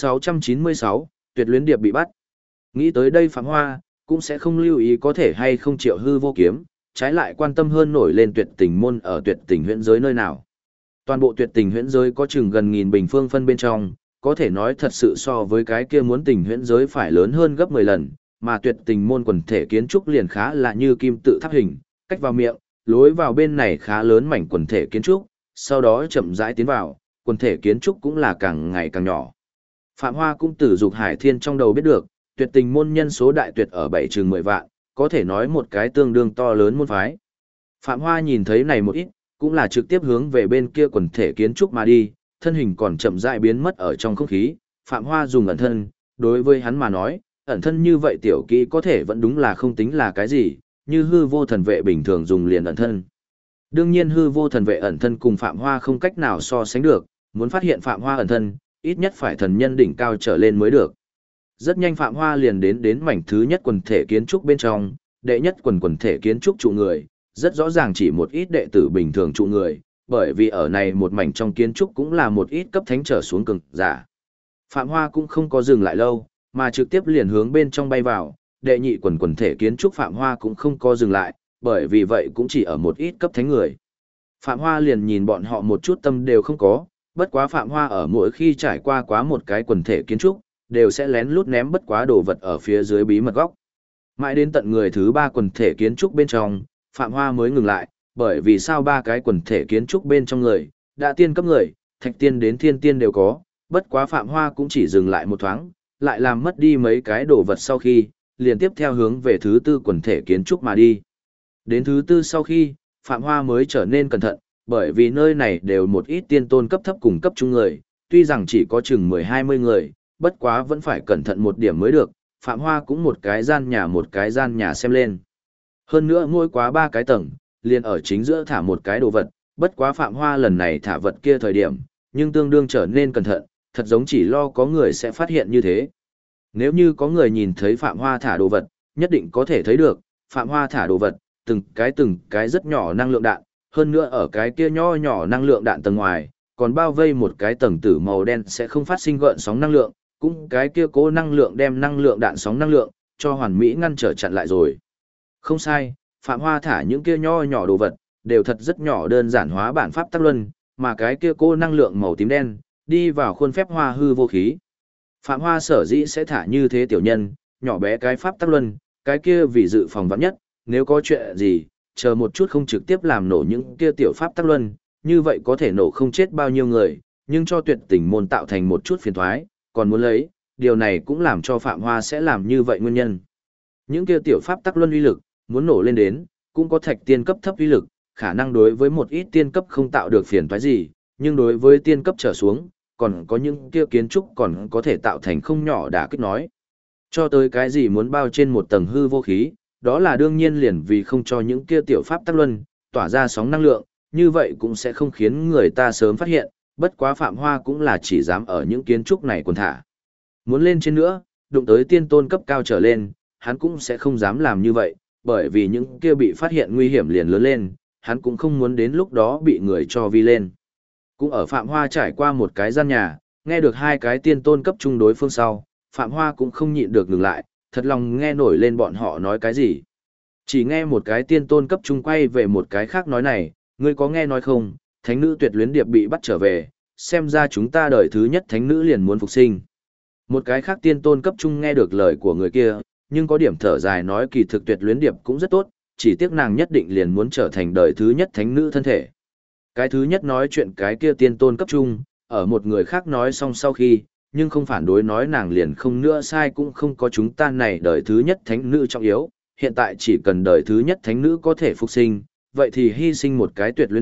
696, Tuyệt luyến điệp bị bắt. Nghĩ tới đây Phạm Hoa, cũng sẽ không lưu ý có thể hay không triệu hư vô kiếm, trái lại quan tâm hơn nổi lên tuyệt tình môn ở tuyệt tình huyễn giới nơi nào. Toàn bộ tuyệt tình huyễn giới có chừng gần nghìn bình phương phân bên trong, có thể nói thật sự so với cái kia muốn tình huyễn giới phải lớn hơn gấp 10 lần, mà tuyệt tình môn quần thể kiến trúc liền khá là như kim tự tháp hình, cách vào miệng, lối vào bên này khá lớn mảnh quần thể kiến trúc, sau đó chậm rãi tiến vào, quần thể kiến trúc cũng là càng ngày càng nhỏ. Phạm Hoa cũng từ Dục Hải Thiên trong đầu biết được, tuyệt tình môn nhân số đại tuyệt ở 7 chừng 10 vạn, có thể nói một cái tương đương to lớn môn phái. Phạm Hoa nhìn thấy này một ít, cũng là trực tiếp hướng về bên kia quần thể kiến trúc mà đi, thân hình còn chậm rãi biến mất ở trong không khí. Phạm Hoa dùng ẩn thân, đối với hắn mà nói, ẩn thân như vậy tiểu kỹ có thể vẫn đúng là không tính là cái gì, như hư vô thần vệ bình thường dùng liền ẩn thân. Đương nhiên hư vô thần vệ ẩn thân cùng Phạm Hoa không cách nào so sánh được, muốn phát hiện Phạm Hoa ẩn thân, ít nhất phải thần nhân đỉnh cao trở lên mới được. Rất nhanh Phạm Hoa liền đến mảnh thứ nhất quần thể kiến trúc bên trong, đệ nhất quần thể kiến trúc trụ người, rất rõ ràng chỉ một ít đệ tử bình thường trụ người, bởi vì ở này một mảnh trong kiến trúc cũng là một ít cấp thánh trở xuống cường giả. Phạm Hoa cũng không có dừng lại lâu, mà trực tiếp liền hướng bên trong bay vào, đệ nhị quần thể kiến trúc Phạm Hoa cũng không có dừng lại, bởi vì vậy cũng chỉ ở một ít cấp thánh người. Phạm Hoa liền nhìn bọn họ một chút tâm đều không có, bất quá Phạm Hoa ở mỗi khi trải qua quá một cái quần thể kiến trúc, đều sẽ lén lút ném bất quá đồ vật ở phía dưới bí mật góc. Mãi đến tận người thứ ba quần thể kiến trúc bên trong, Phạm Hoa mới ngừng lại, bởi vì sao ba cái quần thể kiến trúc bên trong người, đã tiên cấp người, thạch tiên đến thiên tiên đều có, bất quá Phạm Hoa cũng chỉ dừng lại một thoáng, lại làm mất đi mấy cái đồ vật sau khi, liền tiếp theo hướng về thứ tư quần thể kiến trúc mà đi. Đến thứ tư sau khi, Phạm Hoa mới trở nên cẩn thận, bởi vì nơi này đều một ít tiên tôn cấp thấp cùng cấp trung người, tuy rằng chỉ có chừng 10-20 người, bất quá vẫn phải cẩn thận một điểm mới được, Phạm Hoa cũng một cái gian nhà xem lên. Hơn nữa mỗi quá 3 cái tầng, liền ở chính giữa thả một cái đồ vật, bất quá Phạm Hoa lần này thả vật kia thời điểm, nhưng tương đương trở nên cẩn thận, thật giống chỉ lo có người sẽ phát hiện như thế. Nếu như có người nhìn thấy Phạm Hoa thả đồ vật, nhất định có thể thấy được, Phạm Hoa thả đồ vật, từng cái rất nhỏ năng lượng đạn, hơn nữa ở cái kia nho nhỏ năng lượng đạn tầng ngoài, còn bao vây một cái tầng tử màu đen sẽ không phát sinh gợn sóng năng lượng, cũng cái kia cố năng lượng đem năng lượng đạn sóng năng lượng, cho hoàn mỹ ngăn trở chặn lại rồi. Không sai, Phạm Hoa thả những kia nho nhỏ đồ vật, đều thật rất nhỏ đơn giản hóa bản pháp tắc luân, mà cái kia cố năng lượng màu tím đen, đi vào khuôn phép hoa hư vô khí. Phạm Hoa sở dĩ sẽ thả như thế tiểu nhân, nhỏ bé cái pháp tắc luân, cái kia vì dự phòng vạn nhất, nếu có chuyện gì, chờ một chút không trực tiếp làm nổ những kia tiểu pháp tắc luân, như vậy có thể nổ không chết bao nhiêu người, nhưng cho tuyệt tình môn tạo thành một chút phiền thoái, còn muốn lấy, điều này cũng làm cho Phạm Hoa sẽ làm như vậy nguyên nhân. Những kia tiểu pháp tắc luân uy lực, muốn nổ lên đến, cũng có thạch tiên cấp thấp uy lực, khả năng đối với một ít tiên cấp không tạo được phiền toái gì, nhưng đối với tiên cấp trở xuống, còn có những kia kiến trúc còn có thể tạo thành không nhỏ đả kích nói. Cho tới cái gì muốn bao trên một tầng hư vô khí, đó là đương nhiên liền vì không cho những kia tiểu pháp tắc luân tỏa ra sóng năng lượng, như vậy cũng sẽ không khiến người ta sớm phát hiện, bất quá Phạm Hoa cũng là chỉ dám ở những kiến trúc này còn thả. Muốn lên trên nữa, đụng tới tiên tôn cấp cao trở lên, hắn cũng sẽ không dám làm như vậy, bởi vì những kia bị phát hiện nguy hiểm liền lớn lên, hắn cũng không muốn đến lúc đó bị người cho vi lên. Cũng ở Phạm Hoa trải qua một cái gian nhà, nghe được hai cái tiên tôn cấp trung đối phương sau, Phạm Hoa cũng không nhịn được ngừng lại, thật lòng nghe nổi lên bọn họ nói cái gì. Chỉ nghe một cái tiên tôn cấp trung quay về một cái khác nói này, ngươi có nghe nói không, thánh nữ tuyệt luyến điệp bị bắt trở về, xem ra chúng ta đời thứ nhất thánh nữ liền muốn phục sinh. Một cái khác tiên tôn cấp trung nghe được lời của người kia, nhưng có điểm thở dài nói kỳ thực tuyệt luyến điệp cũng rất tốt, chỉ tiếc nàng nhất định liền muốn trở thành đời thứ nhất thánh nữ thân thể. Cái thứ nhất nói chuyện cái kia tiên tôn cấp trung, ở một người khác nói xong sau khi, nhưng không phản đối nói nàng liền không nữa sai cũng không có chúng ta này đời thứ nhất thánh nữ trọng yếu, hiện tại chỉ cần đời thứ nhất thánh nữ có thể phục sinh, vậy thì hy sinh một cái tuyệt luyến điệp,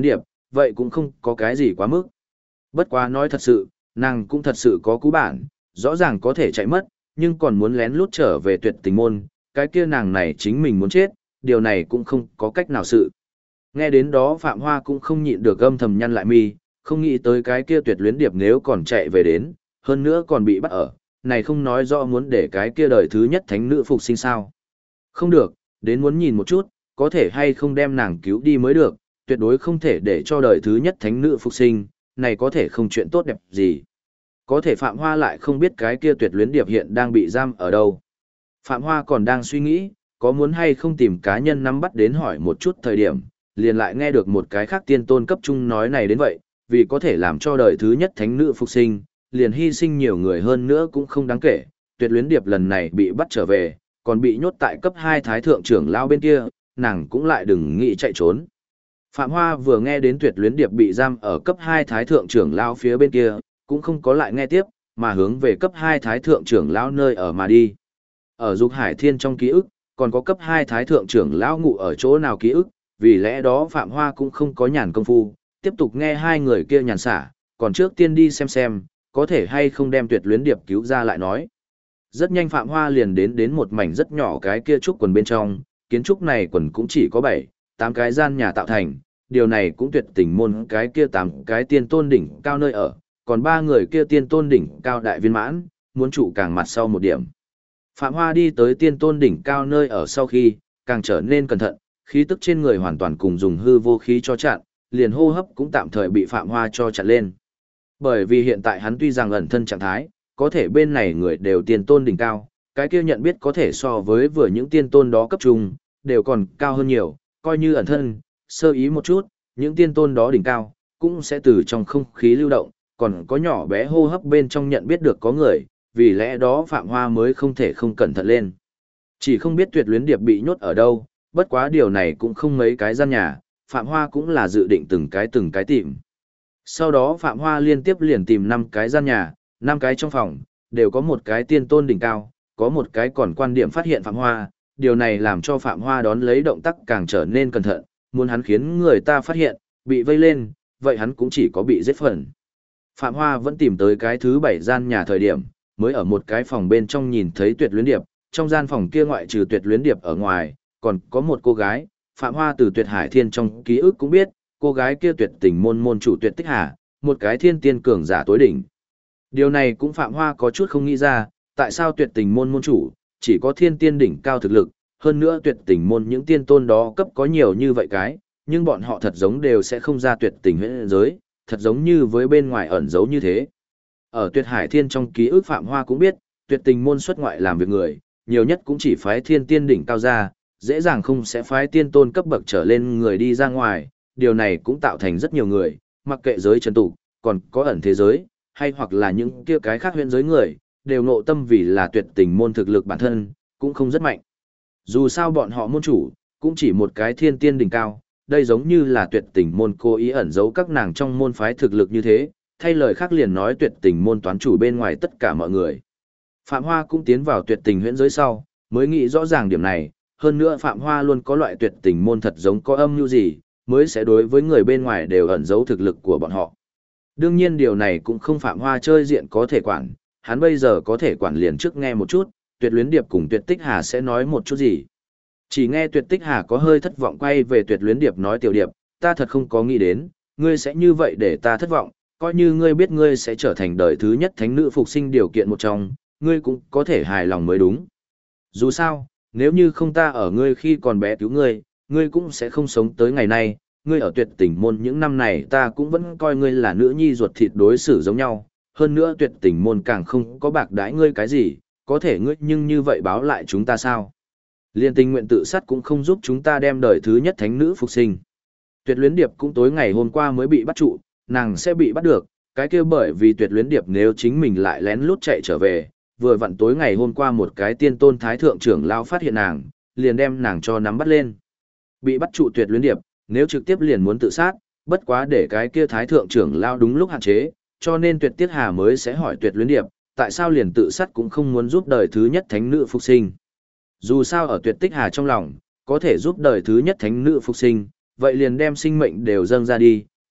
vậy cũng không có cái gì quá mức. Bất quá nói thật sự, nàng cũng thật sự có cú bản, rõ ràng có thể chạy mất, nhưng còn muốn lén lút trở về tuyệt tình môn, cái kia nàng này chính mình muốn chết, điều này cũng không có cách nào sự. Nghe đến đó Phạm Hoa cũng không nhịn được âm thầm nhăn lại mi, không nghĩ tới cái kia tuyệt luyến điệp nếu còn chạy về đến, hơn nữa còn bị bắt ở, này không nói rõ muốn để cái kia đời thứ nhất thánh nữ phục sinh sao. Không được, đến muốn nhìn một chút, có thể hay không đem nàng cứu đi mới được, tuyệt đối không thể để cho đời thứ nhất thánh nữ phục sinh, này có thể không chuyện tốt đẹp gì. Có thể Phạm Hoa lại không biết cái kia tuyệt luyến điệp hiện đang bị giam ở đâu. Phạm Hoa còn đang suy nghĩ, có muốn hay không tìm cá nhân nắm bắt đến hỏi một chút thời điểm, liền lại nghe được một cái khác tiên tôn cấp trung nói này đến vậy, vì có thể làm cho đời thứ nhất thánh nữ phục sinh, liền hy sinh nhiều người hơn nữa cũng không đáng kể, tuyệt luyến điệp lần này bị bắt trở về, còn bị nhốt tại cấp 2 thái thượng trưởng lao bên kia, nàng cũng lại đừng nghĩ chạy trốn. Phạm Hoa vừa nghe đến tuyệt luyến điệp bị giam ở cấp 2 thái thượng trưởng lao phía bên kia, cũng không có lại nghe tiếp, mà hướng về cấp 2 thái thượng trưởng lão nơi ở mà đi. Ở Dục Hải Thiên trong ký ức, còn có cấp 2 thái thượng trưởng lão ngụ ở chỗ nào ký ức, vì lẽ đó Phạm Hoa cũng không có nhàn công phu, tiếp tục nghe hai người kia nhàn xả, còn trước tiên đi xem, có thể hay không đem tuyệt luyến điệp cứu ra lại nói. Rất nhanh Phạm Hoa liền đến một mảnh rất nhỏ cái kia trúc quần bên trong, kiến trúc này quần cũng chỉ có 7, 8 cái gian nhà tạo thành, điều này cũng tuyệt tình môn cái kia 8 cái tiên tôn đỉnh cao nơi ở, còn 3 người kia tiên tôn đỉnh cao đại viên mãn, muốn trụ càng mặt sau một điểm. Phạm Hoa đi tới tiên tôn đỉnh cao nơi ở sau khi, càng trở nên cẩn thận, khí tức trên người hoàn toàn cùng dùng hư vô khí cho chặn, liền hô hấp cũng tạm thời bị Phạm Hoa cho chặn lên. Bởi vì hiện tại hắn tuy rằng ẩn thân trạng thái, có thể bên này người đều tiên tôn đỉnh cao, cái kia nhận biết có thể so với vừa những tiên tôn đó cấp trung, đều còn cao hơn nhiều, coi như ẩn thân, sơ ý một chút, những tiên tôn đó đỉnh cao, cũng sẽ từ trong không khí lưu động, còn có nhỏ bé hô hấp bên trong nhận biết được có người, vì lẽ đó Phạm Hoa mới không thể không cẩn thận lên. Chỉ không biết tuyệt luyến điệp bị nhốt ở đâu, bất quá điều này cũng không mấy cái gian nhà, Phạm Hoa cũng là dự định từng cái tìm. Sau đó Phạm Hoa liên tiếp liền tìm 5 cái gian nhà, 5 cái trong phòng, đều có một cái tiên tôn đỉnh cao, có một cái còn quan điểm phát hiện Phạm Hoa, điều này làm cho Phạm Hoa đón lấy động tác càng trở nên cẩn thận, muốn hắn khiến người ta phát hiện, bị vây lên, vậy hắn cũng chỉ có bị giết phần. Phạm Hoa vẫn tìm tới cái thứ 7 gian nhà thời điểm, mới ở một cái phòng bên trong nhìn thấy tuyệt luyến điệp, trong gian phòng kia ngoại trừ tuyệt luyến điệp ở ngoài, còn có một cô gái, Phạm Hoa từ Tuyệt Hải Thiên trong ký ức cũng biết, cô gái kia tuyệt tình môn môn chủ Tuyệt Tích Hà, một cái thiên tiên cường giả tối đỉnh. Điều này cũng Phạm Hoa có chút không nghĩ ra, tại sao tuyệt tình môn môn chủ, chỉ có thiên tiên đỉnh cao thực lực, hơn nữa tuyệt tình môn những tiên tôn đó cấp có nhiều như vậy cái, nhưng bọn họ thật giống đều sẽ không ra tuyệt tình huyễn giới, thật giống như với bên ngoài ẩn giấu như thế. Ở Tuyệt Hải Thiên trong ký ức Phạm Hoa cũng biết, tuyệt tình môn xuất ngoại làm việc người, nhiều nhất cũng chỉ phái thiên tiên đỉnh cao ra, dễ dàng không sẽ phái tiên tôn cấp bậc trở lên người đi ra ngoài, điều này cũng tạo thành rất nhiều người, mặc kệ giới trần tục, còn có ẩn thế giới, hay hoặc là những kia cái khác huyễn giới người, đều nộ tâm vì là tuyệt tình môn thực lực bản thân, cũng không rất mạnh. Dù sao bọn họ môn chủ, cũng chỉ một cái thiên tiên đỉnh cao, đây giống như là tuyệt tình môn cố ý ẩn giấu các nàng trong môn phái thực lực như thế, thay lời khác liền nói tuyệt tình môn toán chủ bên ngoài tất cả mọi người. Phạm Hoa cũng tiến vào tuyệt tình huyễn giới sau, mới nghĩ rõ ràng điểm này, hơn nữa Phạm Hoa luôn có loại tuyệt tình môn thật giống có âm mưu gì, mới sẽ đối với người bên ngoài đều ẩn giấu thực lực của bọn họ. Đương nhiên điều này cũng không Phạm Hoa chơi diện có thể quản, hắn bây giờ có thể quản liền trước nghe một chút, Tuyệt Luyến Điệp cùng Tuyệt Tích Hà sẽ nói một chút gì. Chỉ nghe Tuyệt Tích Hà có hơi thất vọng quay về Tuyệt Luyến Điệp nói, Tiểu Điệp, ta thật không có nghĩ đến, ngươi sẽ như vậy để ta thất vọng, coi như ngươi biết ngươi sẽ trở thành đời thứ nhất thánh nữ phục sinh điều kiện một trong, ngươi cũng có thể hài lòng mới đúng. Dù sao, nếu như không ta ở ngươi khi còn bé cứu ngươi, ngươi cũng sẽ không sống tới ngày nay, ngươi ở tuyệt tình môn những năm này ta cũng vẫn coi ngươi là nữ nhi ruột thịt đối xử giống nhau, hơn nữa tuyệt tình môn càng không có bạc đãi ngươi cái gì, có thể ngươi nhưng như vậy báo lại chúng ta sao? Liên tình nguyện tự sát cũng không giúp chúng ta đem đời thứ nhất thánh nữ phục sinh. Tuyệt Luyến Điệp cũng tối ngày hôm qua mới bị bắt trụ, nàng sẽ bị bắt được, cái kia bởi vì Tuyệt Luyến Điệp nếu chính mình lại lén lút chạy trở về, vừa vặn tối ngày hôm qua một cái tiên tôn thái thượng trưởng lão phát hiện nàng, liền đem nàng cho nắm bắt lên. Bị bắt trụ Tuyệt Luyến Điệp, nếu trực tiếp liền muốn tự sát, bất quá để cái kia thái thượng trưởng lão đúng lúc hạn chế, cho nên Tuyệt Tiết Hà mới sẽ hỏi Tuyệt Luyến Điệp, tại sao liền tự sát cũng không muốn giúp đời thứ nhất thánh nữ phục sinh. Dù sao ở Tuyệt Tích Hà trong lòng, có thể giúp đời thứ nhất thánh nữ phục sinh, vậy liền đem sinh mệnh đều dâng ra đi,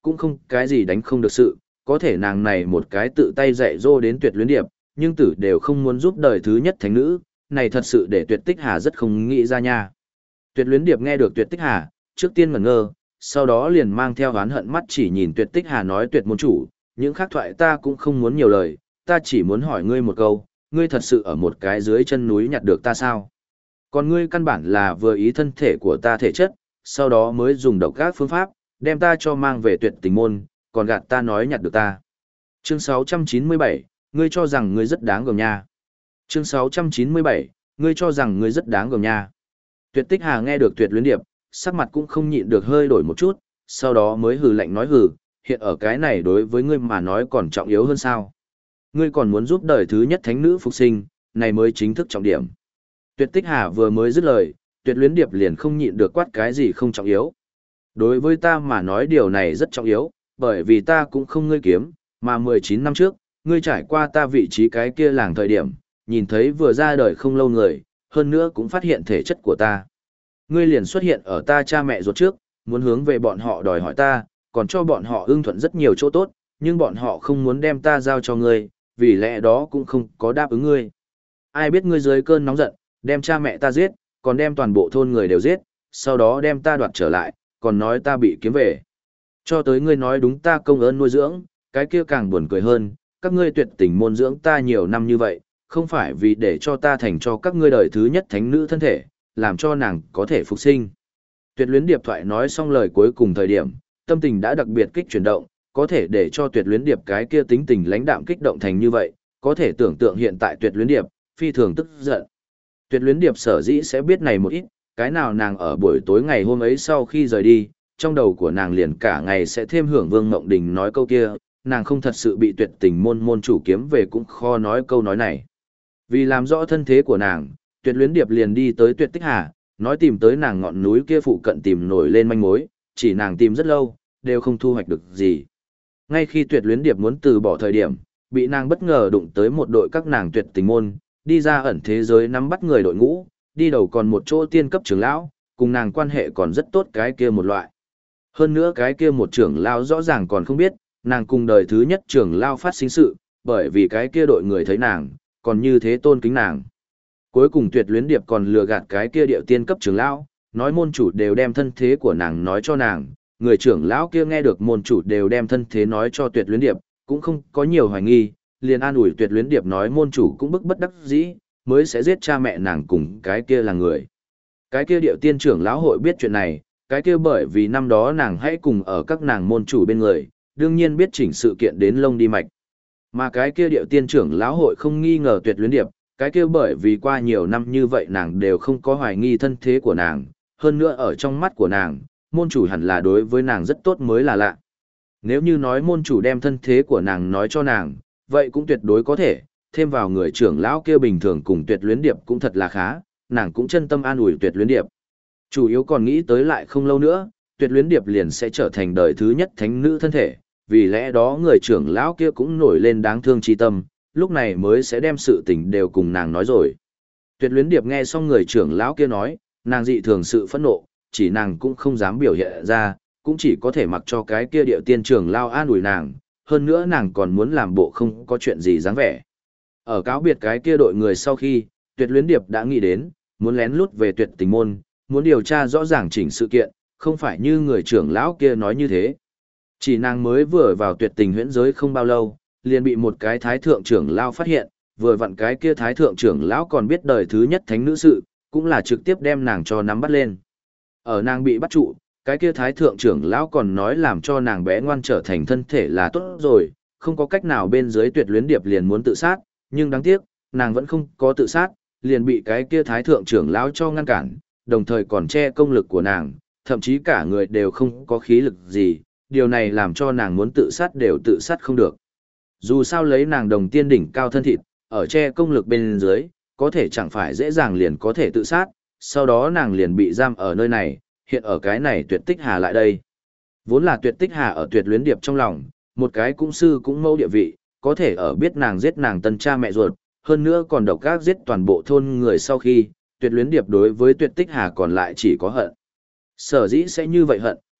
cũng không cái gì đánh không được sự, có thể nàng này một cái tự tay dạy dỗ đến Tuyệt Luyến Điệp, nhưng tử đều không muốn giúp đời thứ nhất thánh nữ, này thật sự để Tuyệt Tích Hà rất không nghĩ ra nha. Tuyệt Luyến Điệp nghe được Tuyệt Tích Hà, trước tiên ngẩn ngơ, sau đó liền mang theo oán hận mắt chỉ nhìn Tuyệt Tích Hà nói: Tuyệt môn chủ, những khác thoại ta cũng không muốn nhiều lời, ta chỉ muốn hỏi ngươi một câu, ngươi thật sự ở một cái dưới chân núi nhặt được ta sao? Còn ngươi căn bản là vừa ý thân thể của ta thể chất, sau đó mới dùng độc các phương pháp, đem ta cho mang về Tuyệt Tình môn, còn gạt ta nói nhặt được ta. Chương 697, ngươi cho rằng ngươi rất đáng gờm nha. Chương 697, ngươi cho rằng ngươi rất đáng gờm nha. Tuyệt Tích Hà nghe được Tuyệt Luyến Điệp, sắc mặt cũng không nhịn được hơi đổi một chút, sau đó mới hừ lạnh nói: hừ, hiện ở cái này đối với ngươi mà nói còn trọng yếu hơn sao? Ngươi còn muốn giúp đời thứ nhất thánh nữ phục sinh, này mới chính thức trọng điểm. Tuyệt Tích Hà vừa mới dứt lời, Tuyệt Luyến Điệp liền không nhịn được quát cái gì không trọng yếu. Đối với ta mà nói điều này rất trọng yếu, bởi vì ta cũng không ngươi kiếm, mà 19 năm trước, ngươi trải qua ta vị trí cái kia làng thời điểm, nhìn thấy vừa ra đời không lâu người, hơn nữa cũng phát hiện thể chất của ta. Ngươi liền xuất hiện ở ta cha mẹ ruột trước, muốn hướng về bọn họ đòi hỏi ta, còn cho bọn họ ưng thuận rất nhiều chỗ tốt, nhưng bọn họ không muốn đem ta giao cho ngươi, vì lẽ đó cũng không có đáp ứng ngươi. Ai biết ngươi dưới cơn nóng giận, đem cha mẹ ta giết, còn đem toàn bộ thôn người đều giết, sau đó đem ta đoạt trở lại, còn nói ta bị kiếm về. Cho tới ngươi nói đúng ta công ơn nuôi dưỡng, cái kia càng buồn cười hơn, các ngươi Tuyệt Tình môn dưỡng ta nhiều năm như vậy, không phải vì để cho ta thành cho các ngươi đời thứ nhất thánh nữ thân thể, làm cho nàng có thể phục sinh. Tuyệt Luyến Điệp thoại nói xong lời cuối cùng thời điểm, tâm tình đã đặc biệt kích chuyển động, có thể để cho Tuyệt Luyến Điệp cái kia tính tình lãnh đạm kích động thành như vậy, có thể tưởng tượng hiện tại Tuyệt Luyến Điệp phi thường tức giận. Tuyệt Luyến Điệp sở dĩ sẽ biết này một ít, cái nào nàng ở buổi tối ngày hôm ấy sau khi rời đi, trong đầu của nàng liền cả ngày sẽ thêm hưởng Vương Ngộng Đình nói câu kia, nàng không thật sự bị Tuyệt Tình môn môn chủ kiếm về cũng khó nói câu nói này. Vì làm rõ thân thế của nàng, Tuyệt Luyến Điệp liền đi tới Tuyệt Tích Hà, nói tìm tới nàng ngọn núi kia phụ cận tìm nổi lên manh mối, chỉ nàng tìm rất lâu, đều không thu hoạch được gì. Ngay khi Tuyệt Luyến Điệp muốn từ bỏ thời điểm, bị nàng bất ngờ đụng tới một đội các nàng Tuyệt Tình môn, đi ra ẩn thế giới nắm bắt người đội ngũ, đi đầu còn một chỗ tiên cấp trưởng lão, cùng nàng quan hệ còn rất tốt cái kia một loại. Hơn nữa cái kia một trưởng lão rõ ràng còn không biết, nàng cùng đời thứ nhất trưởng lão phát sinh sự, bởi vì cái kia đội người thấy nàng, còn như thế tôn kính nàng. Cuối cùng Tuyệt Luyến Điệp còn lừa gạt cái kia điệu tiên cấp trưởng lão, nói môn chủ đều đem thân thế của nàng nói cho nàng, người trưởng lão kia nghe được môn chủ đều đem thân thế nói cho Tuyệt Luyến Điệp, cũng không có nhiều hoài nghi, liền an ủi Tuyệt Luyến Điệp nói môn chủ cũng bức bất đắc dĩ, mới sẽ giết cha mẹ nàng cùng cái kia là người. Cái kia điệu tiên trưởng lão hội biết chuyện này, cái kia bởi vì năm đó nàng hãy cùng ở các nàng môn chủ bên người, đương nhiên biết chỉnh sự kiện đến lông đi mạch. Mà cái kia điệu tiên trưởng lão hội không nghi ngờ Tuyệt Luyến Điệp, cái kia bởi vì qua nhiều năm như vậy nàng đều không có hoài nghi thân thế của nàng, hơn nữa ở trong mắt của nàng, môn chủ hẳn là đối với nàng rất tốt mới là lạ. Nếu như nói môn chủ đem thân thế của nàng nói cho nàng, vậy cũng tuyệt đối có thể, thêm vào người trưởng lão kia bình thường cùng Tuyệt Luyến Điệp cũng thật là khá, nàng cũng chân tâm an ủi Tuyệt Luyến Điệp. Chủ yếu còn nghĩ tới lại không lâu nữa, Tuyệt Luyến Điệp liền sẽ trở thành đời thứ nhất thánh nữ thân thể, vì lẽ đó người trưởng lão kia cũng nổi lên đáng thương chi tâm, lúc này mới sẽ đem sự tình đều cùng nàng nói rồi. Tuyệt Luyến Điệp nghe xong người trưởng lão kia nói, nàng dị thường sự phẫn nộ, chỉ nàng cũng không dám biểu hiện ra, cũng chỉ có thể mặc cho cái kia điệu tiên trưởng lão an ủi nàng, hơn nữa nàng còn muốn làm bộ không có chuyện gì dáng vẻ. Ở cáo biệt cái kia đội người sau khi, Tuyệt Luyến Điệp đã nghĩ đến, muốn lén lút về Tuyệt Tình môn, muốn điều tra rõ ràng chỉnh sự kiện, không phải như người trưởng lão kia nói như thế. Chỉ nàng mới vừa vào Tuyệt Tình huyễn giới không bao lâu, liền bị một cái thái thượng trưởng lão phát hiện, vừa vặn cái kia thái thượng trưởng lão còn biết đời thứ nhất thánh nữ sự, cũng là trực tiếp đem nàng cho nắm bắt lên. Ở nàng bị bắt trụ, cái kia thái thượng trưởng lão còn nói làm cho nàng bé ngoan trở thành thân thể là tốt rồi, không có cách nào bên dưới Tuyệt Luyến Điệp liền muốn tự sát, nhưng đáng tiếc, nàng vẫn không có tự sát, liền bị cái kia thái thượng trưởng lão cho ngăn cản, đồng thời còn che công lực của nàng, thậm chí cả người đều không có khí lực gì, điều này làm cho nàng muốn tự sát đều tự sát không được. Dù sao lấy nàng đồng tiên đỉnh cao thân thịt, ở che công lực bên dưới, có thể chẳng phải dễ dàng liền có thể tự sát, sau đó nàng liền bị giam ở nơi này, hiện ở cái này Tuyệt Tích Hà lại đây. Vốn là Tuyệt Tích Hà ở Tuyệt Luyến Điệp trong lòng, một cái cũng sư cũng mẫu địa vị, có thể ở biết nàng giết nàng tân cha mẹ ruột, hơn nữa còn độc ác giết toàn bộ thôn người sau khi, Tuyệt Luyến Điệp đối với Tuyệt Tích Hà còn lại chỉ có hận. Sở dĩ sẽ như vậy hận,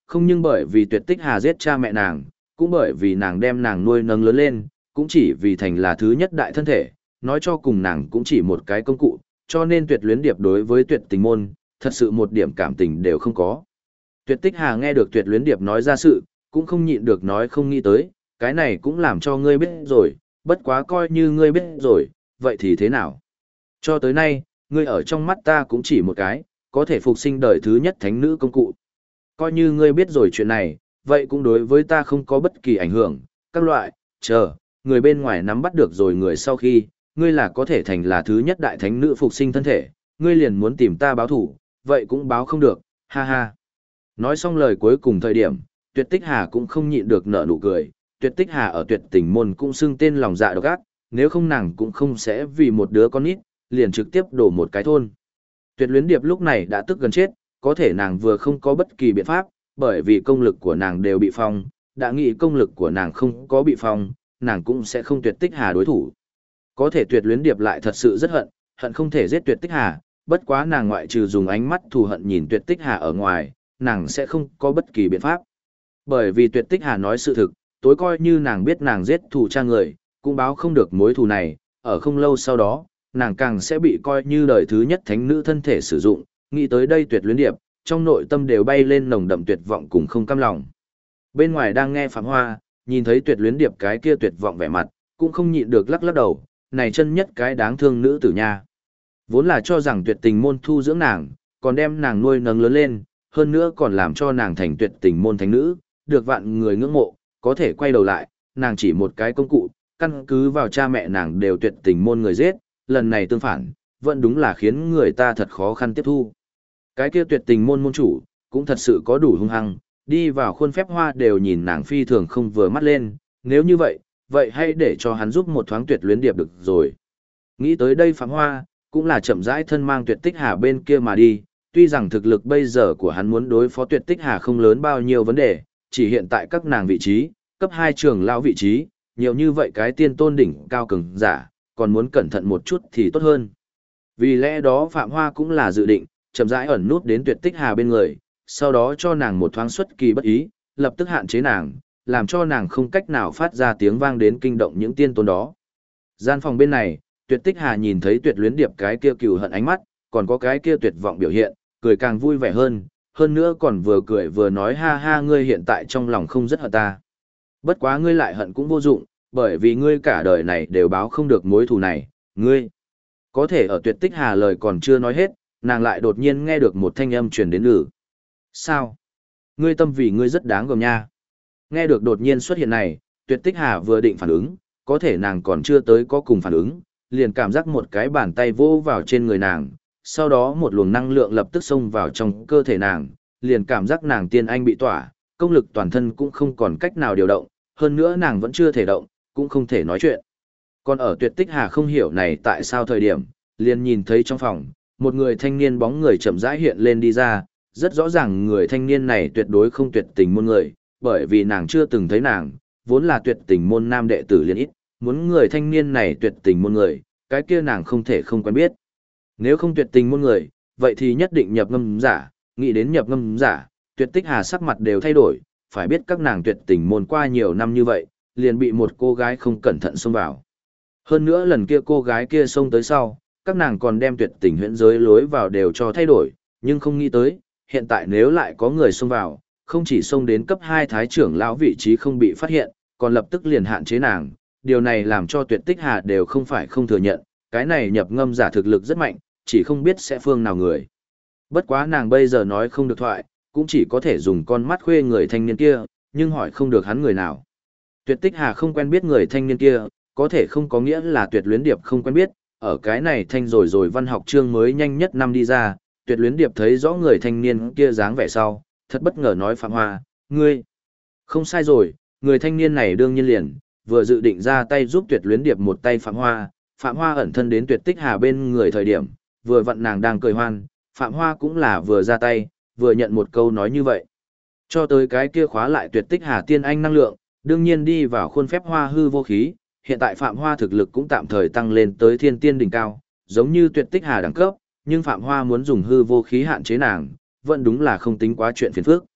không nhưng bởi vì Tuyệt Tích Hà giết cha mẹ nàng, cũng bởi vì nàng đem nàng nuôi nấng lớn lên, cũng chỉ vì thành là thứ nhất đại thân thể, nói cho cùng nàng cũng chỉ một cái công cụ, cho nên Tuyệt Luyến Điệp đối với Tuyệt Tình Môn, thật sự một điểm cảm tình đều không có. Tuyệt Tích Hà nghe được Tuyệt Luyến Điệp nói ra sự, cũng không nhịn được nói không nghĩ tới, cái này cũng làm cho ngươi biết rồi, bất quá coi như ngươi biết rồi, vậy thì thế nào? Cho tới nay, ngươi ở trong mắt ta cũng chỉ một cái, có thể phục sinh đời thứ nhất thánh nữ công cụ. Coi như ngươi biết rồi chuyện này, vậy cũng đối với ta không có bất kỳ ảnh hưởng, các loại, người bên ngoài nắm bắt được rồi người sau khi, ngươi là có thể thành là thứ nhất đại thánh nữ phục sinh thân thể, ngươi liền muốn tìm ta báo thủ, vậy cũng báo không được, ha ha. Nói xong lời cuối cùng thời điểm, Tuyệt Tích Hà cũng không nhịn được nở nụ cười, Tuyệt Tích Hà ở Tuyệt Tình Môn cũng xưng tên lòng dạ độc ác, nếu không nàng cũng không sẽ vì một đứa con nít, liền trực tiếp đổ một cái thôn. Tuyệt Luyến Điệp lúc này đã tức gần chết, có thể nàng vừa không có bất kỳ biện pháp, bởi vì công lực của nàng đều bị phong, đã nghĩ công lực của nàng không có bị phong, nàng cũng sẽ không Tuyệt Tích Hà đối thủ. Có thể Tuyệt Luyến Điệp lại thật sự rất hận, hận không thể giết Tuyệt Tích Hà, bất quá nàng ngoại trừ dùng ánh mắt thù hận nhìn Tuyệt Tích Hà ở ngoài, nàng sẽ không có bất kỳ biện pháp. Bởi vì Tuyệt Tích Hà nói sự thực, tối coi như nàng biết nàng giết thù cha người, cũng báo không được mối thù này, ở không lâu sau đó, nàng càng sẽ bị coi như đời thứ nhất thánh nữ thân thể sử dụng, nghĩ tới đây Tuyệt Luyến Điệp, trong nội tâm đều bay lên nồng đậm tuyệt vọng cùng không cam lòng. Bên ngoài đang nghe Phạm Hoa, nhìn thấy Tuyệt Luyến Điệp cái kia tuyệt vọng vẻ mặt, cũng không nhịn được lắc lắc đầu, này chân nhất cái đáng thương nữ tử nha. Vốn là cho rằng Tuyệt Tình Môn thu dưỡng nàng, còn đem nàng nuôi nấng lớn lên, hơn nữa còn làm cho nàng thành Tuyệt Tình Môn thánh nữ, được vạn người ngưỡng mộ, có thể quay đầu lại, nàng chỉ một cái công cụ, căn cứ vào cha mẹ nàng đều Tuyệt Tình Môn người giết, lần này tương phản, vẫn đúng là khiến người ta thật khó khăn tiếp thu. Cái kia Tuyệt Tình Môn môn chủ, cũng thật sự có đủ hung hăng, đi vào khuôn phép Hoa đều nhìn nàng phi thường không vừa mắt lên, nếu như vậy, vậy hãy để cho hắn giúp một thoáng Tuyệt Luyến Điệp được rồi. Nghĩ tới đây Phạm Hoa, cũng là chậm rãi thân mang Tuyệt Tích Hà bên kia mà đi, tuy rằng thực lực bây giờ của hắn muốn đối phó Tuyệt Tích Hà không lớn bao nhiêu vấn đề, chỉ hiện tại các nàng vị trí, cấp 2 trưởng lão vị trí, nhiều như vậy cái tiên tôn đỉnh cao cường giả, còn muốn cẩn thận một chút thì tốt hơn. Vì lẽ đó Phạm Hoa cũng là dự định, chậm rãi ẩn nút đến Tuyệt Tích Hà bên người, sau đó cho nàng một thoáng xuất kỳ bất ý, lập tức hạn chế nàng, làm cho nàng không cách nào phát ra tiếng vang đến kinh động những tiên tôn đó. Gian phòng bên này, Tuyệt Tích Hà nhìn thấy Tuyệt Luyến Điệp cái kia cừu hận ánh mắt, còn có cái kia tuyệt vọng biểu hiện, cười càng vui vẻ hơn nữa còn vừa cười vừa nói ha ha ngươi hiện tại trong lòng không rất hận ta. Bất quá ngươi lại hận cũng vô dụng, bởi vì ngươi cả đời này đều báo không được mối thù này, ngươi. Có thể ở Tuyệt Tích Hà lời còn chưa nói hết, nàng lại đột nhiên nghe được một thanh âm truyền đến lử. Sao? Ngươi tâm vì ngươi rất đáng gờm nha. Nghe được đột nhiên xuất hiện này, Tuyệt Tích Hà vừa định phản ứng, có thể nàng còn chưa tới có cùng phản ứng, liền cảm giác một cái bàn tay vô vào trên người nàng, sau đó một luồng năng lượng lập tức xông vào trong cơ thể nàng, liền cảm giác nàng tiên anh bị tỏa, công lực toàn thân cũng không còn cách nào điều động, hơn nữa nàng vẫn chưa thể động, cũng không thể nói chuyện. Còn ở Tuyệt Tích Hà không hiểu này tại sao thời điểm, liền nhìn thấy trong phòng, một người thanh niên bóng người chậm rãi hiện lên đi ra, rất rõ ràng người thanh niên này tuyệt đối không Tuyệt Tình Môn người, bởi vì nàng chưa từng thấy nàng, vốn là Tuyệt Tình Môn nam đệ tử liền ít, muốn người thanh niên này Tuyệt Tình Môn người, cái kia nàng không thể không quen biết. Nếu không Tuyệt Tình Môn người, vậy thì nhất định nhập ngâm giả, nghĩ đến nhập ngâm giả, Tuyệt Tích Hà sắc mặt đều thay đổi, phải biết các nàng Tuyệt Tình Môn qua nhiều năm như vậy, liền bị một cô gái không cẩn thận xông vào. Hơn nữa lần kia cô gái kia xông tới sau, các nàng còn đem Tuyệt Tình huyễn giới lối vào đều cho thay đổi, nhưng không nghĩ tới, hiện tại nếu lại có người xông vào, không chỉ xông đến cấp 2 thái trưởng lão vị trí không bị phát hiện, còn lập tức liền hạn chế nàng, điều này làm cho Tuyệt Tích Hà đều không phải không thừa nhận, cái này nhập ngâm giả thực lực rất mạnh, chỉ không biết sẽ phương nào người. Bất quá nàng bây giờ nói không được thoại, cũng chỉ có thể dùng con mắt khuê người thanh niên kia, nhưng hỏi không được hắn người nào. Tuyệt Tích Hà không quen biết người thanh niên kia, có thể không có nghĩa là Tuyệt Luyến Điệp không quen biết, ở cái này thanh rồi văn học chương mới nhanh nhất năm đi ra, Tuyệt Luyến Điệp thấy rõ người thanh niên kia dáng vẻ sau, thật bất ngờ nói Phạm Hoa, ngươi. Không sai rồi, người thanh niên này đương nhiên liền, vừa dự định ra tay giúp Tuyệt Luyến Điệp một tay Phạm Hoa ẩn thân đến Tuyệt Tích Hà bên người thời điểm, vừa vặn nàng đang cười hoan, Phạm Hoa cũng là vừa ra tay, vừa nhận một câu nói như vậy. Cho tới cái kia khóa lại Tuyệt Tích Hà tiên anh năng lượng, đương nhiên đi vào khuôn phép hoa hư vô khí, hiện tại Phạm Hoa thực lực cũng tạm thời tăng lên tới thiên tiên đỉnh cao, giống như Tuyệt Tích Hà đẳng cấp, nhưng Phạm Hoa muốn dùng hư vô khí hạn chế nàng, vẫn đúng là không tính quá chuyện phiền phức.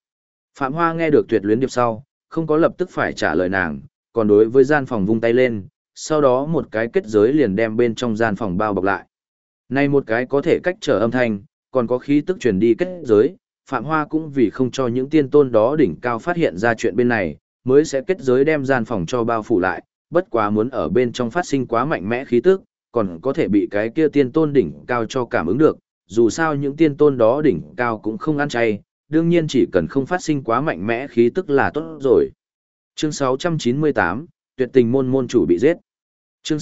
Phạm Hoa nghe được Tuyệt Luyến Điệp sau, không có lập tức phải trả lời nàng, còn đối với gian phòng vung tay lên, sau đó một cái kết giới liền đem bên trong gian phòng bao bọc lại. Này một cái có thể cách trở âm thanh, còn có khí tức truyền đi kết giới, Phạm Hoa cũng vì không cho những tiên tôn đó đỉnh cao phát hiện ra chuyện bên này, mới sẽ kết giới đem gian phòng cho bao phủ lại, bất quá muốn ở bên trong phát sinh quá mạnh mẽ khí tức, còn có thể bị cái kia tiên tôn đỉnh cao cho cảm ứng được, dù sao những tiên tôn đó đỉnh cao cũng không ăn chay, đương nhiên chỉ cần không phát sinh quá mạnh mẽ khí tức là tốt rồi. Chương 698, Tuyệt tình môn môn chủ bị giết. Chương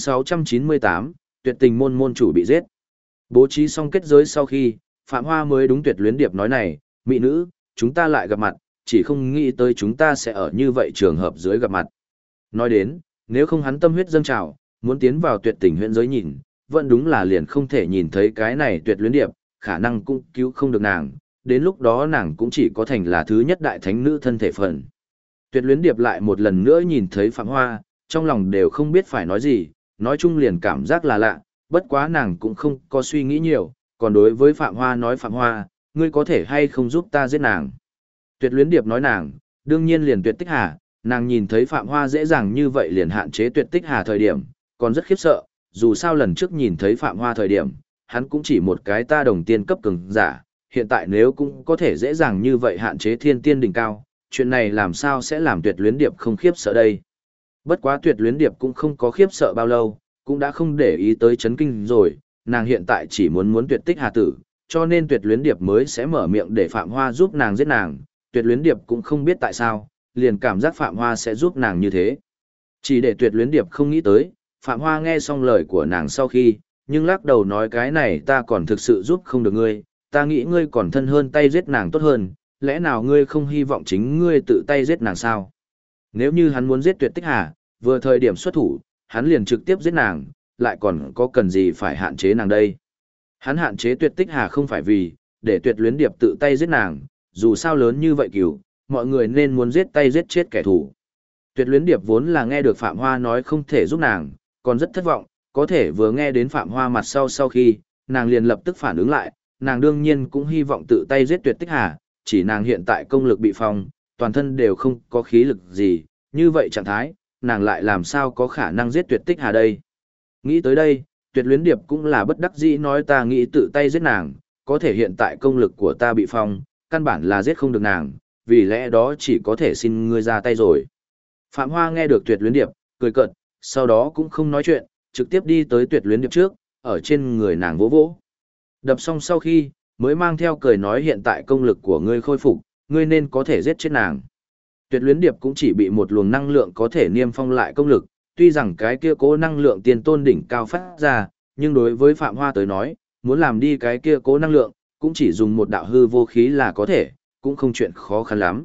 698, Tuyệt tình môn môn chủ bị giết. Bố trí xong kết giới sau khi, Phạm Hoa mới đúng Tuyệt Luyến Điệp nói này, mỹ nữ, chúng ta lại gặp mặt, chỉ không nghĩ tới chúng ta sẽ ở như vậy trường hợp dưới gặp mặt. Nói đến, nếu không hắn tâm huyết dâng trào, muốn tiến vào tuyệt tình huyện giới nhìn, vẫn đúng là liền không thể nhìn thấy cái này Tuyệt Luyến Điệp, khả năng cũng cứu không được nàng, đến lúc đó nàng cũng chỉ có thành là thứ nhất đại thánh nữ thân thể phần. Tuyệt Luyến Điệp lại một lần nữa nhìn thấy Phạm Hoa, trong lòng đều không biết phải nói gì, nói chung liền cảm giác là lạ, bất quá nàng cũng không có suy nghĩ nhiều, còn đối với Phạm Hoa nói Phạm Hoa, ngươi có thể hay không giúp ta giết nàng. Tuyệt Luyến Điệp nói nàng, đương nhiên liền Tuyệt Tích Hà, nàng nhìn thấy Phạm Hoa dễ dàng như vậy liền hạn chế Tuyệt Tích Hà thời điểm, còn rất khiếp sợ, dù sao lần trước nhìn thấy Phạm Hoa thời điểm, hắn cũng chỉ một cái ta đồng tiên cấp cường giả, hiện tại nếu cũng có thể dễ dàng như vậy hạn chế thiên tiên đỉnh cao, chuyện này làm sao sẽ làm Tuyệt Luyến Điệp không khiếp sợ đây. Bất quá Tuyệt Luyến Điệp cũng không có khiếp sợ bao lâu, cũng đã không để ý tới chấn kinh rồi, nàng hiện tại chỉ muốn Tuyệt Tích Hà tử, cho nên Tuyệt Luyến Điệp mới sẽ mở miệng để Phạm Hoa giúp nàng giết nàng, Tuyệt Luyến Điệp cũng không biết tại sao, liền cảm giác Phạm Hoa sẽ giúp nàng như thế. Chỉ để Tuyệt Luyến Điệp không nghĩ tới, Phạm Hoa nghe xong lời của nàng sau khi, nhưng lắc đầu nói cái này ta còn thực sự giúp không được ngươi, ta nghĩ ngươi còn thân hơn tay giết nàng tốt hơn, lẽ nào ngươi không hy vọng chính ngươi tự tay giết nàng sao? Nếu như hắn muốn giết Tuyệt Tích Hà, vừa thời điểm xuất thủ, hắn liền trực tiếp giết nàng, lại còn có cần gì phải hạn chế nàng đây? Hắn hạn chế Tuyệt Tích Hà không phải vì, để Tuyệt Luyến Điệp tự tay giết nàng, dù sao lớn như vậy cửu, mọi người nên muốn giết tay giết chết kẻ thù. Tuyệt Luyến Điệp vốn là nghe được Phạm Hoa nói không thể giúp nàng, còn rất thất vọng, có thể vừa nghe đến Phạm Hoa mặt sau khi, nàng liền lập tức phản ứng lại, nàng đương nhiên cũng hy vọng tự tay giết Tuyệt Tích Hà, chỉ nàng hiện tại công lực bị phong, toàn thân đều không có khí lực gì, như vậy trạng thái, nàng lại làm sao có khả năng giết Tuyệt Tích Hà đây. Nghĩ tới đây, Tuyệt Luyến Điệp cũng là bất đắc dĩ nói ta nghĩ tự tay giết nàng, có thể hiện tại công lực của ta bị phong, căn bản là giết không được nàng, vì lẽ đó chỉ có thể xin ngươi ra tay rồi. Phạm Hoa nghe được Tuyệt Luyến Điệp, cười cợt, sau đó cũng không nói chuyện, trực tiếp đi tới Tuyệt Luyến Điệp trước, ở trên người nàng vỗ vỗ. Đập xong sau khi, mới mang theo cười nói hiện tại công lực của ngươi khôi phục, ngươi nên có thể giết chết nàng. Tuyệt Luyến Điệp cũng chỉ bị một luồng năng lượng có thể niêm phong lại công lực, tuy rằng cái kia cố năng lượng tiền tôn đỉnh cao phát ra, nhưng đối với Phạm Hoa tới nói, muốn làm đi cái kia cố năng lượng, cũng chỉ dùng một đạo hư vô khí là có thể, cũng không chuyện khó khăn lắm.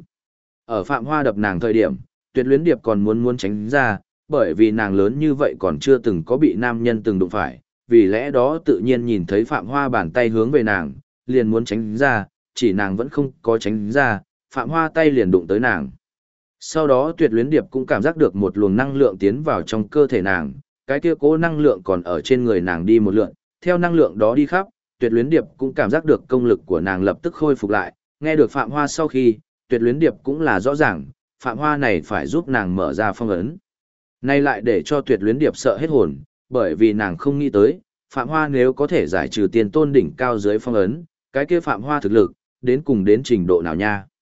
Ở Phạm Hoa đập nàng thời điểm, Tuyệt Luyến Điệp còn muốn tránh ra, bởi vì nàng lớn như vậy còn chưa từng có bị nam nhân từng đụng phải, vì lẽ đó tự nhiên nhìn thấy Phạm Hoa bàn tay hướng về nàng, liền muốn tránh ra, chỉ nàng vẫn không có tránh ra, Phạm Hoa tay liền đụng tới nàng. Sau đó Tuyệt Luyến Điệp cũng cảm giác được một luồng năng lượng tiến vào trong cơ thể nàng, cái kia cố năng lượng còn ở trên người nàng đi một lượn, theo năng lượng đó đi khắp, Tuyệt Luyến Điệp cũng cảm giác được công lực của nàng lập tức khôi phục lại, nghe được Phạm Hoa sau khi, Tuyệt Luyến Điệp cũng là rõ ràng, Phạm Hoa này phải giúp nàng mở ra phong ấn. Nay lại để cho Tuyệt Luyến Điệp sợ hết hồn, bởi vì nàng không nghĩ tới, Phạm Hoa nếu có thể giải trừ tiền tôn đỉnh cao dưới phong ấn, cái kia Phạm Hoa thực lực, đến cùng đến trình độ nào nha.